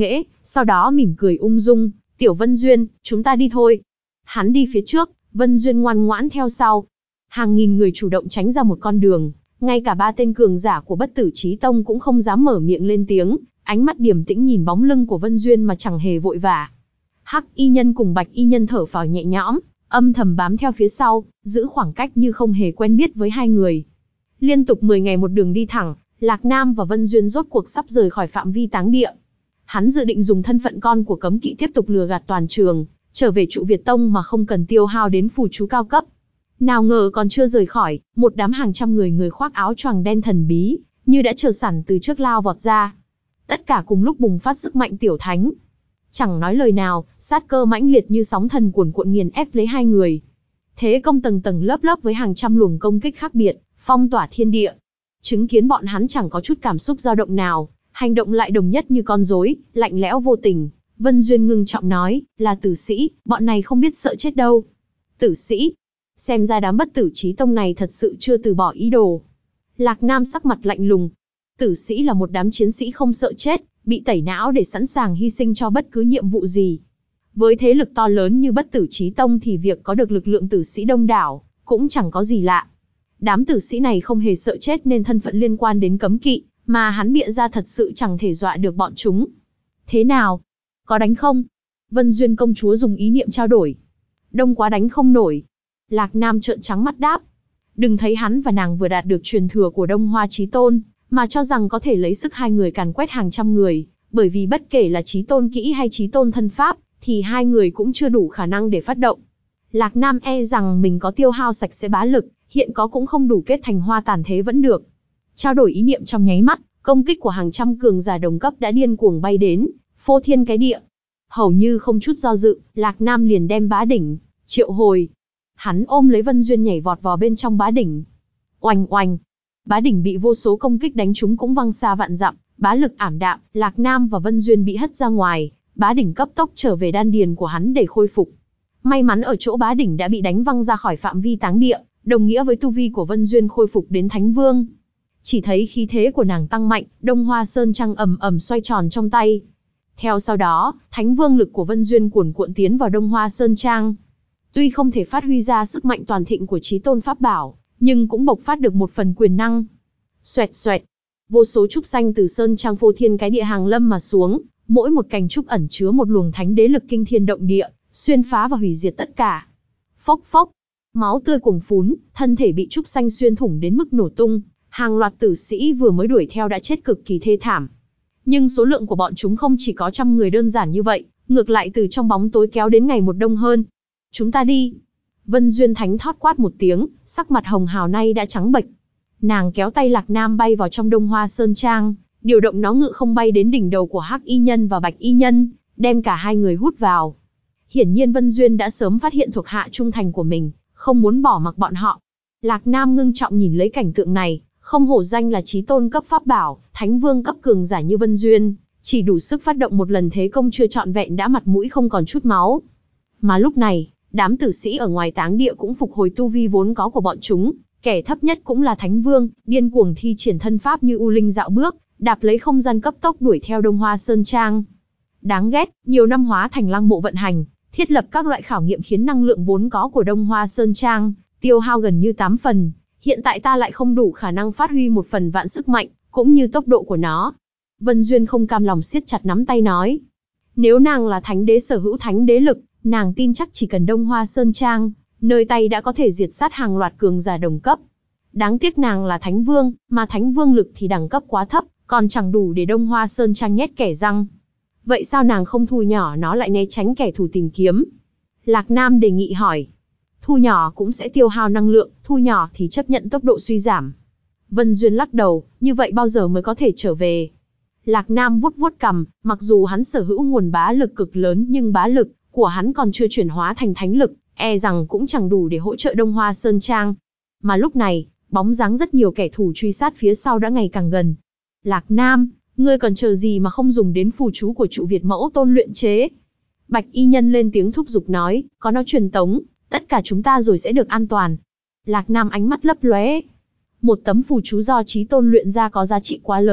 sau đó mỉm cười ung dung, Tiểu Vân Duyên, chúng ta đi thôi. Hắn đi phía trước, Vân Duyên ngoan ngoãn theo sau. Hàng nghìn người chủ động tránh ra một con đường, ngay cả ba tên cường giả của Bất Tử Chí Tông cũng không dám mở miệng lên tiếng, ánh mắt điềm tĩnh nhìn bóng lưng của Vân Duyên mà chẳng hề vội vã. Hắc y nhân cùng Bạch y nhân thở phào nhẹ nhõm, âm thầm bám theo phía sau, giữ khoảng cách như không hề quen biết với hai người. Liên tục mười ngày một đường đi thẳng, Lạc Nam và Vân Duyên rốt cuộc sắp rời khỏi phạm vi táng địa. Hắn dự định dùng thân phận con của cấm kỵ tiếp tục lừa gạt toàn trường, trở về trụ Việt Tông mà không cần tiêu hao đến phù chú cao cấp. Nào ngờ còn chưa rời khỏi, một đám hàng trăm người người khoác áo choàng đen thần bí, như đã chờ sẵn từ trước lao vọt ra. Tất cả cùng lúc bùng phát sức mạnh tiểu thánh. Chẳng nói lời nào, sát cơ mãnh liệt như sóng thần cuồn cuộn nghiền ép lấy hai người. Thế công tầng tầng lớp lớp với hàng trăm luồng công kích khác biệt, phong tỏa thiên địa. Chứng kiến bọn hắn chẳng có chút cảm xúc dao động nào, hành động lại đồng nhất như con rối, lạnh lẽo vô tình. Vân Duyên ngưng trọng nói, là tử sĩ, bọn này không biết sợ chết đâu. Tử sĩ? Xem ra đám Bất Tử Chí Tông này thật sự chưa từ bỏ ý đồ. Lạc Nam sắc mặt lạnh lùng. Tử sĩ là một đám chiến sĩ không sợ chết, bị tẩy não để sẵn sàng hy sinh cho bất cứ nhiệm vụ gì. Với thế lực to lớn như Bất Tử Chí Tông thì việc có được lực lượng tử sĩ đông đảo, cũng chẳng có gì lạ. Đám tử sĩ này không hề sợ chết nên thân phận liên quan đến cấm kỵ, mà hắn bịa ra thật sự chẳng thể dọa được bọn chúng. Thế nào? Có đánh không? Vân Duyên công chúa dùng ý niệm trao đổi. Đông quá đánh không nổi. Lạc Nam trợn trắng mắt đáp. Đừng thấy hắn và nàng vừa đạt được truyền thừa của Đông Hoa Chí Tôn, mà cho rằng có thể lấy sức hai người càn quét hàng trăm người, bởi vì bất kể là Chí Tôn kỹ hay Chí Tôn thân pháp, thì hai người cũng chưa đủ khả năng để phát động. Lạc Nam e rằng mình có tiêu hao sạch sẽ bá lực, hiện có cũng không đủ kết thành hoa tàn thế vẫn được. Trao đổi ý niệm trong nháy mắt, công kích của hàng trăm cường giả đồng cấp đã điên cuồng bay đến, phô thiên cái địa. Hầu như không chút do dự, Lạc Nam liền đem bá đỉnh triệu hồi. Hắn ôm lấy Vân Duyên nhảy vọt vào bên trong bá đỉnh. Oanh oanh, bá đỉnh bị vô số công kích đánh trúng cũng văng xa vạn dặm, bá lực ảm đạm, Lạc Nam và Vân Duyên bị hất ra ngoài, bá đỉnh cấp tốc trở về đan điền của hắn để khôi phục. May mắn ở chỗ bá đỉnh đã bị đánh văng ra khỏi phạm vi táng địa, đồng nghĩa với tu vi của Vân Duyên khôi phục đến Thánh Vương. Chỉ thấy khí thế của nàng tăng mạnh, Đông Hoa Sơn Trăng ầm ầm xoay tròn trong tay. Theo sau đó, Thánh Vương lực của Vân Duyên cuồn cuộn tiến vào Đông Hoa Sơn Trang. Tuy không thể phát huy ra sức mạnh toàn thịnh của Chí Tôn Pháp Bảo, nhưng cũng bộc phát được một phần quyền năng. Xoẹt xoẹt, vô số trúc xanh từ Sơn Trang phô thiên cái địa hàng lâm mà xuống, mỗi một cành trúc ẩn chứa một luồng thánh đế lực kinh thiên động địa, xuyên phá và hủy diệt tất cả. Phốc phốc, máu tươi cuồng phún, thân thể bị trúc xanh xuyên thủng đến mức nổ tung, hàng loạt tử sĩ vừa mới đuổi theo đã chết cực kỳ thê thảm. Nhưng số lượng của bọn chúng không chỉ có trăm người đơn giản như vậy, ngược lại từ trong bóng tối kéo đến ngày một đông hơn. Chúng ta đi. Vân Duyên thánh thót quát một tiếng, sắc mặt hồng hào nay đã trắng bệch. Nàng kéo tay Lạc Nam bay vào trong Đông Hoa Sơn Trang, điều động nó ngự không bay đến đỉnh đầu của Hắc y nhân và Bạch y nhân, đem cả hai người hút vào. Hiển nhiên Vân Duyên đã sớm phát hiện thuộc hạ trung thành của mình, không muốn bỏ mặc bọn họ. Lạc Nam ngưng trọng nhìn lấy cảnh tượng này, không hổ danh là Chí Tôn cấp pháp bảo, Thánh Vương cấp cường giả như Vân Duyên, chỉ đủ sức phát động một lần thế công chưa trọn vẹn đã mặt mũi không còn chút máu. Mà lúc này, đám tử sĩ ở ngoài táng địa cũng phục hồi tu vi vốn có của bọn chúng, kẻ thấp nhất cũng là Thánh Vương, điên cuồng thi triển thân pháp như u linh dạo bước, đạp lấy không gian cấp tốc đuổi theo Đông Hoa Sơn Trang. Đáng ghét, nhiều năm hóa thành lăng mộ vận hành, thiết lập các loại khảo nghiệm khiến năng lượng vốn có của Đông Hoa Sơn Trang tiêu hao gần như tám phần, hiện tại ta lại không đủ khả năng phát huy một phần vạn sức mạnh, cũng như tốc độ của nó. Vân Duyên không cam lòng siết chặt nắm tay nói. Nếu nàng là thánh đế sở hữu thánh đế lực, nàng tin chắc chỉ cần Đông Hoa Sơn Trang, nơi tay đã có thể diệt sát hàng loạt cường giả đồng cấp. Đáng tiếc nàng là Thánh Vương, mà Thánh Vương lực thì đẳng cấp quá thấp, còn chẳng đủ để Đông Hoa Sơn Trang nhét kẻ răng. Vậy sao nàng không thu nhỏ nó lại né tránh kẻ thù tìm kiếm? Lạc Nam đề nghị hỏi. Thu nhỏ cũng sẽ tiêu hao năng lượng, thu nhỏ thì chấp nhận tốc độ suy giảm. Vân Duyên lắc đầu, như vậy bao giờ mới có thể trở về? Lạc Nam vuốt vuốt cằm, mặc dù hắn sở hữu nguồn bá lực cực lớn nhưng bá lực của hắn còn chưa chuyển hóa thành thánh lực, e rằng cũng chẳng đủ để hỗ trợ Đông Hoa Sơn Trang. Mà lúc này, bóng dáng rất nhiều kẻ thù truy sát phía sau đã ngày càng gần. Lạc Nam, ngươi còn chờ gì mà không dùng đến phù chú của trụ Việt Mẫu Tôn luyện chế? Bạch y nhân lên tiếng thúc giục nói, có nó truyền tống, tất cả chúng ta rồi sẽ được an toàn. Lạc Nam ánh mắt lấp lóe. Một tấm phù chú do Chí Tôn luyện ra có giá trị quá lớn,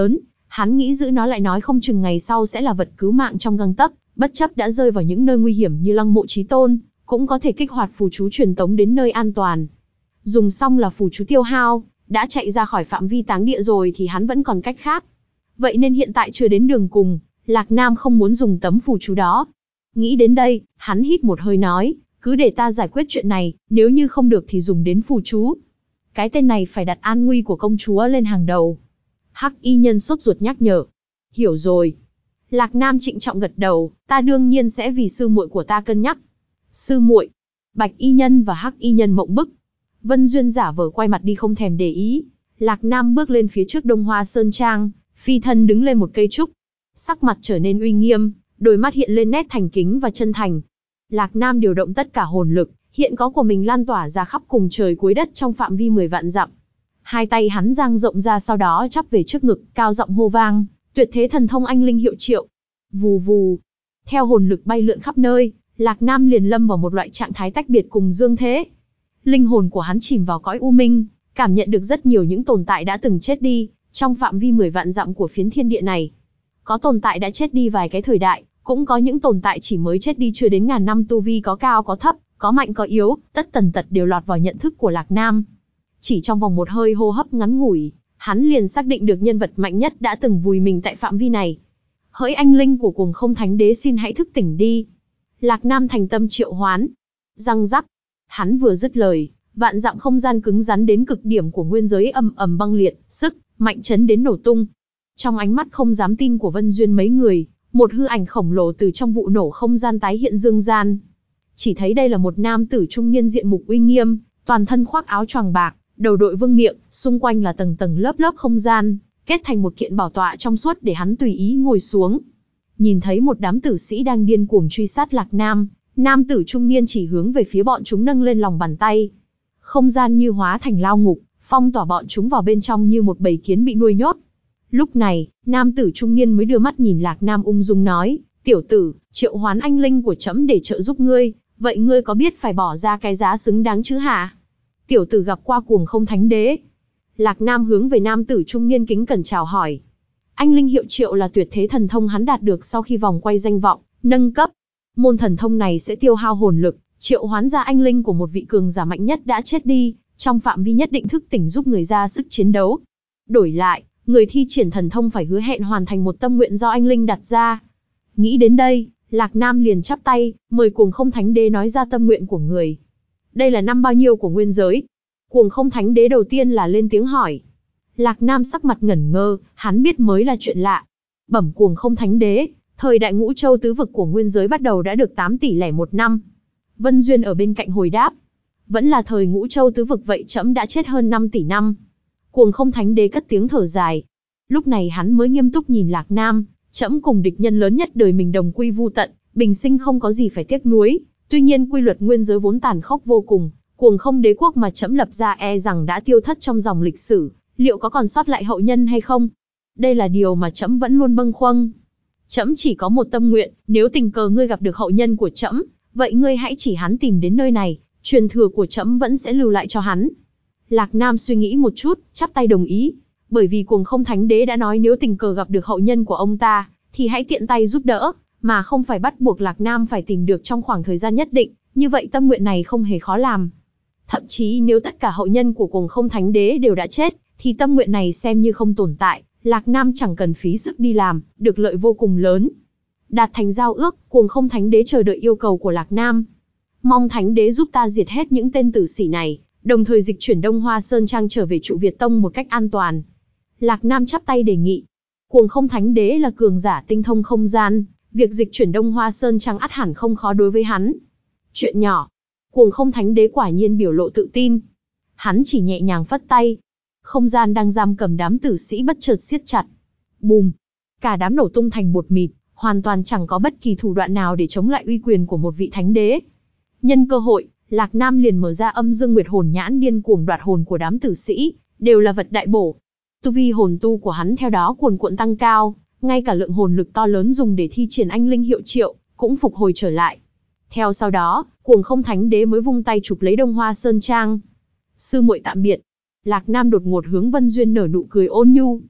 Hắn nghĩ giữ nó lại nói không chừng ngày sau sẽ là vật cứu mạng trong gang tấc, bất chấp đã rơi vào những nơi nguy hiểm như Lăng Mộ Chí Tôn, cũng có thể kích hoạt phù chú truyền tống đến nơi an toàn. Dùng xong là phù chú tiêu hao, đã chạy ra khỏi phạm vi táng địa rồi thì hắn vẫn còn cách khác. Vậy nên hiện tại chưa đến đường cùng, Lạc Nam không muốn dùng tấm phù chú đó. Nghĩ đến đây, hắn hít một hơi nói, cứ để ta giải quyết chuyện này, nếu như không được thì dùng đến phù chú. Cái tên này phải đặt an nguy của công chúa lên hàng đầu. Hắc y nhân sốt ruột nhắc nhở. Hiểu rồi. Lạc Nam trịnh trọng gật đầu, ta đương nhiên sẽ vì sư muội của ta cân nhắc. Sư muội. Bạch y nhân và hắc y nhân mộng bức. Vân Duyên giả vờ quay mặt đi không thèm để ý. Lạc Nam bước lên phía trước Đông Hoa Sơn Trang, phi thân đứng lên một cây trúc. Sắc mặt trở nên uy nghiêm, đôi mắt hiện lên nét thành kính và chân thành. Lạc Nam điều động tất cả hồn lực, hiện có của mình lan tỏa ra khắp cùng trời cuối đất trong phạm vi mười vạn dặm. Hai tay hắn dang rộng ra sau đó chắp về trước ngực, cao giọng hô vang, tuyệt thế thần thông anh linh hiệu triệu. Vù vù. Theo hồn lực bay lượn khắp nơi, Lạc Nam liền lâm vào một loại trạng thái tách biệt cùng dương thế. Linh hồn của hắn chìm vào cõi u minh, cảm nhận được rất nhiều những tồn tại đã từng chết đi, trong phạm vi mười vạn dặm của phiến thiên địa này. Có tồn tại đã chết đi vài cái thời đại, cũng có những tồn tại chỉ mới chết đi chưa đến ngàn năm, tu vi có cao có thấp, có mạnh có yếu, tất tần tật đều lọt vào nhận thức của Lạc Nam. Chỉ trong vòng một hơi hô hấp ngắn ngủi, hắn liền xác định được nhân vật mạnh nhất đã từng vùi mình tại phạm vi này. Hỡi anh linh của Cuồng Không Thánh Đế, xin hãy thức tỉnh đi. Lạc Nam thành tâm triệu hoán. Răng rắc. Hắn vừa dứt lời, vạn dặm không gian cứng rắn đến cực điểm của nguyên giới ầm ầm băng liệt, sức mạnh chấn đến nổ tung. Trong ánh mắt không dám tin của Vân Duyên mấy người, một hư ảnh khổng lồ từ trong vụ nổ không gian tái hiện dương gian. Chỉ thấy đây là một nam tử trung niên diện mục uy nghiêm, toàn thân khoác áo choàng bạc, đầu đội vương miện, xung quanh là tầng tầng lớp lớp không gian, kết thành một kiện bảo tọa trong suốt để hắn tùy ý ngồi xuống. Nhìn thấy một đám tử sĩ đang điên cuồng truy sát Lạc Nam, nam tử trung niên chỉ hướng về phía bọn chúng nâng lên lòng bàn tay. Không gian như hóa thành lao ngục, phong tỏa bọn chúng vào bên trong như một bầy kiến bị nuôi nhốt. Lúc này, nam tử trung niên mới đưa mắt nhìn Lạc Nam ung dung nói, tiểu tử, triệu hoán anh linh của trẫm để trợ giúp ngươi, vậy ngươi có biết phải bỏ ra cái giá xứng đáng chứ hả? Tiểu tử gặp qua Cuồng Không Thánh Đế. Lạc Nam hướng về nam tử trung niên kính cẩn chào hỏi. Anh linh hiệu triệu là tuyệt thế thần thông hắn đạt được sau khi vòng quay danh vọng, nâng cấp. Môn thần thông này sẽ tiêu hao hồn lực, triệu hoán ra anh linh của một vị cường giả mạnh nhất đã chết đi, trong phạm vi nhất định thức tỉnh giúp người ra sức chiến đấu. Đổi lại, người thi triển thần thông phải hứa hẹn hoàn thành một tâm nguyện do anh linh đặt ra. Nghĩ đến đây, Lạc Nam liền chắp tay, mời Cuồng Không Thánh Đế nói ra tâm nguyện của người. Đây là năm bao nhiêu của nguyên giới? Cuồng Không Thánh Đế đầu tiên là lên tiếng hỏi. Lạc Nam sắc mặt ngẩn ngơ, hắn biết mới là chuyện lạ. Bẩm Cuồng Không Thánh Đế, thời đại ngũ châu tứ vực của nguyên giới bắt đầu đã được tám tỷ lẻ một năm. Vân Duyên ở bên cạnh hồi đáp. Vẫn là thời ngũ châu tứ vực vậy trẫm đã chết hơn năm tỷ năm. Cuồng Không Thánh Đế cất tiếng thở dài. Lúc này hắn mới nghiêm túc nhìn Lạc Nam, trẫm cùng địch nhân lớn nhất đời mình đồng quy vu tận, bình sinh không có gì phải tiếc nuối. Tuy nhiên quy luật nguyên giới vốn tàn khốc vô cùng, Cuồng Không đế quốc mà trẫm lập ra e rằng đã tiêu thất trong dòng lịch sử, liệu có còn sót lại hậu nhân hay không? Đây là điều mà trẫm vẫn luôn bâng khuâng. Trẫm chỉ có một tâm nguyện, nếu tình cờ ngươi gặp được hậu nhân của trẫm, vậy ngươi hãy chỉ hắn tìm đến nơi này, truyền thừa của trẫm vẫn sẽ lưu lại cho hắn. Lạc Nam suy nghĩ một chút, chắp tay đồng ý, bởi vì Cuồng Không Thánh Đế đã nói nếu tình cờ gặp được hậu nhân của ông ta, thì hãy tiện tay giúp đỡ, mà không phải bắt buộc Lạc Nam phải tìm được trong khoảng thời gian nhất định, như vậy tâm nguyện này không hề khó làm. Thậm chí nếu tất cả hậu nhân của Cuồng Không Thánh Đế đều đã chết, thì tâm nguyện này xem như không tồn tại, Lạc Nam chẳng cần phí sức đi làm, được lợi vô cùng lớn. Đạt thành giao ước, Cuồng Không Thánh Đế chờ đợi yêu cầu của Lạc Nam. Mong Thánh Đế giúp ta diệt hết những tên tử sĩ này, đồng thời dịch chuyển Đông Hoa Sơn Trang trở về trụ Việt Tông một cách an toàn. Lạc Nam chắp tay đề nghị. Cuồng Không Thánh Đế là cường giả tinh thông không gian, việc dịch chuyển Đông Hoa Sơn Trang ắt hẳn không khó đối với hắn. Chuyện nhỏ. Cuồng Không Thánh Đế quả nhiên biểu lộ tự tin. Hắn chỉ nhẹ nhàng phất tay. Không gian đang giam cầm đám tử sĩ bất chợt siết chặt. Bùm. Cả đám nổ tung thành bột mịt, hoàn toàn chẳng có bất kỳ thủ đoạn nào để chống lại uy quyền của một vị thánh đế. Nhân cơ hội, Lạc Nam liền mở ra âm dương nguyệt hồn nhãn điên cuồng đoạt hồn của đám tử sĩ, đều là vật đại bổ. Tu vi hồn tu của hắn theo đó cuồn cuộn tăng cao, ngay cả lượng hồn lực to lớn dùng để thi triển anh linh hiệu triệu, cũng phục hồi trở lại. Theo sau đó, Cuồng Không Thánh Đế mới vung tay chụp lấy Đông Hoa Sơn Trang. Sư muội tạm biệt. Lạc Nam đột ngột hướng Vân Duyên nở nụ cười ôn nhu.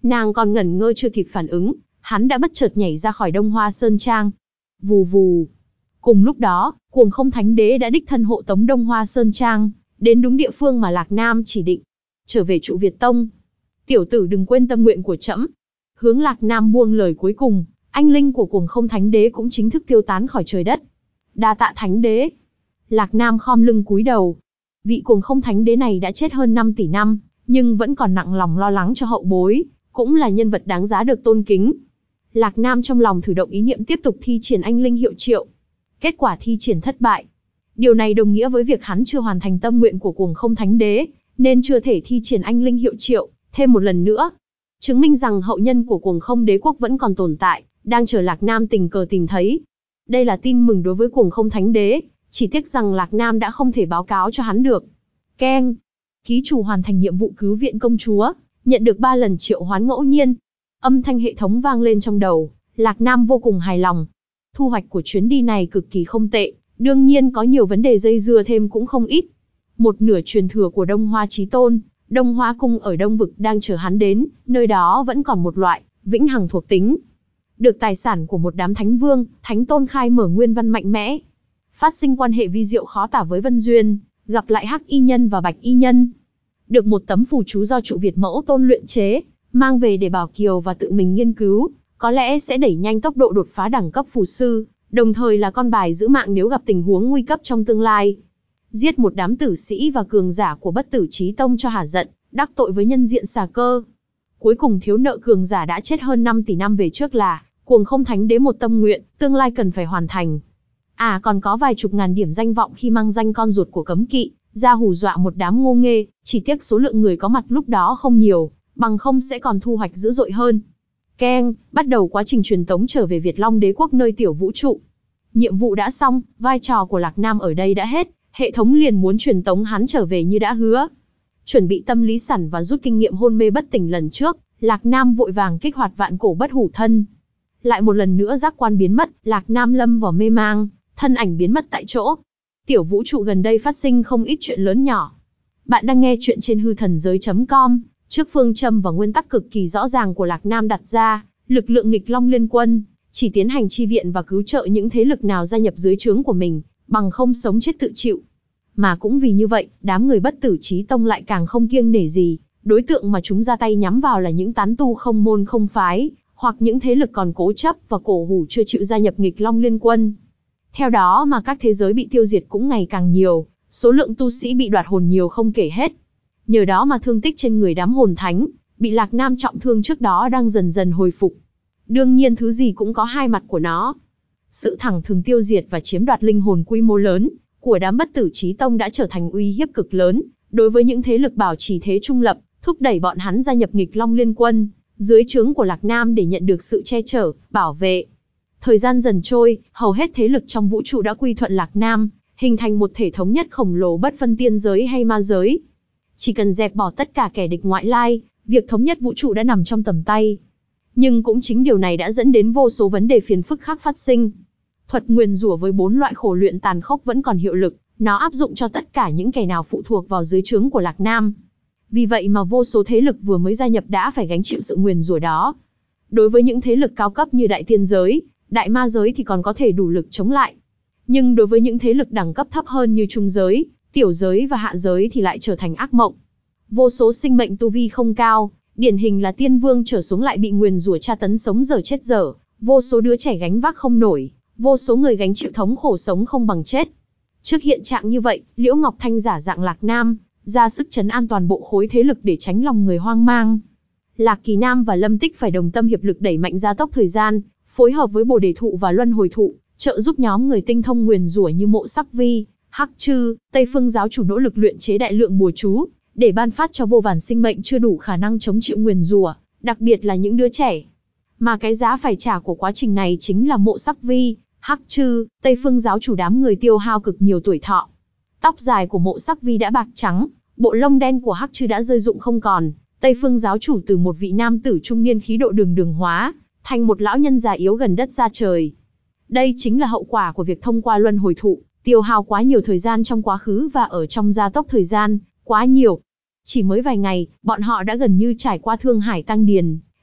Nàng còn ngẩn ngơ chưa kịp phản ứng, hắn đã bất chợt nhảy ra khỏi Đông Hoa Sơn Trang. Vù vù. Cùng lúc đó, Cuồng Không Thánh Đế đã đích thân hộ tống Đông Hoa Sơn Trang, đến đúng địa phương mà Lạc Nam chỉ định. Trở về trụ Việt Tông. Tiểu tử đừng quên tâm nguyện của trẫm. Hướng Lạc Nam buông lời cuối cùng, anh linh của Cuồng Không Thánh Đế cũng chính thức tiêu tán khỏi trời đất. Đa tạ Thánh Đế. Lạc Nam khom lưng cúi đầu. Vị Cuồng Không Thánh Đế này đã chết hơn năm tỷ năm, nhưng vẫn còn nặng lòng lo lắng cho hậu bối, cũng là nhân vật đáng giá được tôn kính. Lạc Nam trong lòng thử động ý niệm tiếp tục thi triển anh linh hiệu triệu. Kết quả thi triển thất bại. Điều này đồng nghĩa với việc hắn chưa hoàn thành tâm nguyện của Cuồng Không Thánh Đế, nên chưa thể thi triển anh linh hiệu triệu thêm một lần nữa. Chứng minh rằng hậu nhân của Cuồng Không Đế quốc vẫn còn tồn tại, đang chờ Lạc Nam tình cờ tìm thấy. Đây là tin mừng đối với Cuồng Không Thánh Đế, chỉ tiếc rằng Lạc Nam đã không thể báo cáo cho hắn được. Keng. Ký chủ hoàn thành nhiệm vụ cứu viện công chúa, nhận được ba lần triệu hoán ngẫu nhiên. Âm thanh hệ thống vang lên trong đầu, Lạc Nam vô cùng hài lòng. Thu hoạch của chuyến đi này cực kỳ không tệ, đương nhiên có nhiều vấn đề dây dưa thêm cũng không ít. Một nửa truyền thừa của Đông Hoa Chí Tôn, Đông Hoa Cung ở Đông Vực đang chờ hắn đến, nơi đó vẫn còn một loại, vĩnh hằng thuộc tính. Được tài sản của một đám Thánh Vương, Thánh Tôn khai mở nguyên văn mạnh mẽ. Phát sinh quan hệ vi diệu khó tả với Vân Duyên, gặp lại Hắc Y Nhân và Bạch Y Nhân. Được một tấm phù chú do trụ Việt Mẫu Tôn luyện chế, mang về để Bảo Kiều và tự mình nghiên cứu, có lẽ sẽ đẩy nhanh tốc độ đột phá đẳng cấp phù sư, đồng thời là con bài giữ mạng nếu gặp tình huống nguy cấp trong tương lai. Giết một đám tử sĩ và cường giả của Bất Tử Chí Tông cho hả giận, đắc tội với nhân diện xà cơ. Cuối cùng thiếu nợ cường giả đã chết hơn năm tỷ năm về trước là Cuồng Không Thánh Đế một tâm nguyện, tương lai cần phải hoàn thành. À còn có vài chục ngàn điểm danh vọng khi mang danh con ruột của cấm kỵ, ra hù dọa một đám ngô nghê, chỉ tiếc số lượng người có mặt lúc đó không nhiều, bằng không sẽ còn thu hoạch dữ dội hơn. Keng, bắt đầu quá trình truyền tống trở về Việt Long Đế quốc nơi tiểu vũ trụ. Nhiệm vụ đã xong, vai trò của Lạc Nam ở đây đã hết, hệ thống liền muốn truyền tống hắn trở về như đã hứa. Chuẩn bị tâm lý sẵn và rút kinh nghiệm hôn mê bất tỉnh lần trước, Lạc Nam vội vàng kích hoạt vạn cổ bất hủ thân. Lại một lần nữa giác quan biến mất, Lạc Nam lâm vào mê mang, thân ảnh biến mất tại chỗ. Tiểu vũ trụ gần đây phát sinh không ít chuyện lớn nhỏ. Bạn đang nghe chuyện trên hư thần giới chấm com, trước phương châm và nguyên tắc cực kỳ rõ ràng của Lạc Nam đặt ra, lực lượng nghịch long liên quân, chỉ tiến hành chi viện và cứu trợ những thế lực nào gia nhập dưới trướng của mình, bằng không sống chết tự chịu. Mà cũng vì như vậy, đám người Bất Tử Chí Tông lại càng không kiêng nể gì, đối tượng mà chúng ra tay nhắm vào là những tán tu không môn không phái, hoặc những thế lực còn cố chấp và cổ hủ chưa chịu gia nhập nghịch long liên quân. Theo đó mà các thế giới bị tiêu diệt cũng ngày càng nhiều, số lượng tu sĩ bị đoạt hồn nhiều không kể hết. Nhờ đó mà thương tích trên người đám hồn thánh, bị Lạc Nam trọng thương trước đó đang dần dần hồi phục. Đương nhiên thứ gì cũng có hai mặt của nó. Sự thẳng thừng tiêu diệt và chiếm đoạt linh hồn quy mô lớn của đám Bất Tử Chí Tông đã trở thành uy hiếp cực lớn đối với những thế lực bảo trì thế trung lập, thúc đẩy bọn hắn gia nhập nghịch long liên quân, dưới trướng của Lạc Nam để nhận được sự che chở, bảo vệ. Thời gian dần trôi, hầu hết thế lực trong vũ trụ đã quy thuận Lạc Nam, hình thành một thể thống nhất khổng lồ bất phân tiên giới hay ma giới. Chỉ cần dẹp bỏ tất cả kẻ địch ngoại lai, việc thống nhất vũ trụ đã nằm trong tầm tay. Nhưng cũng chính điều này đã dẫn đến vô số vấn đề phiền phức khác phát sinh. Thuật nguyền rủa với bốn loại khổ luyện tàn khốc vẫn còn hiệu lực, nó áp dụng cho tất cả những kẻ nào phụ thuộc vào dưới trướng của Lạc Nam. Vì vậy mà vô số thế lực vừa mới gia nhập đã phải gánh chịu sự nguyền rủa đó. Đối với những thế lực cao cấp như đại tiên giới, đại ma giới thì còn có thể đủ lực chống lại. Nhưng đối với những thế lực đẳng cấp thấp hơn như trung giới, tiểu giới và hạ giới thì lại trở thành ác mộng. Vô số sinh mệnh tu vi không cao, điển hình là tiên vương trở xuống lại bị nguyền rủa tra tấn sống dở chết dở, vô số đứa trẻ gánh vác không nổi, vô số người gánh chịu thống khổ sống không bằng chết. Trước hiện trạng như vậy, Liễu Ngọc Thanh giả dạng Lạc Nam, ra sức trấn an toàn bộ khối thế lực để tránh lòng người hoang mang. Lạc Kỳ Nam và Lâm Tích phải đồng tâm hiệp lực đẩy mạnh gia tốc thời gian, phối hợp với Bồ Đề Thụ và Luân Hồi Thụ, trợ giúp nhóm người tinh thông nguyền rủa như Mộ Sắc Vi, Hắc Trư, Tây Phương giáo chủ nỗ lực luyện chế đại lượng bùa chú, để ban phát cho vô vàn sinh mệnh chưa đủ khả năng chống chịu nguyền rủa, đặc biệt là những đứa trẻ. Mà cái giá phải trả của quá trình này chính là Mộ Sắc Vi, Hắc Trư, Tây Phương giáo chủ đám người tiêu hao cực nhiều tuổi thọ. Tóc dài của Mộ Sắc Vi đã bạc trắng, bộ lông đen của Hắc Trư đã rơi rụng không còn. Tây Phương giáo chủ từ một vị nam tử trung niên khí độ đường đường hóa, thành một lão nhân già yếu gần đất xa trời. Đây chính là hậu quả của việc thông qua luân hồi thụ, tiêu hao quá nhiều thời gian trong quá khứ và ở trong gia tốc thời gian, quá nhiều. Chỉ mới vài ngày, bọn họ đã gần như trải qua Thương Hải Tăng Điền,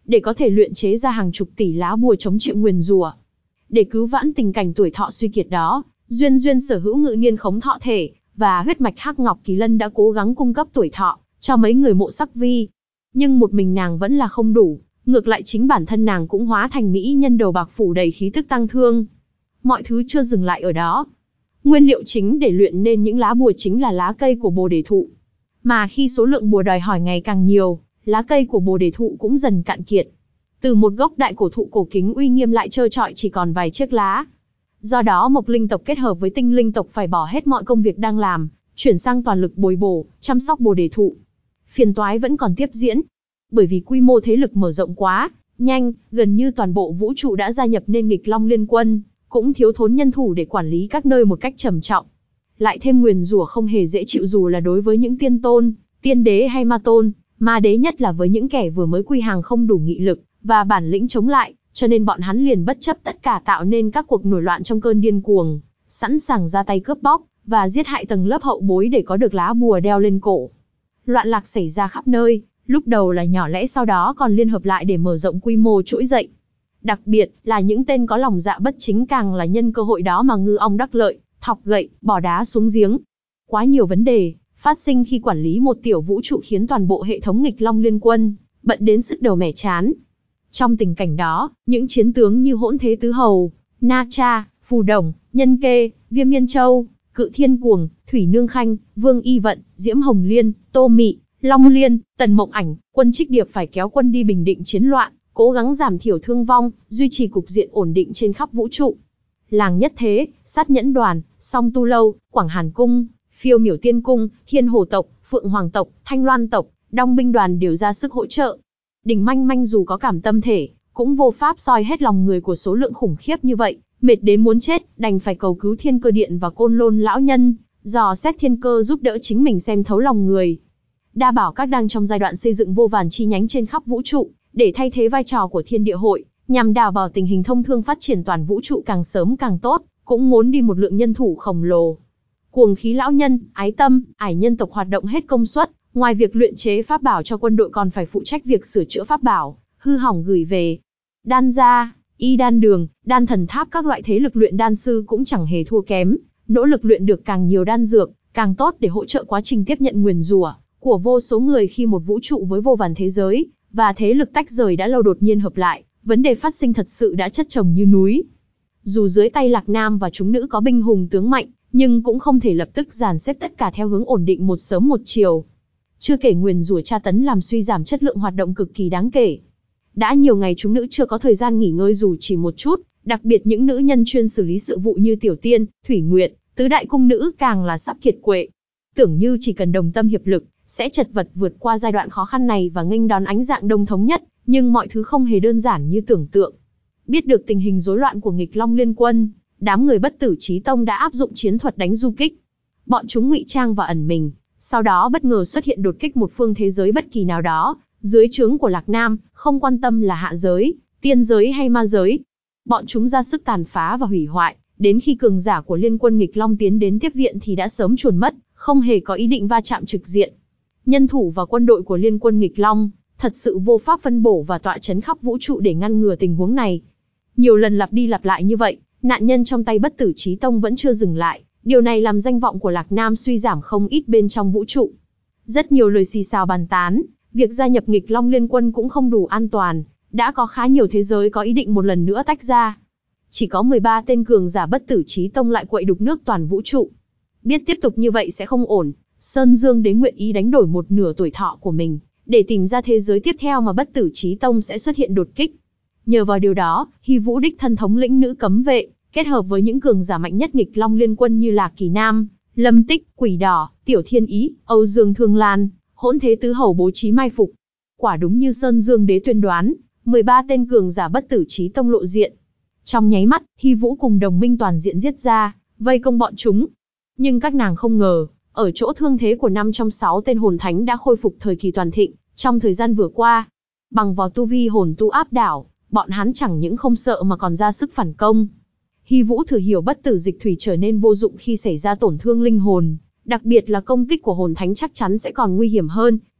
để có thể luyện chế ra hàng chục tỷ lá bùa chống chịu nguyền rủa. Để cứu vãn tình cảnh tuổi thọ suy kiệt đó, Duyên Duyên sở hữu ngự niên khống thọ thể và huyết mạch hắc ngọc kỳ lân đã cố gắng cung cấp tuổi thọ cho mấy người Mộ Sắc Vi. Nhưng một mình nàng vẫn là không đủ, ngược lại chính bản thân nàng cũng hóa thành mỹ nhân đầu bạc phủ đầy khí tức tang thương. Mọi thứ chưa dừng lại ở đó. Nguyên liệu chính để luyện nên những lá bùa chính là lá cây của Bồ Đề thụ. Mà khi số lượng bùa đòi hỏi ngày càng nhiều, lá cây của Bồ Đề thụ cũng dần cạn kiệt. Từ một gốc đại cổ thụ cổ kính uy nghiêm lại trơ trọi chỉ còn vài chiếc lá. Do đó Mộc Linh tộc kết hợp với Tinh Linh tộc phải bỏ hết mọi công việc đang làm, chuyển sang toàn lực bồi bổ, chăm sóc Bồ Đề thụ. Phiền toái vẫn còn tiếp diễn. Bởi vì quy mô thế lực mở rộng quá nhanh, gần như toàn bộ vũ trụ đã gia nhập nên Nghịch Long Liên Quân, cũng thiếu thốn nhân thủ để quản lý các nơi một cách trầm trọng. Lại thêm nguyền rủa không hề dễ chịu dù là đối với những tiên tôn, tiên đế hay ma tôn, ma đế nhất là với những kẻ vừa mới quy hàng không đủ nghị lực và bản lĩnh chống lại, cho nên bọn hắn liền bất chấp tất cả tạo nên các cuộc nổi loạn trong cơn điên cuồng, sẵn sàng ra tay cướp bóc và giết hại tầng lớp hậu bối để có được lá bùa đeo lên cổ. Loạn lạc xảy ra khắp nơi, lúc đầu là nhỏ lẻ sau đó còn liên hợp lại để mở rộng quy mô trỗi dậy. Đặc biệt là những tên có lòng dạ bất chính càng là nhân cơ hội đó mà ngư ong đắc lợi, thọc gậy, bỏ đá xuống giếng. Quá nhiều vấn đề phát sinh khi quản lý một tiểu vũ trụ khiến toàn bộ hệ thống Nghịch Long Liên Quân bận đến sức đầu mẻ chán. Trong tình cảnh đó, những chiến tướng như Hỗn Thế Tứ Hầu, Na Cha, Phù Đồng, Nhân Kê, Viêm Yên Châu, Cự Thiên Cuồng, Thủy Nương Khanh, Vương Y Vận, Diễm Hồng Liên, Tô Mị, Long Liên, Tần Mộng Ảnh, Quân Trích Điệp phải kéo quân đi bình định chiến loạn, cố gắng giảm thiểu thương vong, duy trì cục diện ổn định trên khắp vũ trụ. Làng Nhất Thế, Sát Nhẫn Đoàn, Song Tu Lâu, Quảng Hàn Cung, Phiêu Miểu Tiên Cung, Thiên Hồ tộc, Phượng Hoàng tộc, Thanh Loan tộc, Đong binh đoàn đều ra sức hỗ trợ. Đỉnh Manh Manh dù có cảm tâm thể, cũng vô pháp soi hết lòng người của số lượng khủng khiếp như vậy, mệt đến muốn chết, đành phải cầu cứu Thiên Cơ Điện và Côn Lôn lão nhân, dò xét thiên cơ giúp đỡ chính mình xem thấu lòng người. Đa Bảo Các đang trong giai đoạn xây dựng vô vàn chi nhánh trên khắp vũ trụ, để thay thế vai trò của Thiên Địa Hội, nhằm đảm bảo tình hình thông thương phát triển toàn vũ trụ càng sớm càng tốt, cũng muốn đi một lượng nhân thủ khổng lồ. Cuồng Khí lão nhân, Ái Tâm, Ải nhân tộc hoạt động hết công suất, ngoài việc luyện chế pháp bảo cho quân đội còn phải phụ trách việc sửa chữa pháp bảo hư hỏng gửi về. Đan gia, Y Đan Đường, Đan Thần Tháp các loại thế lực luyện đan sư cũng chẳng hề thua kém, nỗ lực luyện được càng nhiều đan dược, càng tốt để hỗ trợ quá trình tiếp nhận nguyền rủa của vô số người khi một vũ trụ với vô vàn thế giới và thế lực tách rời đã lâu đột nhiên hợp lại, vấn đề phát sinh thật sự đã chất chồng như núi. Dù dưới tay Lạc Nam và chúng nữ có binh hùng tướng mạnh, nhưng cũng không thể lập tức dàn xếp tất cả theo hướng ổn định một sớm một chiều. Chưa kể nguyền rủa tra tấn làm suy giảm chất lượng hoạt động cực kỳ đáng kể. Đã nhiều ngày chúng nữ chưa có thời gian nghỉ ngơi dù chỉ một chút, đặc biệt những nữ nhân chuyên xử lý sự vụ như Tiểu Tiên, Thủy Nguyệt, tứ đại cung nữ càng là sắp kiệt quệ. Tưởng như chỉ cần đồng tâm hiệp lực, sẽ chật vật vượt qua giai đoạn khó khăn này và nghênh đón ánh dạng đông thống nhất, nhưng mọi thứ không hề đơn giản như tưởng tượng. Biết được tình hình rối loạn của Nghịch Long Liên Quân, đám người Bất Tử Chí Tông đã áp dụng chiến thuật đánh du kích. Bọn chúng ngụy trang và ẩn mình, sau đó bất ngờ xuất hiện đột kích một phương thế giới bất kỳ nào đó, dưới trướng của Lạc Nam, không quan tâm là hạ giới, tiên giới hay ma giới. Bọn chúng ra sức tàn phá và hủy hoại, đến khi cường giả của Liên Quân Nghịch Long tiến đến tiếp viện thì đã sớm chuồn mất, không hề có ý định va chạm trực diện. Nhân thủ và quân đội của Liên Quân Nghịch Long thật sự vô pháp phân bổ và tọa chấn khắp vũ trụ để ngăn ngừa tình huống này. Nhiều lần lặp đi lặp lại như vậy, nạn nhân trong tay Bất Tử Chí Tông vẫn chưa dừng lại, điều này làm danh vọng của Lạc Nam suy giảm không ít bên trong vũ trụ. Rất nhiều lời xì xào bàn tán, việc gia nhập Nghịch Long Liên Quân cũng không đủ an toàn, đã có khá nhiều thế giới có ý định một lần nữa tách ra. Chỉ có mười ba tên cường giả Bất Tử Chí Tông lại quậy đục nước toàn vũ trụ. Biết tiếp tục như vậy sẽ không ổn, Sơn Dương Đế nguyện ý đánh đổi một nửa tuổi thọ của mình, để tìm ra thế giới tiếp theo mà Bất Tử Chí Tông sẽ xuất hiện đột kích. Nhờ vào điều đó, Hy Vũ đích thân thống lĩnh nữ cấm vệ, kết hợp với những cường giả mạnh nhất Nghịch Long Liên Quân như Lạc Kỳ Nam, Lâm Tích, Quỷ Đỏ, Tiểu Thiên Ý, Âu Dương Thương Lan, Hỗn Thế Tứ Hầu bố trí mai phục. Quả đúng như Sơn Dương Đế tuyên đoán, mười ba tên cường giả Bất Tử Chí Tông lộ diện. Trong nháy mắt, Hy Vũ cùng đồng minh toàn diện giết ra, vây công bọn chúng. Nhưng các nàng không ngờ, ở chỗ thương thế của năm trong sáu tên hồn thánh đã khôi phục thời kỳ toàn thịnh, trong thời gian vừa qua. Bằng vào tu vi hồn tu áp đảo, bọn hắn chẳng những không sợ mà còn ra sức phản công. Hy Vũ thừa hiểu bất tử dịch thủy trở nên vô dụng khi xảy ra tổn thương linh hồn, đặc biệt là công kích của hồn thánh chắc chắn sẽ còn nguy hiểm hơn,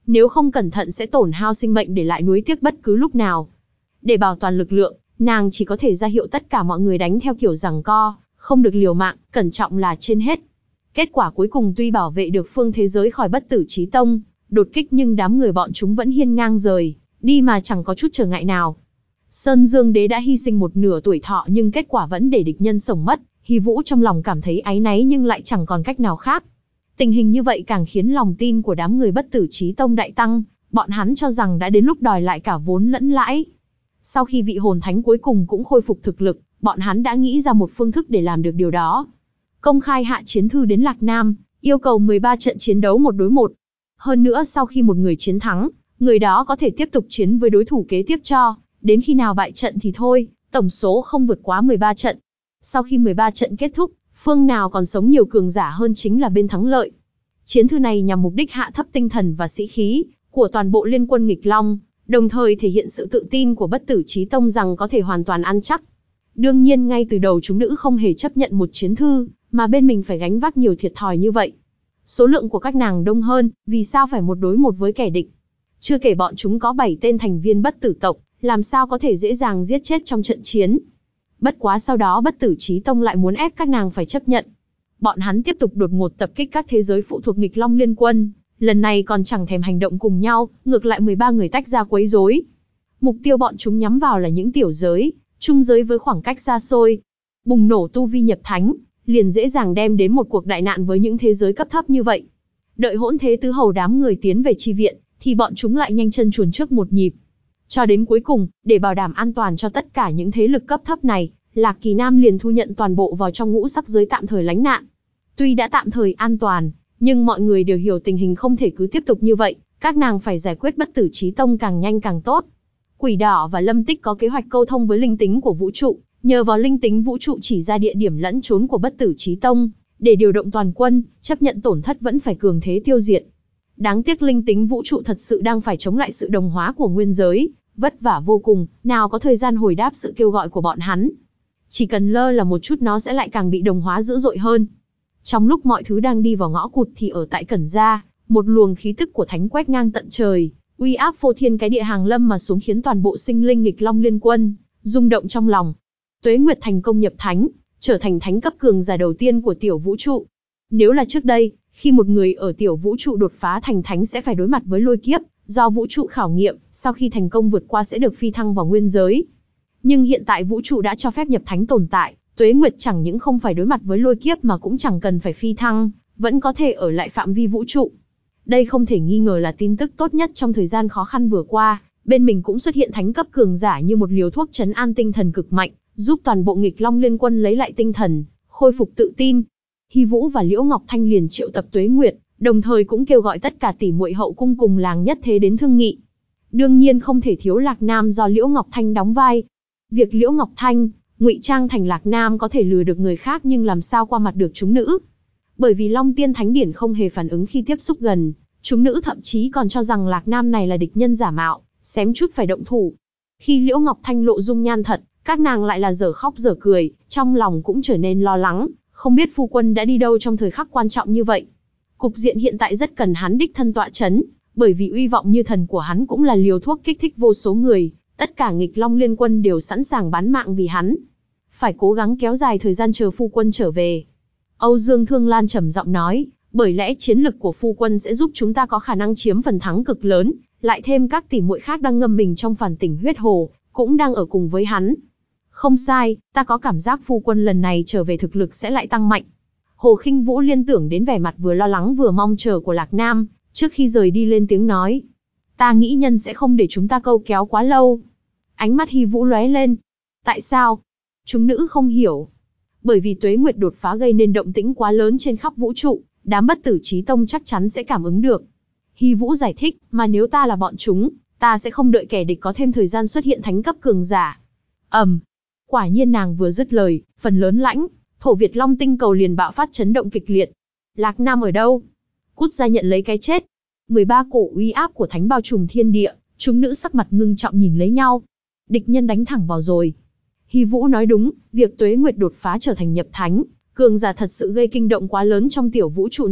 Nếu không cẩn thận sẽ tổn hao sinh mệnh để lại nuối tiếc bất cứ lúc nào. Để bảo toàn lực lượng, nàng chỉ có thể ra hiệu tất cả mọi người đánh theo kiểu giằng co, không được liều mạng, cẩn trọng là trên hết. Kết quả cuối cùng tuy bảo vệ được phương thế giới khỏi Bất Tử Chí Tông đột kích, nhưng đám người bọn chúng vẫn hiên ngang rời đi mà chẳng có chút trở ngại nào. Sơn Dương Đế đã hy sinh một nửa tuổi thọ nhưng kết quả vẫn để địch nhân sống mất. Hy Vũ trong lòng cảm thấy áy náy nhưng lại chẳng còn cách nào khác. Tình hình như vậy càng khiến lòng tin của đám người Bất Tử Chí Tông đại tăng, bọn hắn cho rằng đã đến lúc đòi lại cả vốn lẫn lãi. Sau khi vị hồn thánh cuối cùng cũng khôi phục thực lực, bọn hắn đã nghĩ ra một phương thức để làm được điều đó. Công khai hạ chiến thư đến Lạc Nam, yêu cầu mười ba trận chiến đấu một đối một. Hơn nữa sau khi một người chiến thắng, người đó có thể tiếp tục chiến với đối thủ kế tiếp cho, đến khi nào bại trận thì thôi, tổng số không vượt quá mười ba trận. Sau khi mười ba trận kết thúc, phương nào còn sống nhiều cường giả hơn chính là bên thắng lợi. Chiến thư này nhằm mục đích hạ thấp tinh thần và sĩ khí của toàn bộ liên quân nghịch long, đồng thời thể hiện sự tự tin của Bất Tử Chí Tông rằng có thể hoàn toàn ăn chắc. Đương nhiên ngay từ đầu chúng nữ không hề chấp nhận một chiến thư, mà bên mình phải gánh vác nhiều thiệt thòi như vậy. Số lượng của các nàng đông hơn, vì sao phải một đối một với kẻ địch? Chưa kể bọn chúng có bảy tên thành viên bất tử tộc, làm sao có thể dễ dàng giết chết trong trận chiến. Bất quá sau đó Bất Tử Chí Tông lại muốn ép các nàng phải chấp nhận. Bọn hắn tiếp tục đột ngột tập kích các thế giới phụ thuộc nghịch long liên quân, lần này còn chẳng thèm hành động cùng nhau, ngược lại mười ba người tách ra quấy rối. Mục tiêu bọn chúng nhắm vào là những tiểu giới, trung giới với khoảng cách xa xôi. Bùng nổ tu vi nhập thánh, liền dễ dàng đem đến một cuộc đại nạn với những thế giới cấp thấp như vậy. Đợi hỗn thế tứ hầu đám người tiến về chi viện, thì bọn chúng lại nhanh chân chuồn trước một nhịp. Cho đến cuối cùng, để bảo đảm an toàn cho tất cả những thế lực cấp thấp này, Lạc Kỳ Nam liền thu nhận toàn bộ vào trong ngũ sắc giới tạm thời lánh nạn. Tuy đã tạm thời an toàn, nhưng mọi người đều hiểu tình hình không thể cứ tiếp tục như vậy, các nàng phải giải quyết Bất Tử Chí Tông càng nhanh càng tốt. Quỷ Đỏ và Lâm Tích có kế hoạch câu thông với linh tính của vũ trụ, nhờ vào linh tính vũ trụ chỉ ra địa điểm lẫn trốn của Bất Tử Chí Tông, để điều động toàn quân, chấp nhận tổn thất vẫn phải cường thế tiêu diệt. Đáng tiếc linh tính vũ trụ thật sự đang phải chống lại sự đồng hóa của nguyên giới, vất vả vô cùng, nào có thời gian hồi đáp sự kêu gọi của bọn hắn. Chỉ cần lơ là một chút nó sẽ lại càng bị đồng hóa dữ dội hơn. Trong lúc mọi thứ đang đi vào ngõ cụt thì ở tại Cẩn Gia, một luồng khí tức của thánh quét ngang tận trời, uy áp phô thiên cái địa hàng lâm mà xuống khiến toàn bộ sinh linh nghịch long liên quân rung động trong lòng. Tuế Nguyệt thành công nhập thánh, trở thành thánh cấp cường giả đầu tiên của tiểu vũ trụ. Nếu là trước đây, khi một người ở tiểu vũ trụ đột phá thành thánh sẽ phải đối mặt với lôi kiếp, do vũ trụ khảo nghiệm, sau khi thành công vượt qua sẽ được phi thăng vào nguyên giới. Nhưng hiện tại vũ trụ đã cho phép nhập thánh tồn tại, Tuế Nguyệt chẳng những không phải đối mặt với lôi kiếp mà cũng chẳng cần phải phi thăng, vẫn có thể ở lại phạm vi vũ trụ. Đây không thể nghi ngờ là tin tức tốt nhất trong thời gian khó khăn vừa qua, bên mình cũng xuất hiện thánh cấp cường giả như một liều thuốc trấn an tinh thần cực mạnh, giúp toàn bộ nghịch long liên quân lấy lại tinh thần, khôi phục tự tin. Hy Vũ và Liễu Ngọc Thanh liền triệu tập Tuế Nguyệt, đồng thời cũng kêu gọi tất cả tỷ muội hậu cung cùng làng nhất thế đến thương nghị. Đương nhiên không thể thiếu Lạc Nam do Liễu Ngọc Thanh đóng vai. Việc Liễu Ngọc Thanh ngụy trang thành Lạc Nam có thể lừa được người khác nhưng làm sao qua mặt được chúng nữ. Bởi vì Long Tiên Thánh Điển không hề phản ứng khi tiếp xúc gần, chúng nữ thậm chí còn cho rằng Lạc Nam này là địch nhân giả mạo, xém chút phải động thủ. Khi Liễu Ngọc Thanh lộ dung nhan thật, các nàng lại là dở khóc dở cười, trong lòng cũng trở nên lo lắng, không biết phu quân đã đi đâu trong thời khắc quan trọng như vậy. Cục diện hiện tại rất cần hắn đích thân tọa chấn, bởi vì uy vọng như thần của hắn cũng là liều thuốc kích thích vô số người, tất cả nghịch long liên quân đều sẵn sàng bán mạng vì hắn. Phải cố gắng kéo dài thời gian chờ phu quân trở về. Âu Dương Thương Lan trầm giọng nói, bởi lẽ chiến lực của phu quân sẽ giúp chúng ta có khả năng chiếm phần thắng cực lớn, lại thêm các tỷ muội khác đang ngâm mình trong phản tỉnh huyết hồ, cũng đang ở cùng với hắn. Không sai, ta có cảm giác phu quân lần này trở về thực lực sẽ lại tăng mạnh. Hồ Khinh Vũ liên tưởng đến vẻ mặt vừa lo lắng vừa mong chờ của Lạc Nam, trước khi rời đi lên tiếng nói. Ta nghĩ nhân sẽ không để chúng ta câu kéo quá lâu. Ánh mắt Hy Vũ lóe lên. Tại sao? Chúng nữ không hiểu. Bởi vì Tuế Nguyệt đột phá gây nên động tĩnh quá lớn trên khắp vũ trụ, đám Bất Tử Chí Tông chắc chắn sẽ cảm ứng được. Hy Vũ giải thích, mà nếu ta là bọn chúng, ta sẽ không đợi kẻ địch có thêm thời gian xuất hiện thánh cấp cường giả. Ầm. Um, quả nhiên nàng vừa dứt lời, phần lớn lãnh, thổ Việt Long tinh cầu liền bạo phát chấn động kịch liệt. Lạc Nam ở đâu? Cút ra nhận lấy cái chết. mười ba cổ uy áp của thánh bao trùm thiên địa, chúng nữ sắc mặt ngưng trọng nhìn lấy nhau. Địch nhân đánh thẳng vào rồi. Hy Vũ nói đúng, việc Tuế Nguyệt đột phá trở thành nhập thánh, cường giả thật sự gây kinh động quá lớn trong tiểu vũ trụ này,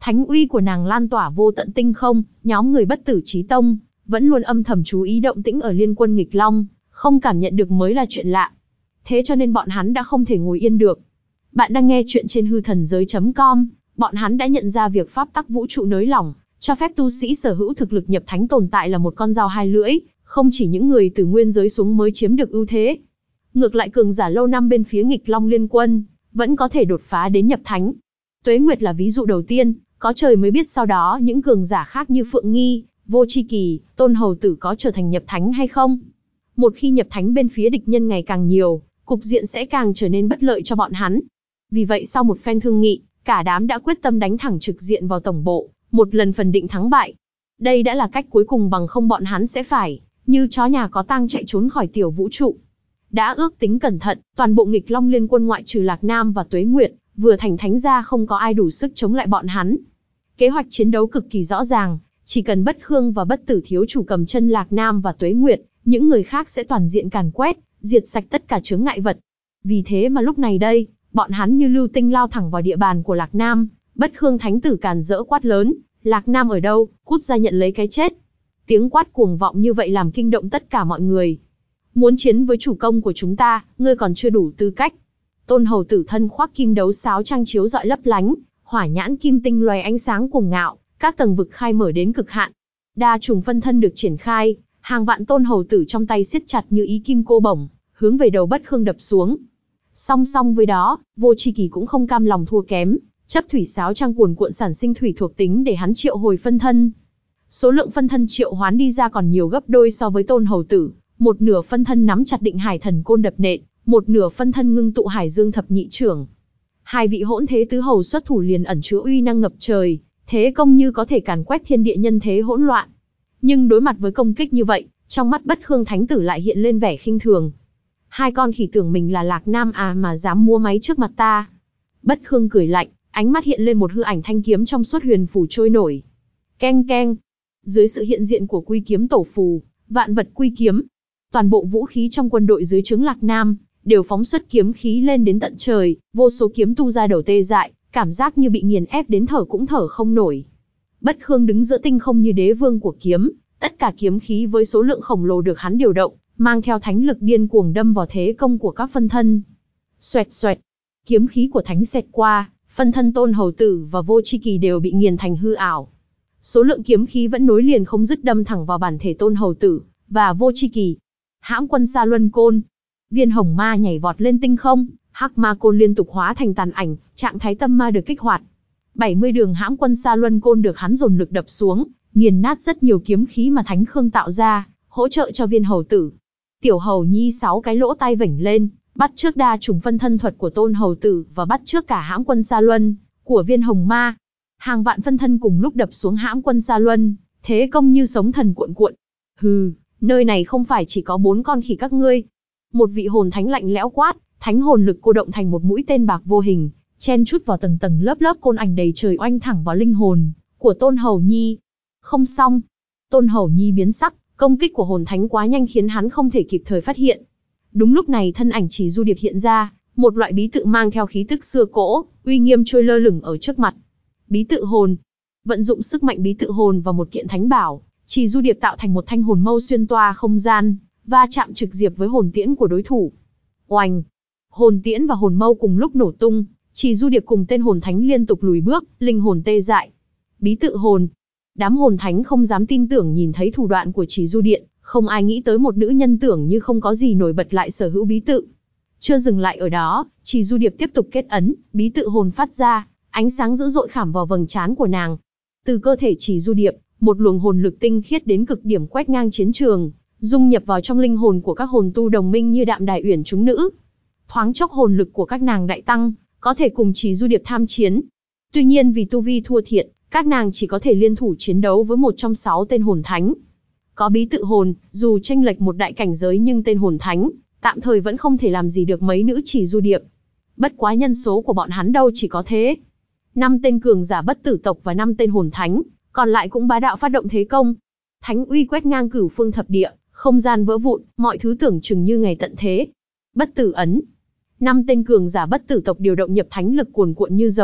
Thánh uy của nàng lan tỏa vô tận tinh không, nhóm người Bất Tử Chí Tông vẫn luôn âm thầm chú ý động tĩnh ở Liên Quân Nghịch Long, không cảm nhận được mới là chuyện lạ. Thế cho nên bọn hắn đã không thể ngồi yên được. Bạn đang nghe chuyện trên hư thần giới chấm com, bọn hắn đã nhận ra việc pháp tắc vũ trụ nới lỏng, cho phép tu sĩ sở hữu thực lực nhập thánh tồn tại là một con dao hai lưỡi, không chỉ những người từ nguyên giới xuống mới chiếm được ưu thế. Ngược lại cường giả lâu năm bên phía Nghịch Long Liên Quân, vẫn có thể đột phá đến nhập thánh. Tuế Nguyệt là ví dụ đầu tiên, có trời mới biết sau đó những cường giả khác như Phượng Nghi, Vô Chi Kỳ, Tôn Hầu Tử có trở thành nhập thánh hay không. Một khi nhập thánh bên phía địch nhân ngày càng nhiều, cục diện sẽ càng trở nên bất lợi cho bọn hắn. Vì vậy sau một phen thương nghị, cả đám đã quyết tâm đánh thẳng trực diện vào tổng bộ, một lần phần định thắng bại. Đây đã là cách cuối cùng, bằng không bọn hắn sẽ phải như chó nhà có tang chạy trốn khỏi tiểu vũ trụ. Đã ước tính cẩn thận, toàn bộ Nghịch Long Liên Quân ngoại trừ Lạc Nam và Tuế Nguyệt, vừa thành thánh ra không có ai đủ sức chống lại bọn hắn. Kế hoạch chiến đấu cực kỳ rõ ràng, chỉ cần Bất Khương và Bất Tử Thiếu Chủ cầm chân Lạc Nam và Tuế Nguyệt, những người khác sẽ toàn diện càn quét, diệt sạch tất cả chướng ngại vật. Vì thế mà lúc này đây, bọn hắn như lưu tinh lao thẳng vào địa bàn của Lạc Nam. Bất Khương Thánh Tử càn rỡ quát lớn, Lạc Nam ở đâu, cút ra nhận lấy cái chết. Tiếng quát cuồng vọng như vậy làm kinh động tất cả mọi người. Muốn chiến với chủ công của chúng ta, ngươi còn chưa đủ tư cách. Tôn Hầu Tử thân khoác kim đấu sáo trang chiếu rọi lấp lánh, hỏa nhãn kim tinh loé ánh sáng cuồng ngạo, các tầng vực khai mở đến cực hạn. Đa trùng phân thân được triển khai, hàng vạn Tôn Hầu Tử trong tay siết chặt như ý kim cô bổng, hướng về đầu Bất Khương đập xuống. Song song với đó, Vô Chi Kỳ cũng không cam lòng thua kém, chấp thủy sáo trang cuồn cuộn sản sinh thủy thuộc tính để hắn triệu hồi phân thân. Số lượng phân thân triệu hoán đi ra còn nhiều gấp đôi so với Tôn Hầu Tử, một nửa phân thân nắm chặt định hải thần côn đập nện, một nửa phân thân ngưng tụ hải dương thập nhị trưởng. Hai vị hỗn thế tứ hầu xuất thủ liền ẩn chứa uy năng ngập trời, thế công như có thể càn quét thiên địa nhân thế hỗn loạn. Nhưng đối mặt với công kích như vậy, trong mắt Bất Khương Thánh Tử lại hiện lên vẻ khinh thường. Hai con khỉ tưởng mình là Lạc Nam à mà dám múa máy trước mặt ta. Bất Khương cười lạnh, ánh mắt hiện lên một hư ảnh thanh kiếm trong suốt huyền phù trôi nổi. Keng keng. Dưới sự hiện diện của quy kiếm tổ phù, vạn vật quy kiếm, toàn bộ vũ khí trong quân đội dưới trướng Lạc Nam đều phóng xuất kiếm khí lên đến tận trời, vô số kiếm tu ra đầu tê dại, cảm giác như bị nghiền ép đến thở cũng thở không nổi. Bất Khương đứng giữa tinh không như đế vương của kiếm, tất cả kiếm khí với số lượng khổng lồ được hắn điều động, mang theo thánh lực điên cuồng đâm vào thế công của các phân thân. Xoẹt xoẹt, kiếm khí của thánh xẹt qua, phân thân Tôn Hầu Tử và Vô Chi Kỳ đều bị nghiền thành hư ảo. Số lượng kiếm khí vẫn nối liền không dứt đâm thẳng vào bản thể Tôn Hầu Tử và Vô Chi Kỳ. Hãm Quân Sa Luân Côn, viên hồng ma nhảy vọt lên tinh không, hắc ma côn liên tục hóa thành tàn ảnh, trạng thái tâm ma được kích hoạt. bảy mươi đường Hãm Quân Sa Luân Côn được hắn dồn lực đập xuống, nghiền nát rất nhiều kiếm khí mà Thánh Khương tạo ra, hỗ trợ cho viên hầu tử. Tiểu Hầu Nhi sáu cái lỗ tai vểnh lên, bắt trước đa trùng phân thân thuật của Tôn Hầu Tử và bắt trước cả Hãm Quân Sa Luân của viên hồng ma. Hàng vạn phân thân cùng lúc đập xuống Hãm Quân Sa Luân, thế công như sóng thần cuộn cuộn. Hừ, nơi này không phải chỉ có bốn con khỉ các ngươi. Một vị hồn thánh lạnh lẽo quát, thánh hồn lực cô động thành một mũi tên bạc vô hình, chen chút vào tầng tầng lớp lớp côn ảnh đầy trời oanh thẳng vào linh hồn của Tôn Hầu Nhi. Không xong, Tôn Hầu Nhi biến sắc, công kích của hồn thánh quá nhanh khiến hắn không thể kịp thời phát hiện. Đúng lúc này thân ảnh Chỉ Du Điệp hiện ra, một loại bí tự mang theo khí tức xưa cũ, uy nghiêm trôi lơ lửng ở trước mặt. Bí tự hồn. Vận dụng sức mạnh bí tự hồn vào một kiện thánh bảo, Chỉ Du Điệp tạo thành một thanh hồn mâu xuyên toa không gian, va chạm trực diệp với hồn tiễn của đối thủ. Oanh! Hồn tiễn và hồn mâu cùng lúc nổ tung, Chỉ Du Điệp cùng tên hồn thánh liên tục lùi bước, linh hồn tê dại. Bí tự hồn. Đám hồn thánh không dám tin tưởng nhìn thấy thủ đoạn của Chỉ Du Điện, không ai nghĩ tới một nữ nhân tưởng như không có gì nổi bật lại sở hữu bí tự. Chưa dừng lại ở đó, Chỉ Du Điệp tiếp tục kết ấn, bí tự hồn phát ra, ánh sáng dữ dội khảm vào vầng trán của nàng. Từ cơ thể Chỉ Du Điệp, một luồng hồn lực tinh khiết đến cực điểm quét ngang chiến trường, dung nhập vào trong linh hồn của các hồn tu đồng minh như Đạm Đài Uyển chúng nữ. Thoáng chốc hồn lực của các nàng đại tăng, có thể cùng Chỉ Du Điệp tham chiến. Tuy nhiên vì tu vi thua thiệt, các nàng chỉ có thể liên thủ chiến đấu với một trong sáu tên hồn thánh. Có bí tự hồn, dù chênh lệch một đại cảnh giới nhưng tên hồn thánh tạm thời vẫn không thể làm gì được mấy nữ Chỉ Du Điệp. Bất quá nhân số của bọn hắn đâu chỉ có thế. Năm tên cường giả bất tử tộc và năm tên hồn thánh, còn lại cũng bá đạo phát động thế công. Thánh uy quét ngang cửu phương thập địa, không gian vỡ vụn, mọi thứ tưởng chừng như ngày tận thế. Bất tử ấn. Năm tên cường giả bất tử tộc điều động nhập thánh lực cuồn cuộn như rồng,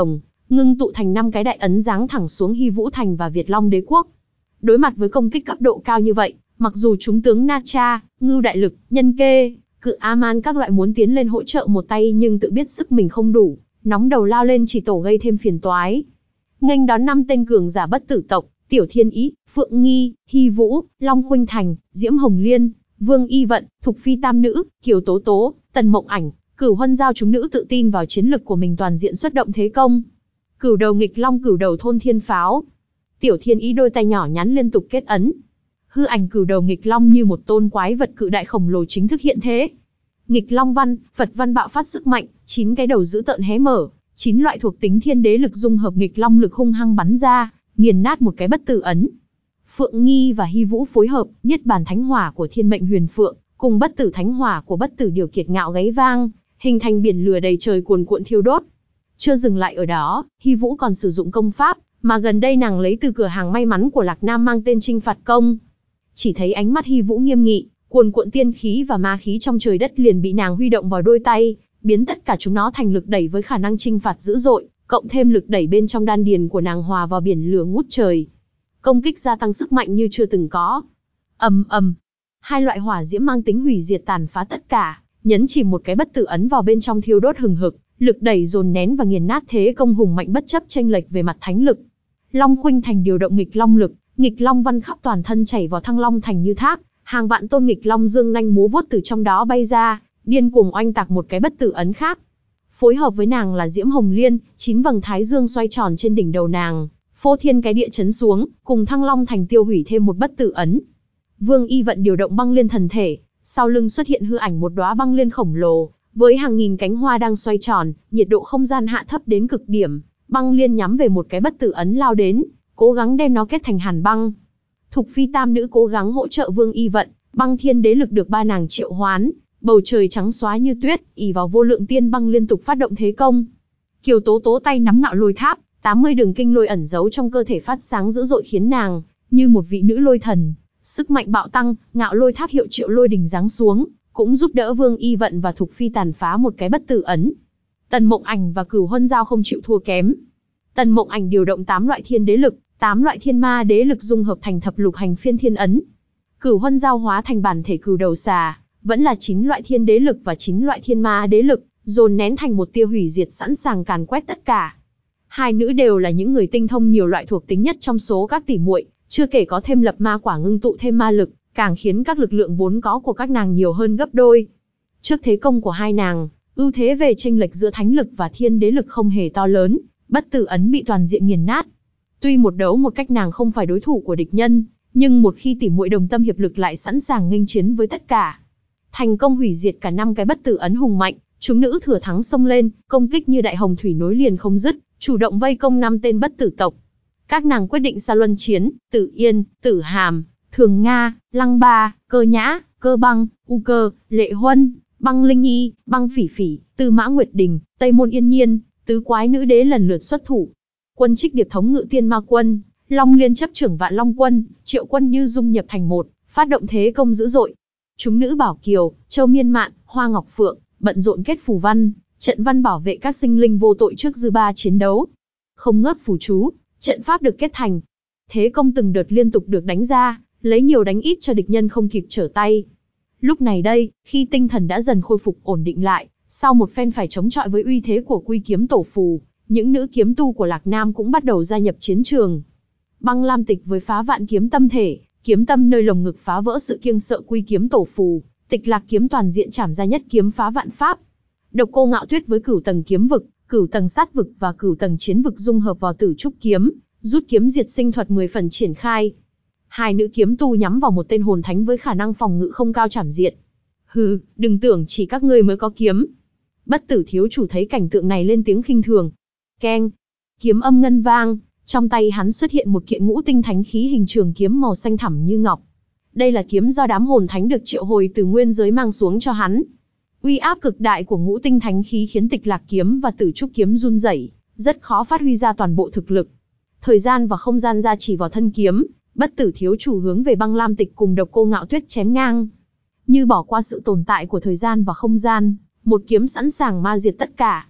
ngưng tụ thành năm cái đại ấn giáng thẳng xuống Hy Vũ Thành và Việt Long Đế quốc. Đối mặt với công kích cấp độ cao như vậy, mặc dù chúng tướng Na Cha, Ngưu Đại Lực, Nhân Kê, Cự A-man các loại muốn tiến lên hỗ trợ một tay nhưng tự biết sức mình không đủ, nóng đầu lao lên chỉ tổ gây thêm phiền toái. Nghênh đón năm tên cường giả bất tử tộc, Tiểu Thiên Ý, Phượng Nghi, Hy Vũ, Long Khuynh Thành, Diễm Hồng Liên, Vương Y Vận, Thục Phi Tam Nữ, Kiều Tố Tố, Tần Mộng Ảnh, Cửu Huân Giao chúng nữ tự tin vào chiến lực của mình toàn diện xuất động thế công. Cửu đầu nghịch long, cửu đầu thôn thiên pháo. Tiểu Thiên Ý đôi tay nhỏ nhắn liên tục kết ấn. Hư ảnh cửu đầu nghịch long như một tôn quái vật cự đại khổng lồ chính thức hiện thế. Nghịch long văn, Phật văn bạo phát sức mạnh, chín cái đầu dữ tợn hé mở, chín loại thuộc tính thiên đế lực dung hợp nghịch long lực hung hăng bắn ra, nghiền nát một cái bất tử ấn. Phượng Nghi và Hy Vũ phối hợp, niết bàn thánh hỏa của Thiên Mệnh Huyền Phượng, cùng bất tử thánh hỏa của bất tử điều kiệt ngạo gáy vang, hình thành biển lửa đầy trời cuồn cuộn thiêu đốt. Chưa dừng lại ở đó, Hy Vũ còn sử dụng công pháp mà gần đây nàng lấy từ cửa hàng may mắn của Lạc Nam mang tên Trinh Phạt Công. Chỉ thấy ánh mắt Hy Vũ nghiêm nghị, cuồn cuộn tiên khí và ma khí trong trời đất liền bị nàng huy động vào đôi tay, biến tất cả chúng nó thành lực đẩy với khả năng chinh phạt dữ dội, cộng thêm lực đẩy bên trong đan điền của nàng hòa vào biển lửa ngút trời. Công kích gia tăng sức mạnh như chưa từng có. Ầm ầm, hai loại hỏa diễm mang tính hủy diệt tàn phá tất cả, nhấn chìm một cái bất tử ấn vào bên trong thiêu đốt hừng hực, lực đẩy dồn nén và nghiền nát thế công hùng mạnh bất chấp chênh lệch về mặt thánh lực. Long Khuynh Thành điều động nghịch long lực, nghịch long văn khắp toàn thân chảy vào Thăng Long Thành như thác, hàng vạn tôn nghịch long dương nanh múa vuốt từ trong đó bay ra, điên cuồng oanh tạc một cái bất tử ấn khác. Phối hợp với nàng là Diễm Hồng Liên, chín vầng thái dương xoay tròn trên đỉnh đầu nàng, phô thiên cái địa chấn xuống, cùng Thăng Long Thành tiêu hủy thêm một bất tử ấn. Vương Y Vận điều động băng liên thần thể, sau lưng xuất hiện hư ảnh một đóa băng liên khổng lồ, với hàng nghìn cánh hoa đang xoay tròn, nhiệt độ không gian hạ thấp đến cực điểm, băng liên nhắm về một cái bất tử ấn lao đến, cố gắng đem nó kết thành hàn băng. Thục Phi Tam Nữ cố gắng hỗ trợ Vương Y Vận, băng thiên đế lực được ba nàng triệu hoán, bầu trời trắng xóa như tuyết, ỷ vào vô lượng tiên băng liên tục phát động thế công. Kiều Tố Tố tay nắm ngạo lôi tháp, tám mươi đường kinh lôi ẩn giấu trong cơ thể phát sáng dữ dội khiến nàng như một vị nữ lôi thần, sức mạnh bạo tăng, ngạo lôi tháp hiệu triệu lôi đình giáng xuống, cũng giúp đỡ Vương Y Vận và Thục Phi tàn phá một cái bất tử ấn. Tần Mộng Ảnh và Cửu Huân Giao không chịu thua kém. Tần Mộng Ảnh điều động tám loại thiên đế lực, tám loại thiên ma đế lực dung hợp thành thập lục hành phiên thiên ấn. Cửu Huân Giao hóa thành bản thể cửu đầu xà, vẫn là chín loại thiên đế lực và chín loại thiên ma đế lực, dồn nén thành một tia hủy diệt sẵn sàng càn quét tất cả. Hai nữ đều là những người tinh thông nhiều loại thuộc tính nhất trong số các tỷ muội, chưa kể có thêm lập ma quả ngưng tụ thêm ma lực, càng khiến các lực lượng vốn có của các nàng nhiều hơn gấp đôi. Trước thế công của hai nàng, ưu thế về chênh lệch giữa thánh lực và thiên đế lực không hề to lớn, bất tử ấn bị toàn diện nghiền nát. Tuy một đấu một cách nàng không phải đối thủ của địch nhân, nhưng một khi tỷ muội đồng tâm hiệp lực lại sẵn sàng nghênh chiến với tất cả. Thành công hủy diệt cả năm cái bất tử ấn hùng mạnh, chúng nữ thừa thắng xông lên, công kích như đại hồng thủy nối liền không dứt, chủ động vây công năm tên bất tử tộc. Các nàng quyết định xa luân chiến, Tử Yên, Tử Hàm, Thường Nga, Lăng Ba, Cơ Nhã, Cơ Băng, U Cơ, Lệ Huân, Băng Linh Y, Băng Phỉ Phỉ, Tư Mã Nguyệt Đình, Tây Môn Yên Nhiên, tứ quái nữ đế lần lượt xuất thủ. Quân Trích Điệp thống ngự Tiên Ma Quân, Long Liên chấp trưởng Vạn Long Quân, Triệu Quân Như dung nhập thành một, phát động thế công dữ dội. Chúng nữ Bảo Kiều, Châu Miên Mạn, Hoa Ngọc Phượng, bận rộn kết phù văn, trận văn bảo vệ các sinh linh vô tội trước dư ba chiến đấu. Không ngớt phù chú, trận pháp được kết thành. Thế công từng đợt liên tục được đánh ra, lấy nhiều đánh ít cho địch nhân không kịp trở tay. Lúc này đây, khi tinh thần đã dần khôi phục ổn định lại, sau một phen phải chống chọi với uy thế của Quy Kiếm Tổ Phù, những nữ kiếm tu của Lạc Nam cũng bắt đầu gia nhập chiến trường. Băng Lam Tịch với phá vạn kiếm tâm thể, kiếm tâm nơi lồng ngực phá vỡ sự kiêng sợ Quy Kiếm Tổ Phù, Tịch Lạc kiếm toàn diện chảm ra nhất kiếm phá vạn pháp. Độc Cô Ngạo Tuyết với cửu tầng kiếm vực, cửu tầng sát vực và cửu tầng chiến vực dung hợp vào Tử Trúc kiếm, rút kiếm diệt sinh thuật mười phần triển khai. Hai nữ kiếm tu nhắm vào một tên hồn thánh với khả năng phòng ngự không cao chảm diệt. Hừ, đừng tưởng chỉ các ngươi mới có kiếm. Bất Tử thiếu chủ thấy cảnh tượng này lên tiếng khinh thường. Keng, kiếm âm ngân vang, trong tay hắn xuất hiện một kiện ngũ tinh thánh khí hình trường kiếm màu xanh thẳm như ngọc. Đây là kiếm do đám hồn thánh được triệu hồi từ nguyên giới mang xuống cho hắn. Uy áp cực đại của ngũ tinh thánh khí khiến Tịch Lạc kiếm và Tử Trúc kiếm run rẩy, rất khó phát huy ra toàn bộ thực lực. Thời gian và không gian gia trì vào thân kiếm, Bất Tử thiếu chủ hướng về Băng Lam Tịch cùng Độc Cô Ngạo Tuyết chém ngang. Như bỏ qua sự tồn tại của thời gian và không gian, một kiếm sẵn sàng ma diệt tất cả.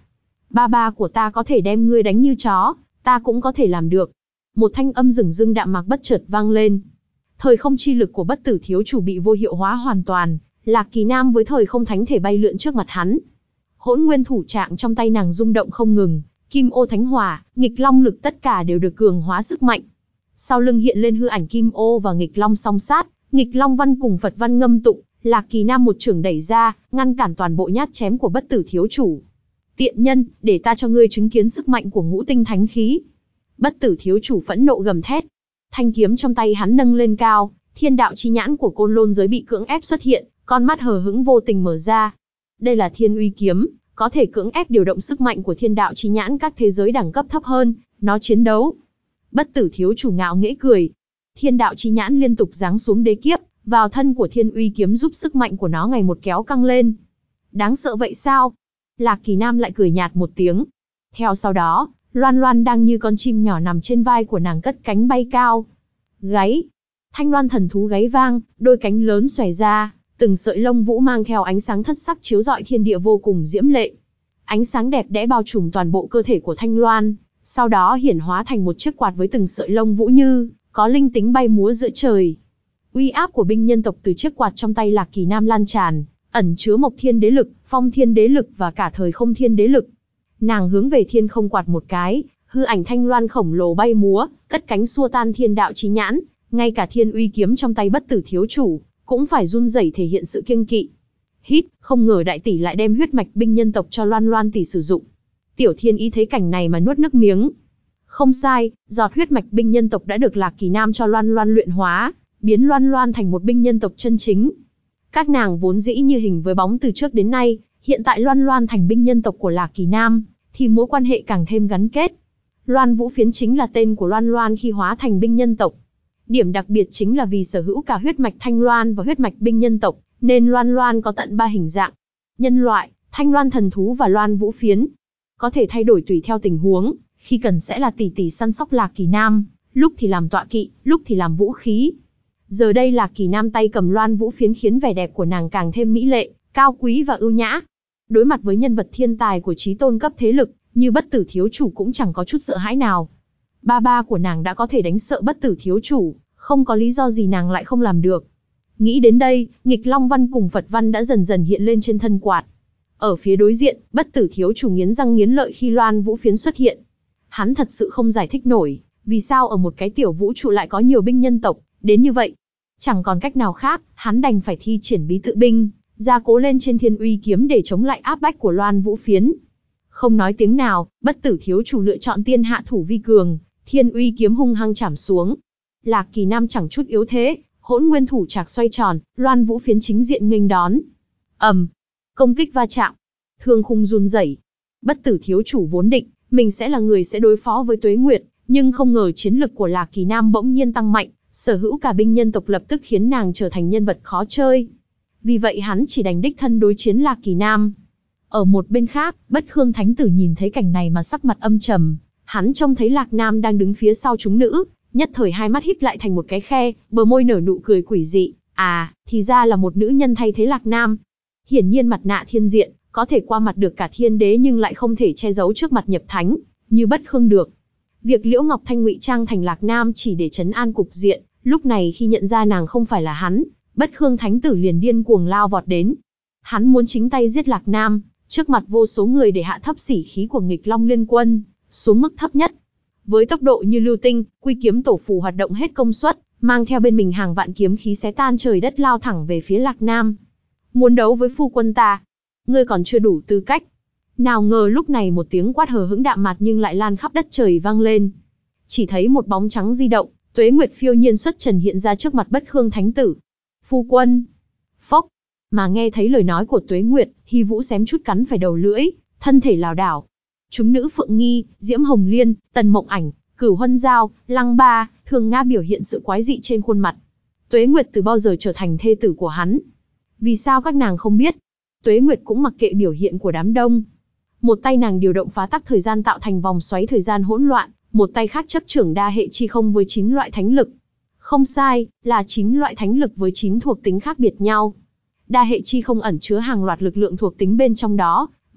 Ba ba của ta có thể đem ngươi đánh như chó, ta cũng có thể làm được. Một thanh âm rừng rưng đạm mạc bất chợt vang lên. Thời không chi lực của bất tử thiếu chủ bị vô hiệu hóa hoàn toàn, Lạc Kỳ Nam với thời không thánh thể bay lượn trước mặt hắn. Hỗn nguyên thủ trạng trong tay nàng rung động không ngừng, kim ô thánh hỏa, nghịch long lực tất cả đều được cường hóa sức mạnh. Sau lưng hiện lên hư ảnh kim ô và nghịch long song sát, nghịch long văn cùng Phật văn ngâm tụng, Lạc Kỳ Nam một chưởng đẩy ra, ngăn cản toàn bộ nhát chém của bất tử thiếu chủ. Tiện nhân, để ta cho ngươi chứng kiến sức mạnh của ngũ tinh thánh khí. Bất tử thiếu chủ phẫn nộ gầm thét. Thanh kiếm trong tay hắn nâng lên cao, thiên đạo chi nhãn của côn lôn giới bị cưỡng ép xuất hiện, con mắt hờ hững vô tình mở ra. Đây là thiên uy kiếm, có thể cưỡng ép điều động sức mạnh của thiên đạo chi nhãn các thế giới đẳng cấp thấp hơn, nó chiến đấu. Bất tử thiếu chủ ngạo nghễ cười. Thiên đạo chi nhãn liên tục giáng xuống đế kiếp, vào thân của thiên uy kiếm giúp sức mạnh của nó ngày một kéo căng lên. Đáng sợ vậy sao? Lạc Kỳ Nam lại cười nhạt một tiếng. Theo sau đó, Loan Loan đang như con chim nhỏ nằm trên vai của nàng cất cánh bay cao. Gáy. Thanh loan thần thú gáy vang, đôi cánh lớn xòe ra, từng sợi lông vũ mang theo ánh sáng thất sắc chiếu rọi thiên địa vô cùng diễm lệ. Ánh sáng đẹp đẽ bao trùm toàn bộ cơ thể của Thanh Loan, sau đó hiển hóa thành một chiếc quạt với từng sợi lông vũ như có linh tính bay múa giữa trời. Uy áp của binh nhân tộc từ chiếc quạt trong tay Lạc Kỳ Nam lan tràn, ẩn chứa Mộc Thiên Đế lực, Phong Thiên Đế lực và cả Thời Không Thiên Đế lực. Nàng hướng về thiên không quạt một cái, hư ảnh Thanh Loan khổng lồ bay múa, cất cánh xua tan thiên đạo chí nhãn, ngay cả thiên uy kiếm trong tay bất tử thiếu chủ cũng phải run rẩy thể hiện sự kiêng kỵ. Hít, không ngờ đại tỷ lại đem huyết mạch binh nhân tộc cho Loan Loan tỷ sử dụng. Tiểu Thiên Ý thấy cảnh này mà nuốt nước miếng. Không sai, giọt huyết mạch binh nhân tộc đã được Lạc Kỳ Nam cho Loan Loan luyện hóa, biến Loan Loan thành một binh nhân tộc chân chính. Các nàng vốn dĩ như hình với bóng từ trước đến nay, hiện tại Loan Loan thành binh nhân tộc của Lạc Kỳ Nam, thì mối quan hệ càng thêm gắn kết. Loan Vũ Phiến chính là tên của Loan Loan khi hóa thành binh nhân tộc. Điểm đặc biệt chính là vì sở hữu cả huyết mạch Thanh Loan và huyết mạch binh nhân tộc, nên Loan Loan có tận ba hình dạng: nhân loại, Thanh Loan thần thú và Loan Vũ Phiến. Có thể thay đổi tùy theo tình huống, khi cần sẽ là tỷ tỷ săn sóc Lạc Kỳ Nam, lúc thì làm tọa kỵ, lúc thì làm vũ khí. Giờ đây Lạc Kỳ Nam tay cầm Loan Vũ Phiến khiến vẻ đẹp của nàng càng thêm mỹ lệ, cao quý và ưu nhã. Đối mặt với nhân vật thiên tài của chí tôn cấp thế lực, như bất tử thiếu chủ cũng chẳng có chút sợ hãi nào. Ba ba của nàng đã có thể đánh sợ bất tử thiếu chủ, không có lý do gì nàng lại không làm được. Nghĩ đến đây, nghịch long văn cùng Phật văn đã dần dần hiện lên trên thân quạt. Ở phía đối diện, bất tử thiếu chủ nghiến răng nghiến lợi khi Loan Vũ Phiến xuất hiện. Hắn thật sự không giải thích nổi, vì sao ở một cái tiểu vũ trụ lại có nhiều binh nhân tộc, đến như vậy. Chẳng còn cách nào khác, hắn đành phải thi triển bí tự binh, gia cố lên trên thiên uy kiếm để chống lại áp bách của Loan Vũ Phiến. Không nói tiếng nào, bất tử thiếu chủ lựa chọn tiên hạ thủ vi cường, thiên uy kiếm hung hăng chảm xuống. Lạc Kỳ Nam chẳng chút yếu thế, hỗn nguyên thủ trạc xoay tròn, Loan Vũ Phiến chính diện nghênh đón. ầm, công kích va chạm, thương khung run rẩy. Bất tử thiếu chủ vốn định mình sẽ là người sẽ đối phó với Tuế Nguyệt, nhưng không ngờ chiến lực của Lạc Kỳ Nam bỗng nhiên tăng mạnh, sở hữu cả binh nhân tộc lập tức khiến nàng trở thành nhân vật khó chơi. Vì vậy hắn chỉ đành đích thân đối chiến Lạc Kỳ Nam. Ở một bên khác, Bất Khương Thánh Tử nhìn thấy cảnh này mà sắc mặt âm trầm, hắn trông thấy Lạc Nam đang đứng phía sau chúng nữ, nhất thời hai mắt híp lại thành một cái khe, bờ môi nở nụ cười quỷ dị. À, thì ra là một nữ nhân thay thế Lạc Nam. Hiển nhiên mặt nạ thiên diện, có thể qua mặt được cả thiên đế nhưng lại không thể che giấu trước mặt nhập thánh, như Bất Khương được. Việc Liễu Ngọc Thanh ngụy trang thành Lạc Nam chỉ để trấn an cục diện, lúc này khi nhận ra nàng không phải là hắn, Bất Khương Thánh Tử liền điên cuồng lao vọt đến. Hắn muốn chính tay giết Lạc Nam, trước mặt vô số người để hạ thấp sĩ khí của nghịch Long Liên Quân xuống mức thấp nhất. Với tốc độ như lưu tinh, Quy Kiếm Tổ Phù hoạt động hết công suất, mang theo bên mình hàng vạn kiếm khí xé tan trời đất lao thẳng về phía Lạc Nam. Muốn đấu với phu quân ta, ngươi còn chưa đủ tư cách. Nào ngờ lúc này một tiếng quát hờ hững đạm mạc nhưng lại lan khắp đất trời vang lên. Chỉ thấy một bóng trắng di động, Tuế Nguyệt phiêu nhiên xuất trần hiện ra trước mặt Bất Khương Thánh Tử. Phu quân. Phốc. Mà nghe thấy lời nói của Tuế Nguyệt, Hy Vũ xém chút cắn phải đầu lưỡi, thân thể lảo đảo. Chúng nữ Phượng Nghi, Diễm Hồng Liên, Tần Mộng Ảnh, Cửu Huân Giao, Lăng Ba, Thường Nga biểu hiện sự quái dị trên khuôn mặt. Tuế Nguyệt từ bao giờ trở thành thê tử của hắn? Vì sao các nàng không biết? Tuế Nguyệt cũng mặc kệ biểu hiện của đám đông. Một tay nàng điều động phá tắc thời gian tạo thành vòng xoáy thời gian hỗn loạn, một tay khác chấp trưởng đa hệ chi không với chín loại thánh lực. Không sai, là chín loại thánh lực với chín thuộc tính khác biệt nhau. Đa hệ chi không ẩn chứa hàng loạt lực lượng thuộc tính bên trong đó,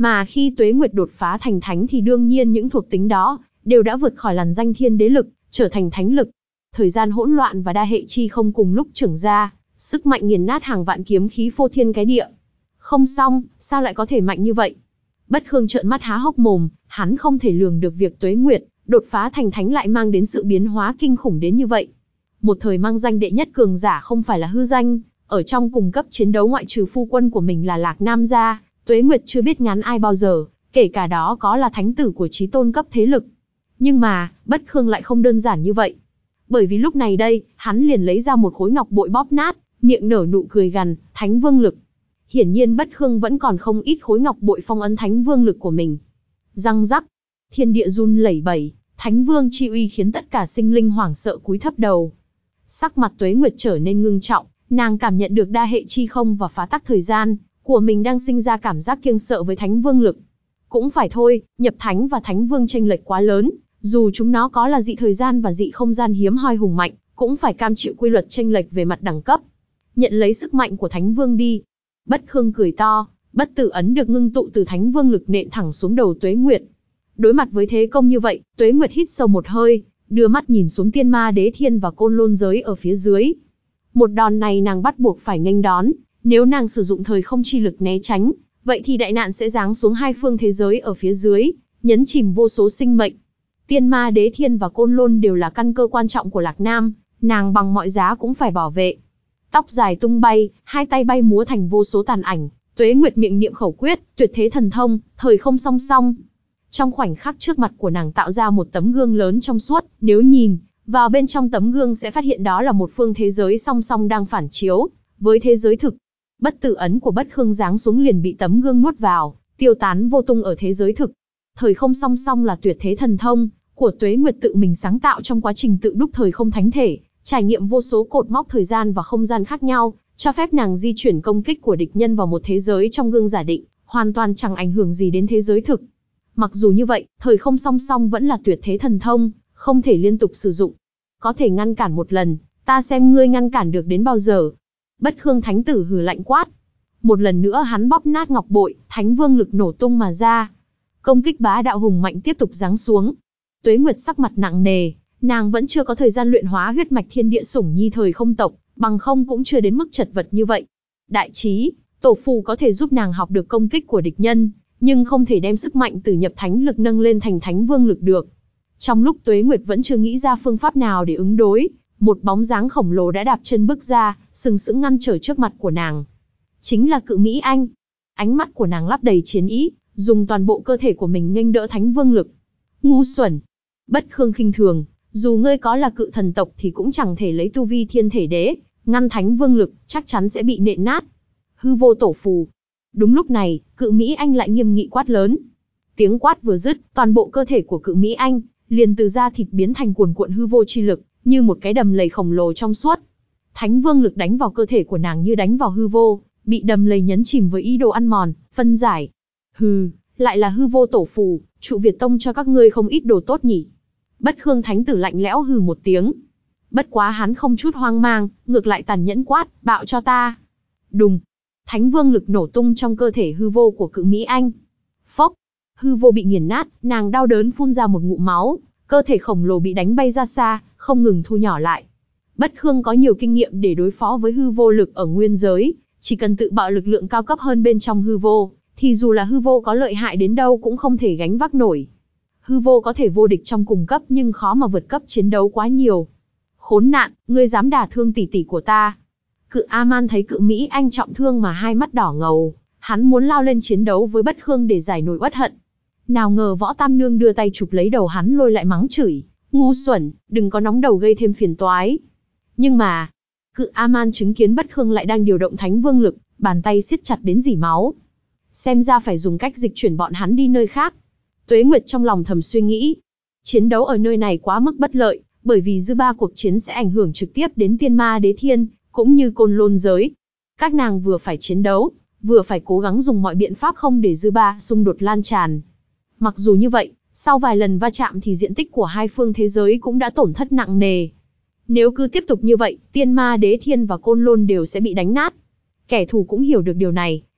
Mà khi Tuế Nguyệt đột phá thành thánh thì đương nhiên những thuộc tính đó đều đã vượt khỏi làn danh thiên đế lực, trở thành thánh lực. Thời gian hỗn loạn và đa hệ chi không cùng lúc trưởng ra, sức mạnh nghiền nát hàng vạn kiếm khí phô thiên cái địa. Không xong, sao lại có thể mạnh như vậy? Bất Khương trợn mắt há hốc mồm, hắn không thể lường được việc Tuế Nguyệt đột phá thành thánh lại mang đến sự biến hóa kinh khủng đến như vậy. Một thời mang danh đệ nhất cường giả không phải là hư danh, ở trong cùng cấp chiến đấu ngoại trừ phu quân của mình là Lạc Nam ra, Tuế Nguyệt chưa biết ngắn ai bao giờ, kể cả đó có là thánh tử của chí tôn cấp thế lực. Nhưng mà, Bất Khương lại không đơn giản như vậy. Bởi vì lúc này đây, hắn liền lấy ra một khối ngọc bội bóp nát, miệng nở nụ cười gằn, Thánh Vương lực. Hiển nhiên Bất Khương vẫn còn không ít khối ngọc bội phong ấn Thánh Vương lực của mình. Răng rắc, thiên địa run lẩy bẩy, Thánh Vương chi uy khiến tất cả sinh linh hoảng sợ cúi thấp đầu. Sắc mặt Tuế Nguyệt trở nên ngưng trọng, nàng cảm nhận được đa hệ chi không và phá tắc thời gian của mình đang sinh ra cảm giác kiêng sợ với Thánh Vương lực. Cũng phải thôi, nhập thánh và Thánh Vương chênh lệch quá lớn, dù chúng nó có là dị thời gian và dị không gian hiếm hoi hùng mạnh, cũng phải cam chịu quy luật chênh lệch về mặt đẳng cấp. Nhận lấy sức mạnh của Thánh Vương đi. Bất Khương cười to, bất tử ấn được ngưng tụ từ Thánh Vương lực nện thẳng xuống đầu Tuế Nguyệt. Đối mặt với thế công như vậy, Tuế Nguyệt hít sâu một hơi, đưa mắt nhìn xuống Tiên Ma Đế Thiên và Côn Lôn giới ở phía dưới. Một đòn này nàng bắt buộc phải nghênh đón, nếu nàng sử dụng thời không chi lực né tránh, vậy thì đại nạn sẽ giáng xuống hai phương thế giới ở phía dưới, nhấn chìm vô số sinh mệnh. Tiên Ma Đế Thiên và Côn Lôn đều là căn cơ quan trọng của Lạc Nam, nàng bằng mọi giá cũng phải bảo vệ. Tóc dài tung bay, hai tay bay múa thành vô số tàn ảnh, Tuế Nguyệt miệng niệm khẩu quyết, tuyệt thế thần thông, thời không song song. Trong khoảnh khắc trước mặt của nàng tạo ra một tấm gương lớn trong suốt, nếu nhìn vào bên trong tấm gương sẽ phát hiện đó là một phương thế giới song song đang phản chiếu với thế giới thực. Bất tử ấn của Bất Khương giáng xuống liền bị tấm gương nuốt vào, tiêu tán vô tung ở thế giới thực. Thời không song song là tuyệt thế thần thông của Tuế Nguyệt tự mình sáng tạo trong quá trình tự đúc thời không thánh thể, trải nghiệm vô số cột mốc thời gian và không gian khác nhau, cho phép nàng di chuyển công kích của địch nhân vào một thế giới trong gương giả định, hoàn toàn chẳng ảnh hưởng gì đến thế giới thực. Mặc dù như vậy, thời không song song vẫn là tuyệt thế thần thông, không thể liên tục sử dụng. Có thể ngăn cản một lần, ta xem ngươi ngăn cản được đến bao giờ. Bất Khương Thánh Tử hừ lạnh quát. Một lần nữa hắn bóp nát ngọc bội, Thánh Vương lực nổ tung mà ra. Công kích bá đạo hùng mạnh tiếp tục giáng xuống. Tuế Nguyệt sắc mặt nặng nề, nàng vẫn chưa có thời gian luyện hóa huyết mạch thiên địa sủng nhi thời không tộc, bằng không cũng chưa đến mức chật vật như vậy. Đại trí, tổ phù có thể giúp nàng học được công kích của địch nhân, nhưng không thể đem sức mạnh từ nhập thánh lực nâng lên thành Thánh Vương lực được. Trong lúc Tuế Nguyệt vẫn chưa nghĩ ra phương pháp nào để ứng đối, một bóng dáng khổng lồ đã đạp chân bước ra, sừng sững ngăn trở trước mặt của nàng. Chính là Cự Mỹ Anh. Ánh mắt của nàng lắp đầy chiến ý, dùng toàn bộ cơ thể của mình nghênh đỡ Thánh Vương lực. Ngu xuẩn! Bất Khương khinh thường, dù ngươi có là cự thần tộc thì cũng chẳng thể lấy tu vi thiên thể đế, ngăn Thánh Vương lực, chắc chắn sẽ bị nện nát. Hư vô tổ phù. Đúng lúc này, Cự Mỹ Anh lại nghiêm nghị quát lớn. Tiếng quát vừa dứt, toàn bộ cơ thể của Cự Mỹ Anh liền từ da thịt biến thành cuồn cuộn hư vô chi lực, như một cái đầm lầy khổng lồ trong suốt. Thánh Vương lực đánh vào cơ thể của nàng như đánh vào hư vô, bị đầm lầy nhấn chìm với ý đồ ăn mòn, phân giải. Hừ, lại là hư vô tổ phù, trụ Việt Tông cho các ngươi không ít đồ tốt nhỉ. Bất Khương Thánh Tử lạnh lẽo hừ một tiếng. Bất quá hắn không chút hoang mang, ngược lại tàn nhẫn quát, bạo cho ta. Đùng, Thánh Vương lực nổ tung trong cơ thể hư vô của Cự Mỹ Anh. Phốc, hư vô bị nghiền nát, nàng đau đớn phun ra một ngụm máu, cơ thể khổng lồ bị đánh bay ra xa, không ngừng thu nhỏ lại. Bất Khương có nhiều kinh nghiệm để đối phó với hư vô lực ở nguyên giới, chỉ cần tự bạo lực lượng cao cấp hơn bên trong hư vô, thì dù là hư vô có lợi hại đến đâu cũng không thể gánh vác nổi. Hư vô có thể vô địch trong cùng cấp nhưng khó mà vượt cấp chiến đấu quá nhiều. Khốn nạn, ngươi dám đả thương tỷ tỷ của ta. Cự A-man thấy Cự Mỹ Anh trọng thương mà hai mắt đỏ ngầu, hắn muốn lao lên chiến đấu với Bất Khương để giải nổi uất hận. Nào ngờ Võ Tam Nương đưa tay chụp lấy đầu hắn lôi lại mắng chửi, ngu xuẩn, đừng có nóng đầu gây thêm phiền toái. Nhưng mà, Cự A-man chứng kiến Bất Khương lại đang điều động Thánh Vương lực, bàn tay siết chặt đến rỉ máu. Xem ra phải dùng cách dịch chuyển bọn hắn đi nơi khác. Tuế Nguyệt trong lòng thầm suy nghĩ. Chiến đấu ở nơi này quá mức bất lợi, bởi vì dư ba cuộc chiến sẽ ảnh hưởng trực tiếp đến Tiên Ma Đế Thiên, cũng như Côn Lôn giới. Các nàng vừa phải chiến đấu, vừa phải cố gắng dùng mọi biện pháp không để dư ba xung đột lan tràn. Mặc dù như vậy, sau vài lần va chạm thì diện tích của hai phương thế giới cũng đã tổn thất nặng nề. Nếu cứ tiếp tục như vậy, Tiên Ma Đế Thiên và Côn Lôn đều sẽ bị đánh nát. Kẻ thù cũng hiểu được điều này,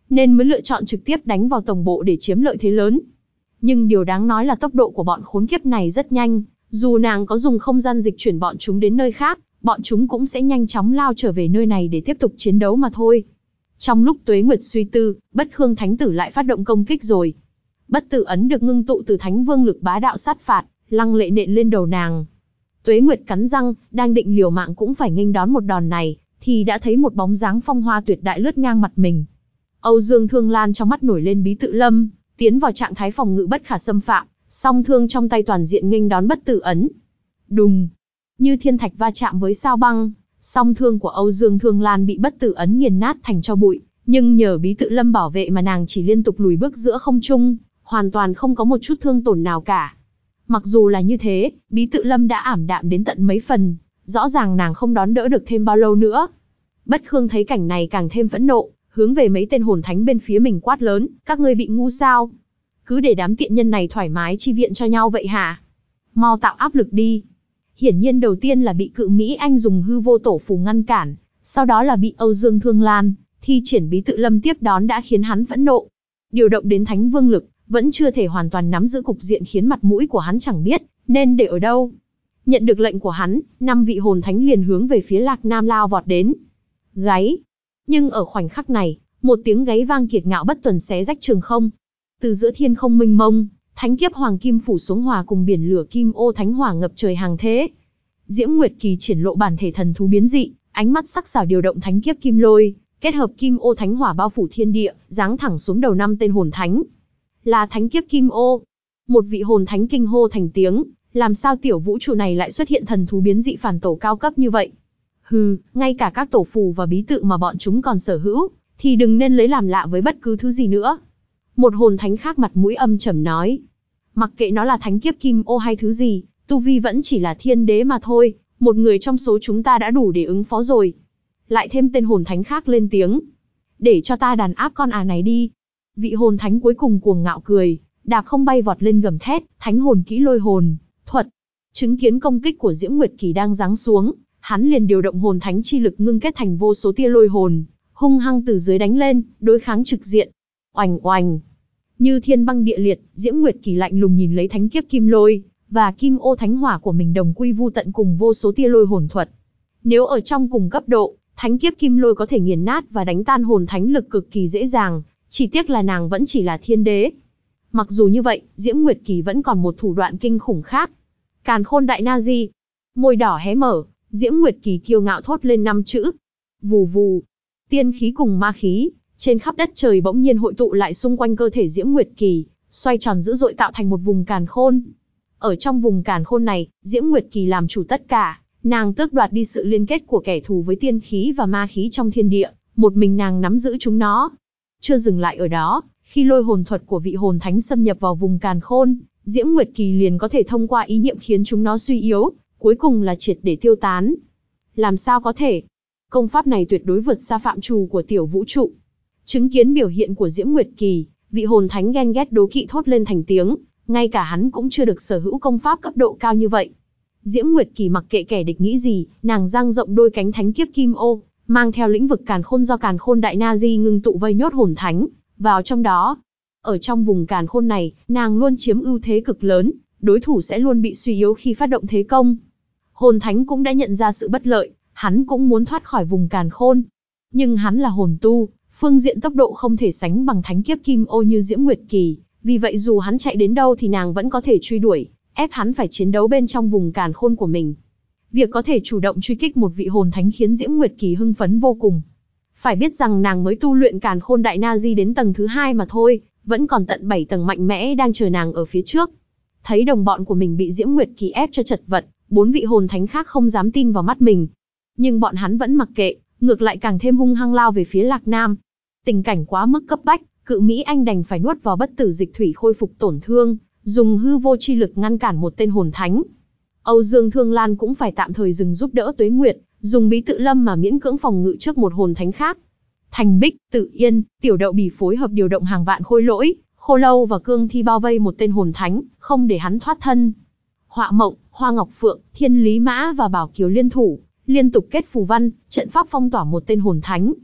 nên mới lựa chọn trực tiếp đánh vào tổng bộ để chiếm lợi thế lớn. Nhưng điều đáng nói là tốc độ của bọn khốn kiếp này rất nhanh, dù nàng có dùng không gian dịch chuyển bọn chúng đến nơi khác, bọn chúng cũng sẽ nhanh chóng lao trở về nơi này để tiếp tục chiến đấu mà thôi. Trong lúc Tuế Nguyệt suy tư, Bất Khương Thánh Tử lại phát động công kích rồi. Bất Tử ấn được ngưng tụ từ Thánh Vương lực bá đạo sát phạt, lăng lệ nện lên đầu nàng. Tuế Nguyệt cắn răng, đang định liều mạng cũng phải nghênh đón một đòn này, thì đã thấy một bóng dáng phong hoa tuyệt đại lướt ngang mặt mình. Âu Dương Thương Lan trong mắt nổi lên bí tự lâm, tiến vào trạng thái phòng ngự bất khả xâm phạm, song thương trong tay toàn diện nghênh đón Bất Tử ấn. Đùng, như thiên thạch va chạm với sao băng, song thương của Âu Dương Thương Lan bị Bất Tử ấn nghiền nát thành tro bụi, nhưng nhờ bí tự lâm bảo vệ mà nàng chỉ liên tục lùi bước giữa không trung, hoàn toàn không có một chút thương tổn nào cả. Mặc dù là như thế, bí tự lâm đã ảm đạm đến tận mấy phần, rõ ràng nàng không đón đỡ được thêm bao lâu nữa. Bất Khương thấy cảnh này càng thêm phẫn nộ, hướng về mấy tên hồn thánh bên phía mình quát lớn, các ngươi bị ngu sao? Cứ để đám tiện nhân này thoải mái chi viện cho nhau vậy hả? Mau tạo áp lực đi. Hiển nhiên đầu tiên là bị Cự Mỹ Anh dùng hư vô tổ phù ngăn cản, sau đó là bị Âu Dương Thương Lan thi triển bí tự lâm tiếp đón đã khiến hắn phẫn nộ. Điều động đến Thánh Vương lực, vẫn chưa thể hoàn toàn nắm giữ cục diện khiến mặt mũi của hắn chẳng biết nên để ở đâu. Nhận được lệnh của hắn, năm vị hồn thánh liền hướng về phía Lạc Nam lao vọt đến. Gáy. Nhưng ở khoảnh khắc này, một tiếng gáy vang kiệt ngạo bất tuần xé rách trường không. Từ giữa thiên không mênh mông, thánh kiếp hoàng kim phủ xuống hòa cùng biển lửa kim ô thánh hỏa ngập trời hàng thế. Diễm Nguyệt Kỳ triển lộ bản thể thần thú biến dị, ánh mắt sắc sảo điều động thánh kiếp kim lôi, kết hợp kim ô thánh hỏa bao phủ thiên địa, giáng thẳng xuống đầu năm tên hồn thánh. Là thánh kiếp kim ô. Một vị hồn thánh kinh hô thành tiếng, làm sao tiểu vũ trụ này lại xuất hiện thần thú biến dị phản tổ cao cấp như vậy? Hừ, ngay cả các tổ phù và bí tự mà bọn chúng còn sở hữu, thì đừng nên lấy làm lạ với bất cứ thứ gì nữa. Một hồn thánh khác mặt mũi âm trầm nói. Mặc kệ nó là thánh kiếp kim ô hay thứ gì, tu vi vẫn chỉ là thiên đế mà thôi, một người trong số chúng ta đã đủ để ứng phó rồi. Lại thêm tên hồn thánh khác lên tiếng. Để cho ta đàn áp con à này đi. Vị hồn thánh cuối cùng cuồng ngạo cười, đạp không bay vọt lên gầm thét, thánh hồn kỹ lôi hồn, thuật. Chứng kiến công kích của Diễm Nguyệt Kỳ đang giáng xuống, hắn liền điều động hồn thánh chi lực ngưng kết thành vô số tia lôi hồn, hung hăng từ dưới đánh lên, đối kháng trực diện. Oành oành. Như thiên băng địa liệt, Diễm Nguyệt Kỳ lạnh lùng nhìn lấy thánh kiếp kim lôi và kim ô thánh hỏa của mình đồng quy vu tận cùng vô số tia lôi hồn thuật. Nếu ở trong cùng cấp độ, thánh kiếp kim lôi có thể nghiền nát và đánh tan hồn thánh lực cực kỳ dễ dàng, chỉ tiếc là nàng vẫn chỉ là thiên đế. Mặc dù như vậy, Diễm Nguyệt Kỳ vẫn còn một thủ đoạn kinh khủng khác. Càn Khôn Đại Na Di. Môi đỏ hé mở, Diễm Nguyệt Kỳ kiêu ngạo thốt lên năm chữ. Vù vù. Tiên khí cùng ma khí, trên khắp đất trời bỗng nhiên hội tụ lại xung quanh cơ thể Diễm Nguyệt Kỳ, xoay tròn dữ dội tạo thành một vùng càn khôn. Ở trong vùng càn khôn này, Diễm Nguyệt Kỳ làm chủ tất cả, nàng tước đoạt đi sự liên kết của kẻ thù với tiên khí và ma khí trong thiên địa, một mình nàng nắm giữ chúng nó. Chưa dừng lại ở đó, khi lôi hồn thuật của vị hồn thánh xâm nhập vào vùng càn khôn, Diễm Nguyệt Kỳ liền có thể thông qua ý niệm khiến chúng nó suy yếu, cuối cùng là triệt để tiêu tán. Làm sao có thể? Công pháp này tuyệt đối vượt xa phạm trù của tiểu vũ trụ. Chứng kiến biểu hiện của Diễm Nguyệt Kỳ, vị hồn thánh ghen ghét đố kỵ thốt lên thành tiếng, ngay cả hắn cũng chưa được sở hữu công pháp cấp độ cao như vậy. Diễm Nguyệt Kỳ mặc kệ kẻ địch nghĩ gì, nàng dang rộng đôi cánh thánh kiếp kim ô, mang theo lĩnh vực càn khôn do Càn Khôn Đại Na Di ngưng tụ vây nhốt hồn thánh vào trong đó. Ở trong vùng càn khôn này, nàng luôn chiếm ưu thế cực lớn, đối thủ sẽ luôn bị suy yếu khi phát động thế công. Hồn thánh cũng đã nhận ra sự bất lợi, hắn cũng muốn thoát khỏi vùng càn khôn. Nhưng hắn là hồn tu, phương diện tốc độ không thể sánh bằng thánh kiếp kim ô như Diễm Nguyệt Kỳ, vì vậy dù hắn chạy đến đâu thì nàng vẫn có thể truy đuổi, ép hắn phải chiến đấu bên trong vùng càn khôn của mình. Việc có thể chủ động truy kích một vị hồn thánh khiến Diễm Nguyệt Kỳ hưng phấn vô cùng. Phải biết rằng nàng mới tu luyện Càn Khôn Đại Na Di đến tầng thứ hai mà thôi, vẫn còn tận bảy tầng mạnh mẽ đang chờ nàng ở phía trước. Thấy đồng bọn của mình bị Diễm Nguyệt Kỳ ép cho chật vật, bốn vị hồn thánh khác không dám tin vào mắt mình. Nhưng bọn hắn vẫn mặc kệ, ngược lại càng thêm hung hăng lao về phía Lạc Nam. Tình cảnh quá mức cấp bách, Cự Mỹ Anh đành phải nuốt vào bất tử dịch thủy khôi phục tổn thương, dùng hư vô chi lực ngăn cản một tên hồn thánh. Âu Dương Thương Lan cũng phải tạm thời dừng giúp đỡ Tuế Nguyệt, dùng bí tự lâm mà miễn cưỡng phòng ngự trước một hồn thánh khác. Thành Bích, Tự Yên, Tiểu Đậu Bỉ phối hợp điều động hàng vạn khôi lỗi, Khô Lâu và Cương Thi bao vây một tên hồn thánh, không để hắn thoát thân. Họa Mộng, Hoa Ngọc Phượng, Thiên Lý Mã và Bảo Kiều liên thủ, liên tục kết phù văn, trận pháp phong tỏa một tên hồn thánh.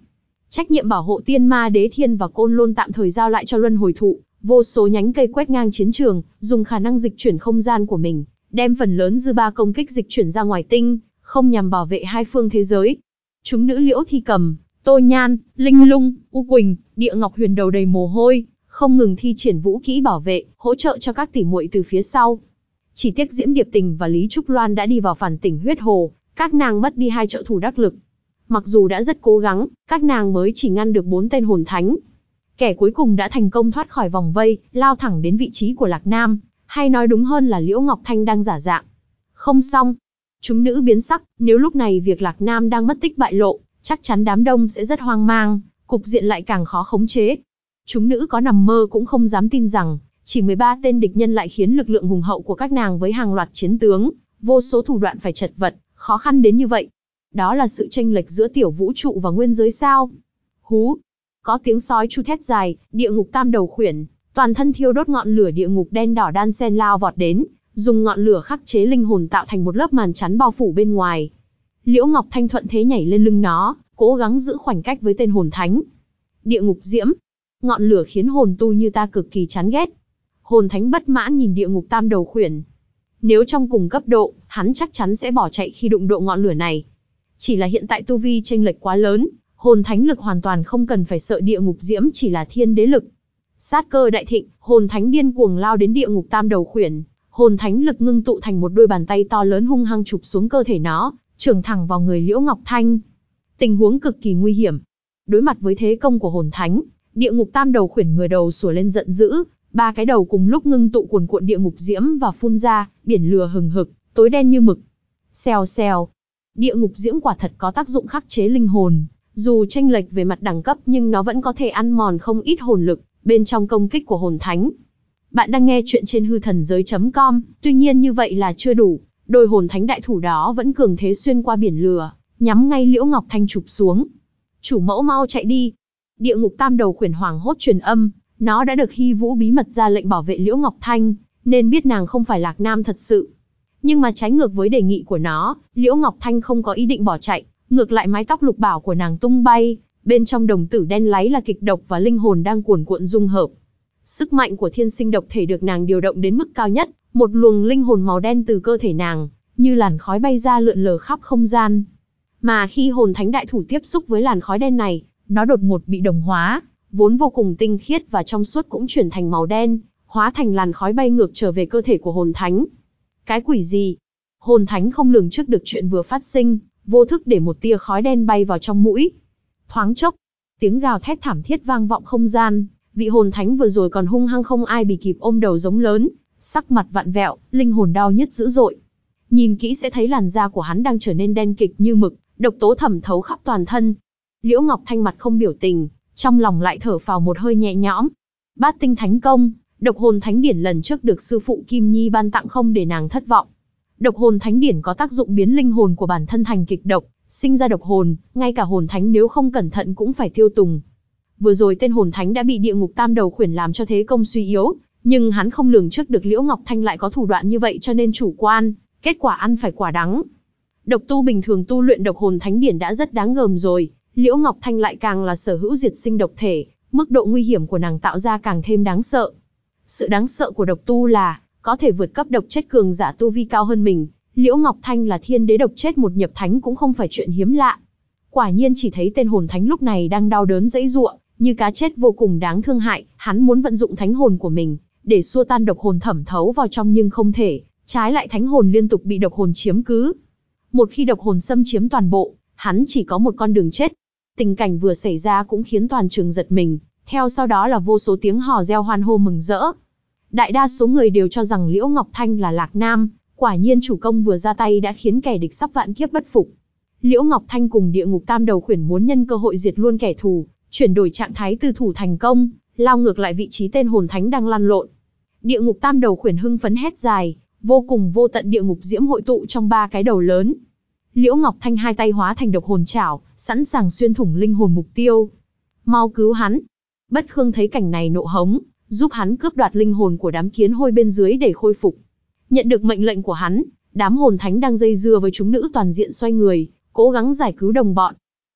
Trách nhiệm bảo hộ Tiên Ma Đế Thiên và Côn Lôn tạm thời giao lại cho Luân Hồi Thụ, vô số nhánh cây quét ngang chiến trường, dùng khả năng dịch chuyển không gian của mình, đem phần lớn dư ba công kích dịch chuyển ra ngoài tinh, không nhằm bảo vệ hai phương thế giới. Chúng nữ Liễu Thi Cầm, Tô Nhan, Linh Lung, U Quỳnh, Địa Ngọc Huyền đầu đầy mồ hôi, không ngừng thi triển vũ kỹ bảo vệ, hỗ trợ cho các tỷ muội từ phía sau. Chỉ tiếc Diễm Điệp Tình và Lý Trúc Loan đã đi vào phản tỉnh huyết hồ, các nàng mất đi hai trợ thủ đắc lực. Mặc dù đã rất cố gắng, các nàng mới chỉ ngăn được bốn tên hồn thánh. Kẻ cuối cùng đã thành công thoát khỏi vòng vây, lao thẳng đến vị trí của Lạc Nam, hay nói đúng hơn là Liễu Ngọc Thanh đang giả dạng. Không xong. Chúng nữ biến sắc, nếu lúc này việc Lạc Nam đang mất tích bại lộ, chắc chắn đám đông sẽ rất hoang mang, cục diện lại càng khó khống chế. Chúng nữ có nằm mơ cũng không dám tin rằng, chỉ mười ba tên địch nhân lại khiến lực lượng hùng hậu của các nàng với hàng loạt chiến tướng, vô số thủ đoạn phải chật vật, khó khăn đến như vậy. Đó là sự chênh lệch giữa tiểu vũ trụ và nguyên giới sao? Hú! Có tiếng sói chu thét dài, địa ngục tam đầu khuyển, toàn thân thiêu đốt ngọn lửa địa ngục đen đỏ đan sen lao vọt đến, dùng ngọn lửa khắc chế linh hồn tạo thành một lớp màn chắn bao phủ bên ngoài. Liễu Ngọc Thanh thuận thế nhảy lên lưng nó, cố gắng giữ khoảnh cách với tên hồn thánh. Địa ngục diễm, ngọn lửa khiến hồn tu như ta cực kỳ chán ghét. Hồn thánh bất mãn nhìn địa ngục tam đầu khuyển. Nếu trong cùng cấp độ, hắn chắc chắn sẽ bỏ chạy khi đụng độ ngọn lửa này. Chỉ là hiện tại tu vi chênh lệch quá lớn, hồn thánh lực hoàn toàn không cần phải sợ địa ngục diễm chỉ là thiên đế lực. Sát cơ đại thịnh, hồn thánh điên cuồng lao đến địa ngục tam đầu khuyển, hồn thánh lực ngưng tụ thành một đôi bàn tay to lớn hung hăng chụp xuống cơ thể nó, chưởng thẳng vào người Liễu Ngọc Thanh. Tình huống cực kỳ nguy hiểm. Đối mặt với thế công của hồn thánh, địa ngục tam đầu khuyển ngửa đầu sủa lên giận dữ, ba cái đầu cùng lúc ngưng tụ cuồn cuộn địa ngục diễm và phun ra, biển lửa hừng hực, tối đen như mực. Xèo xèo. Địa ngục diễm quả thật có tác dụng khắc chế linh hồn, dù chênh lệch về mặt đẳng cấp nhưng nó vẫn có thể ăn mòn không ít hồn lực bên trong công kích của hồn thánh. Bạn đang nghe chuyện trên hư thần giới chấm com, tuy nhiên như vậy là chưa đủ, đôi hồn thánh đại thủ đó vẫn cường thế xuyên qua biển lửa, nhắm ngay Liễu Ngọc Thanh chụp xuống. Chủ mẫu mau chạy đi. Địa ngục tam đầu khuyển hoàng hốt truyền âm, nó đã được Hy Vũ bí mật ra lệnh bảo vệ Liễu Ngọc Thanh, nên biết nàng không phải Lạc Nam thật sự. Nhưng mà trái ngược với đề nghị của nó, Liễu Ngọc Thanh không có ý định bỏ chạy, ngược lại mái tóc lục bảo của nàng tung bay, bên trong đồng tử đen láy là kịch độc và linh hồn đang cuồn cuộn dung hợp. Sức mạnh của thiên sinh độc thể được nàng điều động đến mức cao nhất, một luồng linh hồn màu đen từ cơ thể nàng, như làn khói bay ra lượn lờ khắp không gian. Mà khi hồn thánh đại thủ tiếp xúc với làn khói đen này, nó đột ngột bị đồng hóa, vốn vô cùng tinh khiết và trong suốt cũng chuyển thành màu đen, hóa thành làn khói bay ngược trở về cơ thể của hồn thánh. Cái quỷ gì? Hồn thánh không lường trước được chuyện vừa phát sinh, vô thức để một tia khói đen bay vào trong mũi. Thoáng chốc, tiếng gào thét thảm thiết vang vọng không gian, vị hồn thánh vừa rồi còn hung hăng không ai bì kịp ôm đầu giống lớn, sắc mặt vặn vẹo, linh hồn đau nhức dữ dội. Nhìn kỹ sẽ thấy làn da của hắn đang trở nên đen kịch như mực, độc tố thẩm thấu khắp toàn thân. Liễu Ngọc Thanh mặt không biểu tình, trong lòng lại thở phào một hơi nhẹ nhõm. Bát tinh thánh công, độc hồn thánh điển lần trước được sư phụ Kim Nhi ban tặng không để nàng thất vọng. Độc hồn thánh điển có tác dụng biến linh hồn của bản thân thành kịch độc, sinh ra độc hồn, ngay cả hồn thánh nếu không cẩn thận cũng phải tiêu tùng. Vừa rồi tên hồn thánh đã bị địa ngục tam đầu khuyển làm cho thế công suy yếu, nhưng hắn không lường trước được Liễu Ngọc Thanh lại có thủ đoạn như vậy cho nên chủ quan, kết quả ăn phải quả đắng. Độc tu bình thường tu luyện độc hồn thánh điển đã rất đáng gờm rồi, Liễu Ngọc Thanh lại càng là sở hữu diệt sinh độc thể, mức độ nguy hiểm của nàng tạo ra càng thêm đáng sợ. Sự đáng sợ của độc tu là có thể vượt cấp độc chết cường giả tu vi cao hơn mình. Liễu Ngọc Thanh là thiên đế độc chết một nhập thánh cũng không phải chuyện hiếm lạ. Quả nhiên chỉ thấy tên hồn thánh lúc này đang đau đớn giãy giụa, như cá chết vô cùng đáng thương hại. Hắn muốn vận dụng thánh hồn của mình để xua tan độc hồn thẩm thấu vào trong nhưng không thể, trái lại thánh hồn liên tục bị độc hồn chiếm cứ. Một khi độc hồn xâm chiếm toàn bộ, hắn chỉ có một con đường chết. Tình cảnh vừa xảy ra cũng khiến toàn trường giật mình, theo sau đó là vô số tiếng hò reo hoan hô mừng rỡ. Đại đa số người đều cho rằng Liễu Ngọc Thanh là Lạc Nam, quả nhiên chủ công vừa ra tay đã khiến kẻ địch sắp vạn kiếp bất phục. Liễu Ngọc Thanh cùng địa ngục tam đầu khuyển muốn nhân cơ hội diệt luôn kẻ thù, chuyển đổi trạng thái từ thủ thành công, lao ngược lại vị trí tên hồn thánh đang lăn lộn. Địa ngục tam đầu khuyển hưng phấn hét dài, vô cùng vô tận địa ngục diễm hội tụ trong ba cái đầu lớn. Liễu Ngọc Thanh hai tay hóa thành độc hồn chảo, sẵn sàng xuyên thủng linh hồn mục tiêu. Mau cứu hắn! Bất Khương thấy cảnh này nộ hống, giúp hắn cướp đoạt linh hồn của đám kiến hôi bên dưới để khôi phục. Nhận được mệnh lệnh của hắn, đám hồn thánh đang dây dưa với chúng nữ toàn diện xoay người, cố gắng giải cứu đồng bọn.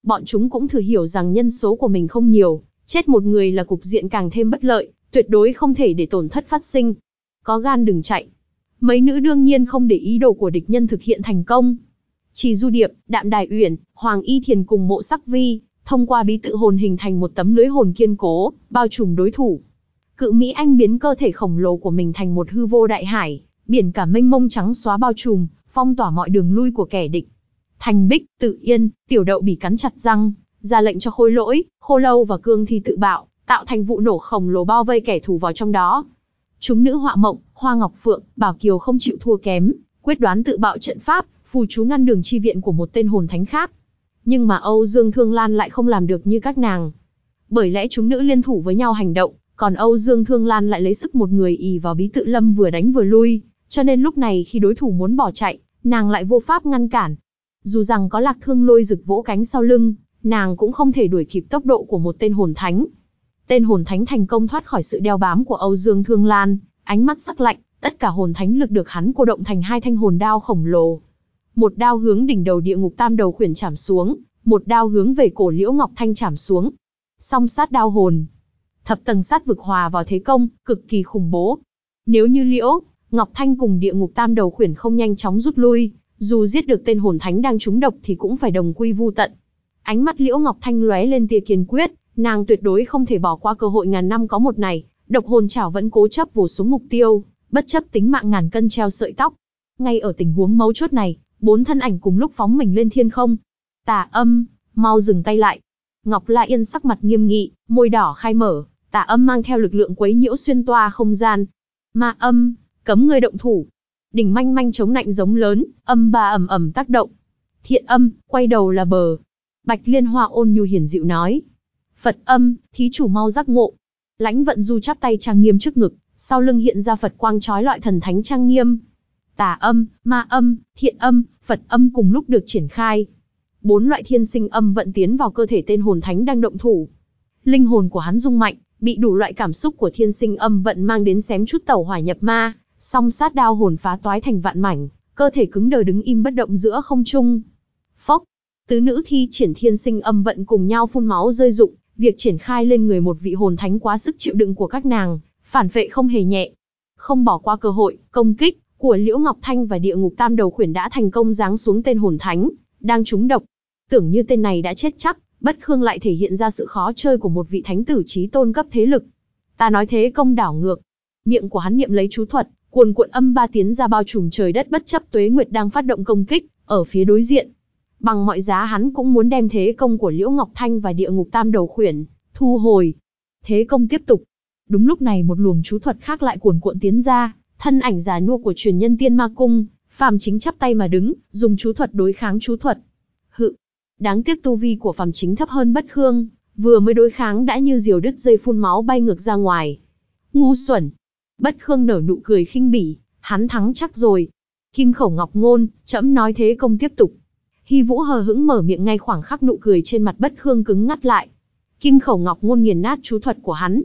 Bọn chúng cũng thừa hiểu rằng nhân số của mình không nhiều, chết một người là cục diện càng thêm bất lợi, tuyệt đối không thể để tổn thất phát sinh. Có gan đừng chạy. Mấy nữ đương nhiên không để ý đồ của địch nhân thực hiện thành công. Chỉ Du Điệp, Đạm Đài Uyển, Hoàng Y Thiền cùng Mộ Sắc Vi, thông qua bí tự hồn hình thành một tấm lưới hồn kiên cố, bao trùm đối thủ. Cự Mỹ Anh biến cơ thể khổng lồ của mình thành một hư vô đại hải, biển cả mênh mông trắng xóa bao trùm, phong tỏa mọi đường lui của kẻ địch. Thành Bích, Tự Yên, Tiểu Đậu Bỉ cắn chặt răng, ra lệnh cho Khôi Lỗi, Khô Lâu và Cương Thi tự bạo, tạo thành vụ nổ khổng lồ bao vây kẻ thù vào trong đó. Chúng nữ Họa Mộng, Hoa Ngọc Phượng, Bảo Kiều không chịu thua kém, quyết đoán tự bạo trận pháp, phù chú ngăn đường chi viện của một tên hồn thánh khác. Nhưng mà Âu Dương Thương Lan lại không làm được như các nàng. Bởi lẽ chúng nữ liên thủ với nhau hành động, còn Âu Dương Thương Lan lại lấy sức một người ì vào bí tự lâm vừa đánh vừa lui, cho nên lúc này khi đối thủ muốn bỏ chạy, nàng lại vô pháp ngăn cản. Dù rằng có Lạc Thương Lôi rực vỗ cánh sau lưng, nàng cũng không thể đuổi kịp tốc độ của một tên hồn thánh. Tên hồn thánh thành công thoát khỏi sự đeo bám của Âu Dương Thương Lan, ánh mắt sắc lạnh, tất cả hồn thánh lực được hắn cô động thành hai thanh hồn đao khổng lồ. Một đao hướng đỉnh đầu địa ngục tam đầu khuyển chảm xuống, một đao hướng về cổ Liễu Ngọc Thanh chảm xuống. Song sát đao hồn, thập tầng sát vực hòa vào thế công, cực kỳ khủng bố. Nếu như Liễu Ngọc Thanh cùng địa ngục tam đầu khuyển không nhanh chóng rút lui, dù giết được tên hồn thánh đang trúng độc thì cũng phải đồng quy vu tận. Ánh mắt Liễu Ngọc Thanh lóe lên tia kiên quyết, nàng tuyệt đối không thể bỏ qua cơ hội ngàn năm có một này. Độc hồn chảo vẫn cố chấp vồ xuống mục tiêu, bất chấp tính mạng ngàn cân treo sợi tóc. Ngay ở tình huống mấu chốt này, bốn thân ảnh cùng lúc phóng mình lên thiên không. Tà Âm, mau dừng tay lại. Ngọc La Yên sắc mặt nghiêm nghị, môi đỏ khai mở. Tà Âm mang theo lực lượng quấy nhiễu xuyên toa không gian. Ma Âm, cấm ngươi động thủ. Đỉnh manh manh chống nạnh giống lớn, âm ba ầm ầm tác động. Thiện Âm, quay đầu là bờ. Bạch Liên Hoa ôn nhu hiền dịu nói. Phật Âm, thí chủ mau giác ngộ. Lãnh Vận Du chắp tay trang nghiêm trước ngực, sau lưng hiện ra Phật quang chói lọi thần thánh trang nghiêm. Tà Âm, Ma Âm, Thiện Âm, Phật Âm cùng lúc được triển khai. Bốn loại thiên sinh âm vận tiến vào cơ thể tên hồn thánh đang động thủ. Linh hồn của hắn rung mạnh, bị đủ loại cảm xúc của thiên sinh âm vận mang đến xém chút tẩu hỏa nhập ma, song sát đao hồn phá toái thành vạn mảnh, cơ thể cứng đờ đứng im bất động giữa không trung. Phốc, tứ nữ thi triển thiên sinh âm vận cùng nhau phun máu rơi rụng, việc triển khai lên người một vị hồn thánh quá sức chịu đựng của các nàng, phản vệ không hề nhẹ. Không bỏ qua cơ hội, công kích của Liễu Ngọc Thanh và địa ngục tam đầu khuyển đã thành công giáng xuống tên hồn thánh, đang trúng độc. Tưởng như tên này đã chết chắc, Bất Khương lại thể hiện ra sự khó chơi của một vị thánh tử chí tôn cấp thế lực. Ta nói thế công đảo ngược. Miệng của hắn niệm lấy chú thuật, cuồn cuộn âm ba tiến ra bao trùm trời đất bất chấp Tuế Nguyệt đang phát động công kích, ở phía đối diện. Bằng mọi giá hắn cũng muốn đem thế công của Liễu Ngọc Thanh và địa ngục tam đầu khuyển thu hồi. Thế công tiếp tục. Đúng lúc này một luồng chú thuật khác lại cuồn cuộn tiến ra, thân ảnh già nua của truyền nhân Tiên Ma Cung, Phàm Chính chắp tay mà đứng, dùng chú thuật đối kháng chú thuật. Hự, đáng tiếc tu vi của Phàm Chính thấp hơn Bất Khương, vừa mới đối kháng đã như diều đứt dây phun máu bay ngược ra ngoài. Ngu xuẩn. Bất Khương nở nụ cười khinh bỉ, hắn thắng chắc rồi. Kim Khẩu Ngọc Ngôn, trẫm nói thế công tiếp tục. Hy Vũ hờ hững mở miệng, ngay khoảng khắc nụ cười trên mặt Bất Khương cứng ngắt lại. Kim Khẩu Ngọc Ngôn nghiền nát chú thuật của hắn.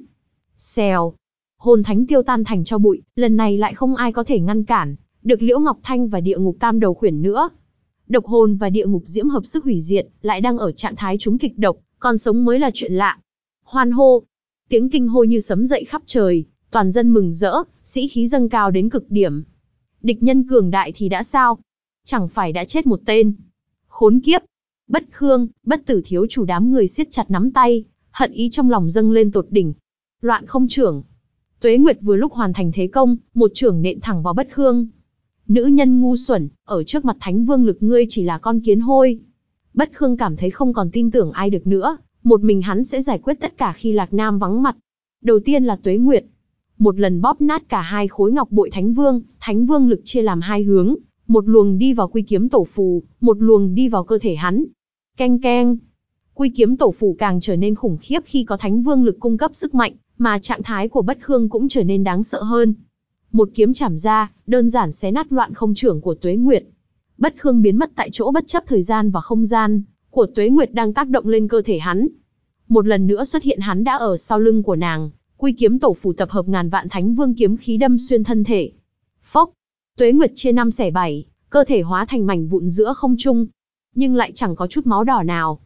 Xèo. Hồn thánh tiêu tan thành tro bụi, lần này lại không ai có thể ngăn cản được Liễu Ngọc Thanh và địa ngục tam đầu khuyển nữa. Độc hồn và địa ngục diễm hợp sức hủy diệt, lại đang ở trạng thái trúng kịch độc, còn sống mới là chuyện lạ. Hoan hô. Tiếng kinh hô như sấm dậy khắp trời, toàn dân mừng rỡ, sĩ khí dâng cao đến cực điểm. Địch nhân cường đại thì đã sao? Chẳng phải đã chết một tên. Khốn kiếp. Bất Khương, Bất Tử thiếu chủ đám người siết chặt nắm tay, hận ý trong lòng dâng lên tột đỉnh. Loạn không trưởng. Tuế Nguyệt vừa lúc hoàn thành thế công, một chưởng nện thẳng vào Bất Khương. Nữ nhân ngu xuẩn, ở trước mặt Thánh Vương lực ngươi chỉ là con kiến hôi. Bất Khương cảm thấy không còn tin tưởng ai được nữa, một mình hắn sẽ giải quyết tất cả khi Lạc Nam vắng mặt. Đầu tiên là Tuế Nguyệt. Một lần bóp nát cả hai khối ngọc bội Thánh Vương, Thánh Vương lực chia làm hai hướng, một luồng đi vào quy kiếm tổ phù, một luồng đi vào cơ thể hắn. Keng keng. Quy kiếm tổ phù càng trở nên khủng khiếp khi có Thánh Vương lực cung cấp sức mạnh, mà trạng thái của Bất Khương cũng trở nên đáng sợ hơn. Một kiếm chảm ra, đơn giản xé nát loạn không trưởng của Tuế Nguyệt. Bất Khương biến mất tại chỗ bất chấp thời gian và không gian của Tuế Nguyệt đang tác động lên cơ thể hắn. Một lần nữa xuất hiện, hắn đã ở sau lưng của nàng, quy kiếm tổ phù tập hợp ngàn vạn Thánh Vương kiếm khí đâm xuyên thân thể. Phốc, Tuế Nguyệt chia năm xẻ bảy, cơ thể hóa thành mảnh vụn giữa không trung, nhưng lại chẳng có chút máu đỏ nào.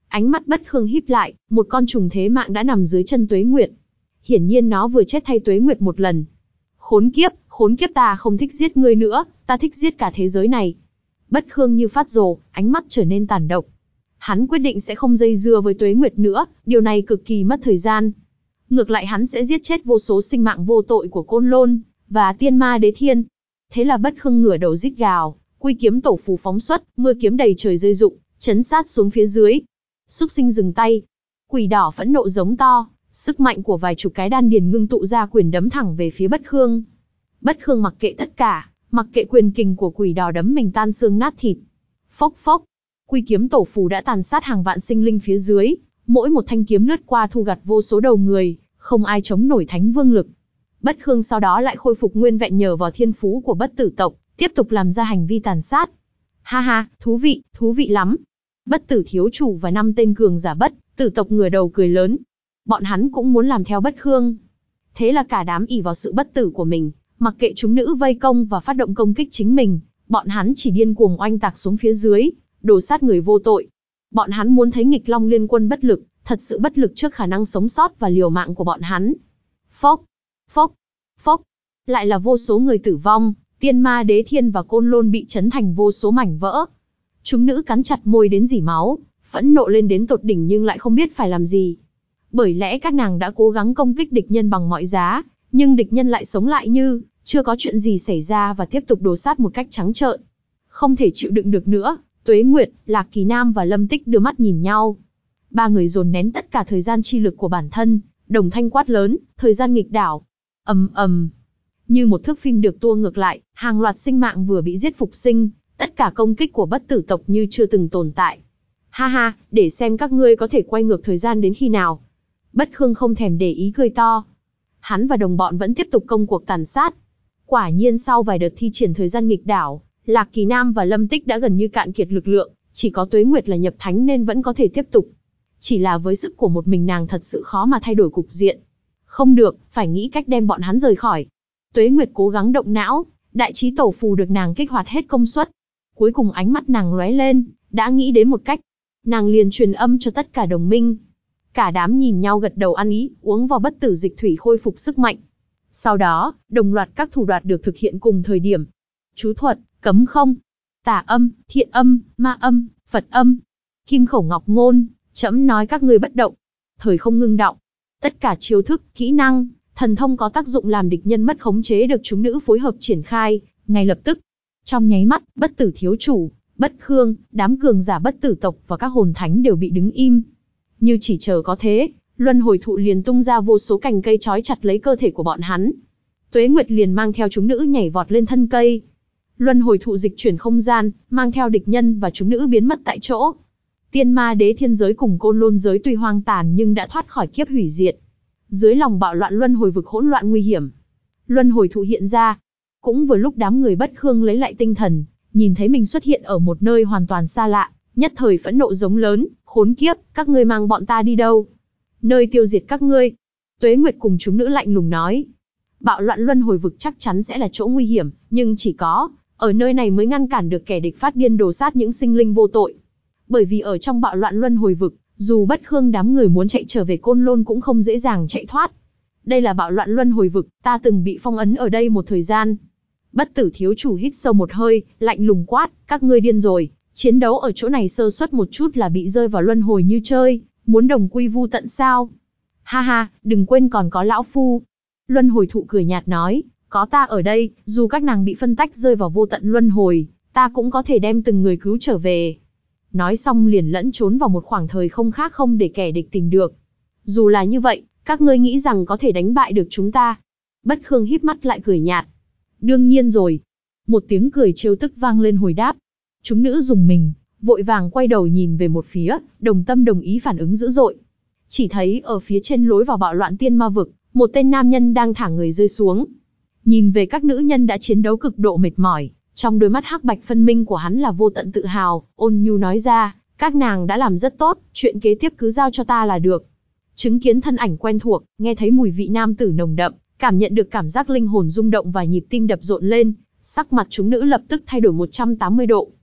Ánh mắt Bất Khương híp lại, một con trùng thế mạng đã nằm dưới chân Tuế Nguyệt. Hiển nhiên nó vừa chết thay Tuế Nguyệt một lần. Khốn kiếp, khốn kiếp, ta không thích giết ngươi nữa, ta thích giết cả thế giới này. Bất Khương như phát rồ, ánh mắt trở nên tàn độc. Hắn quyết định sẽ không dây dưa với Tuế Nguyệt nữa, điều này cực kỳ mất thời gian. Ngược lại hắn sẽ giết chết vô số sinh mạng vô tội của Côn Lôn và Tiên Ma Đế Thiên. Thế là Bất Khương ngửa đầu rít gào, quy kiếm tổ phù phóng xuất, mưa kiếm đầy trời rơi rụng, chấn sát xuống phía dưới. Súc sinh dừng tay. Quỷ đỏ phẫn nộ giống to, sức mạnh của vài chục cái đan điền ngưng tụ ra quyền đấm thẳng về phía Bất Khương. Bất Khương mặc kệ tất cả, mặc kệ quyền kình của quỷ đỏ đấm mình tan xương nát thịt. Phốc phốc, quy kiếm tổ phù đã tàn sát hàng vạn sinh linh phía dưới, mỗi một thanh kiếm lướt qua thu gặt vô số đầu người, không ai chống nổi thánh vương lực. Bất Khương sau đó lại khôi phục nguyên vẹn nhờ vào thiên phú của Bất Tử tộc, tiếp tục làm ra hành vi tàn sát. Ha ha, thú vị, thú vị lắm. Bất Tử thiếu chủ và năm tên cường giả Bất Tử tộc ngửa đầu cười lớn. Bọn hắn cũng muốn làm theo Bất Khương. Thế là cả đám ỷ vào sự bất tử của mình, mặc kệ chúng nữ vây công và phát động công kích chính mình, bọn hắn chỉ điên cuồng oanh tạc xuống phía dưới, đổ sát người vô tội. Bọn hắn muốn thấy nghịch long liên quân bất lực, thật sự bất lực trước khả năng sống sót và liều mạng của bọn hắn. Phốc, phốc, phốc, lại là vô số người tử vong, Tiên Ma Đế Thiên và Côn Lôn bị chấn thành vô số mảnh vỡ. Chúng nữ cắn chặt môi đến rỉ máu, phẫn nộ lên đến tột đỉnh nhưng lại không biết phải làm gì. Bởi lẽ các nàng đã cố gắng công kích địch nhân bằng mọi giá, nhưng địch nhân lại sống lại như chưa có chuyện gì xảy ra và tiếp tục đồ sát một cách trắng trợn. Không thể chịu đựng được nữa, Tuế Nguyệt, Lạc Kỳ Nam và Lâm Tích đưa mắt nhìn nhau. Ba người dồn nén tất cả thời gian chi lực của bản thân, đồng thanh quát lớn, thời gian nghịch đảo. Ầm ầm. Như một thước phim được tua ngược lại, hàng loạt sinh mạng vừa bị giết phục sinh, tất cả công kích của Bất Tử tộc như chưa từng tồn tại. Ha ha, để xem các ngươi có thể quay ngược thời gian đến khi nào. Bất Khương không thèm để ý cười to. Hắn và đồng bọn vẫn tiếp tục công cuộc tàn sát. Quả nhiên sau vài đợt thi triển thời gian nghịch đảo, Lạc Kỳ Nam và Lâm Tích đã gần như cạn kiệt lực lượng, chỉ có Tuế Nguyệt là nhập thánh nên vẫn có thể tiếp tục. Chỉ là với sức của một mình nàng thật sự khó mà thay đổi cục diện. Không được, phải nghĩ cách đem bọn hắn rời khỏi. Tuế Nguyệt cố gắng động não, đại chí tổ phù được nàng kích hoạt hết công suất. Cuối cùng ánh mắt nàng lóe lên, đã nghĩ đến một cách. Nàng liền truyền âm cho tất cả đồng minh. Cả đám nhìn nhau gật đầu ăn ý, uống vào bất tử dịch thủy khôi phục sức mạnh. Sau đó, đồng loạt các thủ đoạn được thực hiện cùng thời điểm. Chú thuật, cấm không, tà âm, thiện âm, ma âm, Phật âm, kim khẩu ngọc ngôn, trẫm nói các ngươi bất động. Thời không ngưng động. Tất cả chiêu thức, kỹ năng, thần thông có tác dụng làm địch nhân mất khống chế được chúng nữ phối hợp triển khai, ngay lập tức. Trong nháy mắt, Bất Tử thiếu chủ, Bất Khương, đám cường giả Bất Tử tộc và các hồn thánh đều bị đứng im. Như chỉ chờ có thế, luân hồi thụ liền tung ra vô số cành cây trói chặt lấy cơ thể của bọn hắn. Tuế Nguyệt liền mang theo chúng nữ nhảy vọt lên thân cây. Luân hồi thụ dịch chuyển không gian, mang theo địch nhân và chúng nữ biến mất tại chỗ. Tiên Ma Đế Thiên giới cùng Côn Lôn giới tuy hoang tàn nhưng đã thoát khỏi kiếp hủy diệt. Dưới lòng bạo loạn luân hồi vực hỗn loạn nguy hiểm, luân hồi thụ hiện ra. Cũng vừa lúc đám người Bất Khương lấy lại tinh thần, nhìn thấy mình xuất hiện ở một nơi hoàn toàn xa lạ, nhất thời phẫn nộ giống lớn, khốn kiếp, các ngươi mang bọn ta đi đâu? Nơi tiêu diệt các ngươi. Tuế Nguyệt cùng chúng nữ lạnh lùng nói. Bạo loạn luân hồi vực chắc chắn sẽ là chỗ nguy hiểm, nhưng chỉ có ở nơi này mới ngăn cản được kẻ địch phát điên đồ sát những sinh linh vô tội. Bởi vì ở trong bạo loạn luân hồi vực, dù Bất Khương đám người muốn chạy trở về Côn Lôn cũng không dễ dàng chạy thoát. Đây là bạo loạn luân hồi vực, ta từng bị phong ấn ở đây một thời gian. Bất Tử thiếu chủ hít sâu một hơi, lạnh lùng quát, các ngươi điên rồi, chiến đấu ở chỗ này sơ suất một chút là bị rơi vào luân hồi như chơi, muốn đồng quy vu tận sao? Ha ha, đừng quên còn có lão phu. Luân hồi thụ cười nhạt nói, có ta ở đây, dù các nàng bị phân tách rơi vào vô tận luân hồi, ta cũng có thể đem từng người cứu trở về. Nói xong liền lẫn trốn vào một khoảng thời không khác không để kẻ địch tìm được. Dù là như vậy, các ngươi nghĩ rằng có thể đánh bại được chúng ta? Bất Khương híp mắt lại cười nhạt. Đương nhiên rồi. Một tiếng cười trêu tức vang lên hồi đáp. Chúng nữ dùng mình, vội vàng quay đầu nhìn về một phía, đồng tâm đồng ý phản ứng dữ dội. Chỉ thấy ở phía trên lối vào bạo loạn tiên ma vực, một tên nam nhân đang thả người rơi xuống. Nhìn về các nữ nhân đã chiến đấu cực độ mệt mỏi, trong đôi mắt hắc bạch phân minh của hắn là vô tận tự hào, ôn nhu nói ra, các nàng đã làm rất tốt, chuyện kế tiếp cứ giao cho ta là được. Chứng kiến thân ảnh quen thuộc, nghe thấy mùi vị nam tử nồng đậm, cảm nhận được cảm giác linh hồn rung động và nhịp tim đập rộn lên, sắc mặt chúng nữ lập tức thay đổi một trăm tám mươi độ.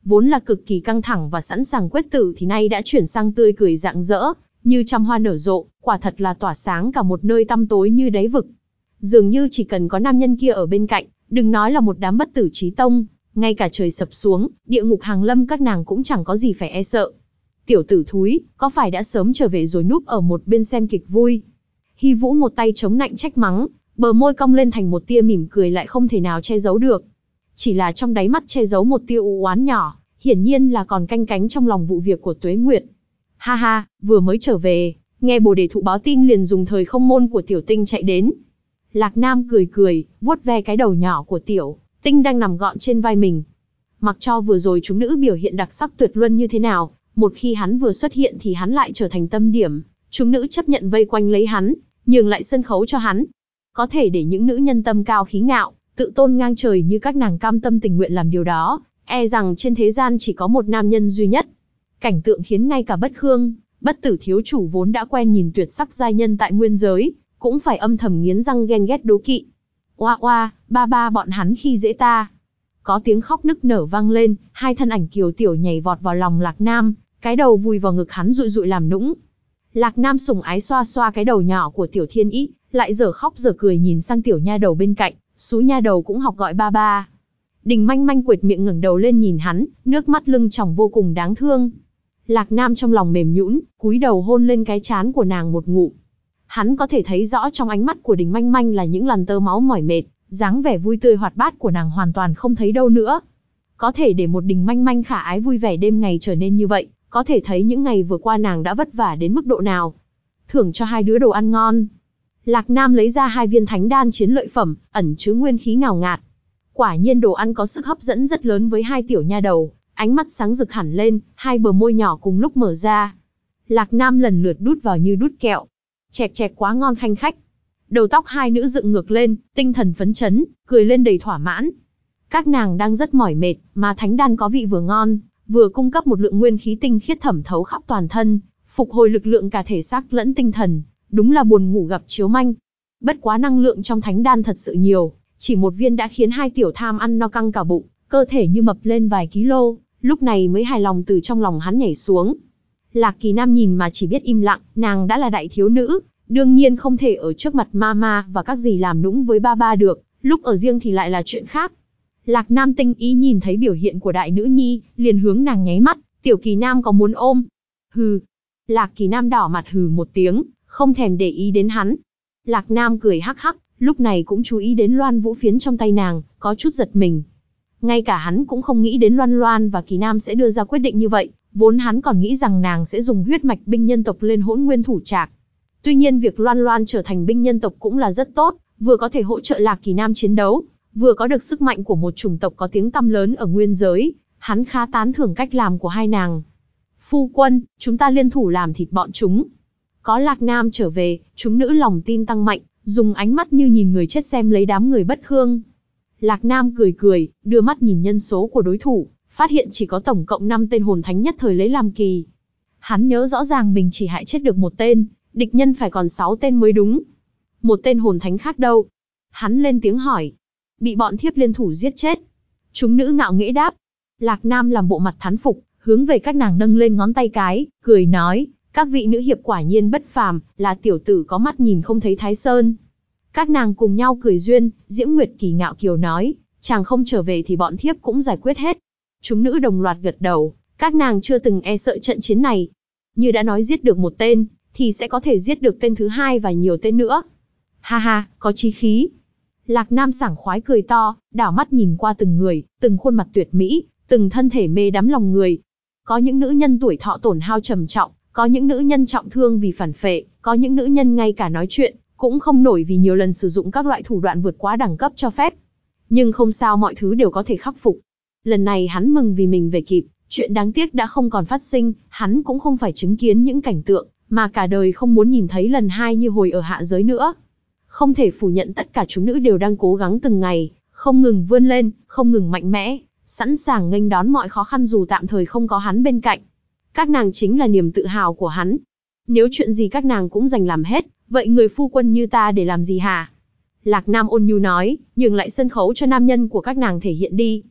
vốn là cực kỳ căng thẳng và sẵn sàng quyết tử thì nay đã chuyển sang tươi cười rạng rỡ, như trăm hoa nở rộ, quả thật là tỏa sáng cả một nơi tăm tối như đáy vực. Dường như chỉ cần có nam nhân kia ở bên cạnh, đừng nói là một đám bất tử chí tông, ngay cả trời sập xuống, địa ngục hàng lâm các nàng cũng chẳng có gì phải e sợ. Tiểu tử thúi, có phải đã sớm trở về rồi núp ở một bên xem kịch vui? Hy Vũ một tay chống nạnh trách mắng, bờ môi cong lên thành một tia mỉm cười lại không thể nào che giấu được. Chỉ là trong đáy mắt che giấu một tia u oán nhỏ, hiển nhiên là còn canh cánh trong lòng vụ việc của Tuế Nguyệt. Ha ha, vừa mới trở về, nghe Bồ Đề Thụ báo tin liền dùng thời không môn của Tiểu Tinh chạy đến. Lạc Nam cười cười, vuốt ve cái đầu nhỏ của Tiểu Tinh đang nằm gọn trên vai mình. Mặc cho vừa rồi chúng nữ biểu hiện đặc sắc tuyệt luân như thế nào, một khi hắn vừa xuất hiện thì hắn lại trở thành tâm điểm, chúng nữ chấp nhận vây quanh lấy hắn, nhường lại sân khấu cho hắn. Có thể để những nữ nhân tâm cao khí ngạo, tự tôn ngang trời như các nàng cam tâm tình nguyện làm điều đó, e rằng trên thế gian chỉ có một nam nhân duy nhất. Cảnh tượng khiến ngay cả Bất Khương, Bất Tử thiếu chủ vốn đã quen nhìn tuyệt sắc giai nhân tại nguyên giới, cũng phải âm thầm nghiến răng ghen ghét đố kỵ. Oa oa, ba ba bọn hắn khi dễ ta. Có tiếng khóc nức nở vang lên, hai thân ảnh kiều tiểu nhảy vọt vào lòng Lạc Nam, cái đầu vùi vào ngực hắn rụi rụi làm nũng. Lạc Nam sủng ái xoa xoa cái đầu nhỏ của Tiểu Thiên Ý, lại dở khóc dở cười nhìn sang tiểu nha đầu bên cạnh, xú nha đầu cũng học gọi ba ba. Đình Manh Manh quệt miệng ngẩng đầu lên nhìn hắn, nước mắt lưng tròng vô cùng đáng thương. Lạc Nam trong lòng mềm nhũn, cúi đầu hôn lên cái trán của nàng một ngụm. Hắn có thể thấy rõ trong ánh mắt của Đình Manh Manh là những làn tơ máu mỏi mệt, dáng vẻ vui tươi hoạt bát của nàng hoàn toàn không thấy đâu nữa. Có thể để một Đình Manh Manh khả ái vui vẻ đêm ngày trở nên như vậy, có thể thấy những ngày vừa qua nàng đã vất vả đến mức độ nào. Thưởng cho hai đứa đồ ăn ngon. Lạc Nam lấy ra hai viên thánh đan chiến lợi phẩm, ẩn chứa nguyên khí ngào ngạt. Quả nhiên đồ ăn có sức hấp dẫn rất lớn với hai tiểu nha đầu, ánh mắt sáng rực hẳn lên, hai bờ môi nhỏ cùng lúc mở ra. Lạc Nam lần lượt đút vào như đút kẹo. Chẹp chẹp quá ngon khanh khách. Đầu tóc hai nữ dựng ngược lên, tinh thần phấn chấn, cười lên đầy thỏa mãn. Các nàng đang rất mỏi mệt, mà thánh đan có vị vừa ngon, vừa cung cấp một lượng nguyên khí tinh khiết thẩm thấu khắp toàn thân, phục hồi lực lượng cả thể xác lẫn tinh thần, đúng là buồn ngủ gặp chiếu manh. Bất quá năng lượng trong thánh đan thật sự nhiều, chỉ một viên đã khiến hai tiểu tham ăn no căng cả bụng, cơ thể như mập lên vài ký lô, lúc này mới hài lòng từ trong lòng hắn nhảy xuống. Lạc Kỳ Nam nhìn mà chỉ biết im lặng, nàng đã là đại thiếu nữ, đương nhiên không thể ở trước mặt mama và các dì làm nũng với ba ba được, lúc ở riêng thì lại là chuyện khác. Lạc Nam tinh ý nhìn thấy biểu hiện của đại nữ nhi, liền hướng nàng nháy mắt, Tiểu Kỳ Nam có muốn ôm? Hừ. Lạc Kỳ Nam đỏ mặt hừ một tiếng, không thèm để ý đến hắn. Lạc Nam cười hắc hắc, lúc này cũng chú ý đến loan vũ phiến trong tay nàng, có chút giật mình. Ngay cả hắn cũng không nghĩ đến Loan Loan và Kỳ Nam sẽ đưa ra quyết định như vậy, vốn hắn còn nghĩ rằng nàng sẽ dùng huyết mạch binh nhân tộc lên hỗn nguyên thủ trạc. Tuy nhiên việc Loan Loan trở thành binh nhân tộc cũng là rất tốt, vừa có thể hỗ trợ Lạc Kỳ Nam chiến đấu, vừa có được sức mạnh của một chủng tộc có tiếng tăm lớn ở nguyên giới, hắn khá tán thưởng cách làm của hai nàng. Phu quân, chúng ta liên thủ làm thịt bọn chúng. Có Lạc Nam trở về, chúng nữ lòng tin tăng mạnh, dùng ánh mắt như nhìn người chết xem lấy đám người Bất Khương. Lạc Nam cười cười, đưa mắt nhìn nhân số của đối thủ, phát hiện chỉ có tổng cộng năm tên hồn thánh nhất thời lấy làm kỳ. Hắn nhớ rõ ràng mình chỉ hại chết được một tên, địch nhân phải còn sáu tên mới đúng. Một tên hồn thánh khác đâu? Hắn lên tiếng hỏi. Bị bọn thiếp liên thủ giết chết. Chúng nữ ngạo nghễ đáp. Lạc Nam làm bộ mặt thán phục, hướng về các nàng nâng lên ngón tay cái, cười nói, các vị nữ hiệp quả nhiên bất phàm, là tiểu tử có mắt nhìn không thấy Thái Sơn. Các nàng cùng nhau cười duyên, Diễm Nguyệt Kỳ ngạo kiều nói, chàng không trở về thì bọn thiếp cũng giải quyết hết. Chúng nữ đồng loạt gật đầu, các nàng chưa từng e sợ trận chiến này. Như đã nói giết được một tên, thì sẽ có thể giết được tên thứ hai và nhiều tên nữa. Ha ha, có chí khí. Lạc Nam sảng khoái cười to, đảo mắt nhìn qua từng người, từng khuôn mặt tuyệt mỹ, từng thân thể mê đắm lòng người. Có những nữ nhân tuổi thọ tổn hao trầm trọng, có những nữ nhân trọng thương vì phản phệ, có những nữ nhân ngay cả nói chuyện cũng không nổi vì nhiều lần sử dụng các loại thủ đoạn vượt quá đẳng cấp cho phép. Nhưng không sao, mọi thứ đều có thể khắc phục. Lần này hắn mừng vì mình về kịp, chuyện đáng tiếc đã không còn phát sinh, hắn cũng không phải chứng kiến những cảnh tượng mà cả đời không muốn nhìn thấy lần hai như hồi ở hạ giới nữa. Không thể phủ nhận tất cả chúng nữ đều đang cố gắng từng ngày, không ngừng vươn lên, không ngừng mạnh mẽ, sẵn sàng nghênh đón mọi khó khăn dù tạm thời không có hắn bên cạnh. Các nàng chính là niềm tự hào của hắn. Nếu chuyện gì các nàng cũng dành làm hết, vậy người phu quân như ta để làm gì hả? Lạc Nam ôn nhu nói, nhường lại sân khấu cho nam nhân của các nàng thể hiện đi.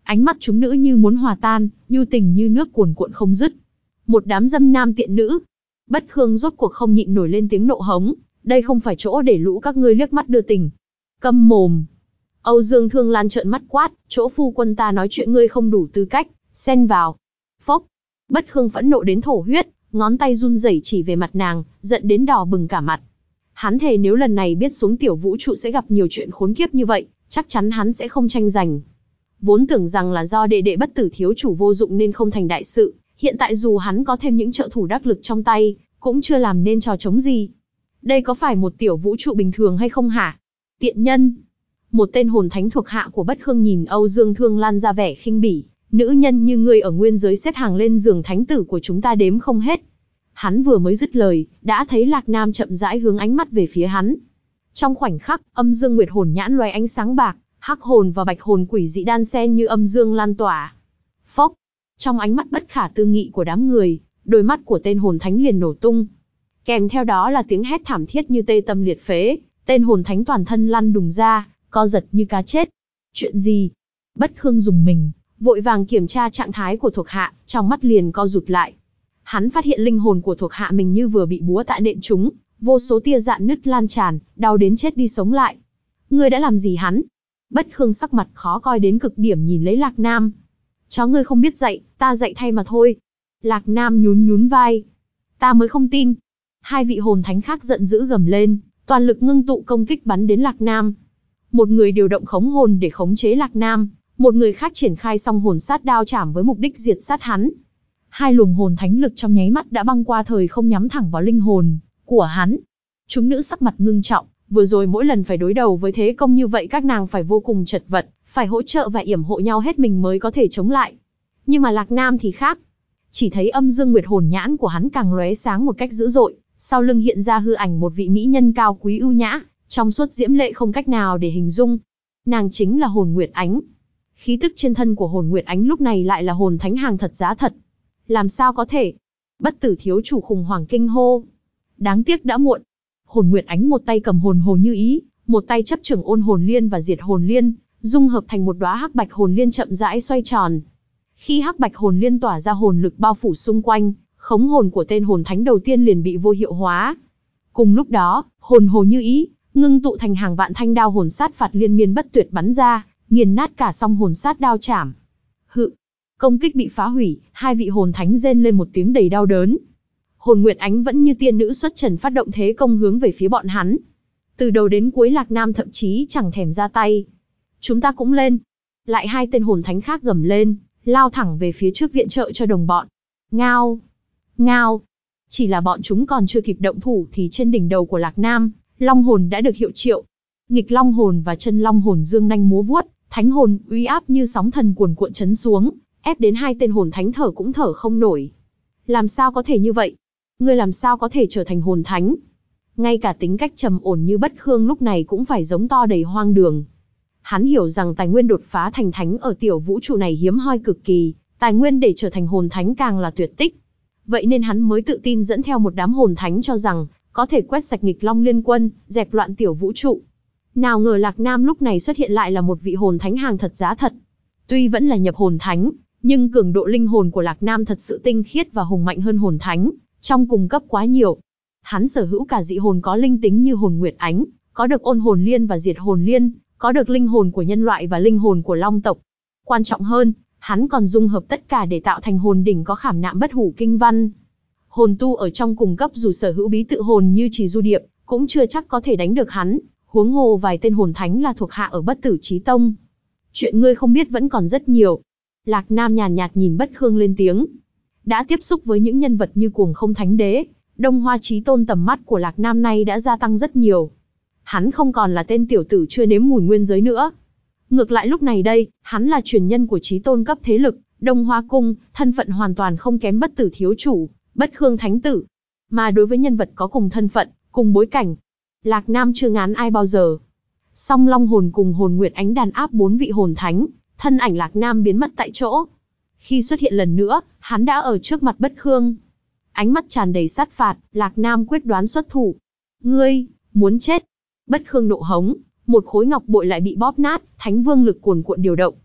Ánh mắt chúng nữ như muốn hòa tan, nhu tình như nước cuồn cuộn không dứt. Một đám dâm nam tiện nữ. Bất Khương rốt cuộc không nhịn nổi lên tiếng nộ hống, đây không phải chỗ để lũ các ngươi liếc mắt đưa tình. Câm mồm. Âu Dương Thương Lan trợn mắt quát, chỗ phu quân ta nói chuyện ngươi không đủ tư cách, xen vào. Phốc. Bất Khương phẫn nộ đến thổ huyết, ngón tay run rẩy chỉ về mặt nàng, giận đến đỏ bừng cả mặt. Hắn thề nếu lần này biết xuống tiểu vũ trụ sẽ gặp nhiều chuyện khốn kiếp như vậy, chắc chắn hắn sẽ không tranh giành. Vốn tưởng rằng là do đệ đệ bất tử thiếu chủ vô dụng nên không thành đại sự, hiện tại dù hắn có thêm những trợ thủ đắc lực trong tay, cũng chưa làm nên trò chống gì. Đây có phải một tiểu vũ trụ bình thường hay không hả? Tiện nhân! Một tên hồn thánh thuộc hạ của Bất Khương nhìn Âu Dương Thương Lan ra vẻ khinh bỉ, nữ nhân như ngươi ở nguyên giới xếp hàng lên giường thánh tử của chúng ta đếm không hết. Hắn vừa mới dứt lời, đã thấy Lạc Nam chậm rãi hướng ánh mắt về phía hắn. Trong khoảnh khắc, âm dương nguyệt hồn nhãn loé ánh sáng bạc, hắc hồn và bạch hồn quỷ dị đan xen như âm dương lan tỏa. Phốc! Trong ánh mắt bất khả tư nghị của đám người, đôi mắt của tên hồn thánh liền nổ tung. Kèm theo đó là tiếng hét thảm thiết như tê tâm liệt phế, tên hồn thánh toàn thân lăn đùng ra, co giật như cá chết. Chuyện gì? Bất Khương dùng mình, vội vàng kiểm tra trạng thái của thuộc hạ, trong mắt liền co rụt lại. Hắn phát hiện linh hồn của thuộc hạ mình như vừa bị búa tạ nện trúng, vô số tia rạn nứt lan tràn, đau đến chết đi sống lại. Ngươi đã làm gì hắn? Bất Khương sắc mặt khó coi đến cực điểm nhìn lấy Lạc Nam. Chó ngươi không biết dạy, ta dạy thay mà thôi. Lạc Nam nhún nhún vai. Ta mới không tin. Hai vị hồn thánh khác giận dữ gầm lên, toàn lực ngưng tụ công kích bắn đến Lạc Nam. Một người điều động khống hồn để khống chế Lạc Nam, một người khác triển khai song hồn sát đao chảm với mục đích diệt sát hắn. Hai luồng hồn thánh lực trong nháy mắt đã băng qua thời không nhắm thẳng vào linh hồn của hắn. Chúng nữ sắc mặt ngưng trọng, vừa rồi mỗi lần phải đối đầu với thế công như vậy các nàng phải vô cùng chật vật, phải hỗ trợ và yểm hộ nhau hết mình mới có thể chống lại. Nhưng mà Lạc Nam thì khác. Chỉ thấy âm dương nguyệt hồn nhãn của hắn càng lóe sáng một cách dữ dội, sau lưng hiện ra hư ảnh một vị mỹ nhân cao quý ưu nhã, trong suốt diễm lệ không cách nào để hình dung. Nàng chính là hồn Nguyệt Ánh. Khí tức trên thân của hồn Nguyệt Ánh lúc này lại là hồn thánh hàng thật giá thật. Làm sao có thể? Bất tử thiếu chủ khủng hoảng kinh hô. Đáng tiếc đã muộn. Hồn Nguyệt Ánh một tay cầm hồn hồ như ý, một tay chấp trưởng ôn hồn liên và diệt hồn liên, dung hợp thành một đóa hắc bạch hồn liên chậm rãi xoay tròn. Khi hắc bạch hồn liên tỏa ra hồn lực bao phủ xung quanh, khống hồn của tên hồn thánh đầu tiên liền bị vô hiệu hóa. Cùng lúc đó, hồn hồ như ý, ngưng tụ thành hàng vạn thanh đao hồn sát phạt liên miên bất tuyệt bắn ra, nghiền nát cả song hồn sát đao chảm. Hự, công kích bị phá hủy, hai vị hồn thánh rên lên một tiếng đầy đau đớn. Hồn Nguyệt Ánh vẫn như tiên nữ xuất trần phát động thế công hướng về phía bọn hắn. Từ đầu đến cuối Lạc Nam thậm chí chẳng thèm ra tay. Chúng ta cũng lên. Lại hai tên hồn thánh khác gầm lên, lao thẳng về phía trước viện trợ cho đồng bọn. Ngao, ngao. Chỉ là bọn chúng còn chưa kịp động thủ thì trên đỉnh đầu của Lạc Nam, long hồn đã được hiệu triệu. Nghịch long hồn và chân long hồn dương nanh múa vuốt, thánh hồn uy áp như sóng thần cuồn cuộn chấn xuống, ép đến hai tên hồn thánh thở cũng thở không nổi. Làm sao có thể như vậy? Ngươi làm sao có thể trở thành hồn thánh? Ngay cả tính cách trầm ổn như Bất Khương lúc này cũng phải giống to đầy hoang đường. Hắn hiểu rằng tài nguyên đột phá thành thánh ở tiểu vũ trụ này hiếm hoi cực kỳ, tài nguyên để trở thành hồn thánh càng là tuyệt tích. Vậy nên hắn mới tự tin dẫn theo một đám hồn thánh cho rằng có thể quét sạch nghịch long liên quân, dẹp loạn tiểu vũ trụ. Nào ngờ Lạc Nam lúc này xuất hiện lại là một vị hồn thánh hàng thật giá thật. Tuy vẫn là nhập hồn thánh, nhưng cường độ linh hồn của Lạc Nam thật sự tinh khiết và hùng mạnh hơn hồn thánh, trong cùng cấp quá nhiều. Hắn sở hữu cả dị hồn có linh tính như hồn Nguyệt Ánh, có được ôn hồn liên và diệt hồn liên, có được linh hồn của nhân loại và linh hồn của long tộc. Quan trọng hơn, hắn còn dung hợp tất cả để tạo thành hồn đỉnh có khảm nạm bất hủ kinh văn. Hồn tu ở trong cùng cấp dù sở hữu bí tự hồn như Trì Du Điệp, cũng chưa chắc có thể đánh được hắn, huống hồ vài tên hồn thánh là thuộc hạ ở Bất Tử Chí Tông. Chuyện ngươi không biết vẫn còn rất nhiều. Lạc Nam nhàn nhạt nhìn Bất Khương lên tiếng. Đã tiếp xúc với những nhân vật như Cuồng Không Thánh Đế, Đông Hoa Chí Tôn, tầm mắt của Lạc Nam nay đã gia tăng rất nhiều. Hắn không còn là tên tiểu tử chưa nếm mùi nguyên giới nữa. Ngược lại lúc này đây, hắn là truyền nhân của Chí Tôn cấp thế lực, Đông Hoa Cung, thân phận hoàn toàn không kém Bất Tử Thiếu Chủ, Bất Khương Thánh Tử. Mà đối với nhân vật có cùng thân phận, cùng bối cảnh, Lạc Nam chưa ngán ai bao giờ. Song Long hồn cùng hồn Nguyệt Ánh đàn áp bốn vị hồn thánh, thân ảnh Lạc Nam biến mất tại chỗ. Khi xuất hiện lần nữa, hắn đã ở trước mặt Bất Khương. Ánh mắt tràn đầy sát phạt, Lạc Nam quyết đoán xuất thủ. Ngươi, muốn chết. Bất Khương nộ hống, một khối ngọc bội lại bị bóp nát, thánh vương lực cuồn cuộn điều động.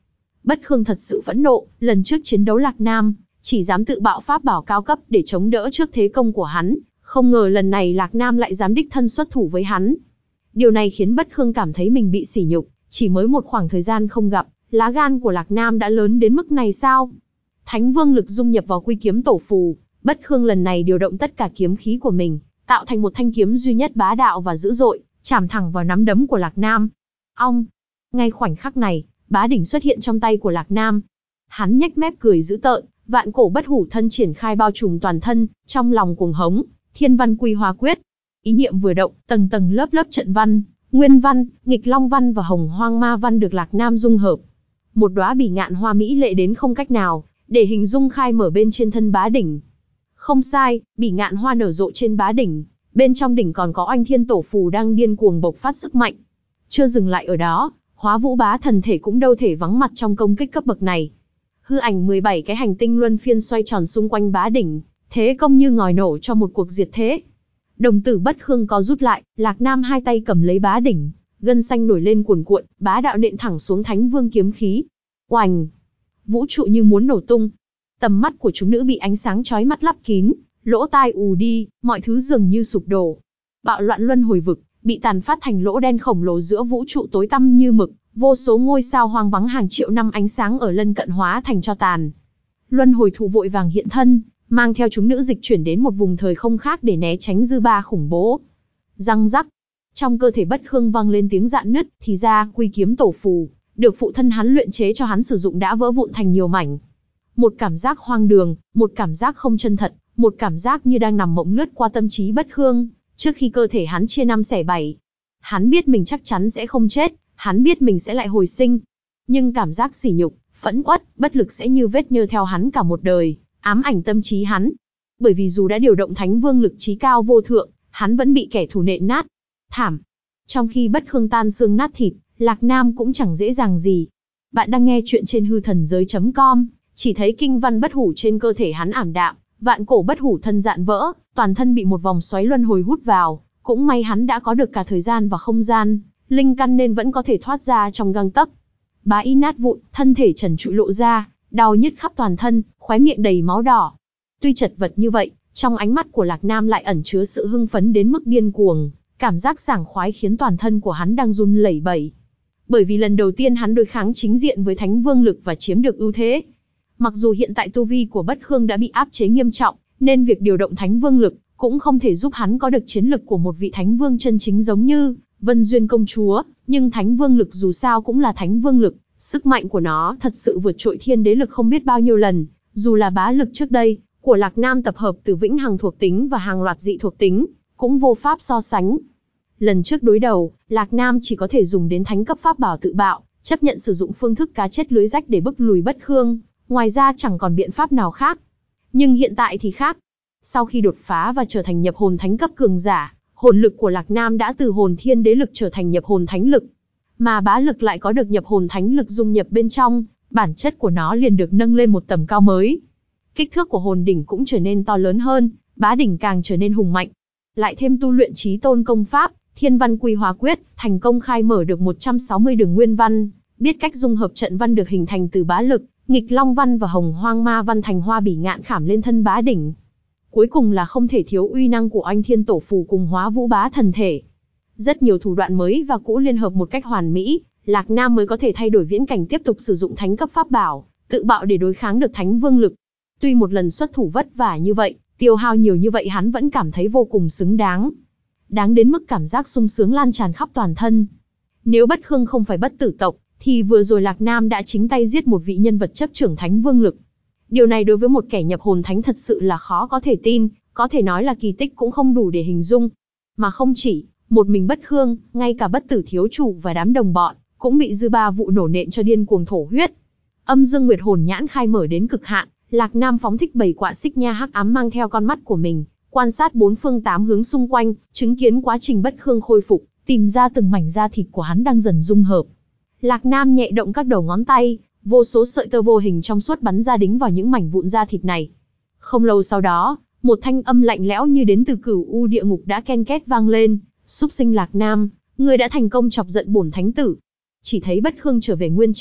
Bất Khương thật sự phẫn nộ, lần trước chiến đấu Lạc Nam, chỉ dám tự bạo pháp bảo cao cấp để chống đỡ trước thế công của hắn, không ngờ lần này Lạc Nam lại dám đích thân xuất thủ với hắn. Điều này khiến Bất Khương cảm thấy mình bị sỉ nhục, chỉ mới một khoảng thời gian không gặp, lá gan của Lạc Nam đã lớn đến mức này sao? Thánh vương lực dung nhập vào quy kiếm tổ phù, Bất Khương lần này điều động tất cả kiếm khí của mình, tạo thành một thanh kiếm duy nhất bá đạo và dữ dội, chạm thẳng vào nắm đấm của Lạc Nam. Ong! Ngay khoảnh khắc này, bá đỉnh xuất hiện trong tay của Lạc Nam. Hắn nhếch mép cười dữ tợn, vạn cổ bất hủ thân triển khai bao trùm toàn thân, trong lòng cuồng hống, thiên văn quy hóa quyết. Ý niệm vừa động, tầng tầng lớp lớp trận văn, nguyên văn, nghịch long văn và hồng hoang ma văn được Lạc Nam dung hợp. Một đóa bỉ ngạn hoa mỹ lệ đến không cách nào để hình dung khai mở bên trên thân bá đỉnh. Không sai, bỉ ngạn hoa nở rộ trên bá đỉnh, bên trong đỉnh còn có oanh thiên tổ phù đang điên cuồng bộc phát sức mạnh. Chưa dừng lại ở đó, Hóa Vũ Bá thần thể cũng đâu thể vắng mặt trong công kích cấp bậc này. Hư ảnh mười bảy cái hành tinh luân phiên xoay tròn xung quanh bá đỉnh, thế công như ngòi nổ cho một cuộc diệt thế. Đồng tử Bất Khương có rút lại, Lạc Nam hai tay cầm lấy bá đỉnh, gân xanh nổi lên cuồn cuộn, bá đạo nện thẳng xuống Thánh Vương kiếm khí. Oành! Vũ trụ như muốn nổ tung. Tầm mắt của chúng nữ bị ánh sáng chói mắt lấp kín, lỗ tai ù đi, mọi thứ dường như sụp đổ. Bạo loạn luân hồi vực bị tàn phát thành lỗ đen khổng lồ giữa vũ trụ tối tăm như mực, vô số ngôi sao hoang vắng hàng triệu năm ánh sáng ở lân cận hóa thành tro tàn. Luân hồi thú vội vàng hiện thân, mang theo chúng nữ dịch chuyển đến một vùng thời không khác để né tránh dư ba khủng bố. Răng rắc, trong cơ thể Bất Khương vang lên tiếng rạn nứt, thì ra quy kiếm tổ phù được phụ thân hắn luyện chế cho hắn sử dụng đã vỡ vụn thành nhiều mảnh. Một cảm giác hoang đường, một cảm giác không chân thật, một cảm giác như đang nằm mộng lướt qua tâm trí Bất Khương, trước khi cơ thể hắn chia năm xẻ bảy. Hắn biết mình chắc chắn sẽ không chết, hắn biết mình sẽ lại hồi sinh. Nhưng cảm giác sỉ nhục, phẫn uất, bất lực sẽ như vết nhơ theo hắn cả một đời, ám ảnh tâm trí hắn. Bởi vì dù đã điều động Thánh Vương lực trí cao vô thượng, hắn vẫn bị kẻ thù nện nát. Thảm. Trong khi Bất Khương tan xương nát thịt, Lạc Nam cũng chẳng dễ dàng gì. Bạn đang nghe chuyện trên hư thần giới chấm com, chỉ thấy kinh văn bất hủ trên cơ thể hắn ảm đạm, vạn cổ bất hủ thân dạn vỡ, toàn thân bị một vòng xoáy luân hồi hút vào, cũng may hắn đã có được cả thời gian và không gian, linh căn nên vẫn có thể thoát ra trong gang tấc. Bá y nát vụn, thân thể trần trụi lộ ra, đau nhức khắp toàn thân, khóe miệng đầy máu đỏ. Tuy chật vật như vậy, trong ánh mắt của Lạc Nam lại ẩn chứa sự hưng phấn đến mức điên cuồng, cảm giác sảng khoái khiến toàn thân của hắn đang run lẩy bẩy. Bởi vì lần đầu tiên hắn đối kháng chính diện với Thánh Vương lực và chiếm được ưu thế. Mặc dù hiện tại tu vi của Bất Khương đã bị áp chế nghiêm trọng, nên việc điều động Thánh Vương lực cũng không thể giúp hắn có được chiến lực của một vị Thánh Vương chân chính giống như Vân Duyên công chúa, nhưng Thánh Vương lực dù sao cũng là Thánh Vương lực, sức mạnh của nó thật sự vượt trội thiên đế lực không biết bao nhiêu lần, dù là bá lực trước đây của Lạc Nam tập hợp từ vĩnh hằng thuộc tính và hàng loạt dị thuộc tính, cũng vô pháp so sánh. Lần trước đối đầu, Lạc Nam chỉ có thể dùng đến thánh cấp pháp bảo tự bạo, chấp nhận sử dụng phương thức cá chết lưới rách để bức lùi Bất Khương, ngoài ra chẳng còn biện pháp nào khác. Nhưng hiện tại thì khác. Sau khi đột phá và trở thành nhập hồn thánh cấp cường giả, hồn lực của Lạc Nam đã từ hồn thiên đế lực trở thành nhập hồn thánh lực. Mà bá lực lại có được nhập hồn thánh lực dung nhập bên trong, bản chất của nó liền được nâng lên một tầm cao mới. Kích thước của hồn đỉnh cũng trở nên to lớn hơn, bá đỉnh càng trở nên hùng mạnh. Lại thêm tu luyện chí tôn công pháp, thiên văn quy hóa quyết, thành công khai mở được một trăm sáu mươi đường nguyên văn, biết cách dung hợp trận văn được hình thành từ bá lực, nghịch long văn và hồng hoang ma văn thành hoa bỉ ngạn khảm lên thân bá đỉnh. Cuối cùng là không thể thiếu uy năng của oanh thiên tổ phù cùng Hóa Vũ Bá thần thể. Rất nhiều thủ đoạn mới và cũ liên hợp một cách hoàn mỹ, Lạc Nam mới có thể thay đổi viễn cảnh tiếp tục sử dụng thánh cấp pháp bảo, tự bạo để đối kháng được Thánh Vương lực. Tuy một lần xuất thủ vất vả như vậy, tiêu hao nhiều như vậy hắn vẫn cảm thấy vô cùng xứng đáng. Đáng đến mức cảm giác sung sướng lan tràn khắp toàn thân. Nếu Bất Khương không phải bất tử tộc, thì vừa rồi Lạc Nam đã chính tay giết một vị nhân vật chấp trưởng Thánh Vương lực. Điều này đối với một kẻ nhập hồn thánh thật sự là khó có thể tin, có thể nói là kỳ tích cũng không đủ để hình dung. Mà không chỉ một mình Bất Khương, ngay cả Bất Tử thiếu chủ và đám đồng bọn cũng bị dư ba vụ nổ nện cho điên cuồng thổ huyết. Âm Dương Nguyệt hồn nhãn khai mở đến cực hạn, Lạc Nam phóng thích bảy quạ xích nha hắc ám mang theo con mắt của mình, quan sát bốn phương tám hướng xung quanh, chứng kiến quá trình Bất Khương khôi phục, tìm ra từng mảnh da thịt của hắn đang dần dung hợp. Lạc Nam nhẹ động các đầu ngón tay, vô số sợi tơ vô hình trong suốt bắn ra đính vào những mảnh vụn da thịt này. Không lâu sau đó, một thanh âm lạnh lẽo như đến từ cửu u địa ngục đã ken két vang lên, "Súc sinh Lạc Nam, ngươi đã thành công chọc giận bổn thánh tử." Chỉ thấy Bất Khương trở về nguyên trạng,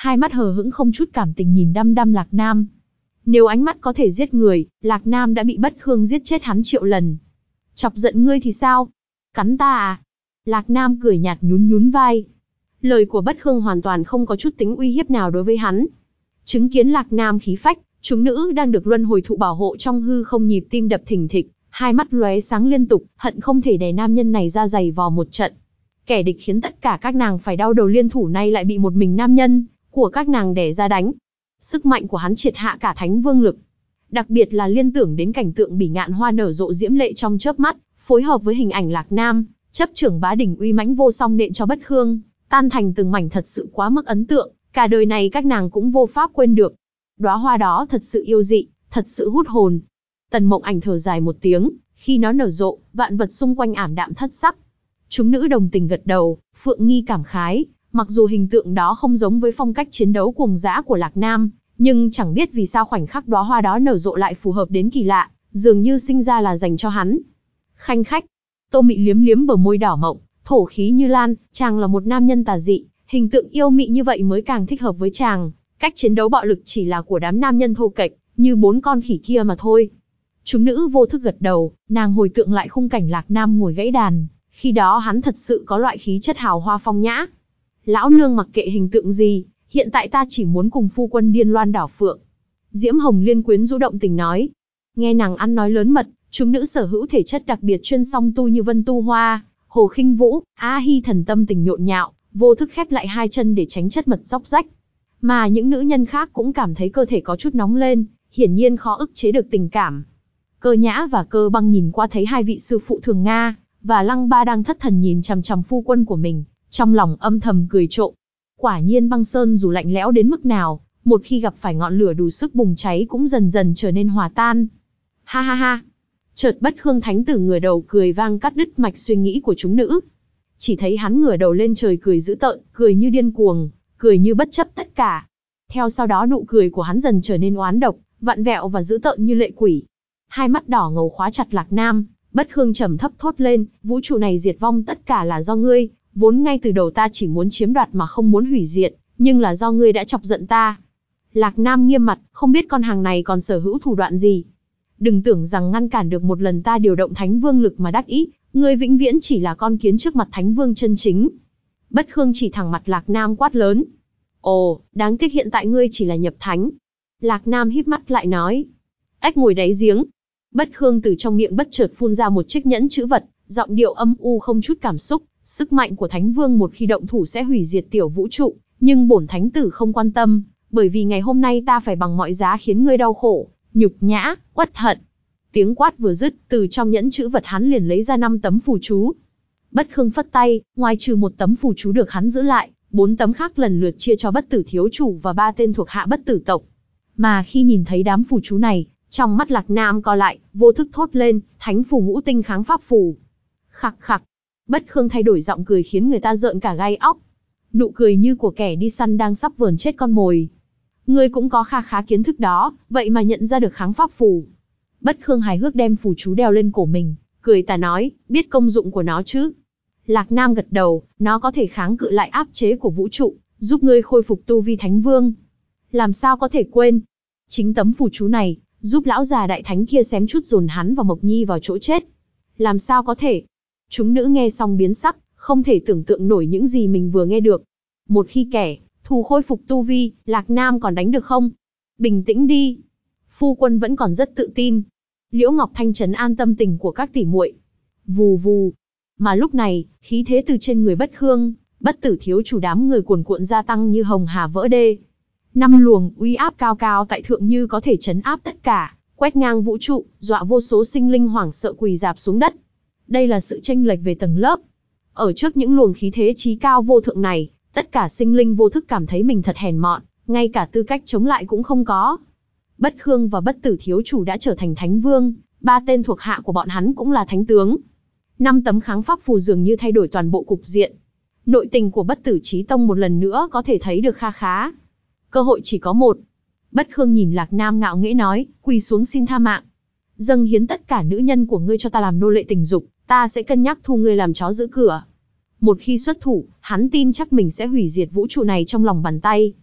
hai mắt hờ hững không chút cảm tình nhìn đăm đăm Lạc Nam. Nếu ánh mắt có thể giết người, Lạc Nam đã bị Bất Khương giết chết hắn triệu lần. Chọc giận ngươi thì sao? Cắn ta à? Lạc Nam cười nhạt nhún nhún vai. Lời của Bất Khương hoàn toàn không có chút tính uy hiếp nào đối với hắn. Chứng kiến Lạc Nam khí phách, chúng nữ đang được luân hồi thụ bảo hộ trong hư không nhịp tim đập thình thịch, hai mắt lóe sáng liên tục, hận không thể đè nam nhân này ra giày vò một trận. Kẻ địch khiến tất cả các nàng phải đau đầu liên thủ nay lại bị một mình nam nhân của các nàng đè ra đánh. Sức mạnh của hắn triệt hạ cả thánh vương lực. Đặc biệt là liên tưởng đến cảnh tượng bỉ ngạn hoa nở rộ diễm lệ trong chớp mắt, phối hợp với hình ảnh Lạc Nam, chấp trưởng bá đỉnh uy mãnh vô song nện cho Bất Khương, tan thành từng mảnh thật sự quá mức ấn tượng, cả đời này các nàng cũng vô pháp quên được. Đóa hoa đó thật sự yêu dị, thật sự hút hồn. Tần Mộng Ảnh thở dài một tiếng, khi nó nở rộ, vạn vật xung quanh ảm đạm thất sắc. Chúng nữ đồng tình gật đầu, Phượng Nghi cảm khái, mặc dù hình tượng đó không giống với phong cách chiến đấu cuồng dã của Lạc Nam, nhưng chẳng biết vì sao khoảnh khắc đóa hoa đó nở rộ lại phù hợp đến kỳ lạ, dường như sinh ra là dành cho hắn. Khanh khách, Tô Mị liếm liếm bờ môi đỏ mọng, thổ khí như lan, chàng là một nam nhân tà dị, hình tượng yêu mị như vậy mới càng thích hợp với chàng. Cách chiến đấu bạo lực chỉ là của đám nam nhân thô kệch, như bốn con khỉ kia mà thôi. Chúng nữ vô thức gật đầu, nàng hồi tượng lại khung cảnh Lạc Nam ngồi gãy đàn, khi đó hắn thật sự có loại khí chất hào hoa phong nhã. Lão nương mặc kệ hình tượng gì, hiện tại ta chỉ muốn cùng phu quân điên loan đảo phượng. Diễm Hồng Liên quyến rũ động tình nói. Nghe nàng ăn nói lớn mật, chúng nữ sở hữu thể chất đặc biệt chuyên song tu như Vân Tu Hoa, Hồ Khinh Vũ, A Hi thần tâm tình nhộn nhạo, vô thức khép lại hai chân để tránh chất mật róc rách. Mà những nữ nhân khác cũng cảm thấy cơ thể có chút nóng lên, hiển nhiên khó ức chế được tình cảm. Cơ Nhã và Cơ Băng nhìn qua thấy hai vị sư phụ Thường Nga và Lăng Ba đang thất thần nhìn chằm chằm phu quân của mình, trong lòng âm thầm cười trộm. Quả nhiên băng sơn dù lạnh lẽo đến mức nào, một khi gặp phải ngọn lửa đủ sức bùng cháy cũng dần dần trở nên hòa tan. Ha ha ha. Chợt Bất Khương Thánh Tử ngửa đầu cười vang cắt đứt mạch suy nghĩ của chúng nữ. Chỉ thấy hắn ngửa đầu lên trời cười dữ tợn, cười như điên cuồng, cười như bất chấp tất cả. Theo sau đó nụ cười của hắn dần trở nên oán độc, vặn vẹo và dữ tợn như lệ quỷ. Hai mắt đỏ ngầu khóa chặt Lạc Nam, Bất Khương trầm thấp thốt lên, vũ trụ này diệt vong tất cả là do ngươi, vốn ngay từ đầu ta chỉ muốn chiếm đoạt mà không muốn hủy diệt, nhưng là do ngươi đã chọc giận ta. Lạc Nam nghiêm mặt, không biết con hàng này còn sở hữu thủ đoạn gì. Đừng tưởng rằng ngăn cản được một lần ta điều động Thánh Vương lực mà đắc ý, ngươi vĩnh viễn chỉ là con kiến trước mặt Thánh Vương chân chính. Bất Khương chỉ thẳng mặt Lạc Nam quát lớn. Ồ, đáng tiếc hiện tại ngươi chỉ là nhập thánh. Lạc Nam híp mắt lại nói. Ếch ngồi đáy giếng. Bất Khương từ trong miệng bất chợt phun ra một chiếc nhẫn chữ vật, giọng điệu âm u không chút cảm xúc. Sức mạnh của Thánh Vương một khi động thủ sẽ hủy diệt tiểu vũ trụ, nhưng bổn thánh tử không quan tâm, bởi vì ngày hôm nay ta phải bằng mọi giá khiến ngươi đau khổ, nhục nhã, uất hận. Tiếng quát vừa dứt, từ trong nhẫn chữ vật hắn liền lấy ra năm tấm phù chú. Bất Khương phất tay, ngoài trừ một tấm phù chú được hắn giữ lại, bốn tấm khác lần lượt chia cho Bất Tử thiếu chủ và ba tên thuộc hạ Bất Tử tộc. Mà khi nhìn thấy đám phù chú này, trong mắt Lạc Nam co lại, vô thức thốt lên, Thánh phù ngũ tinh kháng pháp phù. Khặc khặc. Bất Khương thay đổi giọng cười khiến người ta rợn cả gai óc. Nụ cười như của kẻ đi săn đang sắp vờn chết con mồi. Ngươi cũng có kha khá kiến thức đó, vậy mà nhận ra được kháng pháp phù. Bất Khương hài hước đem phù chú đeo lên cổ mình, cười tà nói, biết công dụng của nó chứ. Lạc Nam gật đầu, nó có thể kháng cự lại áp chế của vũ trụ, giúp ngươi khôi phục tu vi Thánh Vương. Làm sao có thể quên? Chính tấm phù chú này, giúp lão già đại thánh kia xém chút dồn hắn và Mộc Nhi vào chỗ chết. Làm sao có thể? Chúng nữ nghe xong biến sắc, không thể tưởng tượng nổi những gì mình vừa nghe được. Một khi kẻ thù khôi phục tu vi, Lạc Nam còn đánh được không? Bình tĩnh đi. Phu quân vẫn còn rất tự tin. Liễu Ngọc Thanh trấn an tâm tình của các tỷ muội. Vù vù. Mà lúc này, khí thế từ trên người Bất Khương, Bất Tử thiếu chủ đám người cuồn cuộn gia tăng như hồng hà vỡ đê. Năm luồng uy áp cao cao tại thượng như có thể trấn áp tất cả, quét ngang vũ trụ, dọa vô số sinh linh hoảng sợ quỳ rạp xuống đất. Đây là sự chênh lệch về tầng lớp. Ở trước những luồng khí thế chí cao vô thượng này, tất cả sinh linh vô thức cảm thấy mình thật hèn mọn, ngay cả tư cách chống lại cũng không có. Bất Khương và Bất Tử thiếu chủ đã trở thành Thánh Vương, ba tên thuộc hạ của bọn hắn cũng là thánh tướng. Năm tấm kháng pháp phù dường như thay đổi toàn bộ cục diện. Nội tình của Bất Tử Chí Tông một lần nữa có thể thấy được kha khá. Cơ hội chỉ có một. Bất Khương nhìn Lạc Nam ngạo nghễ nói, quỳ xuống xin tha mạng. Dâng hiến tất cả nữ nhân của ngươi cho ta làm nô lệ tình dục, ta sẽ cân nhắc thu ngươi làm chó giữ cửa. Một khi xuất thủ, hắn tin chắc mình sẽ hủy diệt vũ trụ này trong lòng bàn tay.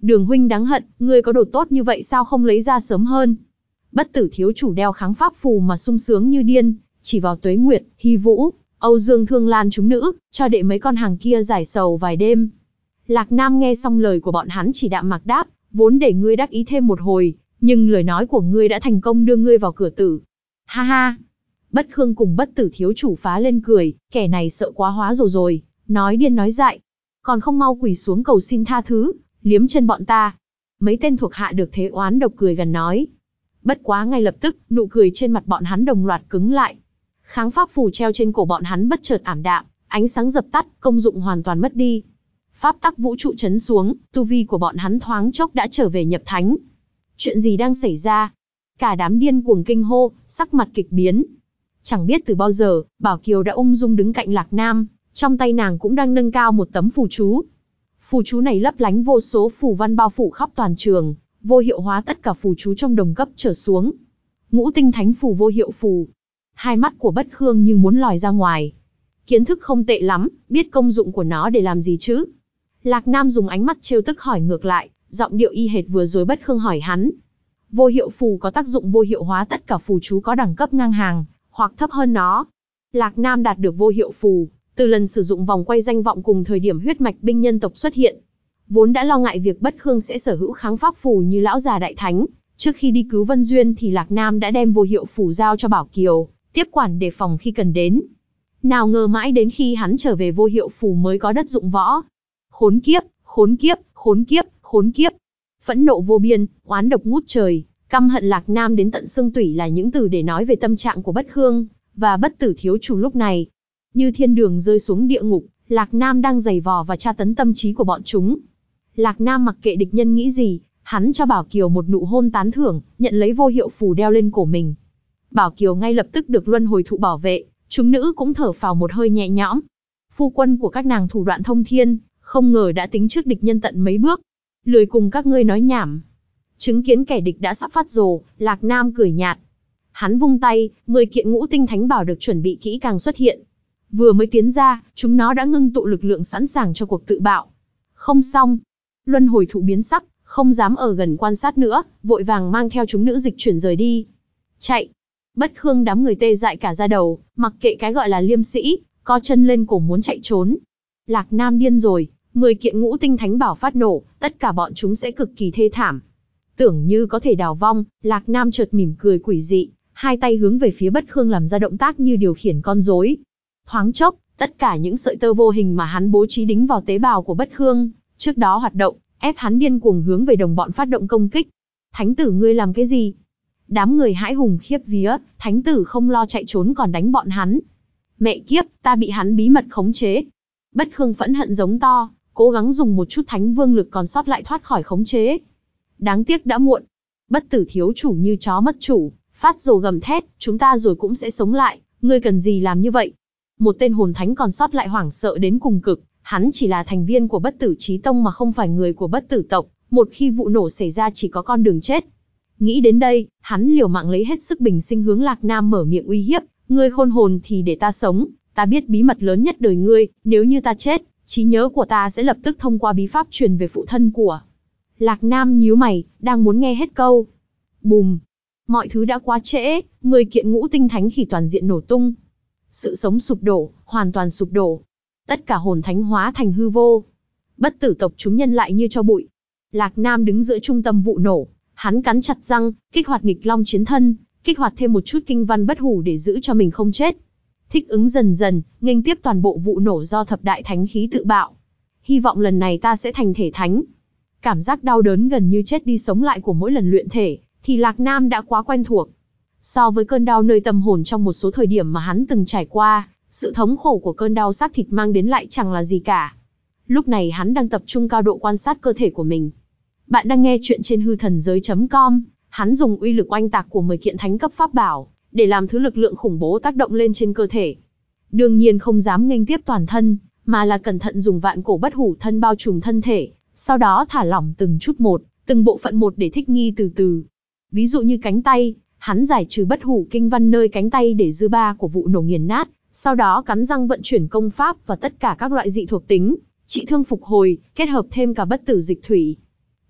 Đường huynh đáng hận, ngươi có đồ tốt như vậy sao không lấy ra sớm hơn? Bất tử thiếu chủ đeo kháng pháp phù mà sung sướng như điên, chỉ vào Tuế Nguyệt, Hy Vũ, Âu Dương Thương Lan chúng nữ, cho đệ mấy con hàng kia giải sầu vài đêm. Lạc Nam nghe xong lời của bọn hắn chỉ đạm mạc đáp, vốn để ngươi đắc ý thêm một hồi, nhưng lời nói của ngươi đã thành công đưa ngươi vào cửa tử. Ha ha! Bất Khương cùng bất tử thiếu chủ phá lên cười, kẻ này sợ quá hóa rồi rồi, nói điên nói dại. Còn không mau quỳ xuống cầu xin tha thứ, liếm chân bọn ta. Mấy tên thuộc hạ được thế oán độc cười gần nói. Bất quá ngay lập tức, nụ cười trên mặt bọn hắn đồng loạt cứng lại. Kháng pháp phù treo trên cổ bọn hắn bất chợt ảm đạm, ánh sáng dập tắt, công dụng hoàn toàn mất đi. Pháp tắc vũ trụ chấn xuống, tu vi của bọn hắn thoáng chốc đã trở về nhập thánh. Chuyện gì đang xảy ra? Cả đám điên cuồng kinh hô, sắc mặt kịch biến. Chẳng biết từ bao giờ, Bảo Kiều đã ung dung đứng cạnh Lạc Nam, trong tay nàng cũng đang nâng cao một tấm phù chú. Phù chú này lấp lánh vô số phù văn bao phủ khắp toàn trường, vô hiệu hóa tất cả phù chú trong đồng cấp trở xuống. Ngũ tinh thánh phù vô hiệu phù. Hai mắt của Bất Khương như muốn lòi ra ngoài. Kiến thức không tệ lắm, biết công dụng của nó để làm gì chứ? Lạc Nam dùng ánh mắt trêu tức hỏi ngược lại, giọng điệu y hệt vừa rồi Bất Khương hỏi hắn. Vô hiệu phù có tác dụng vô hiệu hóa tất cả phù chú có đẳng cấp ngang hàng, hoặc thấp hơn nó. Lạc Nam đạt được vô hiệu phù, từ lần sử dụng vòng quay danh vọng cùng thời điểm huyết mạch binh nhân tộc xuất hiện. Vốn đã lo ngại việc Bất Khương sẽ sở hữu kháng pháp phù như lão già đại thánh, trước khi đi cứu Vân Duyên thì Lạc Nam đã đem vô hiệu phù giao cho Bảo Kiều, tiếp quản đề phòng khi cần đến. Nào ngờ mãi đến khi hắn trở về vô hiệu phù mới có đất dụng võ. Khốn kiếp, khốn kiếp, khốn kiếp, khốn kiếp. Phẫn nộ vô biên, oán độc ngút trời, căm hận Lạc Nam đến tận xương tủy là những từ để nói về tâm trạng của Bất Khương và bất tử thiếu chủ lúc này. Như thiên đường rơi xuống địa ngục, Lạc Nam đang giày vò và tra tấn tâm trí của bọn chúng. Lạc Nam mặc kệ địch nhân nghĩ gì, hắn cho Bảo Kiều một nụ hôn tán thưởng, nhận lấy vô hiệu phù đeo lên cổ mình. Bảo Kiều ngay lập tức được luân hồi thụ bảo vệ, chúng nữ cũng thở phào một hơi nhẹ nhõm. Phu quân của các nàng thủ đoạn thông thiên, không ngờ đã tính trước địch nhân tận mấy bước. Lười cùng các ngươi nói nhảm. Chứng kiến kẻ địch đã sắp phát rồ, Lạc Nam cười nhạt. Hắn vung tay, mười kiện ngũ tinh thánh bảo được chuẩn bị kỹ càng xuất hiện. Vừa mới tiến ra, chúng nó đã ngưng tụ lực lượng sẵn sàng cho cuộc tự bạo. Không xong. Luân hồi thụ biến sắc, không dám ở gần quan sát nữa, vội vàng mang theo chúng nữ dịch chuyển rời đi. Chạy. Bất Khương đám người tê dại cả da đầu, mặc kệ cái gọi là liêm sĩ, co chân lên cổ muốn chạy trốn. Lạc Nam điên rồi, mười kiện ngũ tinh thánh bảo phát nổ, tất cả bọn chúng sẽ cực kỳ thê thảm. Tưởng như có thể đào vong, Lạc Nam chợt mỉm cười quỷ dị, hai tay hướng về phía Bất Khương làm ra động tác như điều khiển con rối. Thoáng chốc, tất cả những sợi tơ vô hình mà hắn bố trí đính vào tế bào của Bất Khương, trước đó hoạt động, ép hắn điên cuồng hướng về đồng bọn phát động công kích. Thánh tử ngươi làm cái gì? Đám người hãi hùng khiếp vía, thánh tử không lo chạy trốn còn đánh bọn hắn. Mẹ kiếp, ta bị hắn bí mật khống chế. Bất Khương phẫn hận giống to, cố gắng dùng một chút thánh vương lực còn sót lại thoát khỏi khống chế. Đáng tiếc đã muộn. Bất tử thiếu chủ như chó mất chủ, phát rồ gầm thét, chúng ta rồi cũng sẽ sống lại, ngươi cần gì làm như vậy? Một tên hồn thánh còn sót lại hoảng sợ đến cùng cực, hắn chỉ là thành viên của bất tử chí tông mà không phải người của bất tử tộc, một khi vụ nổ xảy ra chỉ có con đường chết. Nghĩ đến đây, hắn liều mạng lấy hết sức bình sinh hướng Lạc Nam mở miệng uy hiếp, ngươi khôn hồn thì để ta sống, ta biết bí mật lớn nhất đời ngươi, nếu như ta chết, trí nhớ của ta sẽ lập tức thông qua bí pháp truyền về phụ thân của. Lạc Nam nhíu mày, đang muốn nghe hết câu. Bùm! Mọi thứ đã quá trễ, mười kiện ngũ tinh thánh khí toàn diện nổ tung. Sự sống sụp đổ, hoàn toàn sụp đổ. Tất cả hồn thánh hóa thành hư vô. Bất tử tộc chúng nhân lại như cho bụi. Lạc Nam đứng giữa trung tâm vụ nổ, hắn cắn chặt răng, kích hoạt nghịch long chiến thân, kích hoạt thêm một chút kinh văn bất hủ để giữ cho mình không chết. Thích ứng dần dần, nghênh tiếp toàn bộ vụ nổ do thập đại thánh khí tự bạo. Hy vọng lần này ta sẽ thành thể thánh. Cảm giác đau đớn gần như chết đi sống lại của mỗi lần luyện thể, thì Lạc Nam đã quá quen thuộc. So với cơn đau nơi tâm hồn trong một số thời điểm mà hắn từng trải qua, sự thống khổ của cơn đau xác thịt mang đến lại chẳng là gì cả. Lúc này hắn đang tập trung cao độ quan sát cơ thể của mình. Bạn đang nghe chuyện trên hư thần giới chấm com, hắn dùng uy lực oanh tạc của mười kiện thánh cấp pháp bảo, để làm thứ lực lượng khủng bố tác động lên trên cơ thể. Đương nhiên không dám nghênh tiếp toàn thân, mà là cẩn thận dùng vạn cổ bất hủ thân bao trùm thân thể, sau đó thả lỏng từng chút một, từng bộ phận một để thích nghi từ từ. Ví dụ như cánh tay, hắn giải trừ bất hủ kinh văn nơi cánh tay để dư ba của vụ nổ nghiền nát, sau đó cắn răng vận chuyển công pháp và tất cả các loại dị thuộc tính, trị thương phục hồi, kết hợp thêm cả bất tử dịch thủy.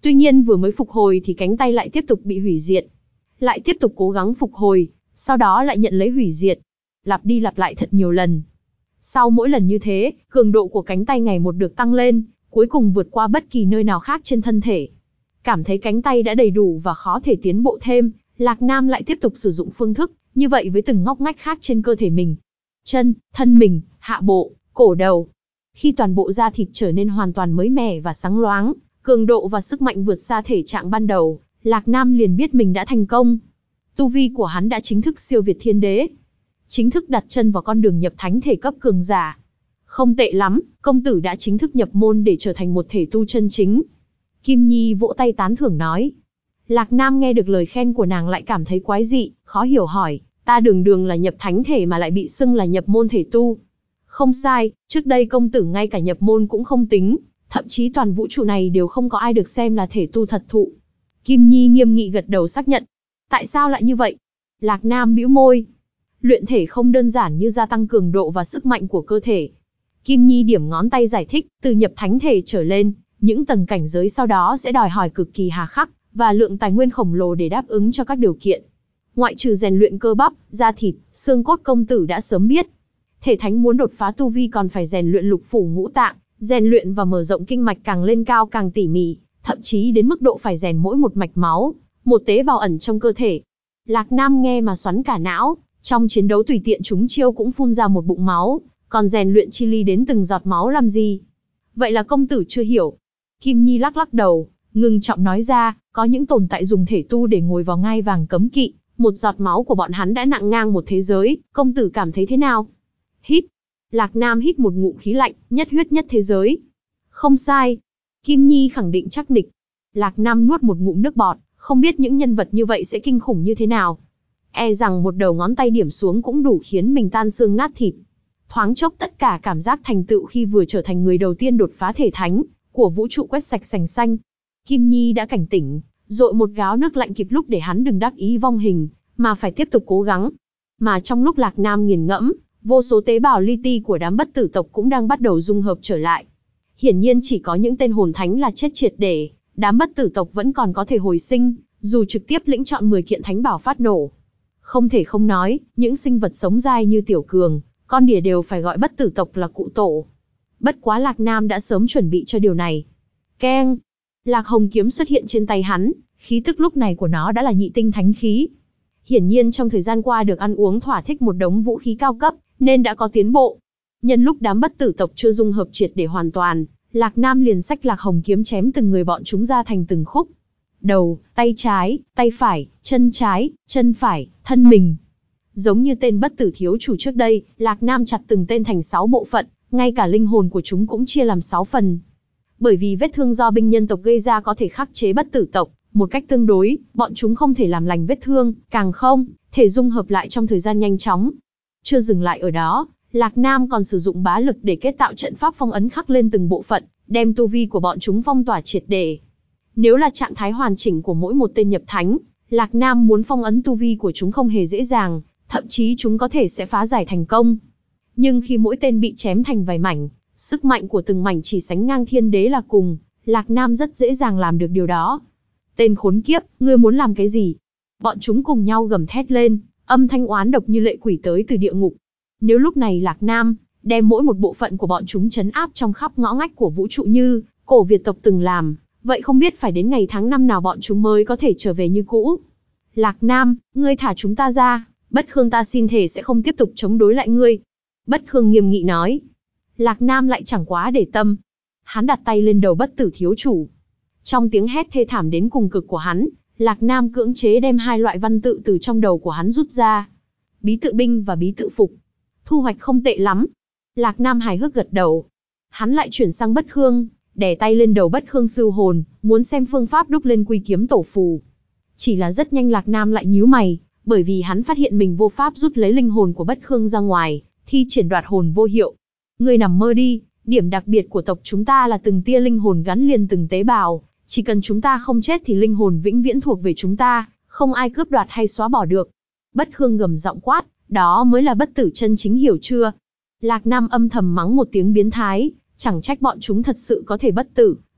Tuy nhiên vừa mới phục hồi thì cánh tay lại tiếp tục bị hủy diệt. Lại tiếp tục cố gắng phục hồi, sau đó lại nhận lấy hủy diệt. Lặp đi lặp lại thật nhiều lần. Sau mỗi lần như thế, cường độ của cánh tay ngày một được tăng lên, cuối cùng vượt qua bất kỳ nơi nào khác trên thân thể. Cảm thấy cánh tay đã đầy đủ và khó thể tiến bộ thêm, Lạc Nam lại tiếp tục sử dụng phương thức như vậy với từng ngóc ngách khác trên cơ thể mình. Chân, thân mình, hạ bộ, cổ đầu. Khi toàn bộ da thịt trở nên hoàn toàn mới mẻ và sáng loáng, cường độ và sức mạnh vượt xa thể trạng ban đầu, Lạc Nam liền biết mình đã thành công. Tu vi của hắn đã chính thức siêu việt thiên đế. Chính thức đặt chân vào con đường nhập thánh thể cấp cường giả. Không tệ lắm, công tử đã chính thức nhập môn để trở thành một thể tu chân chính. Kim Nhi vỗ tay tán thưởng nói. Lạc Nam nghe được lời khen của nàng lại cảm thấy quái dị, khó hiểu hỏi, ta đường đường là nhập thánh thể mà lại bị xưng là nhập môn thể tu. Không sai, trước đây công tử ngay cả nhập môn cũng không tính, thậm chí toàn vũ trụ này đều không có ai được xem là thể tu thật thụ. Kim Nhi nghiêm nghị gật đầu xác nhận. Tại sao lại như vậy? Lạc Nam bĩu môi. Luyện thể không đơn giản như gia tăng cường độ và sức mạnh của cơ thể. Kim Nhi điểm ngón tay giải thích, từ nhập thánh thể trở lên, những tầng cảnh giới sau đó sẽ đòi hỏi cực kỳ hà khắc, và lượng tài nguyên khổng lồ để đáp ứng cho các điều kiện. Ngoại trừ rèn luyện cơ bắp, da thịt, xương cốt công tử đã sớm biết. Thể thánh muốn đột phá tu vi còn phải rèn luyện lục phủ ngũ tạng, rèn luyện và mở rộng kinh mạch càng lên cao càng tỉ mỉ, thậm chí đến mức độ phải rèn mỗi một mạch máu, một tế bào ẩn trong cơ thể. Lạc Nam nghe mà xoắn cả não, trong chiến đấu tùy tiện chúng chiêu cũng phun ra một bụng máu, còn rèn luyện chi ly đến từng giọt máu làm gì? Vậy là công tử chưa hiểu. Kim Nhi lắc lắc đầu, ngưng trọng nói ra, có những tồn tại dùng thể tu để ngồi vào ngai vàng cấm kỵ, một giọt máu của bọn hắn đã nặng ngang một thế giới, công tử cảm thấy thế nào? Hít. Lạc Nam hít một ngụm khí lạnh, nhất huyết nhất thế giới. Không sai. Kim Nhi khẳng định chắc nịch. Lạc Nam nuốt một ngụm nước bọt, không biết những nhân vật như vậy sẽ kinh khủng như thế nào. E rằng một đầu ngón tay điểm xuống cũng đủ khiến mình tan xương nát thịt. Thoáng chốc tất cả cảm giác thành tựu khi vừa trở thành người đầu tiên đột phá thể thánh của vũ trụ quét sạch sành xanh. Kim Nhi đã cảnh tỉnh, dội một gáo nước lạnh kịp lúc để hắn đừng đắc ý vong hình, mà phải tiếp tục cố gắng. Mà trong lúc Lạc Nam nghiền ngẫm, vô số tế bào li ti của đám bất tử tộc cũng đang bắt đầu dung hợp trở lại. Hiển nhiên chỉ có những tên hồn thánh là chết triệt để, đám bất tử tộc vẫn còn có thể hồi sinh, dù trực tiếp lĩnh chọn mười kiện thánh bảo phát nổ. Không thể không nói, những sinh vật sống dai như tiểu cường, con đỉa đều phải gọi bất tử tộc là cụ tổ. Bất quá Lạc Nam đã sớm chuẩn bị cho điều này. Keng! Lạc Hồng kiếm xuất hiện trên tay hắn, khí tức lúc này của nó đã là nhị tinh thánh khí. Hiển nhiên trong thời gian qua được ăn uống thỏa thích một đống vũ khí cao cấp, nên đã có tiến bộ. Nhân lúc đám bất tử tộc chưa dung hợp triệt để hoàn toàn, Lạc Nam liền xách Lạc Hồng kiếm chém từng người bọn chúng ra thành từng khúc. Đầu, tay trái, tay phải, chân trái, chân phải, thân mình. Giống như tên bất tử thiếu chủ trước đây, Lạc Nam chặt từng tên thành sáu bộ phận, ngay cả linh hồn của chúng cũng chia làm sáu phần. Bởi vì vết thương do binh nhân tộc gây ra có thể khắc chế bất tử tộc, một cách tương đối, bọn chúng không thể làm lành vết thương, càng không thể dung hợp lại trong thời gian nhanh chóng. Chưa dừng lại ở đó, Lạc Nam còn sử dụng bá lực để kết tạo trận pháp phong ấn khắc lên từng bộ phận, đem tu vi của bọn chúng phong tỏa triệt để. Nếu là trạng thái hoàn chỉnh của mỗi một tên nhập thánh, Lạc Nam muốn phong ấn tu vi của chúng không hề dễ dàng, thậm chí chúng có thể sẽ phá giải thành công. Nhưng khi mỗi tên bị chém thành vài mảnh, sức mạnh của từng mảnh chỉ sánh ngang thiên đế là cùng, Lạc Nam rất dễ dàng làm được điều đó. Tên khốn kiếp, ngươi muốn làm cái gì? Bọn chúng cùng nhau gầm thét lên, âm thanh oán độc như lệ quỷ tới từ địa ngục. Nếu lúc này Lạc Nam đem mỗi một bộ phận của bọn chúng trấn áp trong khắp ngõ ngách của vũ trụ như cổ Việt tộc từng làm, vậy không biết phải đến ngày tháng năm nào bọn chúng mới có thể trở về như cũ. Lạc Nam, ngươi thả chúng ta ra, Bất Khương ta xin thề sẽ không tiếp tục chống đối lại ngươi. Bất Khương nghiêm nghị nói. Lạc Nam lại chẳng quá để tâm. Hắn đặt tay lên đầu bất tử thiếu chủ. Trong tiếng hét thê thảm đến cùng cực của hắn, Lạc Nam cưỡng chế đem hai loại văn tự từ trong đầu của hắn rút ra. Bí tự binh và bí tự phục. Thu hoạch không tệ lắm. Lạc Nam hài hước gật đầu. Hắn lại chuyển sang Bất Khương, đè tay lên đầu Bất Khương sư hồn, muốn xem phương pháp đúc lên quy kiếm tổ phù. Chỉ là rất nhanh Lạc Nam lại nhíu mày, bởi vì hắn phát hiện mình vô pháp rút lấy linh hồn của Bất Khương ra ngoài, thi triển đoạt hồn vô hiệu. Ngươi nằm mơ đi, điểm đặc biệt của tộc chúng ta là từng tia linh hồn gắn liền từng tế bào, chỉ cần chúng ta không chết thì linh hồn vĩnh viễn thuộc về chúng ta, không ai cướp đoạt hay xóa bỏ được. Bất Khương gầm giọng quát, đó mới là bất tử chân chính, hiểu chưa? Lạc Nam âm thầm mắng một tiếng biến thái, chẳng trách bọn chúng thật sự có thể bất tử,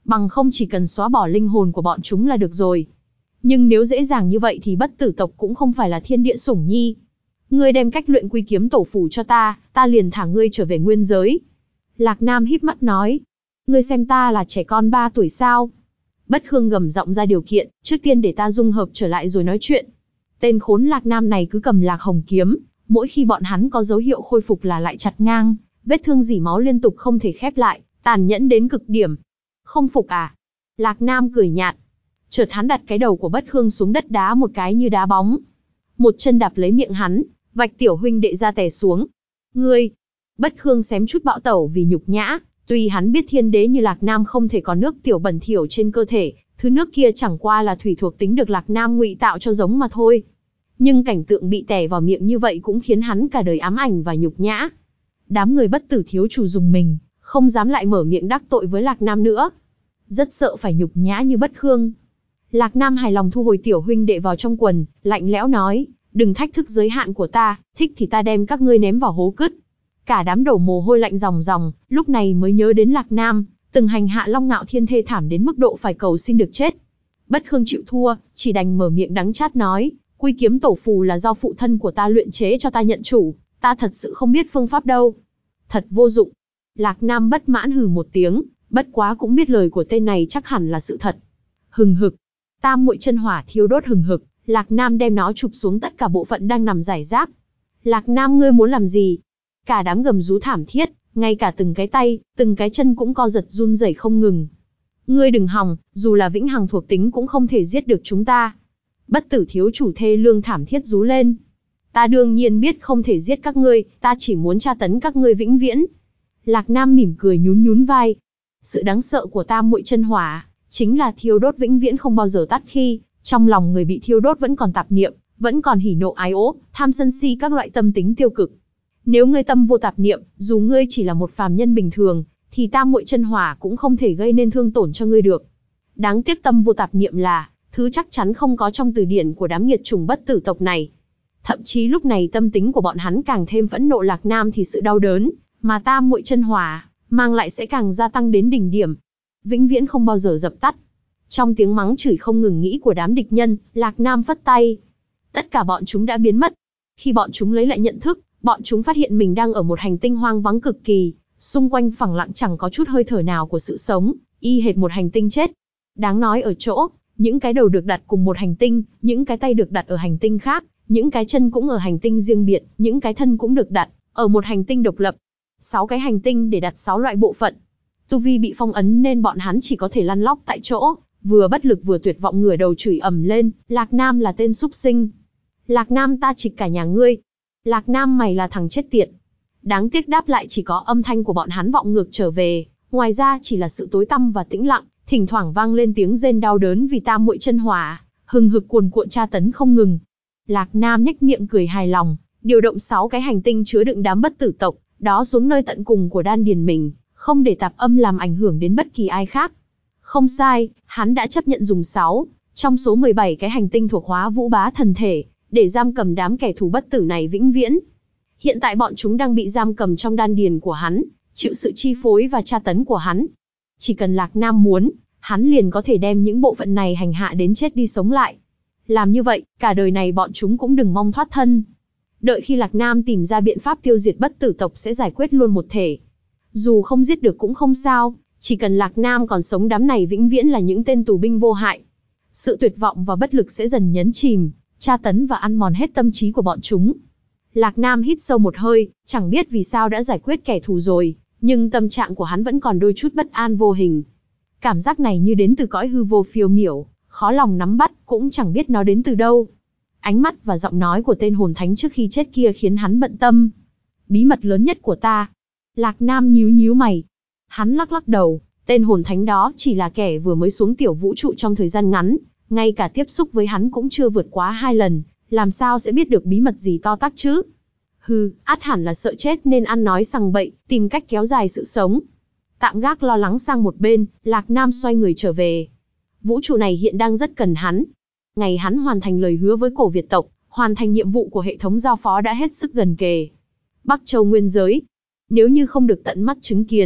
Bằng không chỉ cần xóa bỏ linh hồn của bọn chúng là được rồi. Nhưng nếu dễ dàng như vậy thì bất tử tộc cũng không phải là thiên địa sủng nhi. Ngươi đem cách luyện quy kiếm tổ phù cho ta, ta liền thả ngươi trở về nguyên giới. Lạc Nam híp mắt nói. Ngươi xem ta là trẻ con ba tuổi sao? Bất Khương gầm giọng ra điều kiện, trước tiên để ta dung hợp trở lại rồi nói chuyện. Tên khốn Lạc Nam này cứ cầm Lạc Hồng kiếm, mỗi khi bọn hắn có dấu hiệu khôi phục là lại chặt ngang, vết thương rỉ máu liên tục không thể khép lại, tàn nhẫn đến cực điểm. Không phục à? Lạc Nam cười nhạt. Chợt hắn đặt cái đầu của Bất Khương xuống đất đá một cái như đá bóng. Một chân đạp lấy miệng hắn, vạch tiểu huynh đệ ra tè xuống. Ngươi! Bất Khương xém chút bạo tẩu vì nhục nhã, tuy hắn biết thiên đế như Lạc Nam không thể có nước tiểu bẩn thỉu trên cơ thể, thứ nước kia chẳng qua là thủy thuộc tính được Lạc Nam ngụy tạo cho giống mà thôi. Nhưng cảnh tượng bị tè vào miệng như vậy cũng khiến hắn cả đời ám ảnh và nhục nhã. Đám người bất tử thiếu chủ dùng mình, không dám lại mở miệng đắc tội với Lạc Nam nữa. Rất sợ phải nhục nhã như Bất Khương. Lạc Nam hài lòng thu hồi tiểu huynh đệ vào trong quần, lạnh lẽo nói, đừng thách thức giới hạn của ta, thích thì ta đem các ngươi ném vào hố cứt. Cả đám đổ mồ hôi lạnh ròng ròng, lúc này mới nhớ đến Lạc Nam, từng hành hạ Long Ngạo Thiên thê thảm đến mức độ phải cầu xin được chết. Bất Khương chịu thua, chỉ đành mở miệng đắng chát nói, quy kiếm tổ phù là do phụ thân của ta luyện chế cho ta nhận chủ, ta thật sự không biết phương pháp đâu. Thật vô dụng. Lạc Nam bất mãn hừ một tiếng, bất quá cũng biết lời của tên này chắc hẳn là sự thật. Hừng hực. Tam muội chân hỏa thiêu đốt hừng hực, Lạc Nam đem nó chụp xuống tất cả bộ phận đang nằm rải rác. Lạc Nam ngươi muốn làm gì? Cả đám gầm rú thảm thiết, ngay cả từng cái tay, từng cái chân cũng co giật run rẩy không ngừng. Ngươi đừng hòng, dù là vĩnh hằng thuộc tính cũng không thể giết được chúng ta. Bất tử thiếu chủ thê lương thảm thiết rú lên. Ta đương nhiên biết không thể giết các ngươi, ta chỉ muốn tra tấn các ngươi vĩnh viễn. Lạc Nam mỉm cười nhún nhún vai. Sự đáng sợ của tam muội chân hỏa chính là thiêu đốt vĩnh viễn không bao giờ tắt, khi trong lòng người bị thiêu đốt vẫn còn tạp niệm, vẫn còn hỉ nộ ái ố, tham sân si các loại tâm tính tiêu cực. Nếu ngươi tâm vô tạp niệm, dù ngươi chỉ là một phàm nhân bình thường, thì tam muội chân hỏa cũng không thể gây nên thương tổn cho ngươi được. Đáng tiếc tâm vô tạp niệm là thứ chắc chắn không có trong từ điển của đám nghiệt chủng bất tử tộc này. Thậm chí lúc này tâm tính của bọn hắn càng thêm phẫn nộ Lạc Nam thì sự đau đớn mà tam muội chân hỏa mang lại sẽ càng gia tăng đến đỉnh điểm, vĩnh viễn không bao giờ dập tắt. Trong tiếng mắng chửi không ngừng nghỉ của đám địch nhân, Lạc Nam phất tay. Tất cả bọn chúng đã biến mất. Khi bọn chúng lấy lại nhận thức, bọn chúng phát hiện mình đang ở một hành tinh hoang vắng cực kỳ, xung quanh phẳng lặng chẳng có chút hơi thở nào của sự sống, y hệt một hành tinh chết. Đáng nói ở chỗ, những cái đầu được đặt cùng một hành tinh, những cái tay được đặt ở hành tinh khác, những cái chân cũng ở hành tinh riêng biệt, những cái thân cũng được đặt ở một hành tinh độc lập. Sáu cái hành tinh để đặt sáu loại bộ phận. Tu vi bị phong ấn nên bọn hắn chỉ có thể lăn lóc tại chỗ, vừa bất lực vừa tuyệt vọng ngửa đầu chửi ầm lên, Lạc Nam là tên súc sinh. Lạc Nam ta trịch cả nhà ngươi. Lạc Nam mày là thằng chết tiệt. Đáng tiếc đáp lại chỉ có âm thanh của bọn hắn vọng ngược trở về, ngoài ra chỉ là sự tối tăm và tĩnh lặng, thỉnh thoảng vang lên tiếng rên đau đớn vì tam muội chân hỏa, hừng hực cuồn cuộn tra tấn không ngừng. Lạc Nam nhếch miệng cười hài lòng, điều động sáu cái hành tinh chứa đựng đám bất tử tộc, đó xuống nơi tận cùng của đan điền mình, không để tạp âm làm ảnh hưởng đến bất kỳ ai khác. Không sai, hắn đã chấp nhận dùng sáu trong số mười bảy cái hành tinh thuộc hóa vũ bá thần thể, để giam cầm đám kẻ thù bất tử này vĩnh viễn. Hiện tại bọn chúng đang bị giam cầm trong đan điền của hắn, chịu sự chi phối và tra tấn của hắn. Chỉ cần Lạc Nam muốn, hắn liền có thể đem những bộ phận này hành hạ đến chết đi sống lại. Làm như vậy, cả đời này bọn chúng cũng đừng mong thoát thân. Đợi khi Lạc Nam tìm ra biện pháp tiêu diệt bất tử tộc sẽ giải quyết luôn một thể. Dù không giết được cũng không sao, chỉ cần Lạc Nam còn sống đám này vĩnh viễn là những tên tù binh vô hại. Sự tuyệt vọng và bất lực sẽ dần nhấn chìm, tra tấn và ăn mòn hết tâm trí của bọn chúng. Lạc Nam hít sâu một hơi, chẳng biết vì sao đã giải quyết kẻ thù rồi, nhưng tâm trạng của hắn vẫn còn đôi chút bất an vô hình. Cảm giác này như đến từ cõi hư vô phiêu miểu, khó lòng nắm bắt, cũng chẳng biết nó đến từ đâu. Ánh mắt và giọng nói của tên hồn thánh trước khi chết kia khiến hắn bận tâm. Bí mật lớn nhất của ta. Lạc Nam nhíu nhíu mày. Hắn lắc lắc đầu, tên hồn thánh đó chỉ là kẻ vừa mới xuống tiểu vũ trụ trong thời gian ngắn, ngay cả tiếp xúc với hắn cũng chưa vượt quá hai lần, làm sao sẽ biết được bí mật gì to tát chứ? Hừ, ắt hẳn là sợ chết nên ăn nói sằng bậy, tìm cách kéo dài sự sống. Tạm gác lo lắng sang một bên, Lạc Nam xoay người trở về. Vũ trụ này hiện đang rất cần hắn. Ngày hắn hoàn thành lời hứa với cổ Việt tộc, hoàn thành nhiệm vụ của hệ thống giao phó đã hết sức gần kề. Bắc Châu nguyên giới. Nếu như không được tận mắt chứng kiến,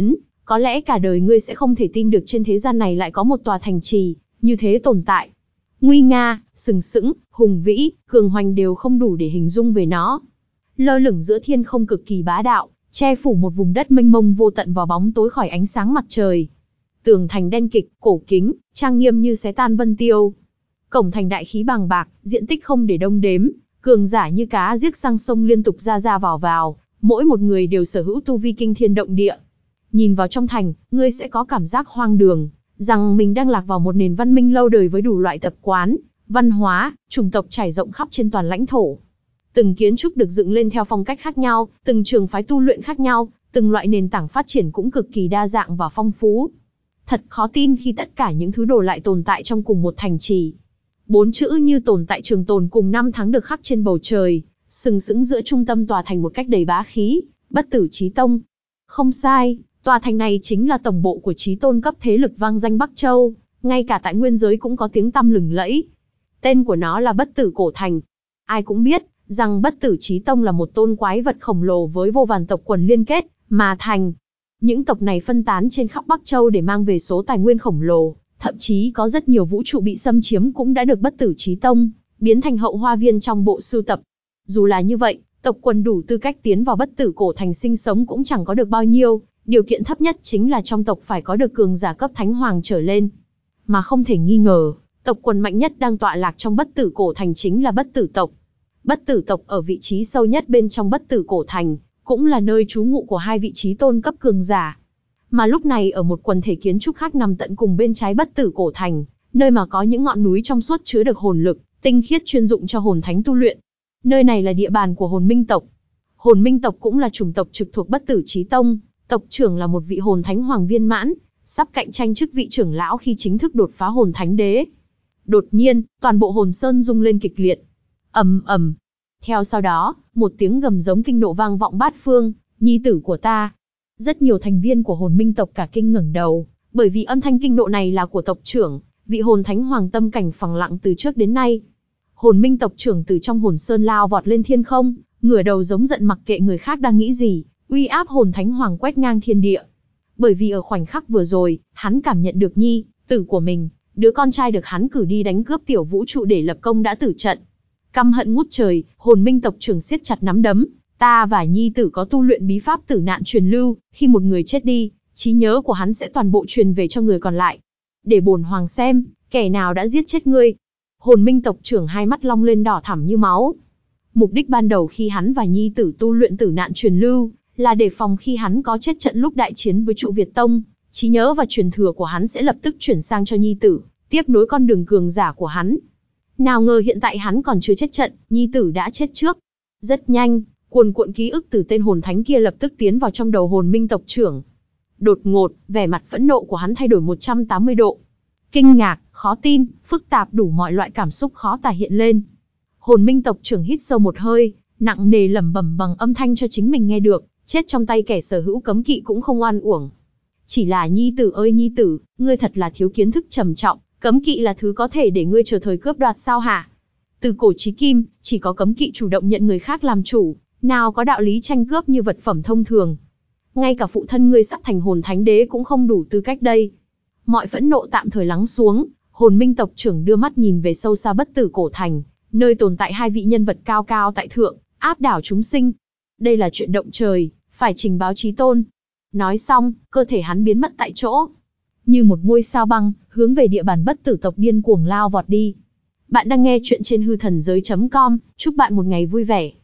có lẽ cả đời ngươi sẽ không thể tin được trên thế gian này lại có một tòa thành trì như thế tồn tại. Nguy nga, sừng sững, hùng vĩ, cường hoành đều không đủ để hình dung về nó. Lơ lửng giữa thiên không cực kỳ bá đạo, che phủ một vùng đất mênh mông vô tận vào bóng tối khỏi ánh sáng mặt trời. Tường thành đen kịch, cổ kính, trang nghiêm như xé tan vân tiêu. Cổng thành đại khí bàng bạc, diện tích không để đông đếm, cường giả như cá giết sang sông liên tục ra ra vào vào, mỗi một người đều sở hữu tu vi kinh thiên động địa. Nhìn vào trong thành, ngươi sẽ có cảm giác hoang đường, rằng mình đang lạc vào một nền văn minh lâu đời với đủ loại tập quán, văn hóa, chủng tộc trải rộng khắp trên toàn lãnh thổ. Từng kiến trúc được dựng lên theo phong cách khác nhau, từng trường phái tu luyện khác nhau, từng loại nền tảng phát triển cũng cực kỳ đa dạng và phong phú. Thật khó tin khi tất cả những thứ đồ lại tồn tại trong cùng một thành trì. Bốn chữ như tồn tại trường tồn cùng năm tháng được khắc trên bầu trời, sừng sững giữa trung tâm tòa thành một cách đầy bá khí, Bất Tử Chí Tông. Không sai, tòa thành này chính là tổng bộ của chí tôn cấp thế lực vang danh Bắc Châu, ngay cả tại nguyên giới cũng có tiếng tăm lừng lẫy. Tên của nó là Bất Tử Cổ Thành. Ai cũng biết rằng Bất Tử Chí Tông là một tôn quái vật khổng lồ với vô vàn tộc quần liên kết mà thành. Những tộc này phân tán trên khắp Bắc Châu để mang về số tài nguyên khổng lồ, thậm chí có rất nhiều vũ trụ bị xâm chiếm cũng đã được Bất Tử Chí Tông biến thành hậu hoa viên trong bộ sưu tập. Dù là như vậy, tộc quần đủ tư cách tiến vào Bất Tử Cổ Thành sinh sống cũng chẳng có được bao nhiêu, điều kiện thấp nhất chính là trong tộc phải có được cường giả cấp thánh hoàng trở lên. Mà không thể nghi ngờ, tộc quần mạnh nhất đang tọa lạc trong Bất Tử Cổ Thành chính là Bất Tử tộc. Bất Tử tộc ở vị trí sâu nhất bên trong Bất Tử Cổ Thành, cũng là nơi trú ngụ của hai vị chí tôn cấp cường giả. Mà lúc này ở một quần thể kiến trúc khác nằm tận cùng bên trái Bất Tử Cổ Thành, nơi mà có những ngọn núi trong suốt chứa được hồn lực, tinh khiết chuyên dụng cho hồn thánh tu luyện. Nơi này là địa bàn của Hồn Minh tộc. Hồn Minh tộc cũng là chủng tộc trực thuộc Bất Tử Chí Tông, tộc trưởng là một vị hồn thánh hoàng viên mãn, sắp cạnh tranh chức vị trưởng lão khi chính thức đột phá hồn thánh đế. Đột nhiên, toàn bộ hồn sơn rung lên kịch liệt. Ầm ầm. Theo sau đó, một tiếng gầm giống kinh nộ vang vọng bát phương, nhi tử của ta. Rất nhiều thành viên của Hồn Minh tộc cả kinh ngẩng đầu, bởi vì âm thanh kinh nộ này là của tộc trưởng, vị hồn thánh hoàng tâm cảnh phẳng lặng từ trước đến nay. Hồn Minh tộc trưởng từ trong hồn sơn lao vọt lên thiên không, ngửa đầu giống giận mặc kệ người khác đang nghĩ gì, uy áp hồn thánh hoàng quét ngang thiên địa. Bởi vì ở khoảnh khắc vừa rồi, hắn cảm nhận được nhi tử của mình, đứa con trai được hắn cử đi đánh cướp tiểu vũ trụ để lập công đã tử trận. Căm hận ngút trời, Hồn Minh tộc trưởng siết chặt nắm đấm, ta và nhi tử có tu luyện bí pháp tử nạn truyền lưu, khi một người chết đi, trí nhớ của hắn sẽ toàn bộ truyền về cho người còn lại. Để bổn hoàng xem, kẻ nào đã giết chết ngươi. Hồn Minh tộc trưởng hai mắt long lên đỏ thẳm như máu. Mục đích ban đầu khi hắn và nhi tử tu luyện tử nạn truyền lưu, là để phòng khi hắn có chết trận lúc đại chiến với trụ Việt Tông, trí nhớ và truyền thừa của hắn sẽ lập tức chuyển sang cho nhi tử, tiếp nối con đường cường giả của hắn. Nào ngờ hiện tại hắn còn chưa chết trận, nhi tử đã chết trước. Rất nhanh, cuồn cuộn ký ức từ tên hồn thánh kia lập tức tiến vào trong đầu Hồn Minh tộc trưởng. Đột ngột, vẻ mặt phẫn nộ của hắn thay đổi một trăm tám mươi độ. Kinh ngạc, khó tin, phức tạp đủ mọi loại cảm xúc khó tả hiện lên. Hồn Minh tộc trưởng hít sâu một hơi, nặng nề lẩm bẩm bằng âm thanh cho chính mình nghe được, chết trong tay kẻ sở hữu cấm kỵ cũng không oan uổng. Chỉ là nhi tử ơi nhi tử, ngươi thật là thiếu kiến thức trầm trọng, cấm kỵ là thứ có thể để ngươi chờ thời cướp đoạt sao hả? Từ cổ chí kim, chỉ có cấm kỵ chủ động nhận người khác làm chủ, nào có đạo lý tranh cướp như vật phẩm thông thường. Ngay cả phụ thân ngươi sắp thành hồn thánh đế cũng không đủ tư cách đây. Mọi phẫn nộ tạm thời lắng xuống, Hồn Minh tộc trưởng đưa mắt nhìn về sâu xa Bất Tử Cổ Thành, nơi tồn tại hai vị nhân vật cao cao tại thượng, áp đảo chúng sinh. Đây là chuyện động trời, phải trình báo chí tôn. Nói xong, cơ thể hắn biến mất tại chỗ. Như một ngôi sao băng, hướng về địa bàn Bất Tử tộc điên cuồng lao vọt đi. Bạn đang nghe chuyện trên hư thần giới chấm com, chúc bạn một ngày vui vẻ.